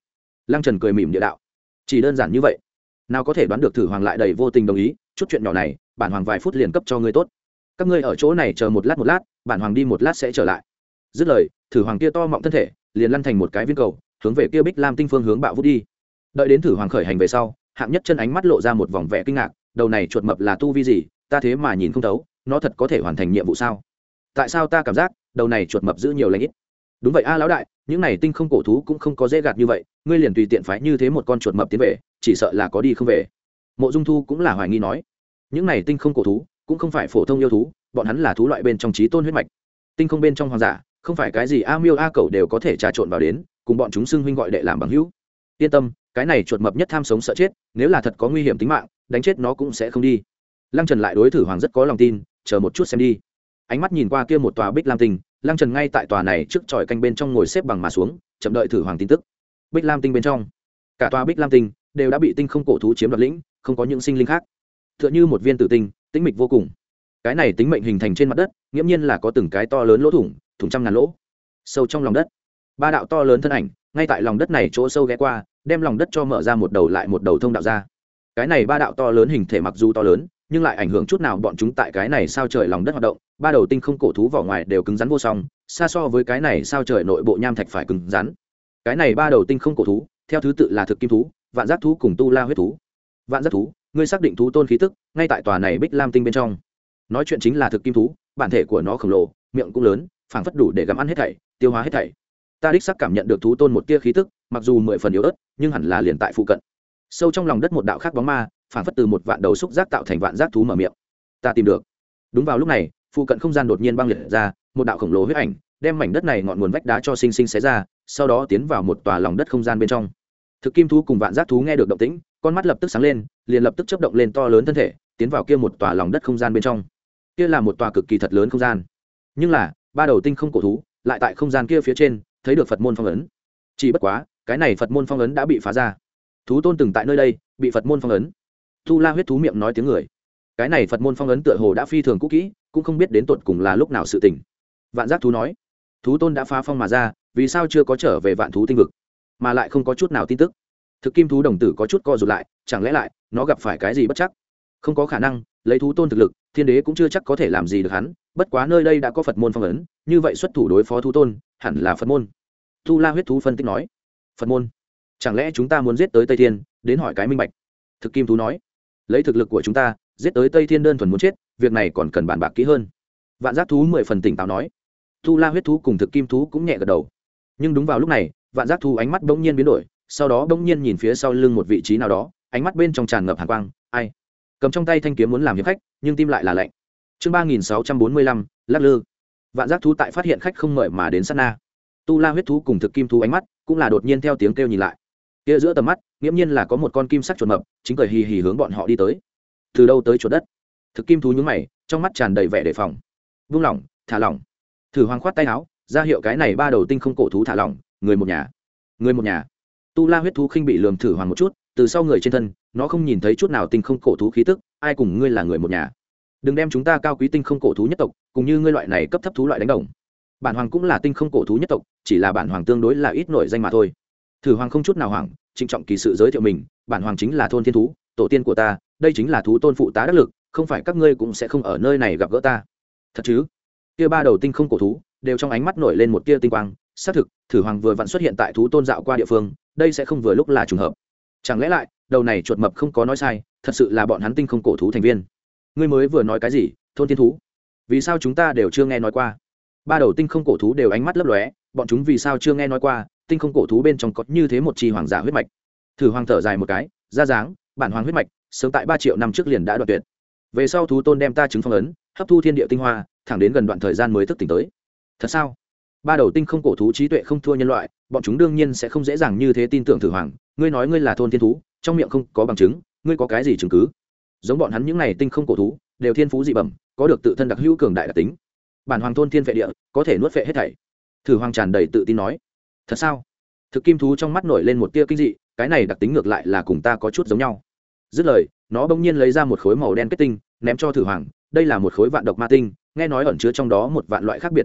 Lăng Trần cười mỉm địa đạo, chỉ đơn giản như vậy, nào có thể đoán được thử hoàng lại đầy vô tình đồng ý, chút chuyện nhỏ này bản hoàng vài phút liền cấp cho ngươi tốt, các ngươi ở chỗ này chờ một lát một lát, bản hoàng đi một lát sẽ trở lại. Dứt lời, thử hoàng kia to mọng thân thể liền lăn thành một cái viên cầu, hướng về kia Bích Lam tinh phương hướng bạo vút đi. Đợi đến thử hoàng khởi hành về sau, hạng nhất chân ánh mắt lộ ra một vòng vẻ kinh ngạc, đầu này chuột mập là tu vi gì, ta thế mà nhìn không thấu, nó thật có thể hoàn thành nhiệm vụ sao? Tại sao ta cảm giác đầu này chuột mập giữ nhiều lãnh ít? Đúng vậy a lão đại, những này tinh không cổ thú cũng không có dễ gạt như vậy, ngươi liền tùy tiện phái như thế một con chuột mập tiến về, chỉ sợ là có đi không về. Mộ Dung Thu cũng là hoài nghi nói, những này tinh không cổ thú cũng không phải phổ thông yêu thú, bọn hắn là thú loại bên trong chí tôn huyết mạch, tinh không bên trong hoàng giả, không phải cái gì a miêu a cẩu đều có thể trà trộn vào đến, cùng bọn chúng xưng huynh gọi đệ làm bằng hữu. Yên tâm, cái này chuột mập nhất tham sống sợ chết, nếu là thật có nguy hiểm tính mạng, đánh chết nó cũng sẽ không đi. Lăng Trần lại đối thử hoàng rất có lòng tin, chờ một chút xem đi. Ánh mắt nhìn qua kia một tòa Bích Lam tinh, Lăng Trần ngay tại tòa này trước chòi canh bên trong ngồi xếp bằng mà xuống, chậm đợi thử hoàng tin tức. Bích Lam tinh bên trong, cả tòa Bích Lam tinh đều đã bị tinh không cổ thú chiếm đoạt lĩnh, không có những sinh linh khác. Tựa như một viên tử tinh, tĩnh mịch vô cùng. Cái này tính mệnh hình thành trên mặt đất, nghiễm nhiên là có từng cái to lớn lỗ thủng, thủng trăm ngàn lỗ. Sâu trong lòng đất, ba đạo to lớn thân ảnh, ngay tại lòng đất này chỗ sâu ghé qua, đem lòng đất cho mở ra một đầu lại một đầu thông đạo ra. Cái này ba đạo to lớn hình thể mặc dù to lớn, nhưng lại ảnh hưởng chút nào bọn chúng tại cái này sao trời lòng đất hoạt động. Ba đầu tinh không cổ thú vỏ ngoài đều cứng rắn vô song, xa so với cái này sao trời nội bộ nham thạch phải cứng rắn. Cái này ba đầu tinh không cổ thú, theo thứ tự là thực kim thú, vạn giác thú cùng tu la huyết thú. Vạn giác thú, ngươi xác định thú tôn khí tức ngay tại tòa này Bích Lam tinh bên trong. Nói chuyện chính là thực kim thú, bản thể của nó khổng lồ, miệng cũng lớn, phảng phất đủ để gặm ăn hết thảy, tiêu hóa hết thảy. Ta đích xác cảm nhận được thú tôn một tia khí tức, mặc dù mười phần yếu ớt, nhưng hẳn là liền tại phụ cận. Sâu trong lòng đất một đạo khác bóng ma, phảng phất từ một vạn đầu xúc giác tạo thành vạn giác thú mở miệng. Ta tìm được. Đúng vào lúc này, phụ cận không gian đột nhiên băng liệt ra, một đạo khổng lồ huyết ảnh, đem mảnh đất này ngọn nguồn vách đá cho sinh sinh xé ra, sau đó tiến vào một tòa lòng đất không gian bên trong. Thực kim thú cùng vạn giác thú nghe được động tĩnh, con mắt lập tức sáng lên, liền lập tức chớp động lên to lớn thân thể, tiến vào kia một tòa lòng đất không gian bên trong. Kia là một tòa cực kỳ thật lớn không gian. Nhưng là, ba đầu tinh không cổ thú, lại tại không gian kia phía trên, thấy được Phật môn phong ấn. Chỉ bất quá, cái này Phật môn phong ấn đã bị phá ra. Thú tôn từng tại nơi đây, bị Phật môn phong ấn. Tu La huyết thú miệng nói tiếng người. Cái này Phật môn phong ấn tựa hồ đã phi thường cũ kỹ, cũng không biết đến tột cùng là lúc nào sự tình. Vạn giác thú nói, thú tôn đã phá phong mà ra, vì sao chưa có trở về vạn thú tinh vực, mà lại không có chút nào tin tức. Thực kim thú đồng tử có chút co rụt lại, chẳng lẽ lại nó gặp phải cái gì bất chắc? Không có khả năng, lấy thú tôn thực lực, thiên đế cũng chưa chắc có thể làm gì được hắn, bất quá nơi đây đã có Phật môn phong ấn, như vậy xuất thủ đối phó thú tôn, hẳn là Phật môn. Tu La huyết thú phân tích nói, Phật môn? Chẳng lẽ chúng ta muốn giết tới Tây Thiên, đến hỏi cái minh bạch? Thực kim thú nói, lấy thực lực của chúng ta, giết tới Tây Thiên đơn thuần muốn chết, việc này còn cần bàn bạc kỹ hơn. Vạn giác thú mười phần tỉnh táo nói. Tu La huyết thú cùng thực kim thú cũng nhẹ gật đầu. Nhưng đúng vào lúc này, vạn giác thú ánh mắt bỗng nhiên biến đổi, sau đó bỗng nhiên nhìn phía sau lưng một vị trí nào đó, ánh mắt bên trong tràn ngập hàn quang. Ai? Cầm trong tay thanh kiếm muốn làm hiệp khách, nhưng tim lại là lạnh. Chương ba nghìn sáu trăm bốn mươi lăm, lắc lư. Vạn giác thú tại phát hiện khách không mời mà đến sát na, Tu La huyết thú cùng thực kim thú ánh mắt cũng là đột nhiên theo tiếng kêu nhìn lại. Kia giữa tầm mắt, nghiễm nhiên là có một con kim sắc chuột mập, chính cười hì hì hướng bọn họ đi tới. Từ đâu tới chuột đất? Thực kim thú nhướng mày, trong mắt tràn đầy vẻ đề phòng. Vung lỏng, thả lỏng. Thử Hoàng khoát tay áo, ra hiệu cái này ba đầu tinh không cổ thú thả lỏng, người một nhà. Người một nhà. Tu La huyết thú khinh bị lườm Thử Hoàng một chút, từ sau người trên thân, nó không nhìn thấy chút nào tinh không cổ thú khí tức, ai cùng ngươi là người một nhà? Đừng đem chúng ta cao quý tinh không cổ thú nhất tộc, cùng như ngươi loại này cấp thấp thú loại đánh đồng. Bản hoàng cũng là tinh không cổ thú nhất tộc, chỉ là bản hoàng tương đối là ít nổi danh mà thôi. Thử Hoàng không chút nào hoảng, trịnh trọng kỳ sự giới thiệu mình, bản hoàng chính là thôn thiên thú, tổ tiên của ta, đây chính là thú tôn phụ tá đắc lực, không phải các ngươi cũng sẽ không ở nơi này gặp gỡ ta. Thật chứ? Kia ba đầu tinh không cổ thú đều trong ánh mắt nổi lên một tia tinh quang, xác thực, Thử Hoàng vừa vặn xuất hiện tại thú tôn dạo qua địa phương, đây sẽ không vừa lúc là trùng hợp. Chẳng lẽ lại, đầu này chuột mập không có nói sai, thật sự là bọn hắn tinh không cổ thú thành viên. Ngươi mới vừa nói cái gì, thôn thiên thú? Vì sao chúng ta đều chưa nghe nói qua? Ba đầu tinh không cổ thú đều ánh mắt lấp lóe, bọn chúng vì sao chưa nghe nói qua, tinh không cổ thú bên trong có như thế một chi hoàng giả huyết mạch. Thử Hoàng thở dài một cái, ra dáng, bản hoàng huyết mạch, sớm tại ba triệu năm trước liền đã đoạn tuyệt. Về sau thú tôn đem ta trứng phong ấn, hấp thu thiên địa tinh hoa, thẳng đến gần đoạn thời gian mới thức tỉnh tới. Thật sao? Ba đầu tinh không cổ thú trí tuệ không thua nhân loại, bọn chúng đương nhiên sẽ không dễ dàng như thế tin tưởng Thử Hoàng. Ngươi nói ngươi là thôn thiên thú, trong miệng không có bằng chứng, ngươi có cái gì chứng cứ? Giống bọn hắn những này tinh không cổ thú, đều thiên phú dị bẩm, có được tự thân đặc hữu cường đại đặc tính. Bản hoàng thôn thiên phệ địa, có thể nuốt phệ hết thảy. Thử Hoàng tràn đầy tự tin nói. Thật sao? Thực kim thú trong mắt nổi lên một tia kinh dị, cái này đặc tính ngược lại là cùng ta có chút giống nhau. Dứt lời, nó bỗng nhiên lấy ra một khối màu đen kết tinh, ném cho Thử Hoàng. Đây là một khối vạn độc ma tinh, nghe nói ẩn chứa trong đó một vạn loại khác biệt độc tố,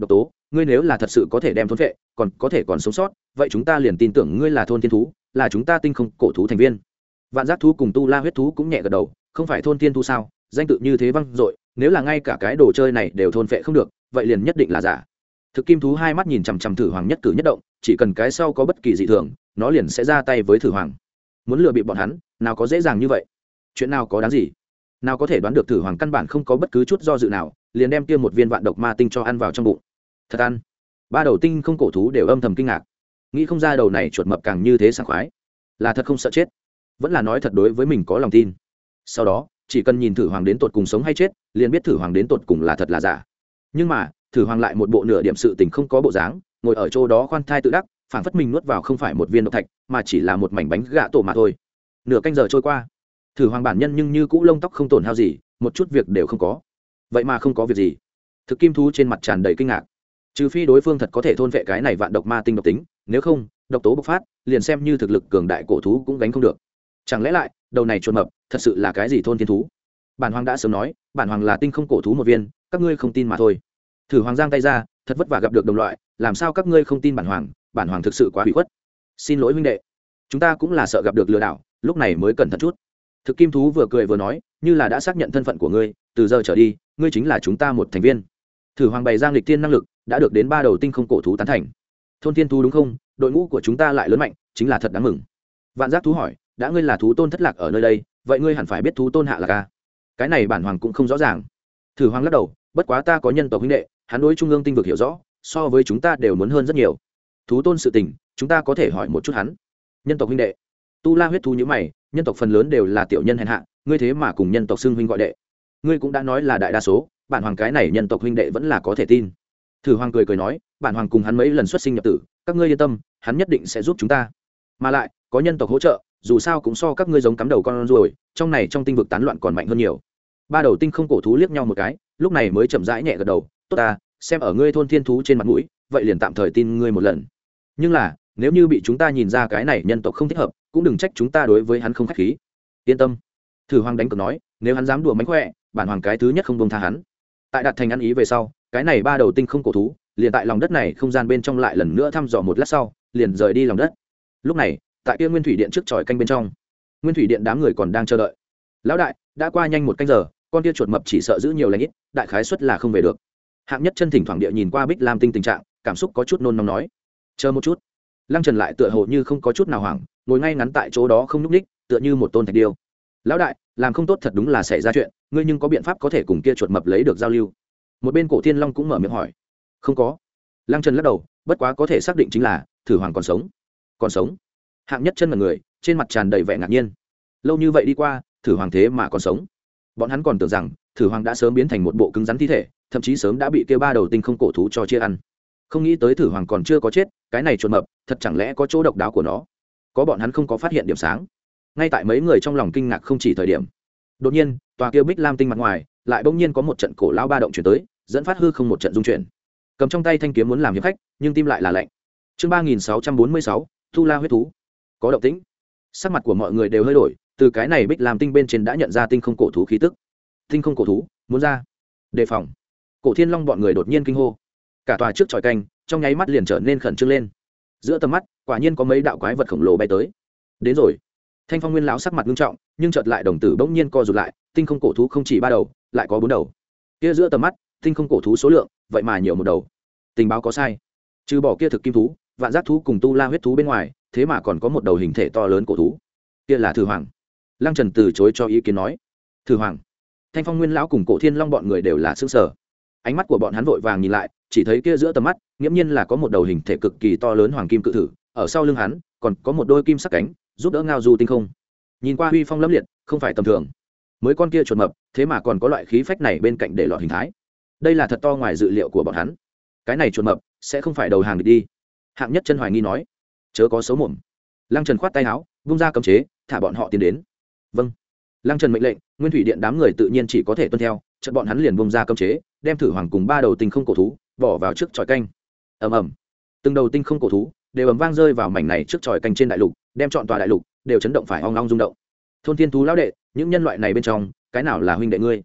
ngươi nếu là thật sự có thể đem thôn vệ còn có thể còn sống sót, vậy chúng ta liền tin tưởng ngươi là thôn thiên thú, là chúng ta tinh không cổ thú thành viên. Vạn giác thú cùng tu la huyết thú cũng nhẹ gật đầu, không phải thôn thiên thú sao, danh tự như thế văng dội, nếu là ngay cả cái đồ chơi này đều thôn vệ không được, vậy liền nhất định là giả. Thực kim thú hai mắt nhìn chằm chằm thử hoàng nhất cử nhất động, chỉ cần cái sau có bất kỳ dị thường, nó liền sẽ ra tay với thử hoàng. Muốn lừa bịp bọn hắn, nào có dễ dàng như vậy. Chuyện nào có đáng gì, nào có thể đoán được thử hoàng căn bản không có bất cứ chút do dự nào, liền đem kia một viên vạn độc ma tinh cho ăn vào trong bụng. Thật ăn. Ba đầu tinh không cổ thú đều âm thầm kinh ngạc, nghĩ không ra đầu này chuột mập càng như thế sảng khoái, là thật không sợ chết, vẫn là nói thật đối với mình có lòng tin. Sau đó chỉ cần nhìn thử hoàng đến tột cùng sống hay chết, liền biết thử hoàng đến tột cùng là thật là giả. Nhưng mà thử hoàng lại một bộ nửa điểm sự tình không có bộ dáng, ngồi ở chỗ đó khoan thai tự đắc, phảng phất mình nuốt vào không phải một viên độc thạch, mà chỉ là một mảnh bánh gạ tổ mà thôi. Nửa canh giờ trôi qua, thử hoàng bản nhân nhưng như cũ lông tóc không tổn hao gì, một chút việc đều không có. Vậy mà không có việc gì. Thực kim thú trên mặt tràn đầy kinh ngạc, trừ phi đối phương thật có thể thôn vệ cái này vạn độc ma tinh độc tính, nếu không độc tố bộc phát liền xem như thực lực cường đại cổ thú cũng gánh không được. Chẳng lẽ lại đầu này chuột mập thật sự là cái gì thôn thiên thú? Bản hoàng đã sớm nói, bản hoàng là tinh không cổ thú một viên, các ngươi không tin mà thôi. Thử hoàng giang tay ra, thật vất vả gặp được đồng loại, làm sao các ngươi không tin bản hoàng? Bản hoàng thực sự quá hủy khuất. Xin lỗi huynh đệ, chúng ta cũng là sợ gặp được lừa đảo, lúc này mới cẩn thận chút. Thực kim thú vừa cười vừa nói, như là đã xác nhận thân phận của ngươi, từ giờ trở đi ngươi chính là chúng ta một thành viên. Thử hoàng bày giang lịch thiên năng lực đã được đến ba đầu tinh không cổ thú tán thành. Thôn thiên thú đúng không? Đội ngũ của chúng ta lại lớn mạnh, chính là thật đáng mừng. Vạn giác thú hỏi, đã ngươi là thú tôn thất lạc ở nơi đây, vậy ngươi hẳn phải biết thú tôn hạ lạc a? Cái này bản hoàng cũng không rõ ràng. Thử hoàng lắc đầu, bất quá ta có nhân tộc huynh đệ, hắn đối trung ương tinh vực hiểu rõ, so với chúng ta đều muốn hơn rất nhiều. Thú tôn sự tình chúng ta có thể hỏi một chút hắn. Nhân tộc huynh đệ? Tu la huyết thú như mày, nhân tộc phần lớn đều là tiểu nhân hèn hạ, ngươi thế mà cùng nhân tộc xưng huynh gọi đệ. Ngươi cũng đã nói là đại đa số, bản hoàng cái này nhân tộc huynh đệ vẫn là có thể tin. Thử hoàng cười cười nói, bản hoàng cùng hắn mấy lần xuất sinh nhập tử, các ngươi yên tâm, hắn nhất định sẽ giúp chúng ta. Mà lại có nhân tộc hỗ trợ, dù sao cũng so các ngươi giống cắm đầu con ruồi, trong này trong tinh vực tán loạn còn mạnh hơn nhiều. Ba đầu tinh không cổ thú liếc nhau một cái, lúc này mới chậm rãi nhẹ gật đầu, tốt ta, xem ở ngươi thôn thiên thú trên mặt mũi, vậy liền tạm thời tin ngươi một lần. Nhưng là nếu như bị chúng ta nhìn ra cái này nhân tộc không thích hợp, cũng đừng trách chúng ta đối với hắn không khách khí. Yên tâm. Thử hoàng đánh cược nói, nếu hắn dám đùa mánh khỏe, bản hoàng cái thứ nhất không buông tha hắn. Tại đạt thành ăn ý về sau, cái này ba đầu tinh không cổ thú liền tại lòng đất này không gian bên trong lại lần nữa thăm dò một lát sau, liền rời đi lòng đất. Lúc này tại kia nguyên thủy điện trước tròi canh bên trong, nguyên thủy điện đám người còn đang chờ đợi. Lão đại, đã qua nhanh một canh giờ, con kia chuột mập chỉ sợ giữ nhiều lãnh ít, đại khái suất là không về được. Hạng Nhất Chân thỉnh thoảng địa nhìn qua Bích Lam Tinh tình trạng, cảm xúc có chút nôn nóng nói, chờ một chút. Lăng Trần lại tựa hồ như không có chút nào hoảng, ngồi ngay ngắn tại chỗ đó không nhúc nhích, tựa như một tôn thạch điêu. Lão đại, làm không tốt thật đúng là xảy ra chuyện, ngươi nhưng có biện pháp có thể cùng kia chuột mập lấy được giao lưu? Một bên Cổ Thiên Long cũng mở miệng hỏi. Không có. Lăng Trần lắc đầu, bất quá có thể xác định chính là Thử Hoàng còn sống. Còn sống? Hạng Nhất Chân mặt người, trên mặt tràn đầy vẻ ngạc nhiên. Lâu như vậy đi qua, Thử Hoàng thế mà còn sống. Bọn hắn còn tưởng rằng Thử Hoàng đã sớm biến thành một bộ cứng rắn thi thể, thậm chí sớm đã bị kia ba đầu tinh không cổ thú cho chia ăn. Không nghĩ tới Thử Hoàng còn chưa có chết, cái này chuột mập, thật chẳng lẽ có chỗ độc đáo của nó? Có bọn hắn không có phát hiện điểm sáng. Ngay tại mấy người trong lòng kinh ngạc không chỉ thời điểm, đột nhiên, tòa kia Bích Lam Tinh mặt ngoài, lại bỗng nhiên có một trận cổ lão ba động chuyển tới, dẫn phát hư không một trận dung chuyển. Cầm trong tay thanh kiếm muốn làm hiệp khách, nhưng tim lại là lạnh. Chương ba nghìn sáu trăm bốn mươi sáu, Tu La huyết thú. Có động tĩnh. Sắc mặt của mọi người đều hơi đổi, từ cái này Bích Lam Tinh bên trên đã nhận ra tinh không cổ thú khí tức. Tinh không cổ thú, muốn ra. Đề phòng. Cổ Thiên Long bọn người đột nhiên kinh hô. Cả tòa trước chòi canh, trong nháy mắt liền trở nên khẩn trương lên. Giữa tầm mắt, quả nhiên có mấy đạo quái vật khổng lồ bay tới. Đến rồi. Thanh Phong Nguyên lão sắc mặt nghiêm trọng, nhưng chợt lại đồng tử bỗng nhiên co rụt lại, tinh không cổ thú không chỉ ba đầu, lại có bốn đầu. Kia giữa tầm mắt, tinh không cổ thú số lượng, vậy mà nhiều một đầu. Tình báo có sai. Trừ bỏ kia thực kim thú, vạn giác thú cùng tu la huyết thú bên ngoài, thế mà còn có một đầu hình thể to lớn cổ thú. Kia là Thử Hoàng. Lăng Trần từ chối cho ý kiến nói, Thử Hoàng. Thanh Phong Nguyên lão cùng Cổ Thiên Long bọn người đều là sửng sở. Ánh mắt của bọn hắn vội vàng nhìn lại, chỉ thấy kia giữa tầm mắt, nghiễm nhiên là có một đầu hình thể cực kỳ to lớn hoàng kim cự thử, ở sau lưng hắn, còn có một đôi kim sắc cánh, giúp đỡ ngao du tinh không. Nhìn qua uy phong lẫm liệt, không phải tầm thường. Mới con kia chuột mập, thế mà còn có loại khí phách này bên cạnh để lọt hình thái. Đây là thật to ngoài dự liệu của bọn hắn. Cái này chuột mập sẽ không phải đầu hàng địch đi. Hạng Nhất Chân hoài nghi nói, chớ có xấu mồm. Lăng Trần khoát tay áo, vung ra cấm chế, thả bọn họ tiến đến. Vâng. Lăng Trần mệnh lệnh, nguyên thủy điện đám người tự nhiên chỉ có thể tuân theo, chợt bọn hắn liền vung ra cấm chế, đem Thử Hoàng cùng ba đầu tinh không cổ thú bỏ vào trước chòi canh. Ầm ầm. Từng đầu tinh không cổ thú đều ầm vang rơi vào mảnh này trước chòi canh trên đại lục, đem trọn tòa đại lục đều chấn động phải ong ong rung động. Thôn Thiên thú lão đệ, những nhân loại này bên trong, cái nào là huynh đệ ngươi?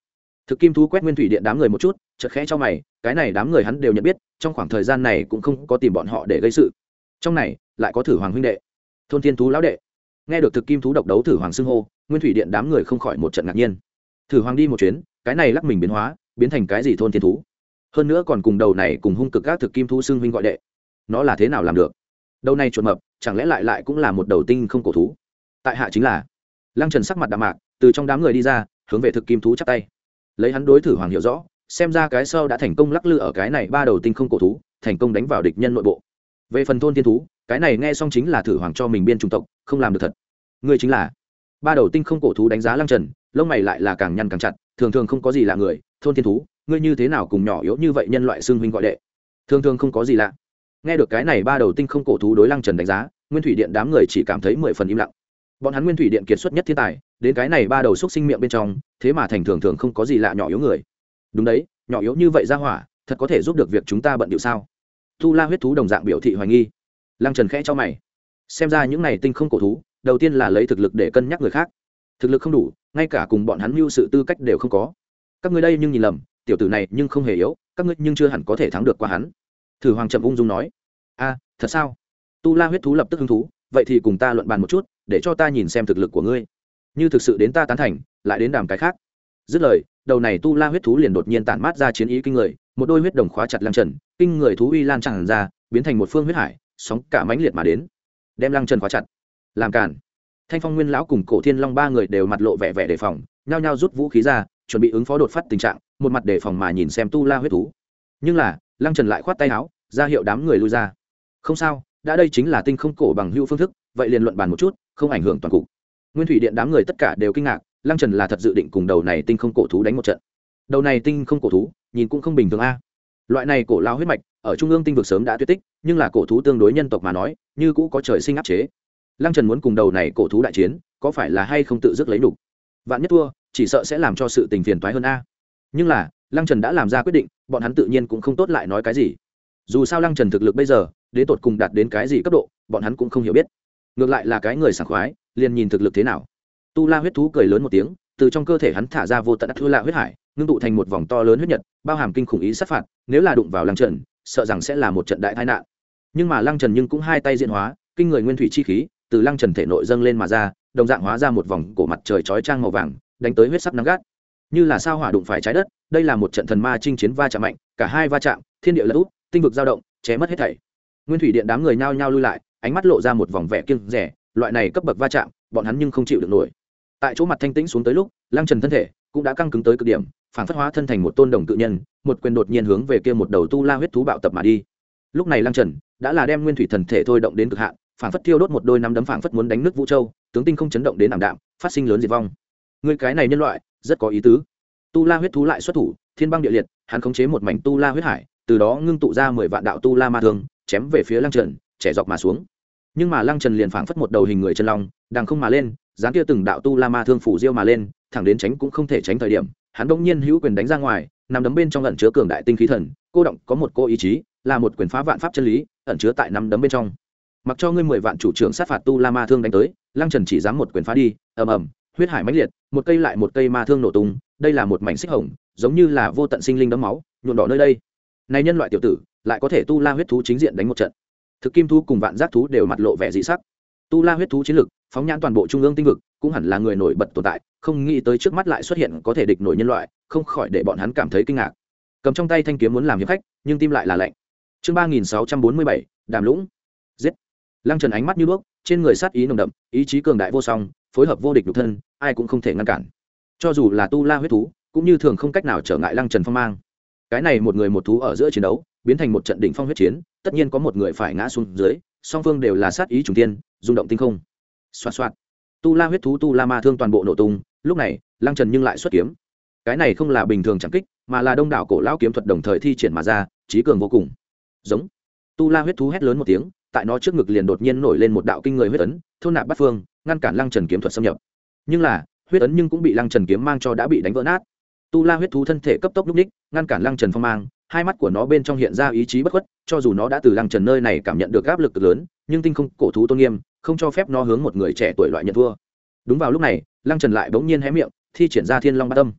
Thực kim thú quét nguyên thủy điện đám người một chút, chợt khẽ cho mày, cái này đám người hắn đều nhận biết, trong khoảng thời gian này cũng không có tìm bọn họ để gây sự. Trong này lại có Thử Hoàng huynh đệ, thôn thiên thú lão đệ. Nghe được thực kim thú độc đấu Thử Hoàng xưng hô, nguyên thủy điện đám người không khỏi một trận ngạc nhiên. Thử Hoàng đi một chuyến, cái này lắc mình biến hóa, biến thành cái gì thôn thiên thú? Hơn nữa còn cùng đầu này cùng hung cực các thực kim thú xưng huynh gọi đệ. Nó là thế nào làm được? Đầu này chuột mập, chẳng lẽ lại lại cũng là một đầu tinh không cổ thú? Tại hạ chính là. Lăng Trần sắc mặt đạm mạc, từ trong đám người đi ra, hướng về thực kim thú chắp tay. Lấy hắn đối Thử Hoàng hiểu rõ, xem ra cái sau đã thành công lắc lư ở cái này ba đầu tinh không cổ thú, thành công đánh vào địch nhân nội bộ. Về phần thôn thiên thú, cái này nghe xong chính là Thử Hoàng cho mình biên chủng tộc, không làm được thật. Ngươi chính là. Ba đầu tinh không cổ thú đánh giá Lăng Trần, lông mày lại là càng nhăn càng chặt, thường thường không có gì lạ người, thôn thiên thú, ngươi như thế nào cùng nhỏ yếu như vậy nhân loại xưng huynh gọi đệ? Thường thường không có gì lạ. Nghe được cái này ba đầu tinh không cổ thú đối Lăng Trần đánh giá, nguyên thủy điện đám người chỉ cảm thấy mười phần im lặng. Bọn hắn nguyên thủy điện kiệt xuất nhất thiên tài, đến cái này ba đầu xúc sinh miệng bên trong, thế mà thành thường thường không có gì lạ nhỏ yếu người. Đúng đấy, nhỏ yếu như vậy ra hỏa, thật có thể giúp được việc chúng ta bận điệu sao? Tu La huyết thú đồng dạng biểu thị hoài nghi. Lăng Trần khẽ cho mày, xem ra những này tinh không cổ thú, đầu tiên là lấy thực lực để cân nhắc người khác, thực lực không đủ, ngay cả cùng bọn hắn mưu sự tư cách đều không có. Các ngươi đây nhưng nhìn lầm, tiểu tử này nhưng không hề yếu, các ngươi nhưng chưa hẳn có thể thắng được qua hắn. Thử Hoàng chậm ung dung nói. A, thật sao? Tu La huyết thú lập tức hứng thú, vậy thì cùng ta luận bàn một chút, để cho ta nhìn xem thực lực của ngươi. Như thực sự đến ta tán thành, lại đến đàm cái khác. Dứt lời, đầu này Tu La huyết thú liền đột nhiên tản mát ra chiến ý kinh người, một đôi huyết đồng khóa chặt Lăng Trần, kinh người thú uy lan tràn ra, biến thành một phương huyết hải, sóng cả mãnh liệt mà đến, đem Lăng Trần khóa chặt. Làm cản. Thanh Phong Nguyên lão cùng Cổ Thiên Long ba người đều mặt lộ vẻ vẻ đề phòng, nhao nhao rút vũ khí ra, chuẩn bị ứng phó đột phát tình trạng, một mặt đề phòng mà nhìn xem Tu La huyết thú. Nhưng là, Lăng Trần lại khoát tay áo, ra hiệu đám người lui ra. Không sao, đã đây chính là tinh không cổ bằng hữu phương thức, vậy liền luận bàn một chút, không ảnh hưởng toàn cục. Nguyên thủy điện đám người tất cả đều kinh ngạc, Lăng Trần là thật dự định cùng đầu này tinh không cổ thú đánh một trận. Đầu này tinh không cổ thú, nhìn cũng không bình thường a. Loại này cổ lao huyết mạch, ở trung ương tinh vực sớm đã tuyệt tích, nhưng là cổ thú tương đối nhân tộc mà nói, như cũ có trời sinh áp chế. Lăng Trần muốn cùng đầu này cổ thú đại chiến, có phải là hay không tự dứt lấy đủ? Vạn nhất thua, chỉ sợ sẽ làm cho sự tình phiền toái hơn a. Nhưng là, Lăng Trần đã làm ra quyết định, bọn hắn tự nhiên cũng không tốt lại nói cái gì. Dù sao Lăng Trần thực lực bây giờ, đến tột cùng đạt đến cái gì cấp độ, bọn hắn cũng không hiểu biết. Ngược lại là cái người sảng khoái, liền nhìn thực lực thế nào. Tu La huyết thú cười lớn một tiếng, từ trong cơ thể hắn thả ra vô tận thua lạ huyết hải, ngưng tụ thành một vòng to lớn huyết nhật, bao hàm kinh khủng ý sát phạt, nếu là đụng vào Lăng Trần, sợ rằng sẽ là một trận đại tai nạn. Nhưng mà Lăng Trần nhưng cũng hai tay diễn hóa, kinh người nguyên thủy chi khí, từ Lăng Trần thể nội dâng lên mà ra, đồng dạng hóa ra một vòng cổ mặt trời chói chang màu vàng, đánh tới huyết sắc nắng gắt. Như là sao hỏa đụng phải trái đất, đây là một trận thần ma chinh chiến va chạm mạnh, cả hai va chạm, thiên địa lật úp, tinh vực dao động, ché mất hết thảy. Nguyên thủy điện đám người nhao nhao lui lại, ánh mắt lộ ra một vòng vẻ kiêng dè, loại này cấp bậc va chạm, bọn hắn nhưng không chịu được nổi. Tại chỗ mặt thanh tĩnh xuống tới lúc, Lăng Trần thân thể cũng đã căng cứng tới cực điểm, phản phất hóa thân thành một tôn đồng tự nhân, một quyền đột nhiên hướng về kia một đầu Tu La huyết thú bạo tập mà đi. Lúc này Lăng Trần đã là đem nguyên thủy thần thể thôi động đến cực hạn, phản phất thiêu đốt một đôi nắm đấm, phản phất muốn đánh nước vũ châu, tướng tinh không chấn động đến ảm đạm, phát sinh lớn diệt vong. Ngươi cái này nhân loại, rất có ý tứ. Tu La huyết thú lại xuất thủ, thiên băng địa liệt, hắn khống chế một mảnh Tu La huyết hải, từ đó ngưng tụ ra mười vạn đạo Tu La ma thương, chém về phía Lăng Trần, chẻ dọc mà xuống. Nhưng mà Lăng Trần liền phảng phất một đầu hình người chân long, đằng không mà lên, dáng kia từng đạo Tu La ma thương phủ diêu mà lên, thẳng đến tránh cũng không thể tránh thời điểm, hắn bỗng nhiên hữu quyền đánh ra ngoài, nắm đấm bên trong ẩn chứa cường đại tinh khí thần, cô động có một cô ý chí, là một quyền phá vạn pháp chân lý, ẩn chứa tại nắm đấm bên trong. Mặc cho ngươi mười vạn chủ trưởng sát phạt Tu La ma thương đánh tới, Lăng Trần chỉ dám một quyền phá đi, ầm ầm, huyết hải mãnh liệt, một cây lại một cây ma thương nổ tung, đây là một mảnh xích hồng, giống như là vô tận sinh linh đấm máu, nhuộm đỏ nơi đây. Này nhân loại tiểu tử, lại có thể Tu La huyết thú chính diện đánh một trận. Thực kim thú cùng vạn giác thú đều mặt lộ vẻ dị sắc. Tu La huyết thú chiến lực, phóng nhãn toàn bộ trung ương tinh vực, cũng hẳn là người nổi bật tồn tại, không nghĩ tới trước mắt lại xuất hiện có thể địch nổi nhân loại, không khỏi để bọn hắn cảm thấy kinh ngạc. Cầm trong tay thanh kiếm muốn làm hiệp khách, nhưng tim lại là lạnh. Chương ba nghìn sáu trăm bốn mươi bảy, Đàm Lũng. Giết. Lăng Trần ánh mắt như đuốc, trên người sát ý nồng đậm, ý chí cường đại vô song, phối hợp vô địch nhục thân, ai cũng không thể ngăn cản. Cho dù là Tu La huyết thú, cũng như thường không cách nào trở ngại Lăng Trần phong mang. Cái này một người một thú ở giữa chiến đấu, biến thành một trận đỉnh phong huyết chiến, tất nhiên có một người phải ngã xuống dưới, song phương đều là sát ý trùng thiên, rung động tinh không. Xoạt xoạt. Tu La huyết thú Tu La ma thương toàn bộ nổ tung, lúc này, Lăng Trần nhưng lại xuất kiếm. Cái này không là bình thường chẳng kích, mà là đông đảo cổ lão kiếm thuật đồng thời thi triển mà ra, chí cường vô cùng. Giống. Tu La huyết thú hét lớn một tiếng, tại nó trước ngực liền đột nhiên nổi lên một đạo kinh người huyết ấn, thôn nạp bát phương, ngăn cản Lăng Trần kiếm thuật xâm nhập. Nhưng là, huyết ấn nhưng cũng bị Lăng Trần kiếm mang cho đã bị đánh vỡ nát. Tu La huyết thú thân thể cấp tốc lúc ních, ngăn cản Lăng Trần phong mang, hai mắt của nó bên trong hiện ra ý chí bất khuất, cho dù nó đã từ Lăng Trần nơi này cảm nhận được áp lực cực lớn, nhưng tinh không cổ thú tôn nghiêm, không cho phép nó hướng một người trẻ tuổi loại nhận thua. Đúng vào lúc này, Lăng Trần lại bỗng nhiên hé miệng, thi triển ra Thiên Long Bát Âm.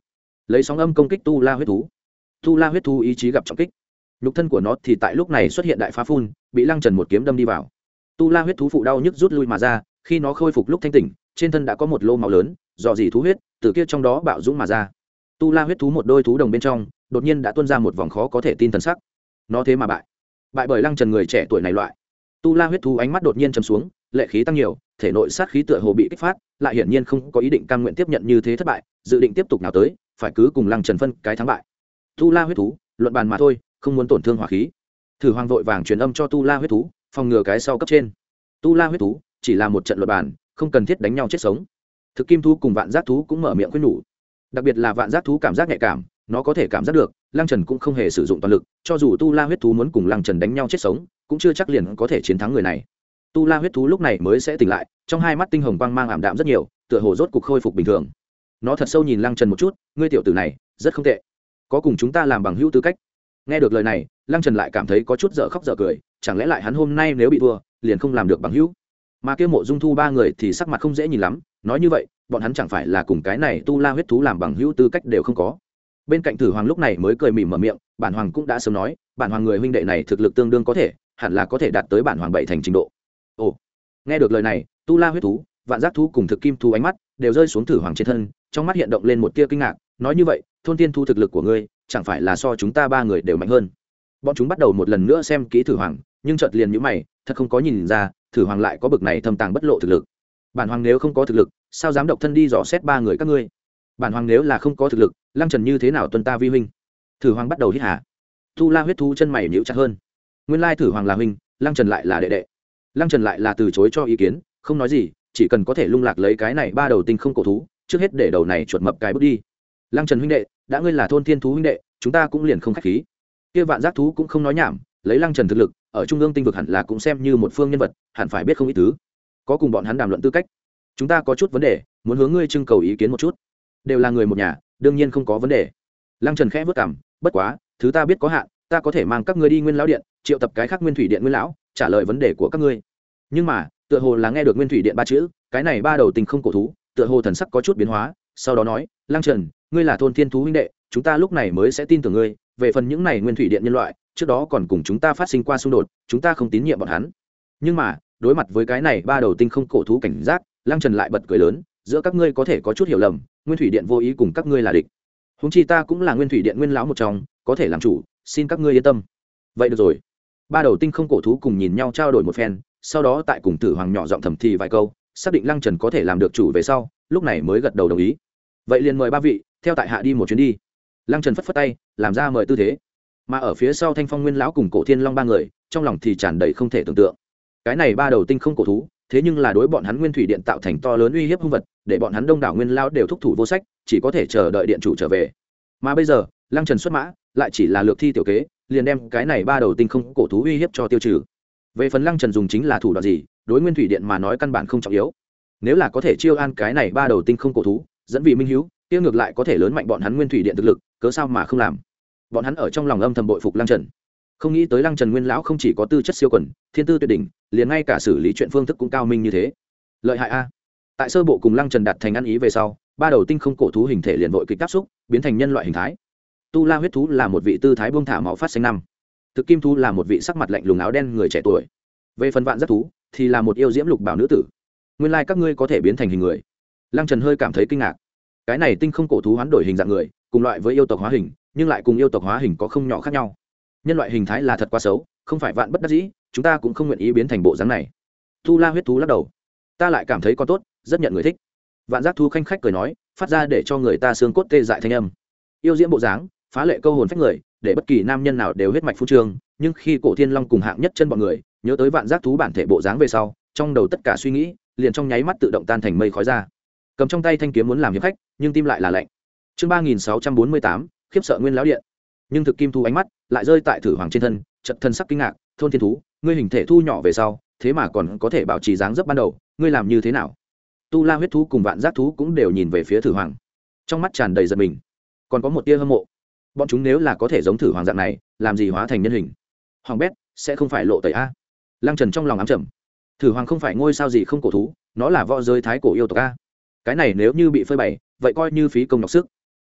lấy sóng âm công kích tu la huyết thú. Tu la huyết thú ý chí gặp trọng kích, nhục thân của nó thì tại lúc này xuất hiện đại phá phun, bị lăng trần một kiếm đâm đi vào. Tu la huyết thú phụ đau nhức rút lui mà ra, khi nó khôi phục lúc thanh tỉnh, trên thân đã có một lô máu lớn, dò dỉ thú huyết từ kia trong đó bạo dũng mà ra. Tu la huyết thú một đôi thú đồng bên trong đột nhiên đã tuôn ra một vòng khó có thể tin thần sắc. Nó thế mà bại, bại bởi lăng trần người trẻ tuổi này loại. Tu la huyết thú ánh mắt đột nhiên trầm xuống, lệ khí tăng nhiều, thể nội sát khí tựa hồ bị kích phát, lại hiển nhiên không có ý định cam nguyện tiếp nhận như thế thất bại, dự định tiếp tục nào tới, phải cứ cùng lăng trần phân cái thắng bại. Tu la huyết thú, luận bàn mà thôi, không muốn tổn thương hỏa khí. Thử Hoàng vội vàng truyền âm cho Tu la huyết thú, phòng ngừa cái sau cấp trên. Tu la huyết thú chỉ là một trận luận bàn, không cần thiết đánh nhau chết sống. Thực kim thú cùng vạn giác thú cũng mở miệng khuyên nhủ, đặc biệt là vạn giác thú cảm giác nhạy cảm, nó có thể cảm giác được lăng trần cũng không hề sử dụng toàn lực, cho dù Tu la huyết thú muốn cùng lăng trần đánh nhau chết sống cũng chưa chắc liền có thể chiến thắng người này. Tu la huyết thú lúc này mới sẽ tỉnh lại, trong hai mắt tinh hồng quang mang ảm đạm rất nhiều, tựa hồ rốt cục khôi phục bình thường. Nó thật sâu nhìn lăng trần một chút, ngươi tiểu tử này rất không tệ, có cùng chúng ta làm bằng hữu tư cách. Nghe được lời này, lăng trần lại cảm thấy có chút dở khóc dở cười, chẳng lẽ lại hắn hôm nay nếu bị thua liền không làm được bằng hữu. Mà kia Mộ Dung Thu ba người thì sắc mặt không dễ nhìn lắm, nói như vậy bọn hắn chẳng phải là cùng cái này Tu la huyết thú làm bằng hữu tư cách đều không có. Bên cạnh Thử Hoàng lúc này mới cười mỉm mở miệng, bản hoàng cũng đã sớm nói, bản hoàng người huynh đệ này thực lực tương đương có thể, hẳn là có thể đạt tới bản hoàng bảy thành trình độ. Ồ, nghe được lời này, Tu la huyết thú, vạn giác thú cùng thực kim thú ánh mắt đều rơi xuống Thử Hoàng trên thân, trong mắt hiện động lên một tia kinh ngạc, nói như vậy thôn tiên thu thực lực của ngươi chẳng phải là so chúng ta ba người đều mạnh hơn. Bọn chúng bắt đầu một lần nữa xem kỹ Thử Hoàng, nhưng chợt liền nhíu mày, thật không có nhìn ra Thử Hoàng lại có bực này thâm tàng bất lộ thực lực. Bản hoàng nếu không có thực lực, sao dám độc thân đi dò xét ba người các ngươi? Bản hoàng nếu là không có thực lực, lăng trần như thế nào tuân ta vi huynh? Thử Hoàng bắt đầu hít hà. Tu la huyết thú chân mày nhíu chặt hơn, nguyên lai Thử Hoàng là huynh, lăng trần lại là đệ đệ. Lăng trần lại là từ chối cho ý kiến, không nói gì, chỉ cần có thể lung lạc lấy cái này ba đầu tinh không cổ thú, trước hết để đầu này chuột mập cái bước đi. Lăng trần huynh đệ, đã ngươi là thôn thiên thú huynh đệ, chúng ta cũng liền không khách khí. Kia vạn giác thú cũng không nói nhảm, lấy lăng trần thực lực ở trung ương tinh vực hẳn là cũng xem như một phương nhân vật, hẳn phải biết không ít thứ, có cùng bọn hắn đàm luận tư cách. Chúng ta có chút vấn đề muốn hướng ngươi trưng cầu ý kiến một chút. Đều là người một nhà, đương nhiên không có vấn đề. Lăng trần khẽ vất cảm, bất quá thứ ta biết có hạn, ta có thể mang các ngươi đi Nguyên lão điện, triệu tập cái khác Nguyên thủy điện Nguyên lão trả lời vấn đề của các ngươi. Nhưng mà tựa hồ là nghe được Nguyên thủy điện ba chữ, cái này ba đầu tinh không cổ thú tựa hồ thần sắc có chút biến hóa, sau đó nói, lăng trần, ngươi là thôn thiên thú huynh đệ, chúng ta lúc này mới sẽ tin tưởng ngươi. Về phần những này Nguyên thủy điện nhân loại, trước đó còn cùng chúng ta phát sinh qua xung đột, chúng ta không tín nhiệm bọn hắn. Nhưng mà đối mặt với cái này ba đầu tinh không cổ thú cảnh giác, lăng trần lại bật cười lớn, giữa các ngươi có thể có chút hiểu lầm, Nguyên thủy điện vô ý cùng các ngươi là địch. Huống chi ta cũng là Nguyên thủy điện nguyên lão một trong, có thể làm chủ, xin các ngươi yên tâm. Vậy được rồi. Ba đầu tinh không cổ thú cùng nhìn nhau trao đổi một phen, sau đó tại cùng Tử Hoàng nhỏ giọng thầm thì vài câu, xác định lăng trần có thể làm được chủ về sau, lúc này mới gật đầu đồng ý. Vậy liền mời ba vị theo tại hạ đi một chuyến đi. Lăng trần phất phất tay, làm ra mời tư thế. Mà ở phía sau Thanh Phong Nguyên lão cùng Cổ Thiên Long ba người, trong lòng thì tràn đầy không thể tưởng tượng. Cái này ba đầu tinh không cổ thú, thế nhưng là đối bọn hắn Nguyên thủy điện tạo thành to lớn uy hiếp hung vật, để bọn hắn đông đảo nguyên lão đều thúc thủ vô sách, chỉ có thể chờ đợi điện chủ trở về. Mà bây giờ lăng trần xuất mã, lại chỉ là lược thi tiểu kế, liền đem cái này ba đầu tinh không cổ thú uy hiếp cho tiêu trừ. Về phần lăng trần dùng chính là thủ đoạn gì, đối Nguyên thủy điện mà nói căn bản không trọng yếu. Nếu là có thể chiêu an cái này ba đầu tinh không cổ thú, dẫn vị minh hiếu, tiêu ngược lại có thể lớn mạnh bọn hắn Nguyên thủy điện thực lực, cớ sao mà không làm. Bọn hắn ở trong lòng âm thầm bội phục lăng trần, không nghĩ tới lăng trần nguyên lão không chỉ có tư chất siêu quần, thiên tư tuyệt đỉnh, liền ngay cả xử lý chuyện phương thức cũng cao minh như thế. Lợi hại a. Tại sơ bộ cùng lăng trần đạt thành ăn ý về sau, ba đầu tinh không cổ thú hình thể liền vội kịch áp xúc, biến thành nhân loại hình thái. Tu la huyết thú là một vị tư thái buông thả máu phát xanh năm, thực kim thú là một vị sắc mặt lạnh lùng áo đen người trẻ tuổi, về phần vạn giác thú thì là một yêu diễm lục bảo nữ tử. Nguyên lai các ngươi có thể biến thành hình người. Lăng trần hơi cảm thấy kinh ngạc, cái này tinh không cổ thú hoán đổi hình dạng người, cùng loại với yêu tộc hóa hình, nhưng lại cùng yêu tộc hóa hình có không nhỏ khác nhau. Nhân loại hình thái là thật quá xấu, không phải vạn bất đắc dĩ, chúng ta cũng không nguyện ý biến thành bộ dáng này. Tu la huyết thú lắc đầu, ta lại cảm thấy còn tốt, rất nhận người thích. Vạn giác thú khanh khách cười nói, phát ra để cho người ta xương cốt tê dại thanh âm. Yêu diễm bộ dáng, phá lệ câu hồn phách người, để bất kỳ nam nhân nào đều huyết mạch phu trương. Nhưng khi Cổ Thiên Long cùng hạng nhất chân bọn người nhớ tới vạn giác thú bản thể bộ dáng về sau, trong đầu tất cả suy nghĩ liền trong nháy mắt tự động tan thành mây khói ra. Cầm trong tay thanh kiếm muốn làm hiệp khách, nhưng tim lại là lạnh. Chương ba nghìn sáu trăm bốn mươi tám, khiếp sợ Nguyên lão điện. Nhưng thực kim thú ánh mắt lại rơi tại Thử Hoàng trên thân, chợt thân sắc kinh ngạc, thôn thiên thú, ngươi hình thể thu nhỏ về sau, thế mà còn có thể bảo trì dáng dấp ban đầu, ngươi làm như thế nào? Tu la huyết thú cùng vạn giác thú cũng đều nhìn về phía Thử Hoàng, trong mắt tràn đầy giận mình, còn có một tia hâm mộ. Bọn chúng nếu là có thể giống Thử Hoàng dạng này, làm gì hóa thành nhân hình? Hoàng bét sẽ không phải lộ tẩy a. Lăng Trần trong lòng ám trầm, Thử Hoàng không phải ngôi sao gì không cổ thú, nó là võ giới thái cổ yêu tộc a. Cái này nếu như bị phơi bày, vậy coi như phí công nhọc sức.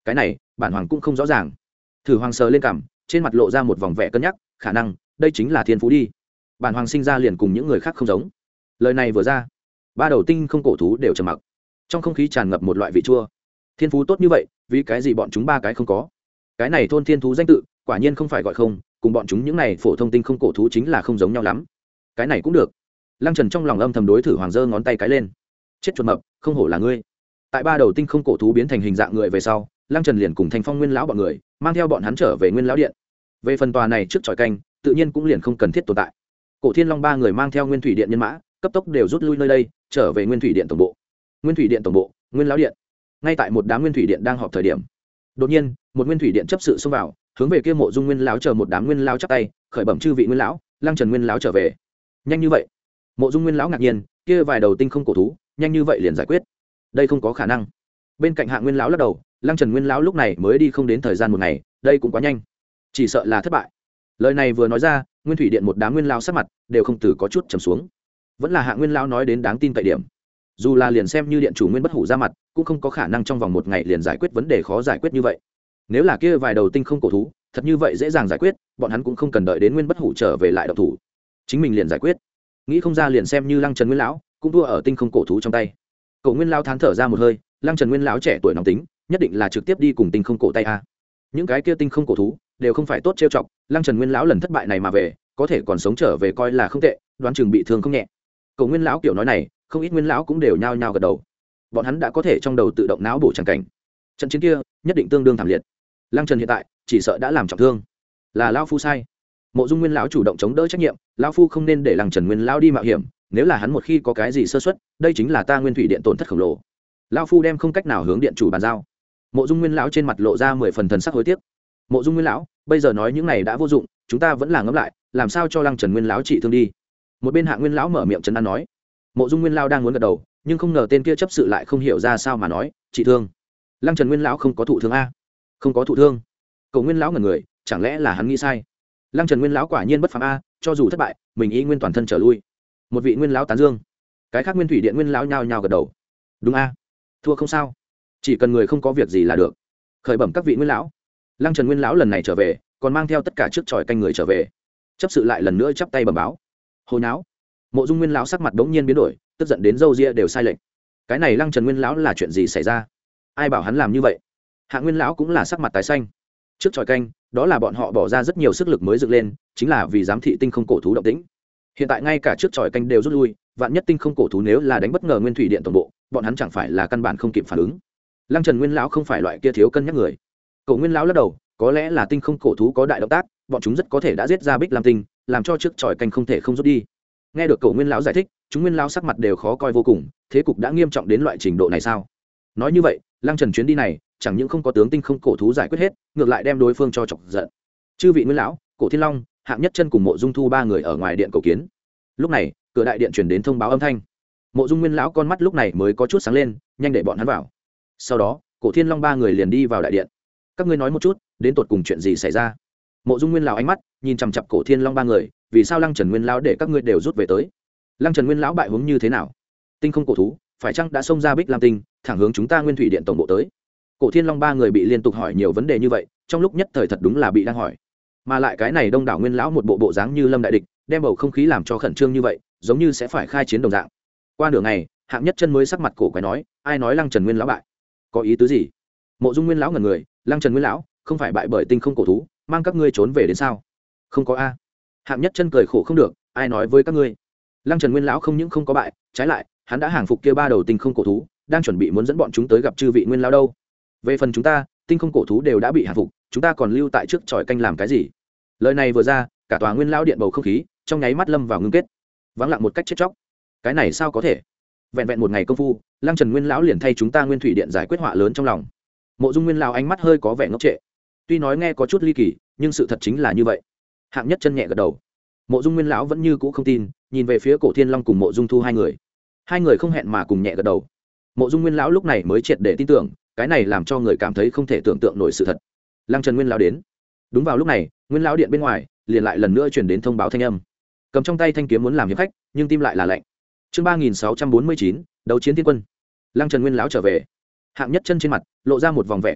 cái này bản hoàng cũng không rõ ràng. Thử hoàng sờ lên cằm, trên mặt lộ ra một vòng vẻ cân nhắc, khả năng đây chính là thiên phú đi. Bản hoàng sinh ra liền cùng những người khác không giống. Lời này vừa ra, ba đầu tinh không cổ thú đều trầm mặc, trong không khí tràn ngập một loại vị chua. Thiên phú tốt như vậy, vì cái gì bọn chúng ba cái không có? Cái này thôn thiên thú danh tự quả nhiên không phải gọi không, cùng bọn chúng những này phổ thông tinh không cổ thú chính là không giống nhau lắm. Cái này cũng được. Lăng Trần trong lòng âm thầm đối Thử hoàng giơ ngón tay cái lên. Chết chuột mập, không hổ là ngươi. Tại ba đầu tinh không cổ thú biến thành hình dạng người về sau, Lăng Trần liền cùng Thanh Phong Nguyên lão bọn người mang theo bọn hắn trở về Nguyên lão điện. Về phần tòa này trước tròi canh, tự nhiên cũng liền không cần thiết tồn tại. Cổ Thiên Long ba người mang theo Nguyên Thủy điện nhân mã, cấp tốc đều rút lui nơi đây, trở về Nguyên Thủy điện tổng bộ. Nguyên Thủy điện tổng bộ, Nguyên lão điện. Ngay tại một đám Nguyên Thủy điện đang họp thời điểm, đột nhiên, một Nguyên Thủy điện chấp sự xông vào, hướng về kia Mộ Dung Nguyên lão chờ một đám Nguyên lão chắp tay, khởi bẩm chư vị Nguyên lão, Lăng Trần Nguyên lão trở về. Nhanh như vậy? Mộ Dung Nguyên lão ngạc nhiên, kia vài đầu tinh không cổ thú, nhanh như vậy liền giải quyết? Đây không có khả năng. Bên cạnh Hạ Nguyên lão lắc đầu, Lăng Trần Nguyên lão lúc này mới đi không đến thời gian một ngày, đây cũng quá nhanh, chỉ sợ là thất bại. Lời này vừa nói ra, Nguyên Thủy điện một đám nguyên lão sắc mặt đều không từ có chút trầm xuống. Vẫn là Hạ Nguyên lão nói đến đáng tin cậy điểm. Dù là liền xem như điện chủ Nguyên Bất Hủ ra mặt, cũng không có khả năng trong vòng một ngày liền giải quyết vấn đề khó giải quyết như vậy. Nếu là kia vài đầu tinh không cổ thú, thật như vậy dễ dàng giải quyết, bọn hắn cũng không cần đợi đến Nguyên Bất Hủ trở về lại động thủ, chính mình liền giải quyết. Nghĩ không ra liền xem như Lăng Trần Nguyên lão, cũng thua ở tinh không cổ thú trong tay. Cổ Nguyên lão thán thở ra một hơi, Lăng Trần Nguyên lão trẻ tuổi nóng tính, nhất định là trực tiếp đi cùng tinh không cổ tay a. Những cái kia tinh không cổ thú đều không phải tốt trêu chọc, Lăng Trần Nguyên lão lần thất bại này mà về, có thể còn sống trở về coi là không tệ, đoán chừng bị thương không nhẹ. Cổ Nguyên lão kiểu nói này, không ít Nguyên lão cũng đều nhao nhao gật đầu. Bọn hắn đã có thể trong đầu tự động não bổ chẳng cảnh. Trận chiến kia, nhất định tương đương thảm liệt. Lăng Trần hiện tại, chỉ sợ đã làm trọng thương. Là lão phu sai. Mộ Dung Nguyên lão chủ động chống đỡ trách nhiệm, lão phu không nên để Lăng Trần Nguyên lão đi mạo hiểm, nếu là hắn một khi có cái gì sơ suất, đây chính là ta Nguyên Thủy điện tổn thất khổng lồ. Lão phu đem không cách nào hướng điện chủ bàn giao. Mộ Dung Nguyên lão trên mặt lộ ra mười phần thần sắc hối tiếc. Mộ Dung Nguyên lão, bây giờ nói những này đã vô dụng, chúng ta vẫn là ngẫm lại, làm sao cho Lăng Trần Nguyên lão trị thương đi. Một bên Hạ Nguyên lão mở miệng trấn an nói. Mộ Dung Nguyên lão đang muốn gật đầu, nhưng không ngờ tên kia chấp sự lại không hiểu ra sao mà nói, trị thương. Lăng Trần Nguyên lão không có thụ thương a? Không có thụ thương. Cổ Nguyên lão ngẩn người, chẳng lẽ là hắn nghĩ sai? Lăng Trần Nguyên lão quả nhiên bất phàm a, cho dù thất bại, mình ý nguyên toàn thân trở lui. Một vị Nguyên lão tán dương. Cái khác Nguyên Thủy điện Nguyên lão nhao nhao gật đầu. Đúng a, thua không sao, chỉ cần người không có việc gì là được. Khởi bẩm các vị Nguyên lão. Lăng Trần Nguyên lão lần này trở về, còn mang theo tất cả trước tròi canh người trở về. Chấp sự lại lần nữa chắp tay bẩm báo. Hồi náo. Mộ Dung Nguyên lão sắc mặt đống nhiên biến đổi, tức giận đến râu ria đều sai lệch. Cái này Lăng Trần Nguyên lão là chuyện gì xảy ra? Ai bảo hắn làm như vậy? Hạ Nguyên lão cũng là sắc mặt tái xanh. Trước tròi canh, đó là bọn họ bỏ ra rất nhiều sức lực mới dựng lên, chính là vì giám thị tinh không cổ thú động tĩnh. Hiện tại ngay cả trước tròi canh đều rút lui, vạn nhất tinh không cổ thú nếu là đánh bất ngờ Nguyên Thủy điện tổng bộ, bọn hắn chẳng phải là căn bản không kịp phản ứng. Lăng Trần Nguyên lão không phải loại kia thiếu cân nhắc người. Cổ Nguyên lão lắc đầu, có lẽ là tinh không cổ thú có đại động tác, bọn chúng rất có thể đã giết ra Bích Lam tinh, làm cho trước tròi canh không thể không rút đi. Nghe được Cổ Nguyên lão giải thích, chúng Nguyên lão sắc mặt đều khó coi vô cùng, thế cục đã nghiêm trọng đến loại trình độ này sao? Nói như vậy, Lăng Trần chuyến đi này, chẳng những không có tướng tinh không cổ thú giải quyết hết, ngược lại đem đối phương cho chọc giận. Chư vị Nguyên lão, Cổ Thiên Long, Hạng Nhất Chân cùng Mộ Dung Thu ba người ở ngoài điện cầu kiến. Lúc này, cửa đại điện truyền đến thông báo âm thanh. Mộ Dung Nguyên lão con mắt lúc này mới có chút sáng lên, nhanh để bọn hắn vào. Sau đó, Cổ Thiên Long ba người liền đi vào đại điện. Các ngươi nói một chút, đến tột cùng chuyện gì xảy ra? Mộ Dung Nguyên lão ánh mắt nhìn chằm chằm Cổ Thiên Long ba người, vì sao Lăng Trần Nguyên lão để các ngươi đều rút về tới? Lăng Trần Nguyên lão bại huống như thế nào? Tinh không cổ thú, phải chăng đã xông ra Bích Lam tinh, thẳng hướng chúng ta Nguyên Thủy điện tổng bộ tới? Cổ Thiên Long ba người bị liên tục hỏi nhiều vấn đề như vậy, trong lúc nhất thời thật đúng là bị đang hỏi. Mà lại cái này đông đảo Nguyên lão một bộ bộ dáng như lâm đại địch, đem bầu không khí làm cho khẩn trương như vậy, giống như sẽ phải khai chiến đồng dạng. Qua nửa ngày, Hạng Nhất Chân mới sắc mặt cổ quái nói, ai nói Lăng Trần Nguyên lão bại? Có ý tứ gì? Mộ Dung Nguyên lão ngẩn người, Lăng Trần Nguyên lão không phải bại bởi tinh không cổ thú, mang các ngươi trốn về đến sao? Không có a. Hạng Nhất Chân cười khổ không được, ai nói với các ngươi? Lăng Trần Nguyên lão không những không có bại, trái lại, hắn đã hàng phục kia ba đầu tinh không cổ thú, đang chuẩn bị muốn dẫn bọn chúng tới gặp chư vị Nguyên lão đâu. Về phần chúng ta, tinh không cổ thú đều đã bị hàng phục, chúng ta còn lưu tại trước tròi canh làm cái gì? Lời này vừa ra, cả tòa Nguyên lão điện bầu không khí trong nháy mắt lâm vào ngưng kết, vắng lặng một cách chết chóc. Cái này sao có thể? Vẹn vẹn một ngày công phu, Lăng Trần Nguyên lão liền thay chúng ta Nguyên Thủy điện giải quyết họa lớn trong lòng. Mộ Dung Nguyên lão ánh mắt hơi có vẻ ngốc trệ. Tuy nói nghe có chút ly kỳ, nhưng sự thật chính là như vậy. Hạng Nhất Chân nhẹ gật đầu. Mộ Dung Nguyên lão vẫn như cũ không tin, nhìn về phía Cổ Thiên Long cùng Mộ Dung Thu hai người. Hai người không hẹn mà cùng nhẹ gật đầu. Mộ Dung Nguyên lão lúc này mới triệt để tin tưởng, cái này làm cho người cảm thấy không thể tưởng tượng nổi sự thật. Lăng Trần Nguyên lão đến. Đúng vào lúc này, Nguyên lão điện bên ngoài liền lại lần nữa truyền đến thông báo thanh âm. Cầm trong tay thanh kiếm muốn làm hiệp khách, nhưng tim lại là lạnh. Chương ba nghìn sáu trăm bốn mươi chín, đấu chiến thiên quân. Lăng Trần Nguyên lão trở về. Hạng Nhất Chân trên mặt lộ ra một vòng vẻ kích động,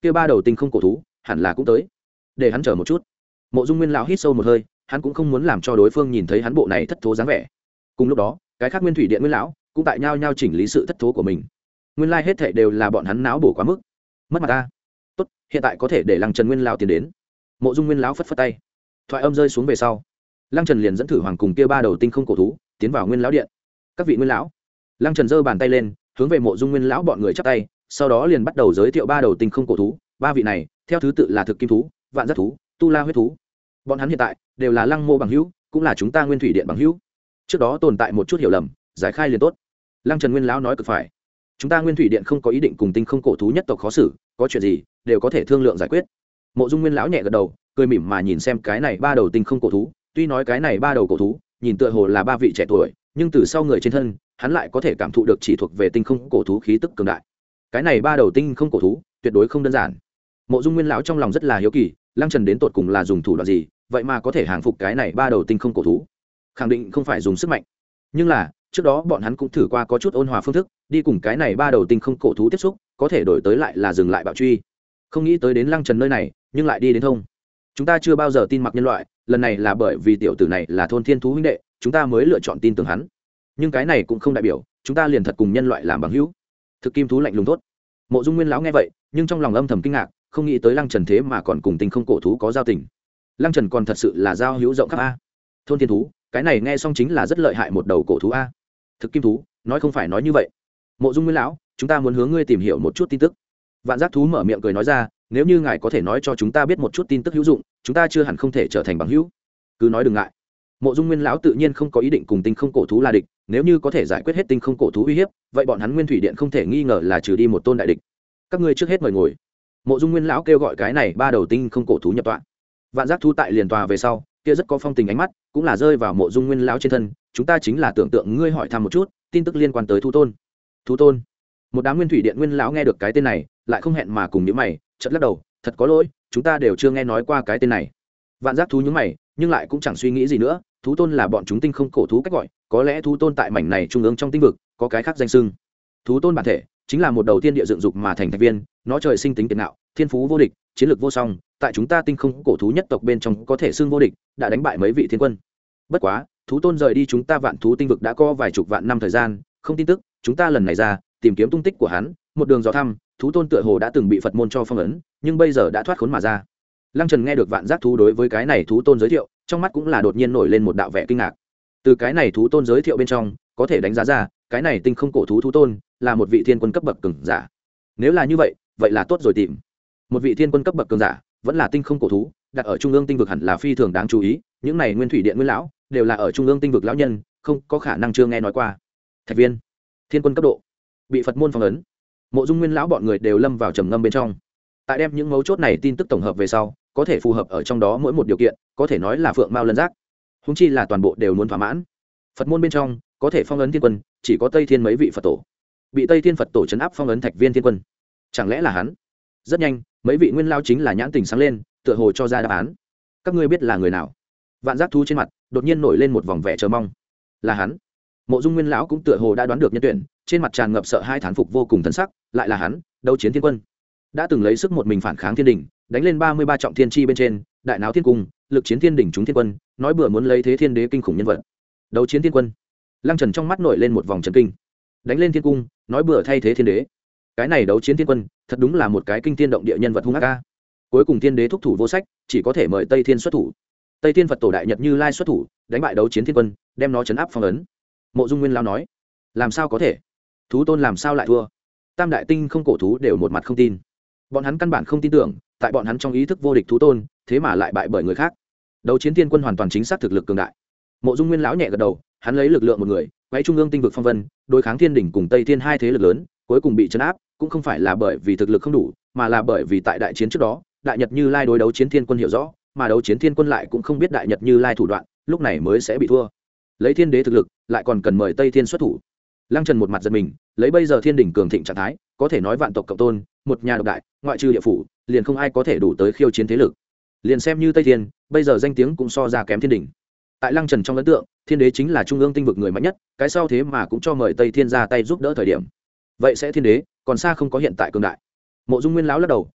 kia ba đầu tinh không cổ thú hẳn là cũng tới, để hắn chờ một chút. Mộ Dung Nguyên lão hít sâu một hơi, hắn cũng không muốn làm cho đối phương nhìn thấy hắn bộ này thất thố dáng vẻ. Cùng lúc đó, cái khác Nguyên Thủy Điện Nguyên lão cũng tại nhau nhau chỉnh lý sự thất thố của mình. Nguyên lai like hết thảy đều là bọn hắn náo bổ quá mức, mất mặt ta. Tốt, hiện tại có thể để Lăng Trần Nguyên lão tiến đến. Mộ Dung Nguyên lão phất phất tay, thoại âm rơi xuống về sau, Lăng Trần liền dẫn thử hoàng cùng kia ba đầu tinh không cổ thú tiến vào Nguyên lão điện. Các vị Nguyên lão, Lăng Trần giơ bàn tay lên, hướng về Mộ Dung Nguyên lão bọn người chắp tay, sau đó liền bắt đầu giới thiệu ba đầu tinh không cổ thú. Ba vị này theo thứ tự là thực kim thú, vạn giác thú, tu la huyết thú. Bọn hắn hiện tại đều là Lăng Mô bằng hữu, cũng là chúng ta Nguyên Thủy Điện bằng hữu. Trước đó tồn tại một chút hiểu lầm, giải khai liền tốt. Lăng Trần Nguyên lão nói cực phải, chúng ta Nguyên Thủy Điện không có ý định cùng tinh không cổ thú nhất tộc khó xử, có chuyện gì đều có thể thương lượng giải quyết. Mộ Dung Nguyên lão nhẹ gật đầu, cười mỉm mà nhìn xem cái này ba đầu tinh không cổ thú. Tuy nói cái này ba đầu cổ thú nhìn tựa hồ là ba vị trẻ tuổi, nhưng từ sau người trên thân hắn lại có thể cảm thụ được chỉ thuộc về tinh không cổ thú khí tức cường đại. Cái này ba đầu tinh không cổ thú tuyệt đối không đơn giản. Mộ Dung Nguyên lão trong lòng rất là hiếu kỳ, Lăng Trần đến tột cùng là dùng thủ đoạn gì, vậy mà có thể hàng phục cái này ba đầu tinh không cổ thú. Khẳng định không phải dùng sức mạnh, nhưng là trước đó bọn hắn cũng thử qua có chút ôn hòa phương thức đi cùng cái này ba đầu tinh không cổ thú tiếp xúc, có thể đổi tới lại là dừng lại bạo truy. Không nghĩ tới đến Lăng Trần nơi này nhưng lại đi đến thông. Chúng ta chưa bao giờ tin mặc nhân loại, lần này là bởi vì tiểu tử này là thôn thiên thú huynh đệ, chúng ta mới lựa chọn tin tưởng hắn. Nhưng cái này cũng không đại biểu chúng ta liền thật cùng nhân loại làm bằng hữu. Thực kim thú lạnh lùng tốt. Mộ Dung Nguyên lão nghe vậy, nhưng trong lòng âm thầm kinh ngạc, không nghĩ tới Lăng Trần thế mà còn cùng tinh không cổ thú có giao tình. Lăng Trần còn thật sự là giao hữu rộng khắp a. Thôn thiên thú, cái này nghe xong chính là rất lợi hại một đầu cổ thú a. Thực kim thú, nói không phải nói như vậy. Mộ Dung Nguyên lão, chúng ta muốn hướng ngươi tìm hiểu một chút tin tức. Vạn giác thú mở miệng cười nói ra, nếu như ngài có thể nói cho chúng ta biết một chút tin tức hữu dụng, chúng ta chưa hẳn không thể trở thành bằng hữu. Cứ nói đừng ngại. Mộ Dung Nguyên lão tự nhiên không có ý định cùng tinh không cổ thú là địch, nếu như có thể giải quyết hết tinh không cổ thú uy hiếp, vậy bọn hắn Nguyên Thủy Điện không thể nghi ngờ là trừ đi một tôn đại địch. Các ngươi trước hết mời ngồi. Mộ Dung Nguyên lão kêu gọi cái này ba đầu tinh không cổ thú nhập tọa. Vạn giác thú tại liền tòa về sau, kia rất có phong tình ánh mắt, cũng là rơi vào Mộ Dung Nguyên lão trên thân. Chúng ta chính là tưởng tượng ngươi hỏi thăm một chút tin tức liên quan tới thú tôn. Thú tôn? Một đám Nguyên Thủy Điện Nguyên lão nghe được cái tên này, lại không hẹn mà cùng nhíu mày, chợt lắc đầu, thật có lỗi, chúng ta đều chưa nghe nói qua cái tên này. Vạn giác thú nhướng mày, nhưng lại cũng chẳng suy nghĩ gì nữa, thú tôn là bọn chúng tinh không cổ thú cách gọi, có lẽ thú tôn tại mảnh này trung ương trong tinh vực có cái khác danh xưng. Thú tôn bản thể chính là một đầu tiên địa dựng dục mà thành thạch viên, nó trời sinh tính kiệt ngạo, thiên phú vô địch, chiến lược vô song, tại chúng ta tinh không cổ thú nhất tộc bên trong có thể xưng vô địch, đã đánh bại mấy vị thiên quân. Bất quá, thú tôn rời đi chúng ta vạn thú tinh vực đã có vài chục vạn năm thời gian, không tin tức, chúng ta lần này ra tìm kiếm tung tích của hắn, một đường dò thăm, thú tôn tựa hồ đã từng bị Phật môn cho phong ấn, nhưng bây giờ đã thoát khốn mà ra. Lăng Trần nghe được Vạn Giác thú đối với cái này thú tôn giới thiệu, trong mắt cũng là đột nhiên nổi lên một đạo vẻ kinh ngạc. Từ cái này thú tôn giới thiệu bên trong, có thể đánh giá ra, cái này tinh không cổ thú thú tôn là một vị thiên quân cấp bậc cường giả. Nếu là như vậy, vậy là tốt rồi tìm. Một vị thiên quân cấp bậc cường giả, vẫn là tinh không cổ thú, đặt ở trung ương tinh vực hẳn là phi thường đáng chú ý, những này Nguyên Thủy Điện Nguyên lão đều là ở trung ương tinh vực lão nhân, không có khả năng chưa nghe nói qua. Thạch viên, thiên quân cấp độ, bị Phật môn phong ấn. Mộ Dung Nguyên lão bọn người đều lâm vào trầm ngâm bên trong. Tại đem những mấu chốt này tin tức tổng hợp về sau, có thể phù hợp ở trong đó mỗi một điều kiện, có thể nói là phượng mao lân giác. Huống chi là toàn bộ đều muốn thỏa mãn. Phật môn bên trong có thể phong ấn thiên quân, chỉ có Tây Thiên mấy vị Phật tổ. Bị Tây Thiên Phật tổ trấn áp phong ấn Thạch viên thiên quân, chẳng lẽ là hắn? Rất nhanh, mấy vị nguyên lao chính là nhãn tình sáng lên, tựa hồ cho ra đáp án. Các ngươi biết là người nào? Vạn Giác thú trên mặt đột nhiên nổi lên một vòng vẻ chờ mong. Là hắn. Mộ Dung Nguyên lão cũng tựa hồ đã đoán được nhân tuyển, trên mặt tràn ngập sợ hai thán phục vô cùng thần sắc, lại là hắn, Đấu Chiến Thiên Quân. Đã từng lấy sức một mình phản kháng thiên đỉnh, đánh lên ba mươi ba trọng thiên chi bên trên, đại náo thiên cung, lực chiến thiên đỉnh chúng thiên quân, nói bừa muốn lấy thế thiên đế kinh khủng nhân vật. Đấu Chiến Thiên Quân. Lăng Trần trong mắt nổi lên một vòng chấn kinh. Đánh lên thiên cung, nói bừa thay thế thiên đế. Cái này Đấu Chiến Thiên Quân, thật đúng là một cái kinh thiên động địa nhân vật hung ác a. Cuối cùng thiên đế thúc thủ vô sách, chỉ có thể mời Tây Thiên xuất thủ. Tây Thiên Phật tổ đại nhật Như Lai xuất thủ, đánh bại Đấu Chiến Thiên Quân, đem nó trấn áp phong ấn. Mộ Dung Nguyên lão nói, làm sao có thể? Thú tôn làm sao lại thua? Tam đại tinh không cổ thú đều một mặt không tin. Bọn hắn căn bản không tin tưởng, tại bọn hắn trong ý thức vô địch thú tôn, thế mà lại bại bởi người khác. Đấu Chiến Thiên Quân hoàn toàn chính xác thực lực cường đại. Mộ Dung Nguyên lão nhẹ gật đầu, hắn lấy lực lượng một người, quấy trung ương tinh vực phong vân, đối kháng thiên đỉnh cùng Tây Thiên hai thế lực lớn, cuối cùng bị trấn áp, cũng không phải là bởi vì thực lực không đủ, mà là bởi vì tại đại chiến trước đó, đại nhật Như Lai đối Đấu Chiến Thiên Quân hiểu rõ, mà Đấu Chiến Thiên Quân lại cũng không biết đại nhật Như Lai thủ đoạn, lúc này mới sẽ bị thua. Lấy thiên đế thực lực, lại còn cần mời Tây Thiên xuất thủ. Lăng Trần một mặt giật mình, lấy bây giờ thiên đỉnh cường thịnh trạng thái, có thể nói vạn tộc cộng tôn, một nhà độc đại, ngoại trừ địa phủ, liền không ai có thể đủ tới khiêu chiến thế lực. Liền xem như Tây Thiên, bây giờ danh tiếng cũng so ra kém thiên đỉnh. Tại Lăng Trần trong ấn tượng, thiên đế chính là trung ương tinh vực người mạnh nhất, cái sau thế mà cũng cho mời Tây Thiên ra tay giúp đỡ thời điểm. Vậy sẽ thiên đế, còn xa không có hiện tại cường đại. Mộ Dung Nguyên lão lắc đầu,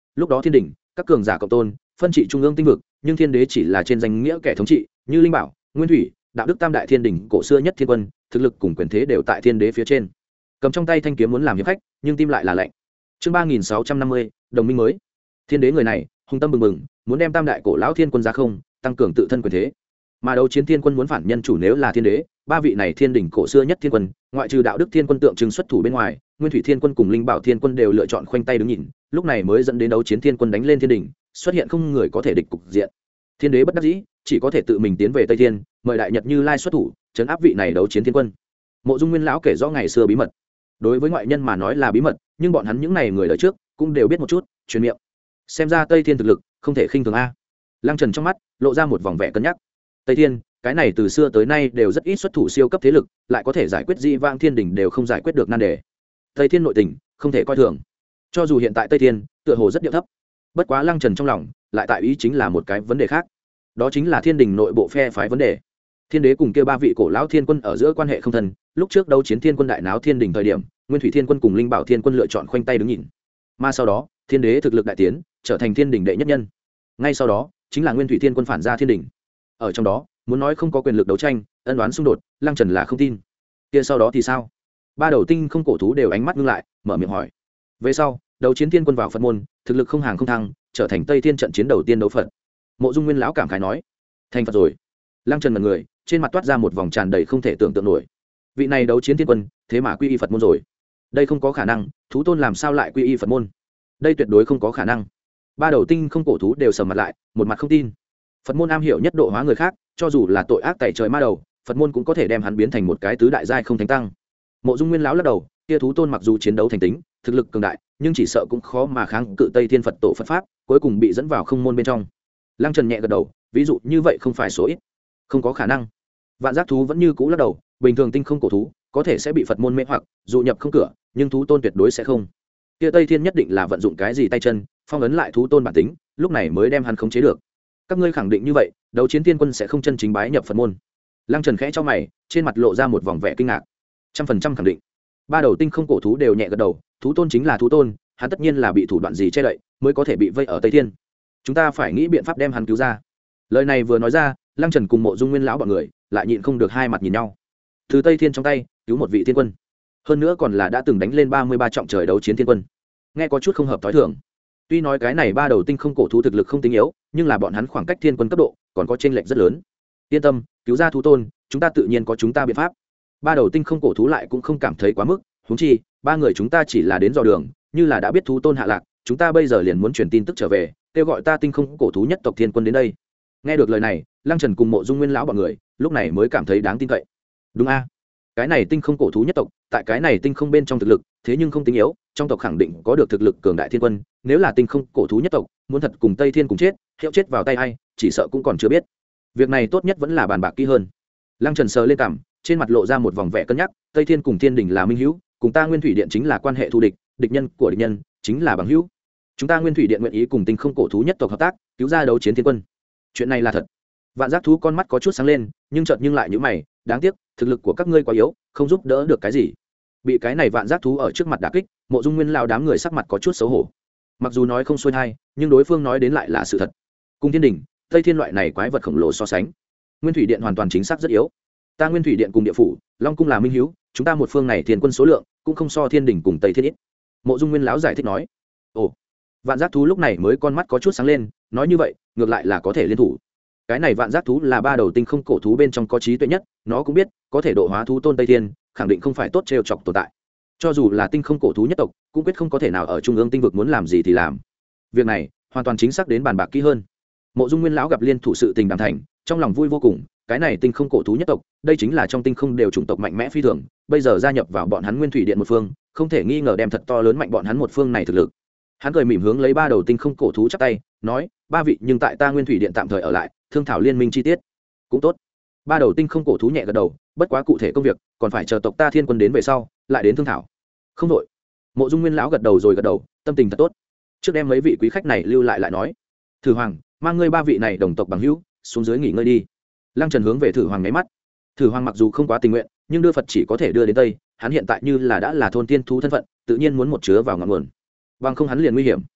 lúc đó thiên đình các cường giả cộng tôn phân trị trung ương tinh vực, nhưng thiên đế chỉ là trên danh nghĩa kẻ thống trị, như linh bảo, nguyên thủy, đạo đức tam đại thiên đình cổ xưa nhất thiên quân, thực lực cùng quyền thế đều tại thiên đế phía trên. Cầm trong tay thanh kiếm muốn làm hiệp khách, nhưng tim lại là lạnh. Chương ba nghìn sáu trăm năm mươi, đồng minh mới. Thiên đế người này hung tâm bừng bừng, muốn đem tam đại cổ lão thiên quân ra không, tăng cường tự thân quyền thế. Mà đấu chiến thiên quân muốn phản nhân chủ nếu là thiên đế, ba vị này thiên đình cổ xưa nhất thiên quân, ngoại trừ đạo đức thiên quân tượng trưng xuất thủ bên ngoài, nguyên thủy thiên quân cùng linh bảo thiên quân đều lựa chọn khoanh tay đứng nhìn, lúc này mới dẫn đến đấu chiến thiên quân đánh lên thiên đình, xuất hiện không người có thể địch cục diện. Thiên đế bất đắc dĩ, chỉ có thể tự mình tiến về Tây Thiên, mời đại nhật Như Lai xuất thủ, trấn áp vị này đấu chiến thiên quân. Mộ Dung Nguyên lão kể rõ ngày xưa bí mật. Đối với ngoại nhân mà nói là bí mật, nhưng bọn hắn những này người đời trước cũng đều biết một chút, truyền miệng. Xem ra Tây Thiên thực lực không thể khinh thường a. Lăng Trần trong mắt lộ ra một vòng vẻ cân nhắc. Tây Thiên, cái này từ xưa tới nay đều rất ít xuất thủ siêu cấp thế lực, lại có thể giải quyết dị vãng thiên đình đều không giải quyết được nan đề. Tây Thiên nội tình không thể coi thường. Cho dù hiện tại Tây Thiên tựa hồ rất điệu thấp, bất quá Lăng Trần trong lòng lại tại ý chính là một cái vấn đề khác, đó chính là thiên đình nội bộ phe phái vấn đề. Thiên đế cùng kia ba vị cổ lão thiên quân ở giữa quan hệ không thân, lúc trước đấu chiến thiên quân đại náo thiên đình thời điểm, nguyên thủy thiên quân cùng linh bảo thiên quân lựa chọn khoanh tay đứng nhìn, mà sau đó thiên đế thực lực đại tiến, trở thành thiên đình đệ nhất nhân. Ngay sau đó chính là nguyên thủy thiên quân phản ra thiên đình, ở trong đó muốn nói không có quyền lực đấu tranh, ân đoán xung đột, Lăng Trần là không tin. Kia sau đó thì sao? Ba đầu tinh không cổ thú đều ánh mắt ngưng lại, mở miệng hỏi. Về sau đấu chiến thiên quân vào Phật môn, thực lực không hàng không thăng, trở thành Tây Thiên trận chiến đầu tiên đấu Phật. Mộ Dung Nguyên lão cảm khái nói, thành Phật rồi. Lăng Trần mật người, trên mặt toát ra một vòng tràn đầy không thể tưởng tượng nổi. Vị này đấu chiến thiên quân thế mà quy y Phật môn rồi? Đây không có khả năng, thú tôn làm sao lại quy y Phật môn? Đây tuyệt đối không có khả năng. Ba đầu tinh không cổ thú đều sầm mặt lại, một mặt không tin. Phật môn am hiểu nhất độ hóa người khác, cho dù là tội ác tẩy trời ma đầu, Phật môn cũng có thể đem hắn biến thành một cái tứ đại giai không thánh tăng. Mộ Dung Nguyên lão lắc đầu, kia thú tôn mặc dù chiến đấu thành tính, thực lực cường đại, nhưng chỉ sợ cũng khó mà kháng cự Tây Thiên Phật tổ Phật pháp, cuối cùng bị dẫn vào không môn bên trong. Lăng Trần nhẹ gật đầu, ví dụ như vậy không phải số ít, không có khả năng. Vạn giác thú vẫn như cũ lắc đầu, bình thường tinh không cổ thú có thể sẽ bị Phật môn mê hoặc, dụ nhập không cửa, nhưng thú tôn tuyệt đối sẽ không. Kia Tây Thiên nhất định là vận dụng cái gì tay chân, phong ấn lại thú tôn bản tính, lúc này mới đem hắn khống chế được. Các ngươi khẳng định như vậy, đấu chiến thiên quân sẽ không chân chính bái nhập Phật môn? Lăng Trần khẽ cho mày, trên mặt lộ ra một vòng vẻ kinh ngạc. Trăm phần trăm khẳng định. Ba đầu tinh không cổ thú đều nhẹ gật đầu, thú tôn chính là thú tôn, hắn tất nhiên là bị thủ đoạn gì che đậy, mới có thể bị vây ở Tây Thiên. Chúng ta phải nghĩ biện pháp đem hắn cứu ra. Lời này vừa nói ra, Lăng Trần cùng Mộ Dung Nguyên lão bọn người lại nhịn không được hai mặt nhìn nhau. Từ Tây Thiên trong tay cứu một vị thiên quân, hơn nữa còn là đã từng đánh lên ba mươi ba trọng trời đấu chiến thiên quân, nghe có chút không hợp tối thường. Tuy nói cái này ba đầu tinh không cổ thú thực lực không tính yếu, nhưng là bọn hắn khoảng cách thiên quân cấp độ còn có chênh lệch rất lớn. Yên tâm, cứu ra thú tôn, chúng ta tự nhiên có chúng ta biện pháp. Ba đầu tinh không cổ thú lại cũng không cảm thấy quá mức, huống chi ba người chúng ta chỉ là đến dò đường, như là đã biết thú tôn hạ lạc, chúng ta bây giờ liền muốn truyền tin tức trở về, kêu gọi ta tinh không cổ thú nhất tộc thiên quân đến đây. Nghe được lời này, Lăng Trần cùng Mộ Dung Nguyên lão bọn người lúc này mới cảm thấy đáng tin cậy. Đúng a, cái này tinh không cổ thú nhất tộc tại cái này tinh không bên trong thực lực thế nhưng không tính yếu, trong tộc khẳng định có được thực lực cường đại thiên quân, nếu là tinh không cổ thú nhất tộc muốn thật cùng Tây Thiên cùng chết, hiệu chết vào tay ai chỉ sợ cũng còn chưa biết. Việc này tốt nhất vẫn là bàn bạc kỹ hơn. Lăng Trần sờ lên cằm, trên mặt lộ ra một vòng vẻ cân nhắc. Tây Thiên cùng thiên đình là minh hữu, cùng ta Nguyên Thủy Điện chính là quan hệ thù địch, địch nhân của địch nhân chính là bằng hữu. Chúng ta Nguyên Thủy Điện nguyện ý cùng tinh không cổ thú nhất tộc hợp tác, cứu ra đấu chiến thiên quân. Chuyện này là thật. Vạn giác thú con mắt có chút sáng lên, nhưng chợt nhưng lại nhíu mày, đáng tiếc thực lực của các ngươi quá yếu, không giúp đỡ được cái gì. Bị cái này vạn giác thú ở trước mặt đả kích, Mộ Dung Nguyên lão đám người sắc mặt có chút xấu hổ. Mặc dù nói không xuôi hay, nhưng đối phương nói đến lại là sự thật. Cùng thiên đình, Tây Thiên loại này quái vật khổng lồ so sánh, Nguyên Thủy Điện hoàn toàn chính xác rất yếu. Ta Nguyên Thủy Điện cùng địa phủ Long cung là minh hữu, chúng ta một phương này thiên quân số lượng cũng không so thiên đình cùng Tây Thiên ít. Mộ Dung Nguyên lão giải thích nói. Ồ, vạn giác thú lúc này mới con mắt có chút sáng lên, nói như vậy ngược lại là có thể liên thủ. Cái này vạn giác thú là ba đầu tinh không cổ thú bên trong có trí tuệ nhất, nó cũng biết có thể độ hóa thú tôn Tây Thiên, khẳng định không phải tốt trêu chọc tồn tại. Cho dù là tinh không cổ thú nhất tộc cũng quyết không có thể nào ở trung ương tinh vực muốn làm gì thì làm. Việc này hoàn toàn chính xác đến bàn bạc kỹ hơn. Mộ Dung Nguyên lão gặp liên thủ sự tình đàm thành, trong lòng vui vô cùng. Cái này tinh không cổ thú nhất tộc, đây chính là trong tinh không đều chủng tộc mạnh mẽ phi thường, bây giờ gia nhập vào bọn hắn Nguyên Thủy Điện một phương, không thể nghi ngờ đem thật to lớn mạnh bọn hắn một phương này thực lực. Hắn cười mỉm hướng lấy ba đầu tinh không cổ thú chắp tay, nói: ba vị nhưng tại ta Nguyên Thủy Điện tạm thời ở lại, thương thảo liên minh chi tiết. Cũng tốt. Ba đầu tinh không cổ thú nhẹ gật đầu, bất quá cụ thể công việc còn phải chờ tộc ta thiên quân đến về sau lại đến thương thảo. Không đội. Mộ Dung Nguyên lão gật đầu rồi gật đầu, tâm tình thật tốt. Trước đem mấy vị quý khách này lưu lại lại nói. Thử Hoàng, mang ngươi ba vị này đồng tộc bằng hữu xuống dưới nghỉ ngơi đi. Lăng Trần hướng về Thử Hoàng nháy mắt. Thử Hoàng mặc dù không quá tình nguyện, nhưng đưa Phật chỉ có thể đưa đến Tây, hắn hiện tại như là đã là thôn tiên thú thân phận, tự nhiên muốn một chứa vào ngọn nguồn. Bằng không hắn liền nguy hiểm.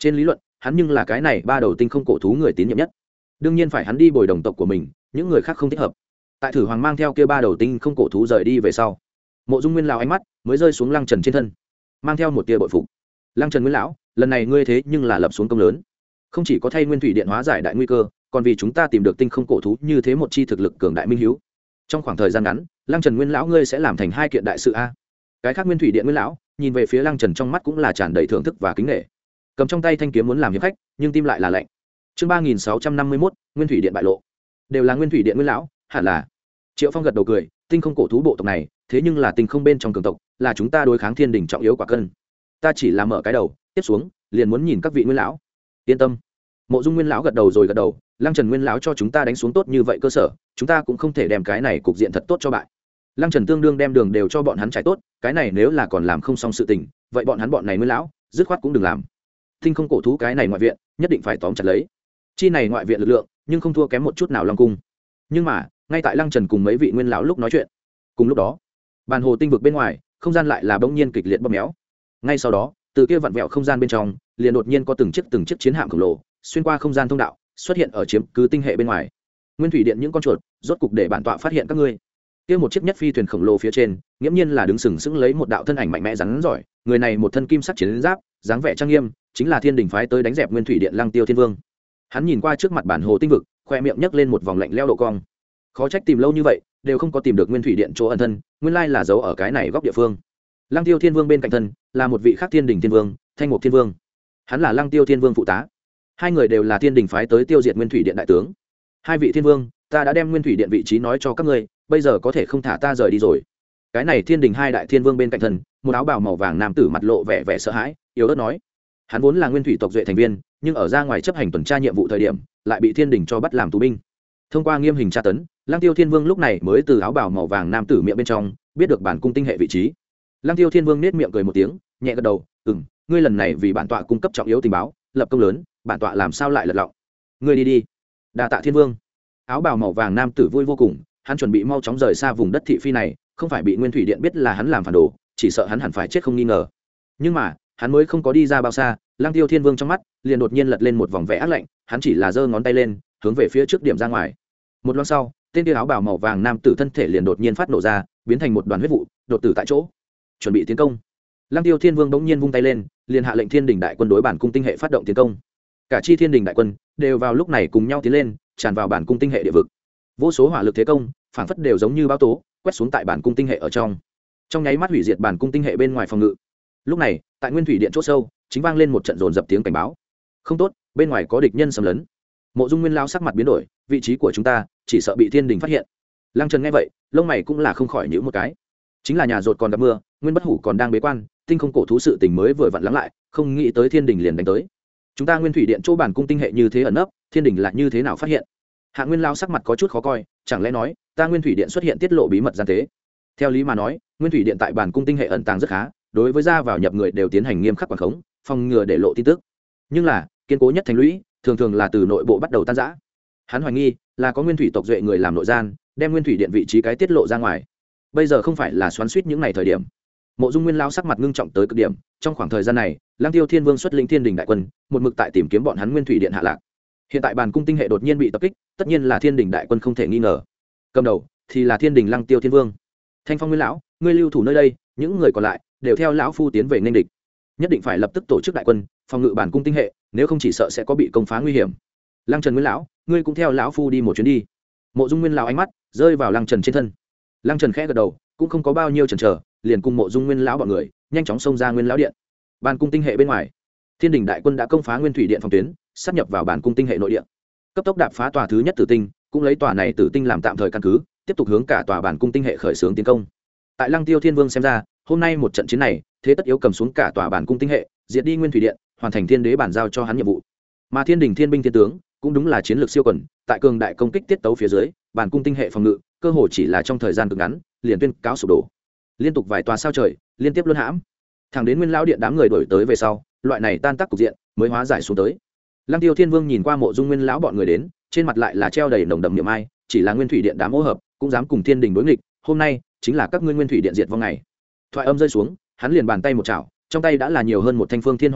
trên lý luận hắn nhưng là cái này ba đầu tinh không cổ thú người tín nhiệm nhất, đương nhiên phải hắn đi bồi đồng tộc của mình, những người khác không thích hợp. Tại thử hoàng mang theo kia ba đầu tinh không cổ thú rời đi về sau, Mộ Dung Nguyên lão ánh mắt mới rơi xuống Lăng Trần trên thân, mang theo một tia bội phục. Lăng Trần Nguyên lão, lần này ngươi thế nhưng là lập xuống công lớn, không chỉ có thay Nguyên Thủy Điện hóa giải đại nguy cơ, còn vì chúng ta tìm được tinh không cổ thú như thế một chi thực lực cường đại minh hiếu. Trong khoảng thời gian ngắn, Lăng Trần Nguyên lão ngươi sẽ làm thành hai kiện đại sự a. Cái khác Nguyên Thủy Điện Nguyên lão nhìn về phía Lăng Trần trong mắt cũng là tràn đầy thưởng thức và kính nể, cầm trong tay thanh kiếm muốn làm hiệp khách, nhưng tim lại là lạnh. Chương ba nghìn sáu trăm năm mươi mốt, Nguyên Thủy Điện bại lộ. Đều là Nguyên Thủy Điện Nguyên lão, hẳn là. Triệu Phong gật đầu cười, tinh không cổ thú bộ tộc này, thế nhưng là tinh không bên trong cường tộc, là chúng ta đối kháng thiên đỉnh trọng yếu quả cân. Ta chỉ là mở cái đầu, tiếp xuống, liền muốn nhìn các vị Nguyên lão. Yên tâm. Mộ Dung Nguyên lão gật đầu rồi gật đầu, Lăng Trần Nguyên lão cho chúng ta đánh xuống tốt như vậy cơ sở, chúng ta cũng không thể đem cái này cục diện thật tốt cho bại. Lăng Trần tương đương đem đường đều cho bọn hắn trải tốt, cái này nếu là còn làm không xong sự tình, vậy bọn hắn bọn này Nguyên lão, dứt khoát cũng đừng làm. Tinh không cổ thú cái này ngoại viện, nhất định phải tóm chặt lấy. Chi này ngoại viện lực lượng, nhưng không thua kém một chút nào Long cung. Nhưng mà, ngay tại Lăng Trần cùng mấy vị Nguyên lão lúc nói chuyện, cùng lúc đó, bàn hồ tinh vực bên ngoài, không gian lại là bỗng nhiên kịch liệt bóp méo. Ngay sau đó, từ kia vặn vẹo không gian bên trong, liền đột nhiên có từng chiếc từng chiếc chiến hạm khổng lồ xuyên qua không gian thông đạo, xuất hiện ở chiếm cứ tinh hệ bên ngoài. Nguyên Thủy Điện những con chuột, rốt cục để bản tọa phát hiện các ngươi. Kia một chiếc nhất phi thuyền khổng lồ phía trên, nghiễm nhiên là đứng sừng sững lấy một đạo thân ảnh mạnh mẽ rắn giỏi, người này một thân kim sắc chiến giáp, dáng vẻ trang nghiêm, chính là Thiên Đình phái tới đánh dẹp Nguyên Thủy Điện Lăng Tiêu Thiên Vương. Hắn nhìn qua trước mặt bản hồ tinh vực, khoe miệng nhấc lên một vòng lạnh lẽo độ cong. Khó trách tìm lâu như vậy, đều không có tìm được Nguyên Thủy Điện chỗ ẩn thân, nguyên lai là giấu ở cái này góc địa phương. Lăng Tiêu Thiên Vương bên cạnh thân, là một vị khác Thiên Đình Thiên Vương, Thanh Mục Thiên Vương. Hắn là Lăng Tiêu Thiên Vương phụ tá. Hai người đều là Thiên Đình phái tới tiêu diệt Nguyên Thủy Điện đại tướng. Hai vị Thiên Vương, ta đã đem Nguyên Thủy Điện vị trí nói cho các ngươi, bây giờ có thể không thả ta rời đi rồi. Cái này Thiên Đình hai đại Thiên Vương bên cạnh thân, một áo bào màu vàng nam tử mặt lộ vẻ vẻ sợ hãi, yếu ớt nói. Hắn vốn là Nguyên Thủy tộc duệ thành viên, nhưng ở ra ngoài chấp hành tuần tra nhiệm vụ thời điểm, lại bị Thiên Đình cho bắt làm tù binh. Thông qua nghiêm hình tra tấn, Lăng Tiêu Thiên Vương lúc này mới từ áo bào màu vàng nam tử miệng bên trong biết được bản cung tinh hệ vị trí. Lăng Tiêu Thiên Vương nét miệng cười một tiếng, nhẹ gật đầu, "Ừm, ngươi lần này vì bản tọa cung cấp trọng yếu tình báo, lập công lớn, bản tọa làm sao lại lật lọng. Ngươi đi đi." Đa tạ Thiên Vương. Áo bào màu vàng nam tử vui vô cùng, hắn chuẩn bị mau chóng rời xa vùng đất thị phi này, không phải bị Nguyên Thủy Điện biết là hắn làm phản đồ, chỉ sợ hắn hẳn phải chết không nghi ngờ. Nhưng mà, hắn mới không có đi ra bao xa, Lăng Tiêu Thiên Vương trong mắt liền đột nhiên lật lên một vòng vẻ ác lạnh, hắn chỉ là giơ ngón tay lên, hướng về phía trước điểm ra ngoài. Một lát sau, tên kia áo bào màu vàng nam tử thân thể liền đột nhiên phát nổ ra, biến thành một đoàn huyết vụ, đột tử tại chỗ. Chuẩn bị tiến công. Lăng Tiêu Thiên Vương bỗng nhiên vung tay lên, liền hạ lệnh Thiên Đình đại quân đối bản cung tinh hệ phát động tiến công. Cả chi Thiên Đình đại quân đều vào lúc này cùng nhau tiến lên, tràn vào bản cung tinh hệ địa vực. Vô số hỏa lực thế công, phảng phất đều giống như bão tố, quét xuống tại bản cung tinh hệ ở trong. Trong nháy mắt hủy diệt bản cung tinh hệ bên ngoài phòng ngự. Lúc này, tại Nguyên Thủy Điện chỗ sâu, chính vang lên một trận dồn dập tiếng cảnh báo. Không tốt, bên ngoài có địch nhân xâm lấn. Mộ Dung Nguyên lão sắc mặt biến đổi, vị trí của chúng ta chỉ sợ bị Thiên Đình phát hiện. Lăng Trần nghe vậy, lông mày cũng là không khỏi nhíu một cái. Chính là nhà rột còn gặp mưa, Nguyên Bất Hủ còn đang bế quan, tinh không cổ thú sự tình mới vừa vặn lắng lại, không nghĩ tới Thiên Đình liền đánh tới. Chúng ta Nguyên Thủy Điện chỗ bản cung tinh hệ như thế ẩn nấp, Thiên Đình lại như thế nào phát hiện? Hạ Nguyên lão sắc mặt có chút khó coi, chẳng lẽ nói, ta Nguyên Thủy Điện xuất hiện tiết lộ bí mật gian tế? Theo lý mà nói, Nguyên Thủy Điện tại bản cung tinh hệ ẩn tàng rất khá, đối với ra vào nhập người đều tiến hành nghiêm khắc quản khống, phòng ngừa để lộ tin tức. Nhưng là, kiên cố nhất thành lũy, thường thường là từ nội bộ bắt đầu tan rã. Hắn hoài nghi là có Nguyên Thủy tộc duệ người làm nội gian, đem Nguyên Thủy Điện vị trí cái tiết lộ ra ngoài. Bây giờ không phải là xoắn xuýt những ngày thời điểm. Mộ Dung Nguyên lão sắc mặt ngưng trọng tới cực điểm, trong khoảng thời gian này, Lăng Tiêu Thiên Vương xuất lĩnh Thiên Đình đại quân, một mực tại tìm kiếm bọn hắn Nguyên Thủy Điện hạ lạc. Hiện tại bản cung tinh hệ đột nhiên bị tập kích, tất nhiên là Thiên Đình đại quân không thể nghi ngờ. Cầm đầu thì là Thiên Đình Lăng Tiêu Thiên Vương. Thanh Phong Nguyên lão, ngươi lưu thủ nơi đây, những người còn lại đều theo lão phu tiến về nghênh địch. Nhất định phải lập tức tổ chức đại quân, phòng ngự bản cung tinh hệ, nếu không chỉ sợ sẽ có bị công phá nguy hiểm. Lăng Trần Nguyên lão, ngươi cũng theo lão phu đi một chuyến đi. Mộ Dung Nguyên lão ánh mắt rơi vào Lăng Trần trên thân. Lăng Trần khẽ gật đầu, cũng không có bao nhiêu chần chờ, liền cùng Mộ Dung Nguyên lão bọn người nhanh chóng xông ra Nguyên lão điện. Bản cung tinh hệ bên ngoài, Thiên Đình đại quân đã công phá Nguyên Thủy Điện phòng tuyến, sát nhập vào bản cung tinh hệ nội địa. Cấp tốc đạp phá tòa thứ nhất tử tinh, cũng lấy tòa này tử tinh làm tạm thời căn cứ, tiếp tục hướng cả tòa bản cung tinh hệ khởi xướng tiến công. Tại Lăng Tiêu Thiên Vương xem ra, hôm nay một trận chiến này, thế tất yếu cầm xuống cả tòa bản cung tinh hệ, diệt đi Nguyên Thủy Điện, hoàn thành Thiên Đế bản giao cho hắn nhiệm vụ. Mà Thiên Đình Thiên binh thiên tướng cũng đúng là chiến lược siêu quần, tại cường đại công kích tiết tấu phía dưới, bản cung tinh hệ phòng ngự, cơ hồ chỉ là trong thời gian cực ngắn, liền tuyên cáo sụp đổ. Liên tục vài tòa sao trời, liên tiếp luân hãm. Thẳng đến Nguyên lão điện đám người đổi tới về sau, loại này tan tác cục diện mới hóa giải xuống tới. Lăng Tiêu Thiên Vương nhìn qua Mộ Dung Nguyên lão bọn người đến, trên mặt lại là treo đầy nồng đậm niệm ai, chỉ là Nguyên Thủy Điện đám ô hợp, cũng dám cùng Thiên Đình đối nghịch, hôm nay chính là các ngươi Nguyên Thủy Điện diệt vong ngày. Thoại âm rơi xuống, hắn liền bàn tay một chảo, trong tay đã là nhiều hơn một thanh phương thiên hỏa kích,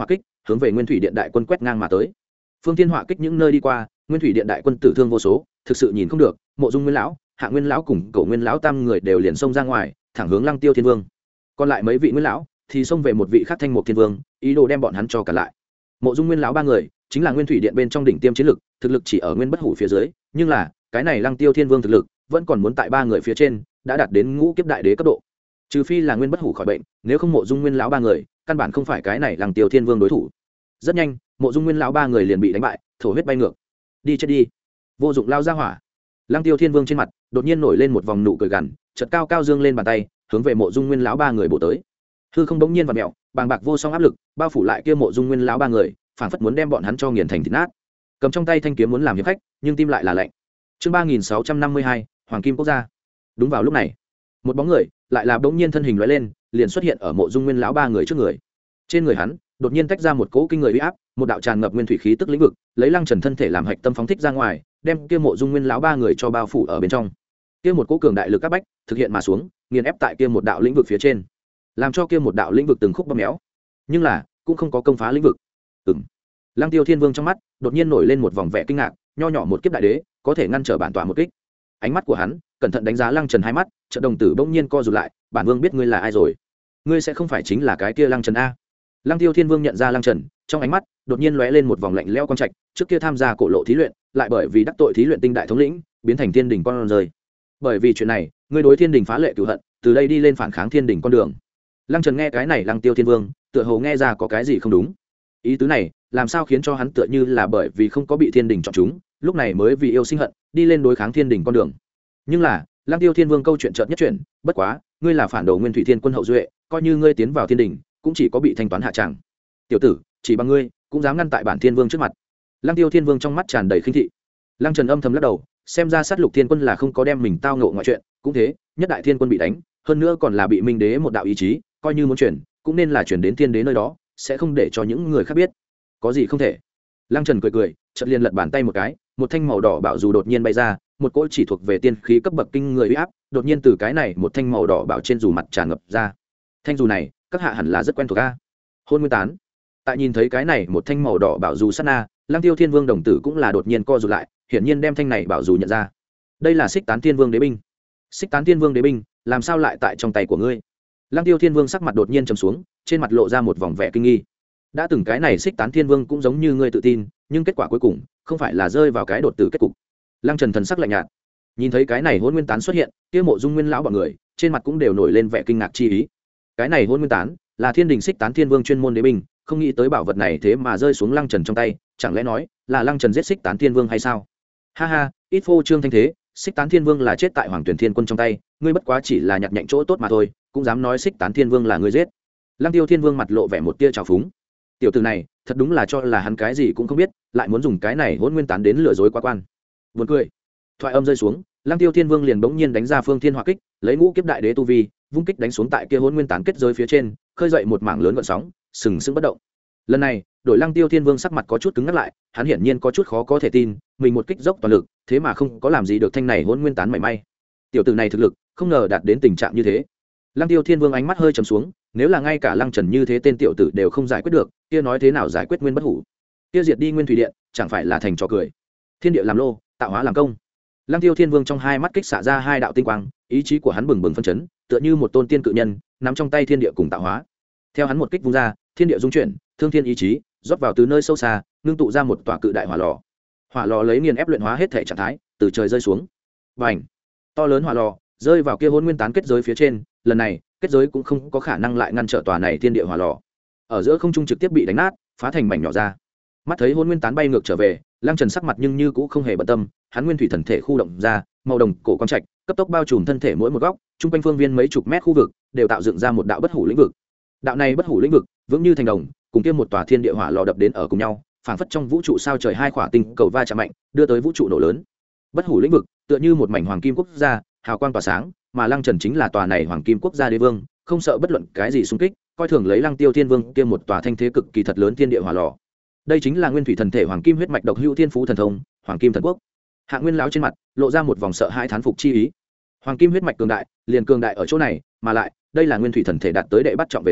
hướng về nguyên thủy điện đại quân quét ngang mà tới. Phương Thiên hỏa kích những nơi đi qua, nguyên thủy điện đại quân tử thương vô số, thực sự nhìn không được. Mộ Dung Nguyên lão, Hạ Nguyên lão cùng Cổ Nguyên lão tam người đều liền xông ra ngoài, thẳng hướng Lăng Tiêu Thiên Vương. Còn lại mấy vị Nguyên lão thì xông về một vị khác Thanh Mục Thiên Vương, ý đồ đem bọn hắn cho cả lại. Mộ Dung Nguyên lão ba người chính là nguyên thủy điện bên trong đỉnh tiêm chiến lực, thực lực chỉ ở Nguyên Bất Hủ phía dưới, nhưng là cái này Lăng Tiêu Thiên Vương thực lực vẫn còn muốn tại ba người phía trên, đã đạt đến ngũ kiếp đại đế cấp độ. Trừ phi là Nguyên Bất Hủ khỏi bệnh, nếu không Mộ Dung Nguyên lão ba người căn bản không phải cái này Lăng Tiêu Thiên Vương đối thủ. Rất nhanh, Mộ Dung Nguyên lão ba người liền bị đánh bại, thổ huyết bay ngược. Đi chết đi, vô dụng lao ra hỏa. Lăng Tiêu Thiên Vương trên mặt đột nhiên nổi lên một vòng nụ cười gằn, chợt cao cao dương lên bàn tay, hướng về Mộ Dung Nguyên lão ba người bổ tới. Hư không bỗng nhiên vặn mèo, bàng bạc vô song áp lực bao phủ lại kia Mộ Dung Nguyên lão ba người, phảng phất muốn đem bọn hắn cho nghiền thành thịt nát. Cầm trong tay thanh kiếm muốn làm hiệp khách, nhưng tim lại là lạnh. Chương ba nghìn sáu trăm năm mươi hai, Hoàng Kim Quốc gia. Đúng vào lúc này, một bóng người lại là bỗng nhiên thân hình lóe lên, liền xuất hiện ở Mộ Dung Nguyên lão ba người trước người. Trên người hắn đột nhiên tách ra một cỗ kinh người uy áp, một đạo tràn ngập nguyên thủy khí tức lĩnh vực, lấy Lăng Trần thân thể làm hạch tâm phóng thích ra ngoài, đem kia Mộ Dung Nguyên lão ba người cho bao phủ ở bên trong. Kia một cỗ cường đại lực áp bách thực hiện mà xuống, nghiền ép tại kia một đạo lĩnh vực phía trên, làm cho kia một đạo lĩnh vực từng khúc bóp méo, nhưng là cũng không có công phá lĩnh vực. Ừm. Lăng Tiêu Thiên Vương trong mắt đột nhiên nổi lên một vòng vẻ kinh ngạc, nho nhỏ một kiếp đại đế có thể ngăn trở bản tọa một kích. Ánh mắt của hắn cẩn thận đánh giá Lăng Trần hai mắt, chợt đồng tử bỗng nhiên co rụt lại, bản vương biết ngươi là ai rồi. Ngươi sẽ không phải chính là cái kia Lăng Trần a? Lăng Tiêu Thiên Vương nhận ra Lăng Trần, trong ánh mắt đột nhiên lóe lên một vòng lạnh lẽo quang trạch, trước kia tham gia cổ lộ thí luyện, lại bởi vì đắc tội thí luyện tinh đại thống lĩnh, biến thành thiên đình con rơi. Bởi vì chuyện này, ngươi đối thiên đình phá lệ cửu hận, từ đây đi lên phản kháng thiên đình con đường. Lăng Trần nghe cái này Lăng Tiêu Thiên Vương, tựa hồ nghe ra có cái gì không đúng. Ý tứ này, làm sao khiến cho hắn tựa như là bởi vì không có bị thiên đình chọn chúng, lúc này mới vì yêu sinh hận, đi lên đối kháng thiên đình con đường. Nhưng là, Lăng Tiêu Thiên Vương câu chuyện chợt nhất chuyển, bất quá, ngươi là phản đồ Nguyên Thủy Thiên Quân hậu duệ, coi như ngươi tiến vào thiên đình, cũng chỉ có bị thanh toán hạ tràng. Tiểu tử, chỉ bằng ngươi, cũng dám ngăn tại bản Thiên Vương trước mặt. Lăng Tiêu Thiên Vương trong mắt tràn đầy khinh thị. Lăng Trần âm thầm lắc đầu, xem ra sát lục thiên quân là không có đem mình tao ngộ ngoại chuyện, cũng thế, nhất đại thiên quân bị đánh, hơn nữa còn là bị minh đế một đạo ý chí, coi như muốn chuyển, cũng nên là chuyển đến thiên đế nơi đó, sẽ không để cho những người khác biết. Có gì không thể. Lăng Trần cười cười, chợt liền lật bàn tay một cái, một thanh màu đỏ bảo dù đột nhiên bay ra, một cỗ chỉ thuộc về tiên khí cấp bậc kinh người uy áp, đột nhiên từ cái này một thanh màu đỏ bảo trên dù mặt tràn ngập ra. Thanh dù này, các hạ hẳn là rất quen thuộc a. Hôn Nguyên Tán. Tại nhìn thấy cái này một thanh màu đỏ bảo dù sát na, Lăng Tiêu Thiên Vương đồng tử cũng là đột nhiên co rụt lại, hiển nhiên đem thanh này bảo dù nhận ra. Đây là Xích Tán Thiên Vương đế binh. Xích Tán Thiên Vương đế binh, làm sao lại tại trong tay của ngươi? Lăng Tiêu Thiên Vương sắc mặt đột nhiên trầm xuống, trên mặt lộ ra một vòng vẻ kinh nghi. Đã từng cái này Xích Tán Thiên Vương cũng giống như ngươi tự tin, nhưng kết quả cuối cùng không phải là rơi vào cái đột tử kết cục. Lăng Trần thần sắc lạnh nhạt, nhìn thấy cái này Hỗn Nguyên Tán xuất hiện, kia Mộ Dung Nguyên lão bọn người trên mặt cũng đều nổi lên vẻ kinh ngạc chi ý. Cái này Hỗn Nguyên Tán là Thiên Đình Xích Tán Thiên Vương chuyên môn đế binh, không nghĩ tới bảo vật này thế mà rơi xuống Lăng Trần trong tay, chẳng lẽ nói là Lăng Trần giết Xích Tán Thiên Vương hay sao? Ha ha, ít phô trương thanh thế, Xích Tán Thiên Vương là chết tại Hoàng Tuyển Thiên Quân trong tay, ngươi bất quá chỉ là nhặt nhạnh chỗ tốt mà thôi, cũng dám nói Xích Tán Thiên Vương là ngươi giết. Lăng Tiêu Thiên Vương mặt lộ vẻ một tia trào phúng. Tiểu tử này, thật đúng là cho là hắn cái gì cũng không biết, lại muốn dùng cái này Hỗn Nguyên Tán đến lừa dối quá quan. Buồn cười. Thoại âm rơi xuống, Lăng Tiêu Thiên Vương liền bỗng nhiên đánh ra Phương Thiên Hỏa Kích, lấy ngũ kiếp đại đế tu vi, vung kích đánh xuống tại kia Hỗn Nguyên Tán kết giới phía trên, khơi dậy một mảng lớn gợn sóng, sừng sững bất động. Lần này, đội Lăng Tiêu Thiên Vương sắc mặt có chút cứng ngắt lại, hắn hiển nhiên có chút khó có thể tin, mình một kích dốc toàn lực, thế mà không có làm gì được thanh này Hỗn Nguyên Tán mảy may. Tiểu tử này thực lực, không ngờ đạt đến tình trạng như thế. Lăng Tiêu Thiên Vương ánh mắt hơi trầm xuống, nếu là ngay cả Lăng Trần như thế tên tiểu tử đều không giải quyết được, kia nói thế nào giải quyết Nguyên Bất Hủ? Kia diệt đi Nguyên Thủy Điện, chẳng phải là thành trò cười? Thiên địa làm lô, tạo hóa làm công. Lăng Tiêu Thiên Vương trong hai mắt kích xạ ra hai đạo tinh quang, ý chí của hắn bừng bừng phân chấn, tựa như một tôn tiên cự nhân, nắm trong tay thiên địa cùng tạo hóa. Theo hắn một kích vung ra, thiên địa dung chuyển, thương thiên ý chí rót vào từ nơi sâu xa, ngưng tụ ra một tòa cự đại hỏa lò. Hỏa lò lấy nghiền ép luyện hóa hết thể trạng thái, từ trời rơi xuống. Bành! To lớn hỏa lò rơi vào kia Hỗn Nguyên Tán kết giới phía trên, lần này, kết giới cũng không có khả năng lại ngăn trở tòa này thiên địa hỏa lò. Ở giữa không trung trực tiếp bị đánh nát, phá thành mảnh nhỏ ra. Mắt thấy Hỗn Nguyên Tán bay ngược trở về, Lăng Trần sắc mặt nhưng như cũng không hề bận tâm, hắn nguyên thủy thần thể khu động ra, màu đồng cổ quang trạch, cấp tốc bao trùm thân thể mỗi một góc, trung quanh phương viên mấy chục mét khu vực, đều tạo dựng ra một đạo bất hủ lĩnh vực. Đạo này bất hủ lĩnh vực, vững như thành đồng, cùng kia một tòa thiên địa hỏa lò đập đến ở cùng nhau, phảng phất trong vũ trụ sao trời hai khỏa tinh cầu va chạm mạnh, đưa tới vũ trụ nổ lớn. Bất hủ lĩnh vực, tựa như một mảnh hoàng kim quốc gia, hào quang tỏa sáng, mà Lăng Trần chính là tòa này hoàng kim quốc gia đế vương, không sợ bất luận cái gì xung kích, coi thường lấy Lăng Tiêu Thiên Vương kia một tòa thanh thế cực kỳ thật lớn thiên địa hỏa lò. Đây chính là nguyên thủy thần thể hoàng kim huyết mạch độc hữu thiên phú thần thông, hoàng kim thần quốc. Hạ Nguyên lão trên mặt lộ ra một vòng sợ hãi thán phục chi ý. Hoàng kim huyết mạch cường đại, liền cường đại ở chỗ này, mà lại, đây là nguyên thủy thần thể đạt tới đệ bắt trọng về sau,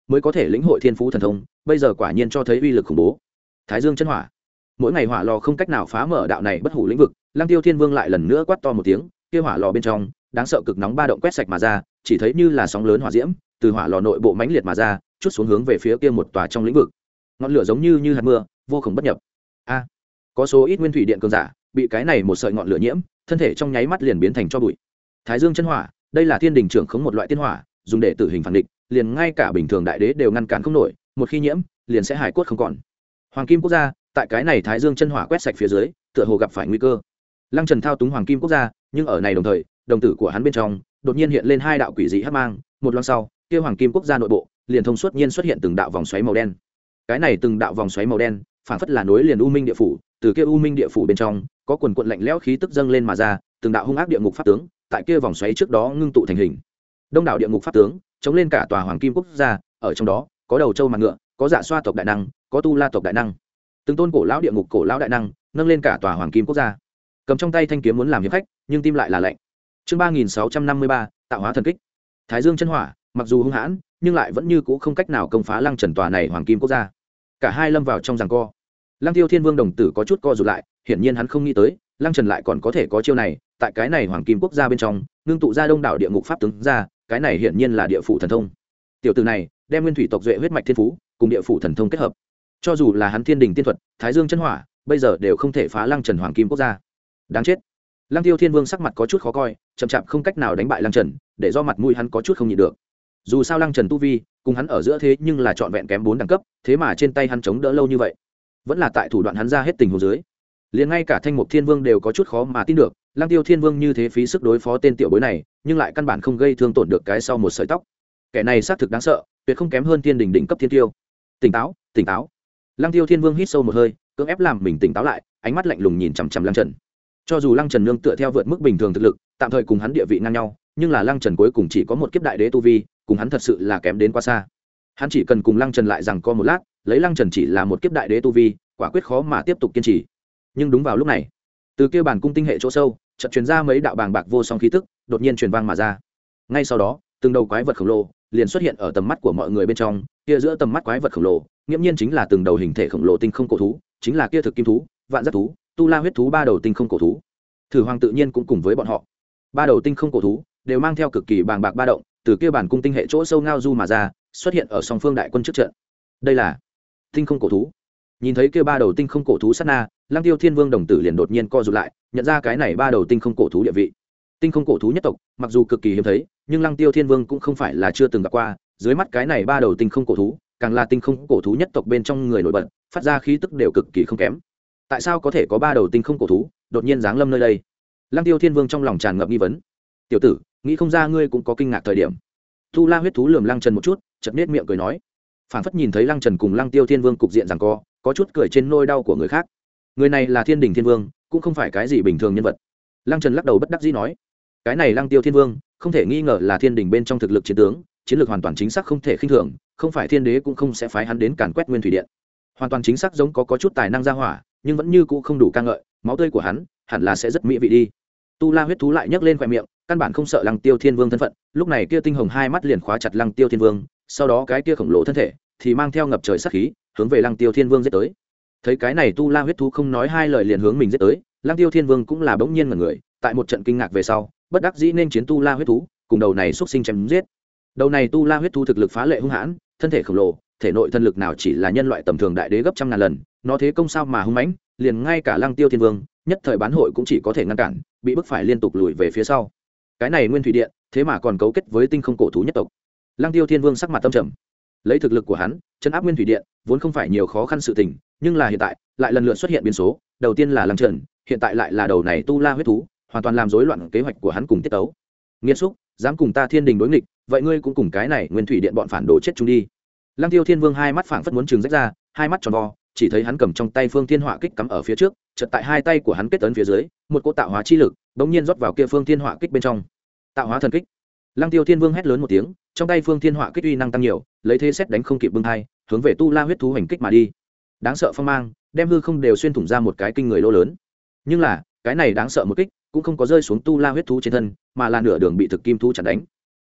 mới có thể lĩnh hội thiên phú thần thông, bây giờ quả nhiên cho thấy uy lực khủng bố. Thái Dương chân hỏa, mỗi ngày hỏa lò không cách nào phá mở đạo này bất hủ lĩnh vực. Lăng Tiêu Thiên Vương lại lần nữa quát to một tiếng, kia hỏa lò bên trong đáng sợ cực nóng ba động quét sạch mà ra, chỉ thấy như là sóng lớn hỏa diễm từ hỏa lò nội bộ mãnh liệt mà ra, chút xuống hướng về phía kia một tòa trong lĩnh vực. Ngọn lửa giống như như hạt mưa, vô cùng bất nhập. A, có số ít nguyên thủy điện cường giả bị cái này một sợi ngọn lửa nhiễm, thân thể trong nháy mắt liền biến thành tro bụi. Thái Dương chân hỏa, đây là thiên đình trưởng khống một loại tiên hỏa, dùng để tử hình phản địch, liền ngay cả bình thường đại đế đều ngăn cản không nổi, một khi nhiễm, liền sẽ hải cốt không còn. Hoàng Kim Quốc gia, tại cái này Thái Dương chân hỏa quét sạch phía dưới, tựa hồ gặp phải nguy cơ. Lăng Trần thao túng Hoàng Kim Quốc gia, nhưng ở này đồng thời, đồng tử của hắn bên trong đột nhiên hiện lên hai đạo quỷ dị hắc mang, một loang sau, kia Hoàng Kim Quốc gia nội bộ liền thông suốt nhiên xuất hiện từng đạo vòng xoáy màu đen. Cái này từng đạo vòng xoáy màu đen, phản phất là nối liền U Minh địa phủ, từ kia U Minh địa phủ bên trong, có quần quần lạnh lẽo khí tức dâng lên mà ra, từng đạo hung ác địa ngục pháp tướng, tại kia vòng xoáy trước đó ngưng tụ thành hình. Đông đảo địa ngục pháp tướng, chống lên cả tòa Hoàng Kim Quốc gia, ở trong đó, có đầu trâu mặt ngựa, có dạ xoa tộc đại năng, có tu la tộc đại năng. Từng tôn cổ lão địa ngục cổ lão đại năng, nâng lên cả tòa Hoàng Kim Quốc gia. Cầm trong tay thanh kiếm muốn làm hiệp khách, nhưng tim lại là lạnh. Chương ba nghìn sáu trăm năm mươi ba, tạo hóa thần kích. Thái Dương chân hỏa, mặc dù hung hãn, nhưng lại vẫn như cũ không cách nào công phá Lăng Trần tòa này Hoàng Kim Quốc gia. Cả hai lâm vào trong giằng co. Lăng Tiêu Thiên Vương đồng tử có chút co rụt lại, hiển nhiên hắn không nghĩ tới, Lăng Trần lại còn có thể có chiêu này, tại cái này Hoàng Kim Quốc gia bên trong, nương tụ ra đông đảo địa ngục pháp tướng ra, cái này hiển nhiên là địa phủ thần thông. Tiểu tử này, đem nguyên thủy tộc duệ huyết mạch thiên phú, cùng địa phủ thần thông kết hợp. Cho dù là hắn Thiên Đình tiên thuật, Thái Dương chân hỏa, bây giờ đều không thể phá Lăng Trần Hoàng Kim Quốc gia. Đáng chết. Lăng Tiêu Thiên Vương sắc mặt có chút khó coi, chậm chạp không cách nào đánh bại Lăng Trần, để do mặt mũi hắn có chút không nhịn được. Dù sao Lăng Trần tu vi, cùng hắn ở giữa thế nhưng là trọn vẹn kém bốn đẳng cấp, thế mà trên tay hắn chống đỡ lâu như vậy, vẫn là tại thủ đoạn hắn ra hết tình huống dưới. Liền ngay cả Thanh Mục Thiên Vương đều có chút khó mà tin được, Lăng Tiêu Thiên Vương như thế phí sức đối phó tên tiểu bối này, nhưng lại căn bản không gây thương tổn được cái sau một sợi tóc. Kẻ này xác thực đáng sợ, tuyệt không kém hơn Thiên Đình đỉnh cấp thiên tiêu. Tỉnh táo, tỉnh táo. Lăng Tiêu Thiên Vương hít sâu một hơi, cưỡng ép làm mình tỉnh táo lại, ánh mắt lạnh lùng nhìn chằm chằm Lăng Trần. Cho dù Lăng Trần nương tựa theo vượt mức bình thường thực lực, tạm thời cùng hắn địa vị ngang nhau, nhưng là Lăng Trần cuối cùng chỉ có một kiếp đại đế tu vi, cùng hắn thật sự là kém đến quá xa. Hắn chỉ cần cùng Lăng Trần lại rằng co một lát, lấy Lăng Trần chỉ là một kiếp đại đế tu vi, quả quyết khó mà tiếp tục kiên trì. Nhưng đúng vào lúc này, từ kia bản cung tinh hệ chỗ sâu, chợt truyền ra mấy đạo bàng bạc vô song khí tức, đột nhiên truyền vang mà ra. Ngay sau đó, từng đầu quái vật khổng lồ liền xuất hiện ở tầm mắt của mọi người bên trong, kia giữa tầm mắt quái vật khổng lồ, nghiễm nhiên chính là từng đầu hình thể khổng lồ tinh không cổ thú, chính là kia thực kim thú, vạn giác thú, tu la huyết thú ba đầu tinh không cổ thú. Thử Hoàng tự nhiên cũng cùng với bọn họ. Ba đầu tinh không cổ thú đều mang theo cực kỳ bàng bạc ba động, từ kia bản cung tinh hệ chỗ sâu ngao du mà ra, xuất hiện ở song phương đại quân trước trận. Đây là tinh không cổ thú. Nhìn thấy kia ba đầu tinh không cổ thú sát na, Lăng Tiêu Thiên Vương đồng tử liền đột nhiên co rụt lại, nhận ra cái này ba đầu tinh không cổ thú địa vị. Tinh không cổ thú nhất tộc, mặc dù cực kỳ hiếm thấy, nhưng Lăng Tiêu Thiên Vương cũng không phải là chưa từng gặp qua, dưới mắt cái này ba đầu tinh không cổ thú, càng là tinh không cổ thú nhất tộc bên trong người nổi bật, phát ra khí tức đều cực kỳ không kém. Tại sao có thể có ba đầu tinh không cổ thú đột nhiên giáng lâm nơi đây? Lăng Tiêu Thiên Vương trong lòng tràn ngập nghi vấn. Tiểu tử, nghĩ không ra ngươi cũng có kinh ngạc thời điểm. Tu La huyết thú lườm Lăng Trần một chút, chợt nết miệng cười nói, phảng phất nhìn thấy Lăng Trần cùng Lăng Tiêu Thiên Vương cục diện giằng co, có chút cười trên nỗi đau của người khác. Người này là Thiên Đình Thiên Vương, cũng không phải cái gì bình thường nhân vật. Lăng Trần lắc đầu bất đắc dĩ nói, cái này Lăng Tiêu Thiên Vương, không thể nghi ngờ là Thiên Đình bên trong thực lực chiến tướng, chiến lược hoàn toàn chính xác không thể khinh thường, không phải Thiên Đế cũng không sẽ phái hắn đến càn quét Nguyên Thủy Điện. Hoàn toàn chính xác giống có có chút tài năng ra hỏa, nhưng vẫn như cũ không đủ ca ngợi, máu tươi của hắn hẳn là sẽ rất mỹ vị đi. Tu La huyết thú lại nhấc lên khóe miệng, căn bản không sợ Lăng Tiêu Thiên Vương thân phận, lúc này kia tinh hồng hai mắt liền khóa chặt Lăng Tiêu Thiên Vương, sau đó cái kia khổng lồ thân thể thì mang theo ngập trời sát khí, hướng về Lăng Tiêu Thiên Vương giết tới. Thấy cái này Tu La huyết thú không nói hai lời liền hướng mình giết tới, Lăng Tiêu Thiên Vương cũng là bỗng nhiên ngẩn người, tại một trận kinh ngạc về sau, bất đắc dĩ nên chiến Tu La huyết thú, cùng đầu này xuất sinh chém giết. Đầu này Tu La huyết thú thực lực phá lệ hung hãn, thân thể khổng lồ, thể nội thân lực nào chỉ là nhân loại tầm thường đại đế gấp trăm ngàn lần, nó thế công sao mà hung mãnh, liền ngay cả Lăng Tiêu Thiên Vương, nhất thời bán hội cũng chỉ có thể ngăn cản, bị bức phải liên tục lùi về phía sau. Cái này Nguyên Thủy Điện, thế mà còn cấu kết với tinh không cổ thú nhất tộc. Lăng Tiêu Thiên Vương sắc mặt tâm trầm. Lấy thực lực của hắn, trấn áp Nguyên Thủy Điện, vốn không phải nhiều khó khăn sự tình, nhưng là hiện tại, lại lần lượt xuất hiện biến số, đầu tiên là Lăng Trần, hiện tại lại là đầu này Tu La huyết thú, hoàn toàn làm rối loạn kế hoạch của hắn cùng tiết tấu. Nghiệt xúc, dám cùng ta Thiên Đình đối nghịch, vậy ngươi cũng cùng cái này Nguyên Thủy Điện bọn phản đồ chết chung đi. Lăng Tiêu Thiên Vương hai mắt phảng phất muốn trừng rách ra, hai mắt tròn vo, chỉ thấy hắn cầm trong tay Phương Thiên Hỏa Kích cắm ở phía trước, chợt tại hai tay của hắn kết ấn phía dưới, một cỗ tạo hóa chi lực bỗng nhiên rót vào kia Phương Thiên Hỏa Kích bên trong. Tạo hóa thần kích. Lăng Tiêu Thiên Vương hét lớn một tiếng, trong tay Phương Thiên Hỏa Kích uy năng tăng nhiều, lấy thế xét đánh không kịp bưng hai, hướng về Tu La huyết thú hành kích mà đi. Đáng sợ phong mang, đem hư không đều xuyên thủng ra một cái kinh người lỗ lớn. Nhưng là, cái này đáng sợ một kích, cũng không có rơi xuống Tu La huyết thú trên thân, mà là nửa đường bị thực kim thú chặn đánh.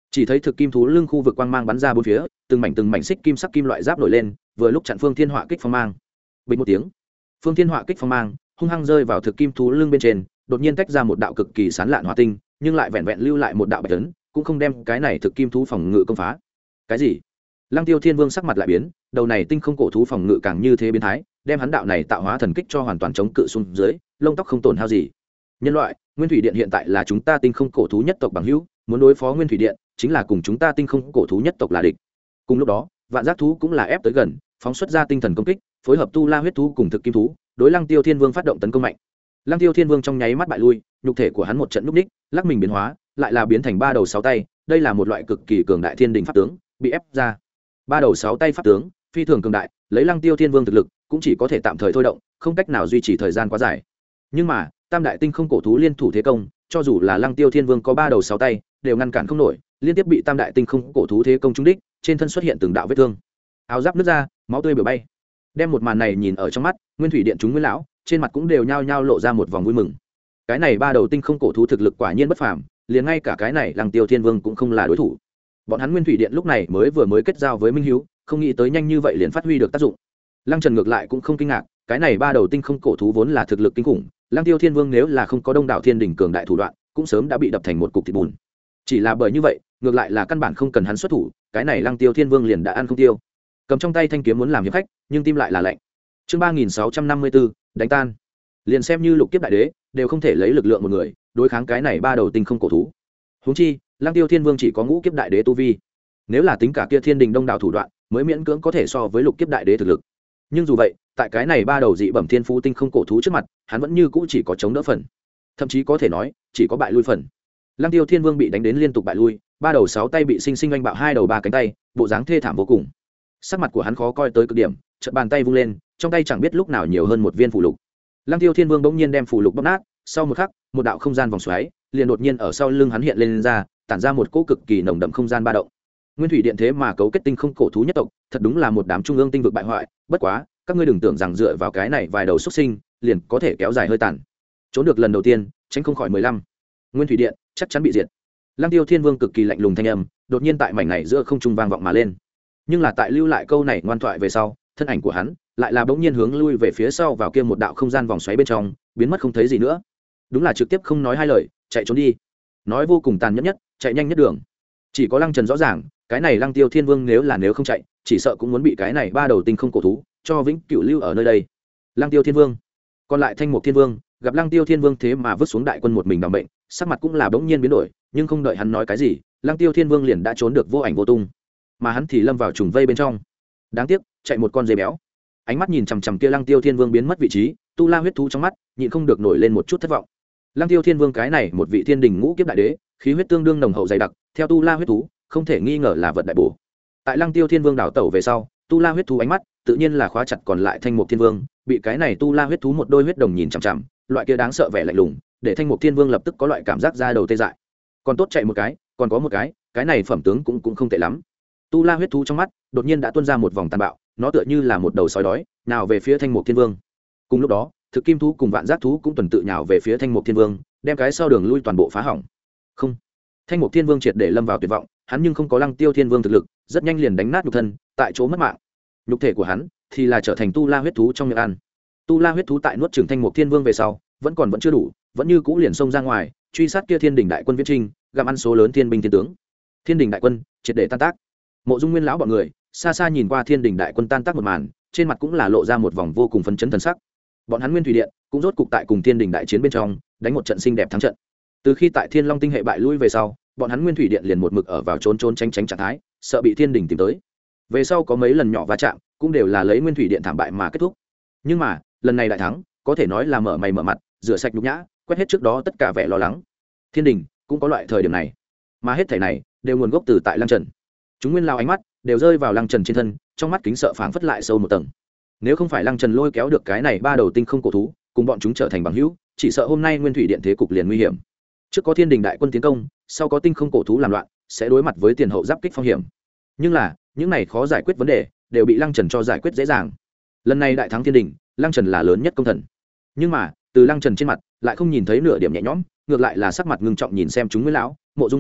chỉ thấy thực kim thú lưng khu vực quang mang bắn ra bốn phía, từng mảnh từng mảnh xích kim sắc kim loại giáp nổi lên, vừa lúc chặn phương thiên họa kích phong mang. Bình một tiếng, phương thiên họa kích phong mang hung hăng rơi vào thực kim thú lưng bên trên, đột nhiên tách ra một đạo cực kỳ sán lạn hỏa tinh, nhưng lại vẹn vẹn lưu lại một đạo bạch tấn, cũng không đem cái này thực kim thú phòng ngự công phá. Cái gì? Lăng Tiêu Thiên Vương sắc mặt lại biến, đầu này tinh không cổ thú phòng ngự càng như thế biến thái, đem hắn đạo này tạo hóa thần kích cho hoàn toàn chống cự xuống dưới, lông tóc không tổn hao gì. Nhân loại, Nguyên Thủy Điện hiện tại là chúng ta tinh không cổ thú nhất tộc bằng hữu, muốn đối phó Nguyên Thủy Điện, chính là cùng chúng ta tinh không cổ thú nhất tộc là địch. Cùng lúc đó, vạn giác thú cũng là ép tới gần, phóng xuất ra tinh thần công kích, phối hợp tu la huyết thú cùng thực kim thú, đối Lăng Tiêu Thiên Vương phát động tấn công mạnh. Lăng Tiêu Thiên Vương trong nháy mắt bại lui, nhục thể của hắn một trận núp ních, lắc mình biến hóa, lại là biến thành ba đầu sáu tay, đây là một loại cực kỳ cường đại thiên đình pháp tướng, bị ép ra. Ba đầu sáu tay pháp tướng, phi thường cường đại, lấy Lăng Tiêu Thiên Vương thực lực, cũng chỉ có thể tạm thời thôi động, không cách nào duy trì thời gian quá dài. Nhưng mà, tam đại tinh không cổ thú liên thủ thế công, cho dù là Lăng Tiêu Thiên Vương có ba đầu sáu tay, đều ngăn cản không nổi, liên tiếp bị tam đại tinh không cổ thú thế công trúng đích, trên thân xuất hiện từng đạo vết thương, áo giáp nứt ra, máu tươi bừa bay. Đem một màn này nhìn ở trong mắt, Nguyên Thủy Điện chúng Nguyên lão, trên mặt cũng đều nhao nhao lộ ra một vòng vui mừng. Cái này ba đầu tinh không cổ thú thực lực quả nhiên bất phàm, liền ngay cả cái này Lăng Tiêu Thiên Vương cũng không là đối thủ. Bọn hắn Nguyên Thủy Điện lúc này mới vừa mới kết giao với Minh Hiếu, không nghĩ tới nhanh như vậy liền phát huy được tác dụng. Lăng Trần ngược lại cũng không kinh ngạc, cái này ba đầu tinh không cổ thú vốn là thực lực kinh khủng, Lăng Tiêu Thiên Vương nếu là không có đông đảo thiên đỉnh cường đại thủ đoạn, cũng sớm đã bị đập thành một cục thịt bùn. Chỉ là bởi như vậy, ngược lại là căn bản không cần hắn xuất thủ, cái này Lăng Tiêu Thiên Vương liền đã ăn không tiêu. Cầm trong tay thanh kiếm muốn làm hiệp khách, nhưng tim lại là lạnh. Chương ba nghìn sáu trăm năm mươi bốn, đánh tan. Liền xem như lục kiếp đại đế, đều không thể lấy lực lượng một người đối kháng cái này ba đầu tinh không cổ thú. Huống chi, Lăng Tiêu Thiên Vương chỉ có ngũ kiếp đại đế tu vi. Nếu là tính cả kia thiên đình đông đảo thủ đoạn, mới miễn cưỡng có thể so với lục kiếp đại đế thực lực. Nhưng dù vậy, tại cái này ba đầu dị bẩm thiên phú tinh không cổ thú trước mặt, hắn vẫn như cũ chỉ có chống đỡ phần, thậm chí có thể nói chỉ có bại lui phần. Lăng Tiêu Thiên Vương bị đánh đến liên tục bại lui, ba đầu sáu tay bị sinh sinh oanh bạo hai đầu ba cánh tay, bộ dáng thê thảm vô cùng. Sắc mặt của hắn khó coi tới cực điểm, chợt bàn tay vung lên, trong tay chẳng biết lúc nào nhiều hơn một viên phù lục. Lăng Tiêu Thiên Vương bỗng nhiên đem phù lục bóp nát, sau một khắc, một đạo không gian vòng xoáy liền đột nhiên ở sau lưng hắn hiện lên, lên ra, tản ra một cỗ cực kỳ nồng đậm không gian ba động. Nguyên Thủy Điện thế mà cấu kết tinh không cổ thú nhất tộc, thật đúng là một đám trung ương tinh vực bại hoại, bất quá, các ngươi đừng tưởng rằng dựa vào cái này vài đầu xuất sinh, liền có thể kéo dài hơi tàn. Trốn được lần đầu tiên, tránh không khỏi mười lăm. Nguyên Thủy Điện chắc chắn bị diệt. Lăng Tiêu Thiên Vương cực kỳ lạnh lùng thanh âm, đột nhiên tại mảnh này giữa không trung vang vọng mà lên. Nhưng là tại lưu lại câu này ngoan thoại về sau, thân ảnh của hắn lại là bỗng nhiên hướng lui về phía sau vào kia một đạo không gian vòng xoáy bên trong, biến mất không thấy gì nữa. Đúng là trực tiếp không nói hai lời, chạy trốn đi. Nói vô cùng tàn nhẫn nhất, chạy nhanh nhất đường. Chỉ có Lăng Trần rõ ràng, cái này Lăng Tiêu Thiên Vương nếu là nếu không chạy, chỉ sợ cũng muốn bị cái này ba đầu tinh không cổ thú cho vĩnh cửu lưu ở nơi đây. Lăng Tiêu Thiên Vương, còn lại Thanh Mục Thiên Vương, gặp Lăng Tiêu Thiên Vương thế mà vứt xuống đại quân một mình đảm bệnh, sắc mặt cũng là bỗng nhiên biến đổi, nhưng không đợi hắn nói cái gì, Lăng Tiêu Thiên Vương liền đã trốn được vô ảnh vô tung, mà hắn thì lâm vào trùng vây bên trong. Đáng tiếc, chạy một con dê béo. Ánh mắt nhìn chằm chằm kia Lăng Tiêu Thiên Vương biến mất vị trí, tu la huyết thú trong mắt nhịn không được nổi lên một chút thất vọng. Lăng Tiêu Thiên Vương cái này một vị thiên đình ngũ kiếp đại đế, khí huyết tương đương nồng hậu dày đặc, theo tu la huyết thú, không thể nghi ngờ là vật đại bổ. Tại Lăng Tiêu Thiên Vương đảo tẩu về sau, tu la huyết thú ánh mắt tự nhiên là khóa chặt còn lại Thanh Mục Thiên Vương, bị cái này tu la huyết thú một đôi huyết đồng nhìn chằm chằm, loại kia đáng sợ vẻ lạnh lùng, để Thanh Mục Thiên Vương lập tức có loại cảm giác da đầu tê dại. Còn tốt chạy một cái, còn có một cái, cái này phẩm tướng cũng cũng không tệ lắm. Tu la huyết thú trong mắt đột nhiên đã tuôn ra một vòng tàn bạo, nó tựa như là một đầu sói đói, nào về phía Thanh Mục Thiên Vương. Cùng lúc đó, thực kim thú cùng vạn giác thú cũng tuần tự nhào về phía Thanh Mục Thiên Vương, đem cái sau đường lui toàn bộ phá hỏng. Không, Thanh Mục Thiên Vương triệt để lâm vào tuyệt vọng, hắn nhưng không có Lăng Tiêu Thiên Vương thực lực, rất nhanh liền đánh nát nhục thân, tại chỗ mất mạng. Nhục thể của hắn thì là trở thành tu la huyết thú trong miệng ăn. Tu la huyết thú tại nuốt trưởng Thanh Mục Thiên Vương về sau, vẫn còn vẫn chưa đủ, vẫn như cũ liền xông ra ngoài, truy sát kia Thiên Đình đại quân viễn trinh, gặm ăn số lớn thiên binh thiên tướng. Thiên Đình đại quân triệt để tan tác. Mộ Dung Nguyên lão bọn người xa xa nhìn qua Thiên Đình đại quân tan tác một màn, trên mặt cũng là lộ ra một vòng vô cùng phấn chấn thần sắc. Bọn hắn Nguyên Thủy Điện cũng rốt cục tại cùng Thiên Đình đại chiến bên trong đánh một trận xinh đẹp thắng trận. Từ khi tại Thiên Long tinh hệ bại lui về sau, bọn hắn Nguyên Thủy Điện liền một mực ở vào trốn trốn tránh tránh trạng thái, sợ bị Thiên Đình tìm tới. Về sau có mấy lần nhỏ va chạm, cũng đều là lấy Nguyên Thủy Điện thảm bại mà kết thúc. Nhưng mà, lần này đại thắng, có thể nói là mở mày mở mặt, rửa sạch nhục nhã, quét hết trước đó tất cả vẻ lo lắng. Thiên Đình cũng có loại thời điểm này, mà hết thảy này đều nguồn gốc từ tại Lăng Trần. Chúng Nguyên lao ánh mắt đều rơi vào Lăng Trần trên thân, trong mắt kính sợ phảng phất lại sâu một tầng. Nếu không phải Lăng Trần lôi kéo được cái này ba đầu tinh không cổ thú, cùng bọn chúng trở thành bằng hữu, chỉ sợ hôm nay Nguyên Thủy Điện thế cục liền nguy hiểm. Trước có Thiên Đình đại quân tiến công, sau có tinh không cổ thú làm loạn, sẽ đối mặt với tiền hậu giáp kích phong hiểm. Nhưng là, những này khó giải quyết vấn đề, đều bị Lăng Trần cho giải quyết dễ dàng. Lần này đại thắng Thiên Đình, Lăng Trần là lớn nhất công thần. Nhưng mà, từ Lăng Trần trên mặt lại không nhìn thấy nửa điểm nhẹ nhõm, ngược lại là sắc mặt ngưng trọng nhìn xem chúng Nguyên lão, Mộ Dung Nguyên lão,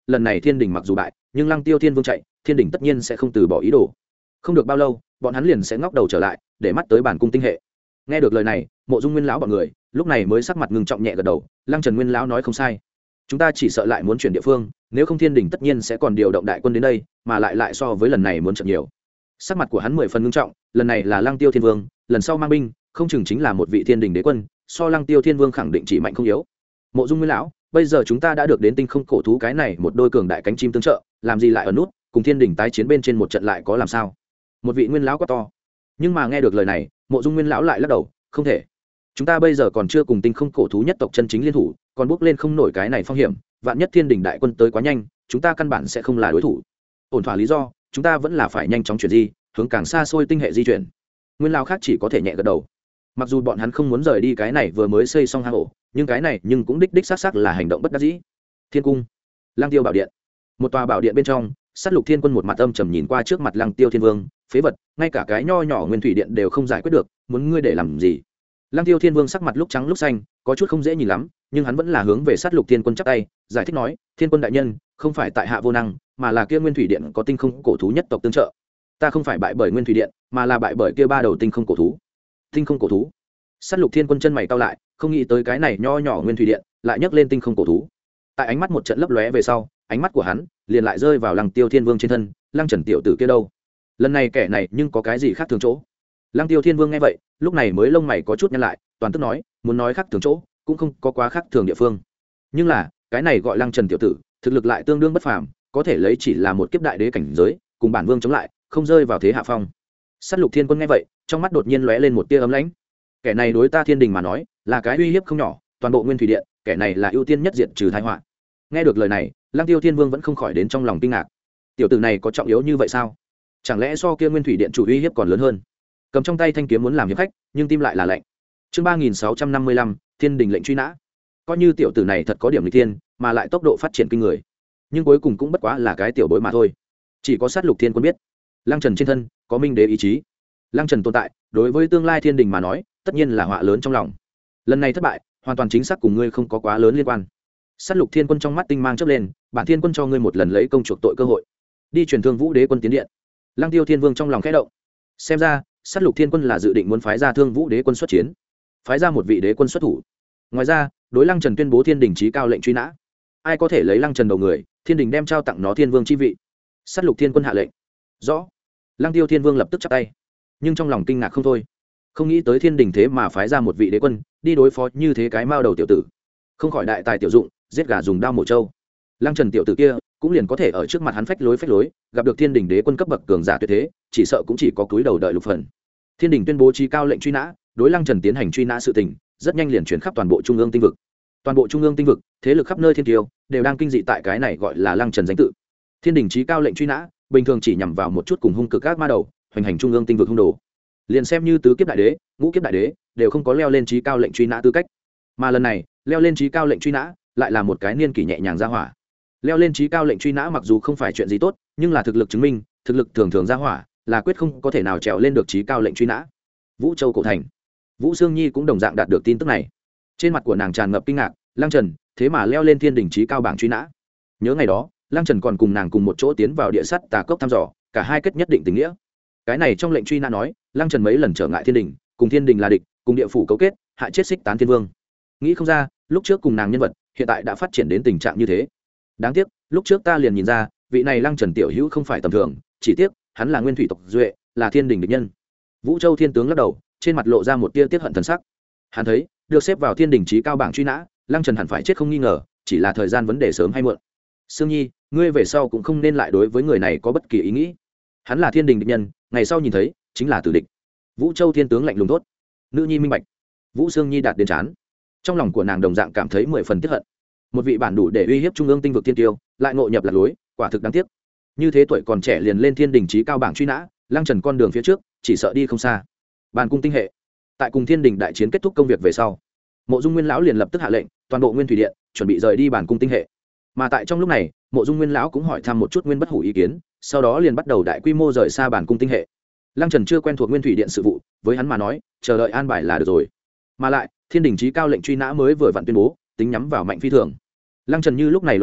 lần này thiên đình mặc dù bại nhưng lăng tiêu thiên vương chạy, thiên đình tất nhiên sẽ không từ bỏ ý đồ. Không được bao lâu bọn hắn liền sẽ ngóc đầu trở lại để mắt tới bản cung tinh hệ. Nghe được lời này, Mộ Dung Nguyên lão bọn người lúc này mới sắc mặt ngưng trọng nhẹ gật đầu. Lăng Trần Nguyên lão nói không sai, chúng ta chỉ sợ lại muốn chuyển địa phương, nếu không thiên đình tất nhiên sẽ còn điều động đại quân đến đây, mà lại lại so với lần này muốn chậm nhiều. Sắc mặt của hắn mười phần ngưng trọng, lần này là Lăng Tiêu Thiên Vương, lần sau mang binh không chừng chính là một vị thiên đình đế quân, so Lăng Tiêu Thiên Vương khẳng định chỉ mạnh không yếu. Mộ Dung Nguyên lão, bây giờ chúng ta đã được đến tinh không cổ thú cái này một đôi cường đại cánh chim tương trợ, làm gì lại ở nút cùng thiên đình tái chiến bên trên một trận lại có làm sao? Một vị nguyên lão quá to. Nhưng mà nghe được lời này, Mộ Dung Nguyên lão lại lắc đầu, không thể. Chúng ta bây giờ còn chưa cùng tinh không cổ thú nhất tộc chân chính liên thủ, còn bước lên không nổi cái này phong hiểm, vạn nhất thiên đình đại quân tới quá nhanh, chúng ta căn bản sẽ không là đối thủ. Ổn thỏa lý do, chúng ta vẫn là phải nhanh chóng chuyển di, hướng càng xa xôi tinh hệ di chuyển. Nguyên lão khác chỉ có thể nhẹ gật đầu. Mặc dù bọn hắn không muốn rời đi cái này vừa mới xây xong hang ổ, nhưng cái này nhưng cũng đích đích xác xác là hành động bất đắc dĩ. Thiên cung, Lăng Tiêu bảo điện. Một tòa bảo điện bên trong, Sát Lục Thiên Quân một mặt âm trầm nhìn qua trước mặt Lăng Tiêu Thiên Vương, phế vật, ngay cả cái nho nhỏ nguyên thủy điện đều không giải quyết được, muốn ngươi để làm gì? Lăng Tiêu Thiên Vương sắc mặt lúc trắng lúc xanh, có chút không dễ nhìn lắm, nhưng hắn vẫn là hướng về Sát Lục Thiên Quân chắp tay, giải thích nói, Thiên Quân đại nhân, không phải tại hạ vô năng, mà là kia nguyên thủy điện có tinh không cổ thú nhất tộc tương trợ. Ta không phải bại bởi nguyên thủy điện, mà là bại bởi kia ba đầu tinh không cổ thú. Tinh không cổ thú? Sát Lục Thiên Quân chân mày cau lại, không nghĩ tới cái này nho nhỏ nguyên thủy điện lại nhấc lên tinh không cổ thú. Tại ánh mắt một trận lấp lóe về sau, ánh mắt của hắn liền lại rơi vào Lăng Tiêu Thiên Vương trên thân. Lăng Trần tiểu tử kia đâu? Lần này kẻ này nhưng có cái gì khác thường chỗ? Lăng Tiêu Thiên Vương nghe vậy, lúc này mới lông mày có chút nhăn lại, toàn tức nói, muốn nói khác thường chỗ, cũng không có quá khác thường địa phương. Nhưng là, cái này gọi Lăng Trần tiểu tử, thực lực lại tương đương bất phàm, có thể lấy chỉ là một kiếp đại đế cảnh giới, cùng bản vương chống lại, không rơi vào thế hạ phong. Sát Lục Thiên Quân nghe vậy, trong mắt đột nhiên lóe lên một tia ấm lãnh. Kẻ này đối ta thiên đình mà nói, là cái uy hiếp không nhỏ, toàn bộ nguyên thủy điện, kẻ này là ưu tiên nhất diệt trừ tai họa. Nghe được lời này, Lăng Tiêu Thiên Vương vẫn không khỏi đến trong lòng kinh ngạc. Tiểu tử này có trọng yếu như vậy sao? Chẳng lẽ so kia nguyên thủy điện chủ uy hiếp còn lớn hơn? Cầm trong tay thanh kiếm muốn làm hiệp khách, nhưng tim lại là lạnh. Chương ba nghìn sáu trăm năm mươi lăm, Thiên đình lệnh truy nã. Coi như tiểu tử này thật có điểm nghịch thiên, mà lại tốc độ phát triển kinh người, nhưng cuối cùng cũng bất quá là cái tiểu bối mà thôi. Chỉ có Sát Lục Thiên Quân biết, Lăng Trần trên thân có minh đế ý chí. Lăng Trần tồn tại, đối với tương lai thiên đình mà nói, tất nhiên là họa lớn trong lòng. Lần này thất bại, hoàn toàn chính xác cùng ngươi không có quá lớn liên quan. Sát Lục Thiên Quân trong mắt tinh mang chớp lên, bản thiên quân cho ngươi một lần lấy công chuộc tội cơ hội, đi truyền thương Vũ Đế quân tiến điện. Lăng Tiêu Thiên Vương trong lòng khẽ động, xem ra Sát Lục Thiên Quân là dự định muốn phái ra Thương Vũ Đế quân xuất chiến, phái ra một vị đế quân xuất thủ. Ngoài ra, đối Lăng Trần tuyên bố thiên đình chí cao lệnh truy nã, ai có thể lấy Lăng Trần đầu người, thiên đình đem trao tặng nó thiên vương chi vị. Sát Lục Thiên Quân hạ lệnh. Rõ. Lăng Tiêu Thiên Vương lập tức chắp tay, nhưng trong lòng kinh ngạc không thôi, không nghĩ tới thiên đình thế mà phái ra một vị đế quân đi đối phó như thế cái mao đầu tiểu tử, không khỏi đại tài tiểu dụng, giết gà dùng đao mổ trâu. Lăng Trần tiểu tử kia cũng liền có thể ở trước mặt hắn phách lối phách lối, gặp được thiên đình đế quân cấp bậc cường giả tuyệt thế, chỉ sợ cũng chỉ có cúi đầu đợi lục phần. Thiên đình tuyên bố chí cao lệnh truy nã, đối Lăng Trần tiến hành truy nã sự tình, rất nhanh liền chuyển khắp toàn bộ trung ương tinh vực. Toàn bộ trung ương tinh vực, thế lực khắp nơi thiên kiêu đều đang kinh dị tại cái này gọi là Lăng Trần danh tự. Thiên đình chí cao lệnh truy nã, bình thường chỉ nhằm vào một chút cùng hung cực các ma đầu, hoành hành trung ương tinh vực hung đồ. Liền xem như tứ kiếp đại đế, ngũ kiếp đại đế, đều không có leo lên chí cao lệnh truy nã tư cách. Mà lần này, leo lên chí cao lệnh truy nã, lại là một cái niên kỷ nhẹ nhàng ra hỏa. Leo lên chí cao lệnh truy nã mặc dù không phải chuyện gì tốt, nhưng là thực lực chứng minh, thực lực thường thường ra hỏa, là quyết không có thể nào trèo lên được chí cao lệnh truy nã. Vũ Châu cổ thành, Vũ Sương Nhi cũng đồng dạng đạt được tin tức này. Trên mặt của nàng tràn ngập kinh ngạc, Lăng Trần, thế mà leo lên thiên đỉnh chí cao bảng truy nã. Nhớ ngày đó, Lăng Trần còn cùng nàng cùng một chỗ tiến vào địa sắt tà cốc thăm dò, cả hai kết nhất định tình nghĩa. Cái này trong lệnh truy nã nói, Lăng Trần mấy lần trở ngại thiên đình, cùng thiên đình là địch, cùng địa phủ cấu kết, hại chết Xích Tán Thiên Vương. Nghĩ không ra, lúc trước cùng nàng nhân vật, hiện tại đã phát triển đến tình trạng như thế. Đáng tiếc, lúc trước ta liền nhìn ra, vị này Lăng Trần tiểu hữu không phải tầm thường, chỉ tiếc, hắn là nguyên thủy tộc duệ, là thiên đình địch nhân. Vũ Châu Thiên tướng lắc đầu, trên mặt lộ ra một tia tiếc hận thần sắc. Hắn thấy, được xếp vào thiên đình chí cao bảng truy nã, Lăng Trần hẳn phải chết không nghi ngờ, chỉ là thời gian vấn đề sớm hay muộn. Sương Nhi, ngươi về sau cũng không nên lại đối với người này có bất kỳ ý nghĩ. Hắn là thiên đình địch nhân, ngày sau nhìn thấy, chính là tử địch. Vũ Châu Thiên tướng lạnh lùng thốt. Nữ nhi minh bạch. Vũ Sương Nhi đạt đến chán. Trong lòng của nàng đồng dạng cảm thấy mười phần tiếc hận. Một vị bản đủ để uy hiếp trung ương tinh vực thiên tiêu, lại ngộ nhập lạc lối, quả thực đáng tiếc. Như thế tuổi còn trẻ liền lên thiên đình chí cao bảng truy nã, Lăng Trần con đường phía trước, chỉ sợ đi không xa. Bàn cung tinh hệ. Tại cùng thiên đình đại chiến kết thúc công việc về sau, Mộ Dung Nguyên lão liền lập tức hạ lệnh, toàn bộ Nguyên Thủy Điện chuẩn bị rời đi bàn cung tinh hệ. Mà tại trong lúc này, Mộ Dung Nguyên lão cũng hỏi thăm một chút Nguyên Bất Hủ ý kiến, sau đó liền bắt đầu đại quy mô rời xa bàn cung tinh hệ. Lăng Trần chưa quen thuộc Nguyên Thủy Điện sự vụ, với hắn mà nói, chờ đợi an bài là được rồi. Mà lại, thiên đình chí cao lệnh truy nã mới vừa vặn tuyên bố, tính nhắm vào mạnh phi thường. Lăng Trần như lúc này lộ diện,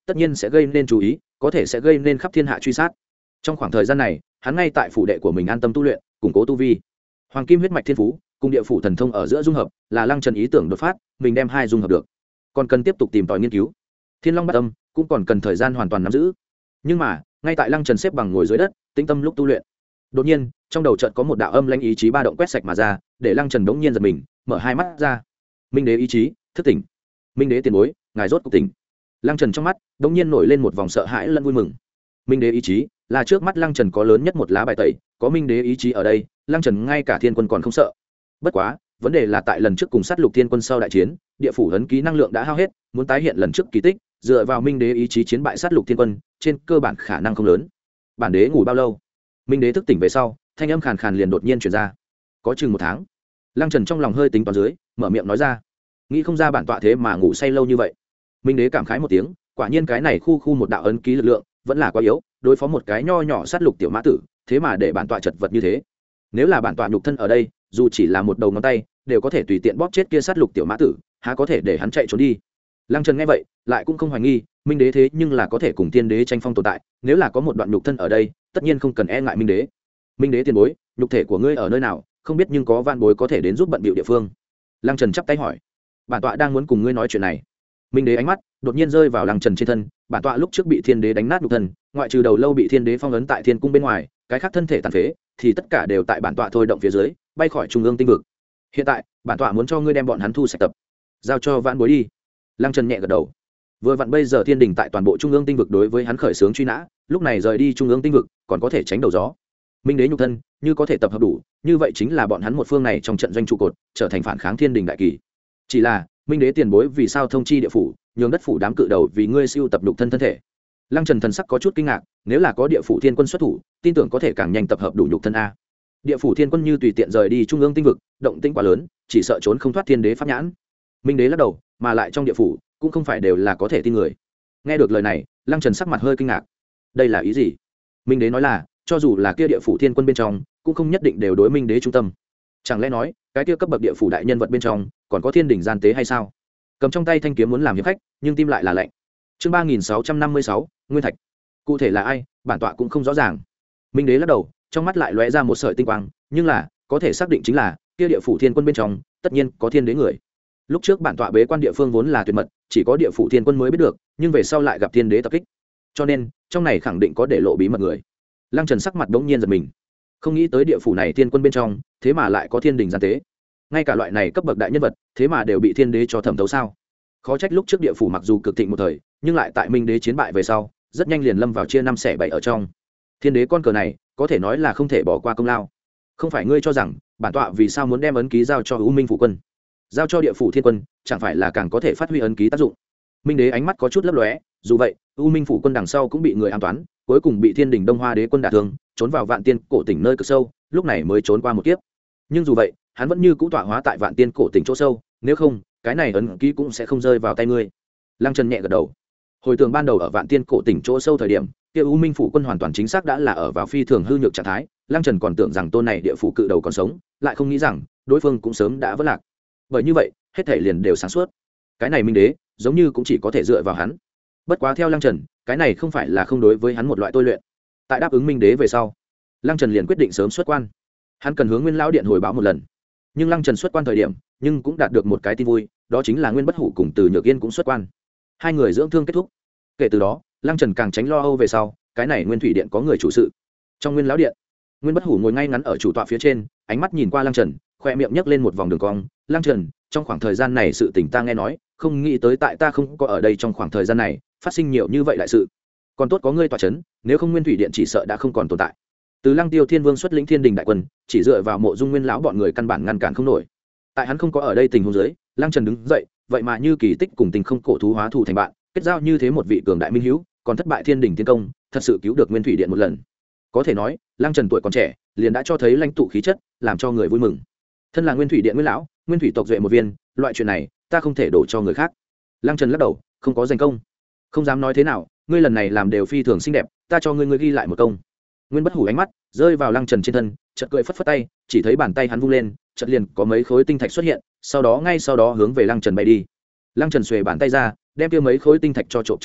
tất nhiên sẽ gây nên chú ý, có thể sẽ gây nên khắp thiên hạ truy sát. Trong khoảng thời gian này, hắn ngay tại phủ đệ của mình an tâm tu luyện, củng cố tu vi. Hoàng kim huyết mạch thiên phú cùng địa phủ thần thông ở giữa dung hợp, là Lăng Trần ý tưởng đột phát, mình đem hai dung hợp được, còn cần tiếp tục tìm tòi nghiên cứu. Thiên Long Bát Âm cũng còn cần thời gian hoàn toàn nắm giữ. Nhưng mà, ngay tại Lăng Trần xếp bằng ngồi dưới đất, tĩnh tâm lúc tu luyện, đột nhiên, trong đầu chợt có một đạo âm lãnh ý chí ba động quét sạch mà ra, để Lăng Trần đống nhiên giật mình, mở hai mắt ra. Minh đế ý chí, thức tỉnh. Minh đế tiền bối, ngài rốt cuộc tỉnh. Lăng Trần trong mắt đống nhiên nổi lên một vòng sợ hãi lẫn vui mừng. Minh đế ý chí là trước mắt Lăng Trần có lớn nhất một lá bài tẩy, có Minh đế ý chí ở đây, Lăng Trần ngay cả thiên quân còn không sợ. Bất quá, vấn đề là tại lần trước cùng sát lục thiên quân sau đại chiến, địa phủ ấn ký năng lượng đã hao hết, muốn tái hiện lần trước kỳ tích, dựa vào Minh đế ý chí chiến bại sát lục thiên quân, trên cơ bản khả năng không lớn. Bản đế ngủ bao lâu? Minh đế thức tỉnh về sau, thanh âm khàn khàn liền đột nhiên truyền ra. Có chừng một tháng. Lăng Trần trong lòng hơi tính toán dưới, mở miệng nói ra. Nghĩ không ra bản tọa thế mà ngủ say lâu như vậy. Minh đế cảm khái một tiếng, quả nhiên cái này khu khu một đạo ấn ký lực lượng vẫn là quá yếu, đối phó một cái nho nhỏ sát lục tiểu mã tử, thế mà để bản tọa chật vật như thế. Nếu là bản tọa nhục thân ở đây, dù chỉ là một đầu ngón tay, đều có thể tùy tiện bóp chết kia sát lục tiểu mã tử, há có thể để hắn chạy trốn đi. Lăng Trần nghe vậy, lại cũng không hoài nghi, Minh đế thế nhưng là có thể cùng tiên đế tranh phong tồn tại, nếu là có một đoạn nhục thân ở đây, tất nhiên không cần e ngại Minh đế. Minh đế tiền bối, nhục thể của ngươi ở nơi nào, không biết nhưng có van bối có thể đến giúp bận bịu địa phương. Lăng Trần chắp tay hỏi. Bản tọa đang muốn cùng ngươi nói chuyện này. Minh đế ánh mắt đột nhiên rơi vào Lăng Trần trên thân, bản tọa lúc trước bị thiên đế đánh nát nhục thân, ngoại trừ đầu lâu bị thiên đế phong ấn tại thiên cung bên ngoài, cái khác thân thể tàn phế, thì tất cả đều tại bản tọa thôi động phía dưới, bay khỏi trung ương tinh vực. Hiện tại, bản tọa muốn cho ngươi đem bọn hắn thu sạch tập, giao cho vãn bối đi. Lăng Trần nhẹ gật đầu. Vừa vặn bây giờ thiên đình tại toàn bộ trung ương tinh vực đối với hắn khởi xướng truy nã, lúc này rời đi trung ương tinh vực, còn có thể tránh đầu gió. Minh đế nhục thân, như có thể tập hợp đủ, như vậy chính là bọn hắn một phương này trong trận doanh trụ cột, trở thành phản kháng thiên đình đại kỳ. Chỉ là, Minh đế tiền bối vì sao thông chi địa phủ, nhường đất phủ đám cự đầu vì ngươi siêu tập nhục thân thân thể. Lăng Trần thần sắc có chút kinh ngạc, nếu là có địa phủ thiên quân xuất thủ, tin tưởng có thể càng nhanh tập hợp đủ nhục thân a. Địa phủ thiên quân như tùy tiện rời đi trung ương tinh vực, động tĩnh quá lớn, chỉ sợ trốn không thoát thiên đế pháp nhãn. Minh đế lắc đầu, mà lại trong địa phủ cũng không phải đều là có thể tin người. Nghe được lời này, Lăng Trần sắc mặt hơi kinh ngạc. Đây là ý gì? Minh đế nói là, cho dù là kia địa phủ thiên quân bên trong, cũng không nhất định đều đối Minh đế trung tâm. Chẳng lẽ nói, cái kia cấp bậc địa phủ đại nhân vật bên trong, còn có thiên đình gian tế hay sao? Cầm trong tay thanh kiếm muốn làm hiệp khách, nhưng tim lại là lạnh. Chương ba nghìn sáu trăm năm mươi sáu, Nguyên Thạch. Cụ thể là ai, bản tọa cũng không rõ ràng. Minh đế lắc đầu, trong mắt lại lóe ra một sợi tinh quang, nhưng là, có thể xác định chính là, kia địa phủ thiên quân bên trong, tất nhiên có thiên đế người. Lúc trước bản tọa bế quan địa phương vốn là tuyệt mật, chỉ có địa phủ thiên quân mới biết được, nhưng về sau lại gặp thiên đế tập kích. Cho nên, trong này khẳng định có để lộ bí mật người. Lăng Trần sắc mặt bỗng nhiên giật mình. Không nghĩ tới địa phủ này thiên quân bên trong, thế mà lại có thiên đình gian tế. Ngay cả loại này cấp bậc đại nhân vật, thế mà đều bị thiên đế cho thẩm thấu sao? Khó trách lúc trước địa phủ mặc dù cực thịnh một thời, nhưng lại tại Minh đế chiến bại về sau, rất nhanh liền lâm vào chia năm xẻ bảy ở trong. Thiên đế con cờ này, có thể nói là không thể bỏ qua công lao. Không phải ngươi cho rằng, bản tọa vì sao muốn đem ấn ký giao cho U Minh phủ quân, giao cho địa phủ thiên quân, chẳng phải là càng có thể phát huy ấn ký tác dụng? Minh đế ánh mắt có chút lấp lóe, dù vậy, U Minh phủ quân đằng sau cũng bị người an toán, cuối cùng bị Thiên Đình Đông Hoa đế quân đả thương, trốn vào Vạn Tiên cổ tỉnh nơi cực sâu, lúc này mới trốn qua một kiếp. Nhưng dù vậy, hắn vẫn như cũ tọa hóa tại Vạn Tiên cổ tỉnh chỗ sâu, nếu không, cái này ấn ký cũng sẽ không rơi vào tay ngươi. Lăng Trần nhẹ gật đầu. Hồi tưởng ban đầu ở Vạn Tiên cổ tỉnh chỗ sâu thời điểm, kia U Minh phủ quân hoàn toàn chính xác đã là ở vào phi thường hư nhược trạng thái, Lăng Trần còn tưởng rằng tôn này địa phủ cự đầu còn sống, lại không nghĩ rằng đối phương cũng sớm đã vỡ lạc. Bởi như vậy, hết thảy liền đều sáng suốt. Cái này Minh đế, giống như cũng chỉ có thể dựa vào hắn. Bất quá theo Lăng Trần, cái này không phải là không đối với hắn một loại tôi luyện. Tại đáp ứng Minh đế về sau, Lăng Trần liền quyết định sớm xuất quan. Hắn cần hướng Nguyên lão điện hồi báo một lần. Nhưng Lăng Trần xuất quan thời điểm, nhưng cũng đạt được một cái tin vui, đó chính là Nguyên Bất Hủ cùng Từ Nhược Yên cũng xuất quan. Hai người dưỡng thương kết thúc. Kể từ đó, Lăng Trần càng tránh lo âu về sau, cái này Nguyên Thủy điện có người chủ sự. Trong Nguyên lão điện, Nguyên Bất Hủ ngồi ngay ngắn ở chủ tọa phía trên, ánh mắt nhìn qua Lăng Trần, khoe miệng nhấc lên một vòng đường cong. Lăng Trần, trong khoảng thời gian này sự tình ta nghe nói, không nghĩ tới tại ta không có ở đây trong khoảng thời gian này, phát sinh nhiều như vậy đại sự. Còn tốt có ngươi tọa chấn, nếu không Nguyên Thủy điện chỉ sợ đã không còn tồn tại. Từ Lăng Tiêu Thiên Vương xuất lĩnh Thiên Đình đại quân, chỉ dựa vào Mộ Dung Nguyên lão bọn người căn bản ngăn cản không nổi. Tại hắn không có ở đây tình huống dưới, Lăng Trần đứng dậy, vậy mà như kỳ tích cùng tình không cổ thú hóa thù thành bạn, kết giao như thế một vị cường đại minh hữu, còn thất bại Thiên Đình tiến công, thật sự cứu được Nguyên Thủy điện một lần. Có thể nói, Lăng Trần tuổi còn trẻ, liền đã cho thấy lãnh tụ khí chất, làm cho người vui mừng. Thân là Nguyên Thủy điện Nguyên lão, Nguyên Thủy tộc duệ một viên, loại chuyện này, ta không thể đổ cho người khác. Lăng Trần lắc đầu, không có danh công. Không dám nói thế nào, ngươi lần này làm đều phi thường xinh đẹp, ta cho ngươi ngươi ghi lại một công. Nguyên Bất Hủ ánh mắt rơi vào Lăng Trần trên thân, chợt cười phất phất tay, chỉ thấy bàn tay hắn vung lên, chợt liền có mấy khối tinh thạch xuất hiện, sau đó ngay sau đó hướng về Lăng Trần bay đi. Lăng Trần xuề bàn tay ra, đem kia mấy khối tinh thạch cho trộm trong tay,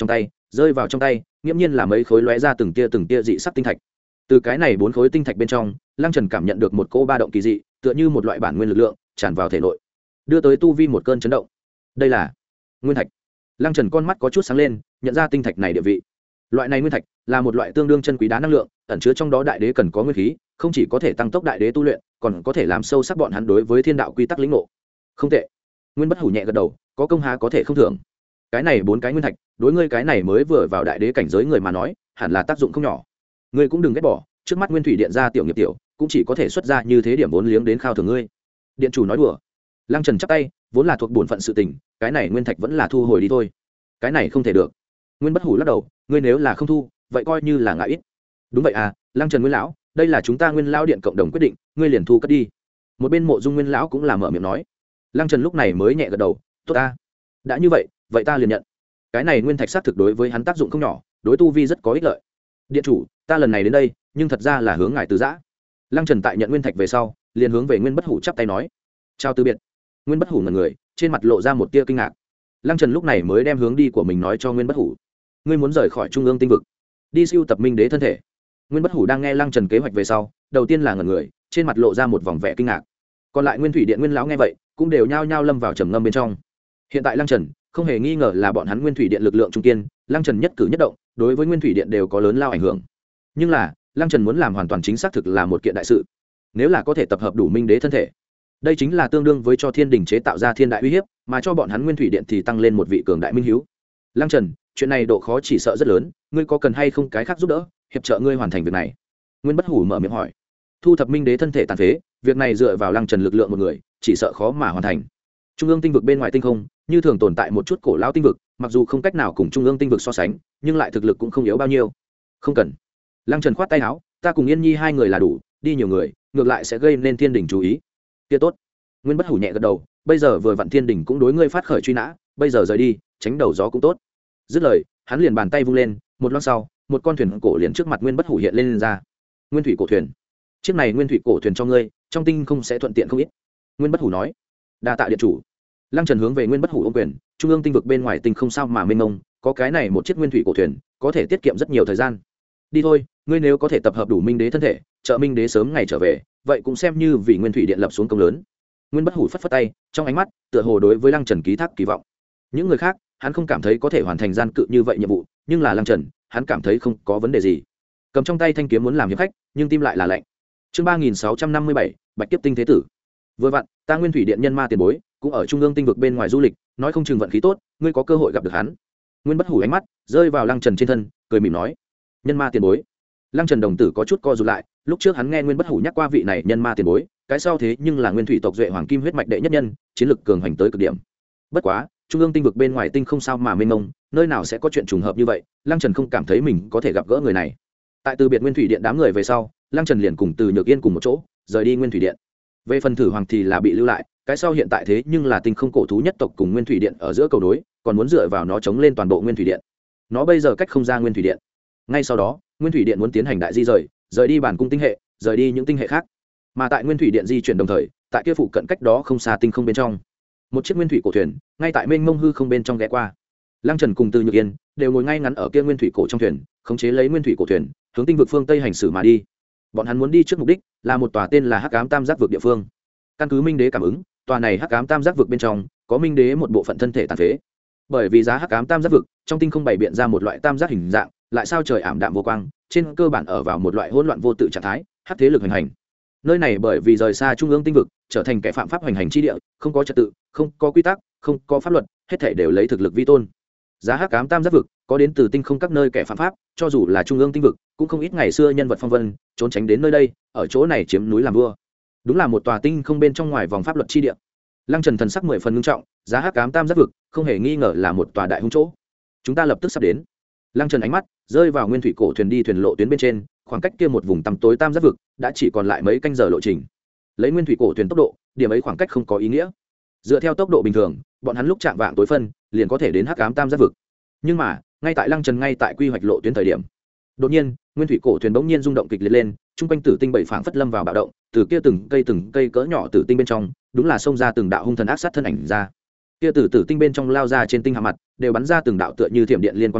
rơi vào trong tay nghiễm nhiên là mấy khối lóe ra từng tia từng tia dị sắc tinh thạch. Từ cái này bốn khối tinh thạch bên trong, Lăng Trần cảm nhận được một cỗ ba động kỳ dị, tựa như một loại bản nguyên lực lượng tràn vào thể nội, đưa tới tu vi một cơn chấn động. Đây là nguyên thạch. Lăng Trần con mắt có chút sáng lên, nhận ra tinh thạch này địa vị. Loại này nguyên thạch là một loại tương đương chân quý đá năng lượng, ẩn chứa trong đó đại đế cần có nguyên khí, không chỉ có thể tăng tốc đại đế tu luyện, còn có thể làm sâu sắc bọn hắn đối với thiên đạo quy tắc lĩnh ngộ. Không tệ. Nguyên Bất Hủ nhẹ gật đầu, có công há có thể không thưởng. Cái này bốn cái nguyên thạch, đối ngươi cái này mới vừa vào đại đế cảnh giới người mà nói, hẳn là tác dụng không nhỏ. Ngươi cũng đừng ghét bỏ, trước mắt Nguyên Thủy Điện ra tiểu nghiệp tiểu, cũng chỉ có thể xuất ra như thế điểm vốn liếng đến khao thưởng ngươi. Điện chủ nói đùa. Lăng Trần chắp tay, vốn là thuộc bổn phận sự tình, cái này nguyên thạch vẫn là thu hồi đi thôi. Cái này không thể được. Nguyên Bất Hủ lắc đầu, ngươi nếu là không thu, vậy coi như là ngại ít. Đúng vậy à, Lăng Trần Nguyên lão, đây là chúng ta Nguyên lão điện cộng đồng quyết định, ngươi liền thu cất đi. Một bên Mộ Dung Nguyên lão cũng là mở miệng nói. Lăng Trần lúc này mới nhẹ gật đầu, tốt ta. Đã như vậy, vậy ta liền nhận. Cái này nguyên thạch xác thực đối với hắn tác dụng không nhỏ, đối tu vi rất có ích lợi. Điện chủ, ta lần này đến đây, nhưng thật ra là hướng ngài từ giã. Lăng Trần tại nhận nguyên thạch về sau, liền hướng về Nguyên Bất Hủ chắp tay nói, chào từ biệt. Nguyên Bất Hủ ngẩn người, trên mặt lộ ra một tia kinh ngạc. Lăng Trần lúc này mới đem hướng đi của mình nói cho Nguyên Bất Hủ. Ngươi muốn rời khỏi trung ương tinh vực, đi siêu tập minh đế thân thể. Nguyên Bất Hủ đang nghe Lăng Trần kế hoạch về sau, đầu tiên là ngẩn người, trên mặt lộ ra một vòng vẻ kinh ngạc. Còn lại Nguyên Thủy Điện Nguyên lão nghe vậy, cũng đều nhao nhao lâm vào trầm ngâm bên trong. Hiện tại Lăng Trần không hề nghi ngờ là bọn hắn Nguyên Thủy Điện lực lượng trung kiên, Lăng Trần nhất cử nhất động đối với Nguyên Thủy Điện đều có lớn lao ảnh hưởng. Nhưng là, Lăng Trần muốn làm hoàn toàn chính xác thực là một kiện đại sự. Nếu là có thể tập hợp đủ minh đế thân thể, đây chính là tương đương với cho thiên đình chế tạo ra thiên đại uy hiếp, mà cho bọn hắn Nguyên Thủy Điện thì tăng lên một vị cường đại minh hiếu. Lăng Trần, chuyện này độ khó chỉ sợ rất lớn, ngươi có cần hay không cái khác giúp đỡ, hiệp trợ ngươi hoàn thành việc này? Nguyên Bất Hủ mở miệng hỏi. Thu thập minh đế thân thể tàn phế, việc này dựa vào Lăng Trần lực lượng một người, chỉ sợ khó mà hoàn thành. Trung ương tinh vực bên ngoài tinh không, như thường tồn tại một chút cổ lão tinh vực, mặc dù không cách nào cùng trung ương tinh vực so sánh, nhưng lại thực lực cũng không yếu bao nhiêu. Không cần. Lăng Trần khoát tay áo, ta cùng Yên Nhi hai người là đủ, đi nhiều người, ngược lại sẽ gây nên thiên đình chú ý. Kia tốt. Nguyên Bất Hủ nhẹ gật đầu, bây giờ vừa vặn thiên đình cũng đối ngươi phát khởi truy nã, bây giờ rời đi, tránh đầu gió cũng tốt. Dứt lời, hắn liền bàn tay vung lên, một lát sau, một con thuyền cổ liền trước mặt Nguyên Bất Hủ hiện lên, lên ra. Nguyên thủy cổ thuyền. Chiếc này nguyên thủy cổ thuyền cho ngươi, trong tinh không sẽ thuận tiện không ít. Nguyên Bất Hủ nói. Đa tạ điện chủ. Lăng Trần hướng về Nguyên Bất Hủ ôm quyền, trung ương tinh vực bên ngoài tinh không sao mà mênh mông, có cái này một chiếc nguyên thủy cổ thuyền, có thể tiết kiệm rất nhiều thời gian. Đi thôi, ngươi nếu có thể tập hợp đủ minh đế thân thể, trợ minh đế sớm ngày trở về, vậy cũng xem như vì Nguyên Thủy Điện lập xuống công lớn. Nguyên Bất Hủ phất phất tay, trong ánh mắt tựa hồ đối với Lăng Trần ký thác kỳ vọng. Những người khác, hắn không cảm thấy có thể hoàn thành gian cự như vậy nhiệm vụ, nhưng là Lăng Trần, hắn cảm thấy không có vấn đề gì. Cầm trong tay thanh kiếm muốn làm hiệp khách, nhưng tim lại là lạnh. Chương ba nghìn sáu trăm năm mươi bảy, Bạch Kiếp Tinh Thế Tử. Vừa vặn, ta Nguyên Thủy Điện nhân ma tiền bối, cũng ở trung ương tinh vực bên ngoài du lịch, nói không chừng vận khí tốt, ngươi có cơ hội gặp được hắn. Nguyên Bất Hủ ánh mắt rơi vào Lăng Trần trên thân, cười mỉm nói, nhân ma tiền bối. Lăng Trần đồng tử có chút co rụt lại, lúc trước hắn nghe Nguyên Bất Hủ nhắc qua vị này nhân ma tiền bối, cái sau thế nhưng là nguyên thủy tộc duệ hoàng kim huyết mạch đệ nhất nhân, chiến lực cường hành tới cực điểm. Bất quá, trung ương tinh vực bên ngoài tinh không sao mà mênh mông, nơi nào sẽ có chuyện trùng hợp như vậy, Lăng Trần không cảm thấy mình có thể gặp gỡ người này. Tại từ biệt Nguyên Thủy Điện đám người về sau, Lăng Trần liền cùng Từ Nhược Yên cùng một chỗ, rời đi Nguyên Thủy Điện. Về phần Thử Hoàng thì là bị lưu lại, cái sau hiện tại thế nhưng là tinh không cổ thú nhất tộc cùng Nguyên Thủy Điện ở giữa cầu đối, còn muốn dựa vào nó chống lên toàn bộ Nguyên Thủy Điện. Nó bây giờ cách không ra Nguyên Thủy Điện. Ngay sau đó, Nguyên Thủy Điện muốn tiến hành đại di rời, rời đi bản cung tinh hệ, rời đi những tinh hệ khác. Mà tại Nguyên Thủy Điện di chuyển đồng thời, tại kia phụ cận cách đó không xa tinh không bên trong, một chiếc nguyên thủy cổ thuyền ngay tại mênh mông hư không bên trong ghé qua. Lăng Trần cùng Từ Nhược Yên đều ngồi ngay ngắn ở kia nguyên thủy cổ trong thuyền, khống chế lấy nguyên thủy cổ thuyền hướng tinh vực phương tây hành xử mà đi. Bọn hắn muốn đi trước mục đích là một tòa tên là Hắc Ám Tam Giác vực địa phương. Căn cứ Minh Đế cảm ứng, tòa này Hắc Ám Tam Giác vực bên trong có Minh Đế một bộ phận thân thể tàn phế. Bởi vì giá Hắc Ám Tam Giác vực trong tinh không bày biện ra một loại tam giác hình dạng, lại sao trời ảm đạm vô quang, trên cơ bản ở vào một loại hỗn loạn vô tự trạng thái, hắc thế lực hành hành. Nơi này bởi vì rời xa trung ương tinh vực, trở thành kẻ phạm pháp hành hành chi địa, không có trật tự, không có quy tắc, không có pháp luật, hết thảy đều lấy thực lực vi tôn. Giá Hắc Ám Tam Giác vực có đến từ tinh không các nơi kẻ phạm pháp, cho dù là trung ương tinh vực, cũng không ít ngày xưa nhân vật phong vân trốn tránh đến nơi đây, ở chỗ này chiếm núi làm vua. Đúng là một tòa tinh không bên trong ngoài vòng pháp luật chi địa. Lăng Trần thần sắc mười phần nghiêm trọng, Giá Hắc Ám Tam Giác vực không hề nghi ngờ là một tòa đại hung chỗ. Chúng ta lập tức sắp đến. Lăng Trần ánh mắt rơi vào nguyên thủy cổ thuyền đi thuyền lộ tuyến bên trên, khoảng cách kia một vùng tăm tối tam giác vực đã chỉ còn lại mấy canh giờ lộ trình. Lấy nguyên thủy cổ thuyền tốc độ, điểm ấy khoảng cách không có ý nghĩa. Dựa theo tốc độ bình thường, bọn hắn lúc chạm vạng tối phân liền có thể đến Hắc Ám Tam Giác vực. Nhưng mà, ngay tại Lăng Trần ngay tại quy hoạch lộ tuyến thời điểm, đột nhiên, nguyên thủy cổ thuyền bỗng nhiên rung động kịch liệt lên, trung quanh tử tinh bảy phảng phất lâm vào bạo động, từ kia từng cây từng cây cỡ nhỏ tử tinh bên trong, đúng là xông ra từng đạo hung thần ác sát thân ảnh ra. Kia tử tử tinh bên trong lao ra trên tinh hạ mặt, đều bắn ra từng đạo tựa như thiểm điện liên quan mang,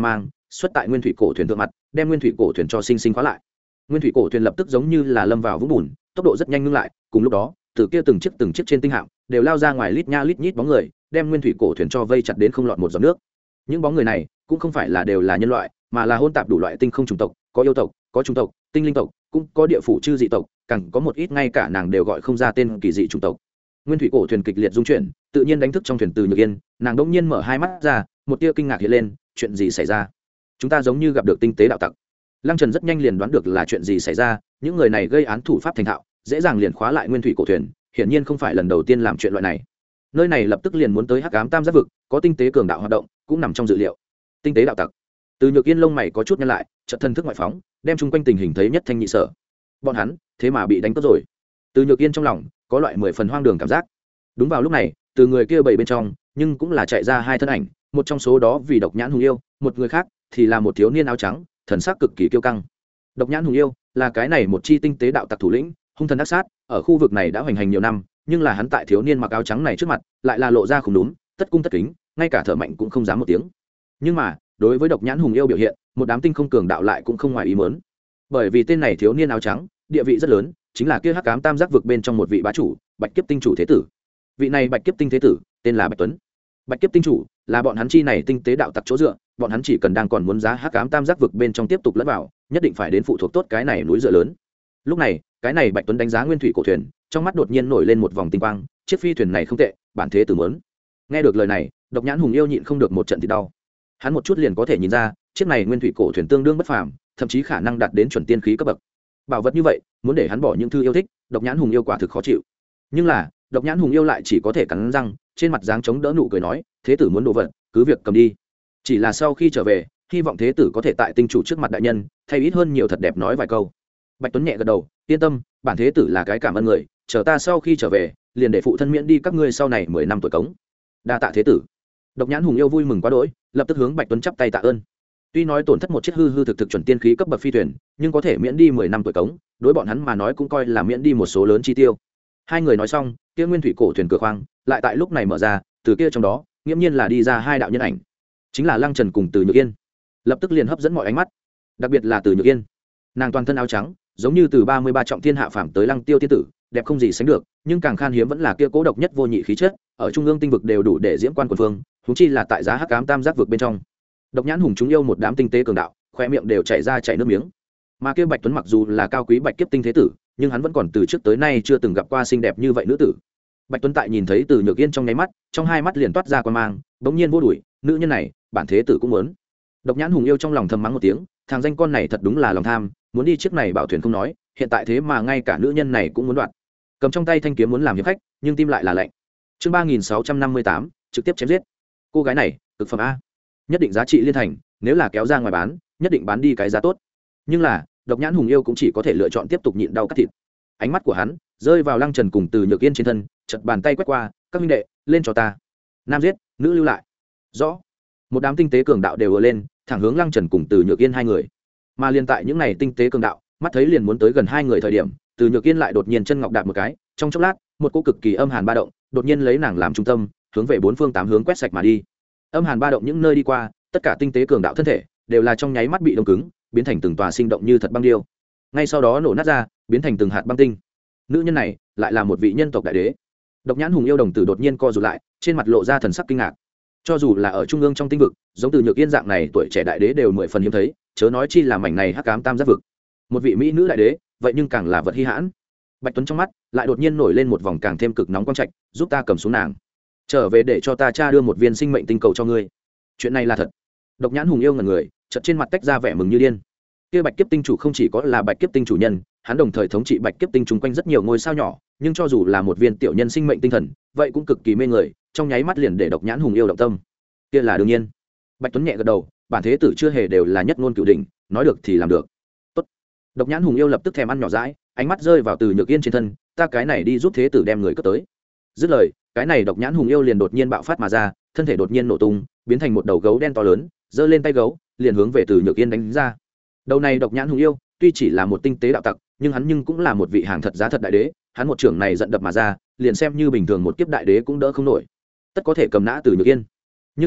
xuất tại nguyên thủy cổ thuyền thượng mặt đem nguyên thủy cổ thuyền cho sinh sinh khóa lại. Nguyên thủy cổ thuyền lập tức giống như là lâm vào vũng bùn, tốc độ rất nhanh ngưng lại. Cùng lúc đó từ kia từng chiếc từng chiếc trên tinh hạm đều lao ra ngoài lít nha lít nhít bóng người, đem nguyên thủy cổ thuyền cho vây chặt đến không lọt một giọt nước. Những bóng người này cũng không phải là đều là nhân loại, mà là hôn tạp đủ loại tinh không chủng tộc, có yêu tộc, có chủng tộc, tinh linh tộc, cũng có địa phủ chư dị tộc, càng có một ít ngay cả nàng đều gọi không ra tên kỳ dị chủng tộc. Nguyên thủy cổ thuyền kịch liệt dung chuyển, tự nhiên đánh thức trong thuyền Từ Nhược Yên, nàng đột nhiên mở hai mắt ra, một tia kinh ngạc hiện lên, chuyện gì xảy ra? Chúng ta giống như gặp được tinh tế đạo tặc. Lăng Trần rất nhanh liền đoán được là chuyện gì xảy ra, những người này gây án thủ pháp thành thạo, dễ dàng liền khóa lại nguyên thủy cổ thuyền, hiển nhiên không phải lần đầu tiên làm chuyện loại này. Nơi này lập tức liền muốn tới Hắc Ám Tam Giác vực, có tinh tế cường đạo hoạt động, cũng nằm trong dự liệu. Tinh tế đạo tặc. Từ Nhược Yên lông mày có chút nhăn lại, chợt thân thức ngoại phóng, đem chung quanh tình hình thấy nhất thanh nhị sở. Bọn hắn, thế mà bị đánh tốt rồi. Từ Nhược Yên trong lòng có loại mười phần hoang đường cảm giác. Đúng vào lúc này, từ người kia bầy bên trong, nhưng cũng là chạy ra hai thân ảnh, một trong số đó vì Độc Nhãn Hùng Yêu, một người khác thì là một thiếu niên áo trắng, thần sắc cực kỳ kiêu căng. Độc Nhãn Hùng Yêu là cái này một chi tinh tế đạo tặc thủ lĩnh, hung thần ác sát, ở khu vực này đã hoành hành nhiều năm, nhưng là hắn tại thiếu niên mặc áo trắng này trước mặt, lại là lộ ra khủng núm, tất cung tất kính, ngay cả thở mạnh cũng không dám một tiếng. Nhưng mà, đối với Độc Nhãn Hùng Yêu biểu hiện, một đám tinh không cường đạo lại cũng không ngoài ý muốn. Bởi vì tên này thiếu niên áo trắng, địa vị rất lớn, chính là kia Hắc Ám Tam Giác vực bên trong một vị bá chủ, Bạch Kiếp Tinh chủ thế tử. Vị này Bạch Kiếp Tinh thế tử, tên là Bạch Tuấn. Bạch Kiếp Tinh chủ là bọn hắn chi này tinh tế đạo tặc chỗ dựa, bọn hắn chỉ cần đang còn muốn giá Hắc Ám Tam Giác vực bên trong tiếp tục lẫn vào, nhất định phải đến phụ thuộc tốt cái này núi dựa lớn. Lúc này, cái này Bạch Tuấn đánh giá nguyên thủy cổ thuyền, trong mắt đột nhiên nổi lên một vòng tinh quang, chiếc phi thuyền này không tệ, bản thế tử muốn. Nghe được lời này, Độc Nhãn Hùng Yêu nhịn không được một trận thì đau. Hắn một chút liền có thể nhìn ra, chiếc này nguyên thủy cổ thuyền tương đương bất phàm, thậm chí khả năng đạt đến chuẩn tiên khí cấp bậc. Bảo vật như vậy, muốn để hắn bỏ những thứ yêu thích, Độc Nhãn Hùng Yêu quả thực khó chịu. Nhưng là, Độc Nhãn Hùng Yêu lại chỉ có thể cắn răng, trên mặt dáng chống đỡ nụ cười nói, thế tử muốn đồ vật, cứ việc cầm đi. Chỉ là sau khi trở về, hy vọng thế tử có thể tại tinh chủ trước mặt đại nhân, thay ít hơn nhiều thật đẹp nói vài câu. Bạch Tuấn nhẹ gật đầu, yên tâm, bản thế tử là cái cảm ơn người, chờ ta sau khi trở về, liền để phụ thân miễn đi các ngươi sau này mười năm tuổi cống. Đa tạ thế tử. Độc Nhãn Hùng Yêu vui mừng quá đỗi, lập tức hướng Bạch Tuấn chắp tay tạ ơn. Tuy nói tổn thất một chiếc hư hư thực thực chuẩn tiên khí cấp bậc phi thuyền, nhưng có thể miễn đi mười năm tuổi cống, đối bọn hắn mà nói cũng coi là miễn đi một số lớn chi tiêu. Hai người nói xong, kia nguyên thủy cổ thuyền cửa khoang lại tại lúc này mở ra, từ kia trong đó, nghiễm nhiên là đi ra hai đạo nhân ảnh, chính là Lăng Trần cùng Từ Nhược Yên. Lập tức liền hấp dẫn mọi ánh mắt, đặc biệt là Từ Nhược Yên. Nàng toàn thân áo trắng, giống như từ ba mươi ba trọng thiên hạ phàm tới Lăng Tiêu tiên tử, đẹp không gì sánh được, nhưng càng khan hiếm vẫn là kia cố độc nhất vô nhị khí chất, ở trung ương tinh vực đều đủ để diễm quan quần phương, huống chi là tại giá Hắc Ám Tam Giác vực bên trong. Độc Nhãn Hùng chúng yêu một đám tinh tế cường đạo, khoe miệng đều chảy ra chảy nước miếng. Mà kia Bạch Tuấn mặc dù là cao quý Bạch Kiếp Tinh thế tử, nhưng hắn vẫn còn từ trước tới nay chưa từng gặp qua xinh đẹp như vậy nữ tử. Bạch Tuấn tại nhìn thấy Từ Nhược Yên trong nháy mắt, trong hai mắt liền toát ra quan mang, bỗng nhiên vô đuổi, nữ nhân này, bản thế tử cũng muốn. Độc Nhãn Hùng yêu trong lòng thầm mắng một tiếng, thằng danh con này thật đúng là lòng tham, muốn đi chiếc này bảo thuyền không nói, hiện tại thế mà ngay cả nữ nhân này cũng muốn đoạt. Cầm trong tay thanh kiếm muốn làm hiệp khách, nhưng tim lại là lạnh. Chương ba nghìn sáu trăm năm mươi tám, trực tiếp chém giết. Cô gái này, cực phẩm a. Nhất định giá trị liên thành, nếu là kéo ra ngoài bán, nhất định bán đi cái giá tốt. Nhưng là, Độc Nhãn Hùng yêu cũng chỉ có thể lựa chọn tiếp tục nhịn đau cắt thịt. Ánh mắt của hắn rơi vào Lăng Trần cùng Từ Nhược Yên trên thân, chợt bàn tay quét qua, các huynh đệ, lên cho ta. Nam giết, nữ lưu lại. Rõ. Một đám tinh tế cường đạo đều ùa lên, thẳng hướng Lăng Trần cùng Từ Nhược Yên hai người. Mà liên tại những này tinh tế cường đạo, mắt thấy liền muốn tới gần hai người thời điểm, Từ Nhược Yên lại đột nhiên chân ngọc đạp một cái, trong chốc lát, một cỗ cực kỳ âm hàn ba động, đột nhiên lấy nàng làm trung tâm, hướng về bốn phương tám hướng quét sạch mà đi. Âm hàn ba động những nơi đi qua, tất cả tinh tế cường đạo thân thể đều là trong nháy mắt bị đông cứng, biến thành từng tòa sinh động như thật băng điêu. Ngay sau đó nổ nát ra, biến thành từng hạt băng tinh. Nữ nhân này lại là một vị nhân tộc đại đế. Độc Nhãn Hùng yêu đồng tử đột nhiên co rụt lại, trên mặt lộ ra thần sắc kinh ngạc. Cho dù là ở trung ương trong tinh vực, giống Từ Nhược Yên dạng này tuổi trẻ đại đế đều mười phần hiếm thấy, chớ nói chi là mảnh này Hắc Ám Tam Giác vực. Một vị mỹ nữ đại đế, vậy nhưng càng là vật hi hãn. Bạch Tuấn trong mắt lại đột nhiên nổi lên một vòng càng thêm cực nóng quang trạch, giúp ta cầm xuống nàng, trở về để cho ta cha đưa một viên sinh mệnh tinh cầu cho ngươi. Chuyện này là thật. Độc Nhãn Hùng yêu ngẩn người, chợt trên mặt tách ra vẻ mừng như điên. Kia Bạch Kiếp Tinh chủ không chỉ có là Bạch Kiếp Tinh chủ nhân, hắn đồng thời thống trị Bạch Kiếp Tinh chung quanh rất nhiều ngôi sao nhỏ, nhưng cho dù là một viên tiểu nhân sinh mệnh tinh thần, vậy cũng cực kỳ mê người, trong nháy mắt liền để Độc Nhãn Hùng yêu động tâm. Kia là đương nhiên. Bạch Tuấn nhẹ gật đầu, bản thế tử chưa hề đều là nhất ngôn cửu đỉnh, nói được thì làm được. Tốt. Độc Nhãn Hùng yêu lập tức thèm ăn nhỏ dãi, ánh mắt rơi vào Từ Nhược Yên trên thân, ta cái này đi giúp thế tử đem người cướp tới. Dứt lời, cái này Độc Nhãn Hùng yêu liền đột nhiên bạo phát mà ra, thân thể đột nhiên nổ tung, biến thành một đầu gấu đen to lớn, giơ lên tay gấu, liền hướng về Từ Nhược Yên đánh ra. Đầu này Độc Nhãn Hùng yêu, tuy chỉ là một tinh tế đạo tặc, nhưng hắn nhưng cũng là một vị hàng thật giá thật đại đế, hắn một trưởng này giận đập mà ra, liền xem như bình thường một kiếp đại đế cũng đỡ không nổi. Tất có thể cầm nã Từ Nhược Yên. Nhưng là,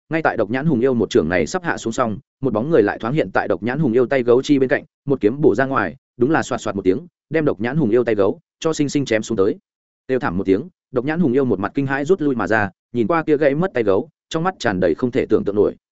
ngay tại độc nhãn hùng yêu một trưởng này sắp hạ xuống xong, một bóng người lại thoáng hiện tại độc nhãn hùng yêu tay gấu chi bên cạnh, một kiếm bổ ra ngoài, đúng là xoạt xoạt một tiếng, đem độc nhãn hùng yêu tay gấu cho sinh sinh chém xuống tới. Kêu thảm một tiếng, độc nhãn hùng yêu một mặt kinh hãi rút lui mà ra, nhìn qua kia gãy mất tay gấu, trong mắt tràn đầy không thể tưởng tượng nổi.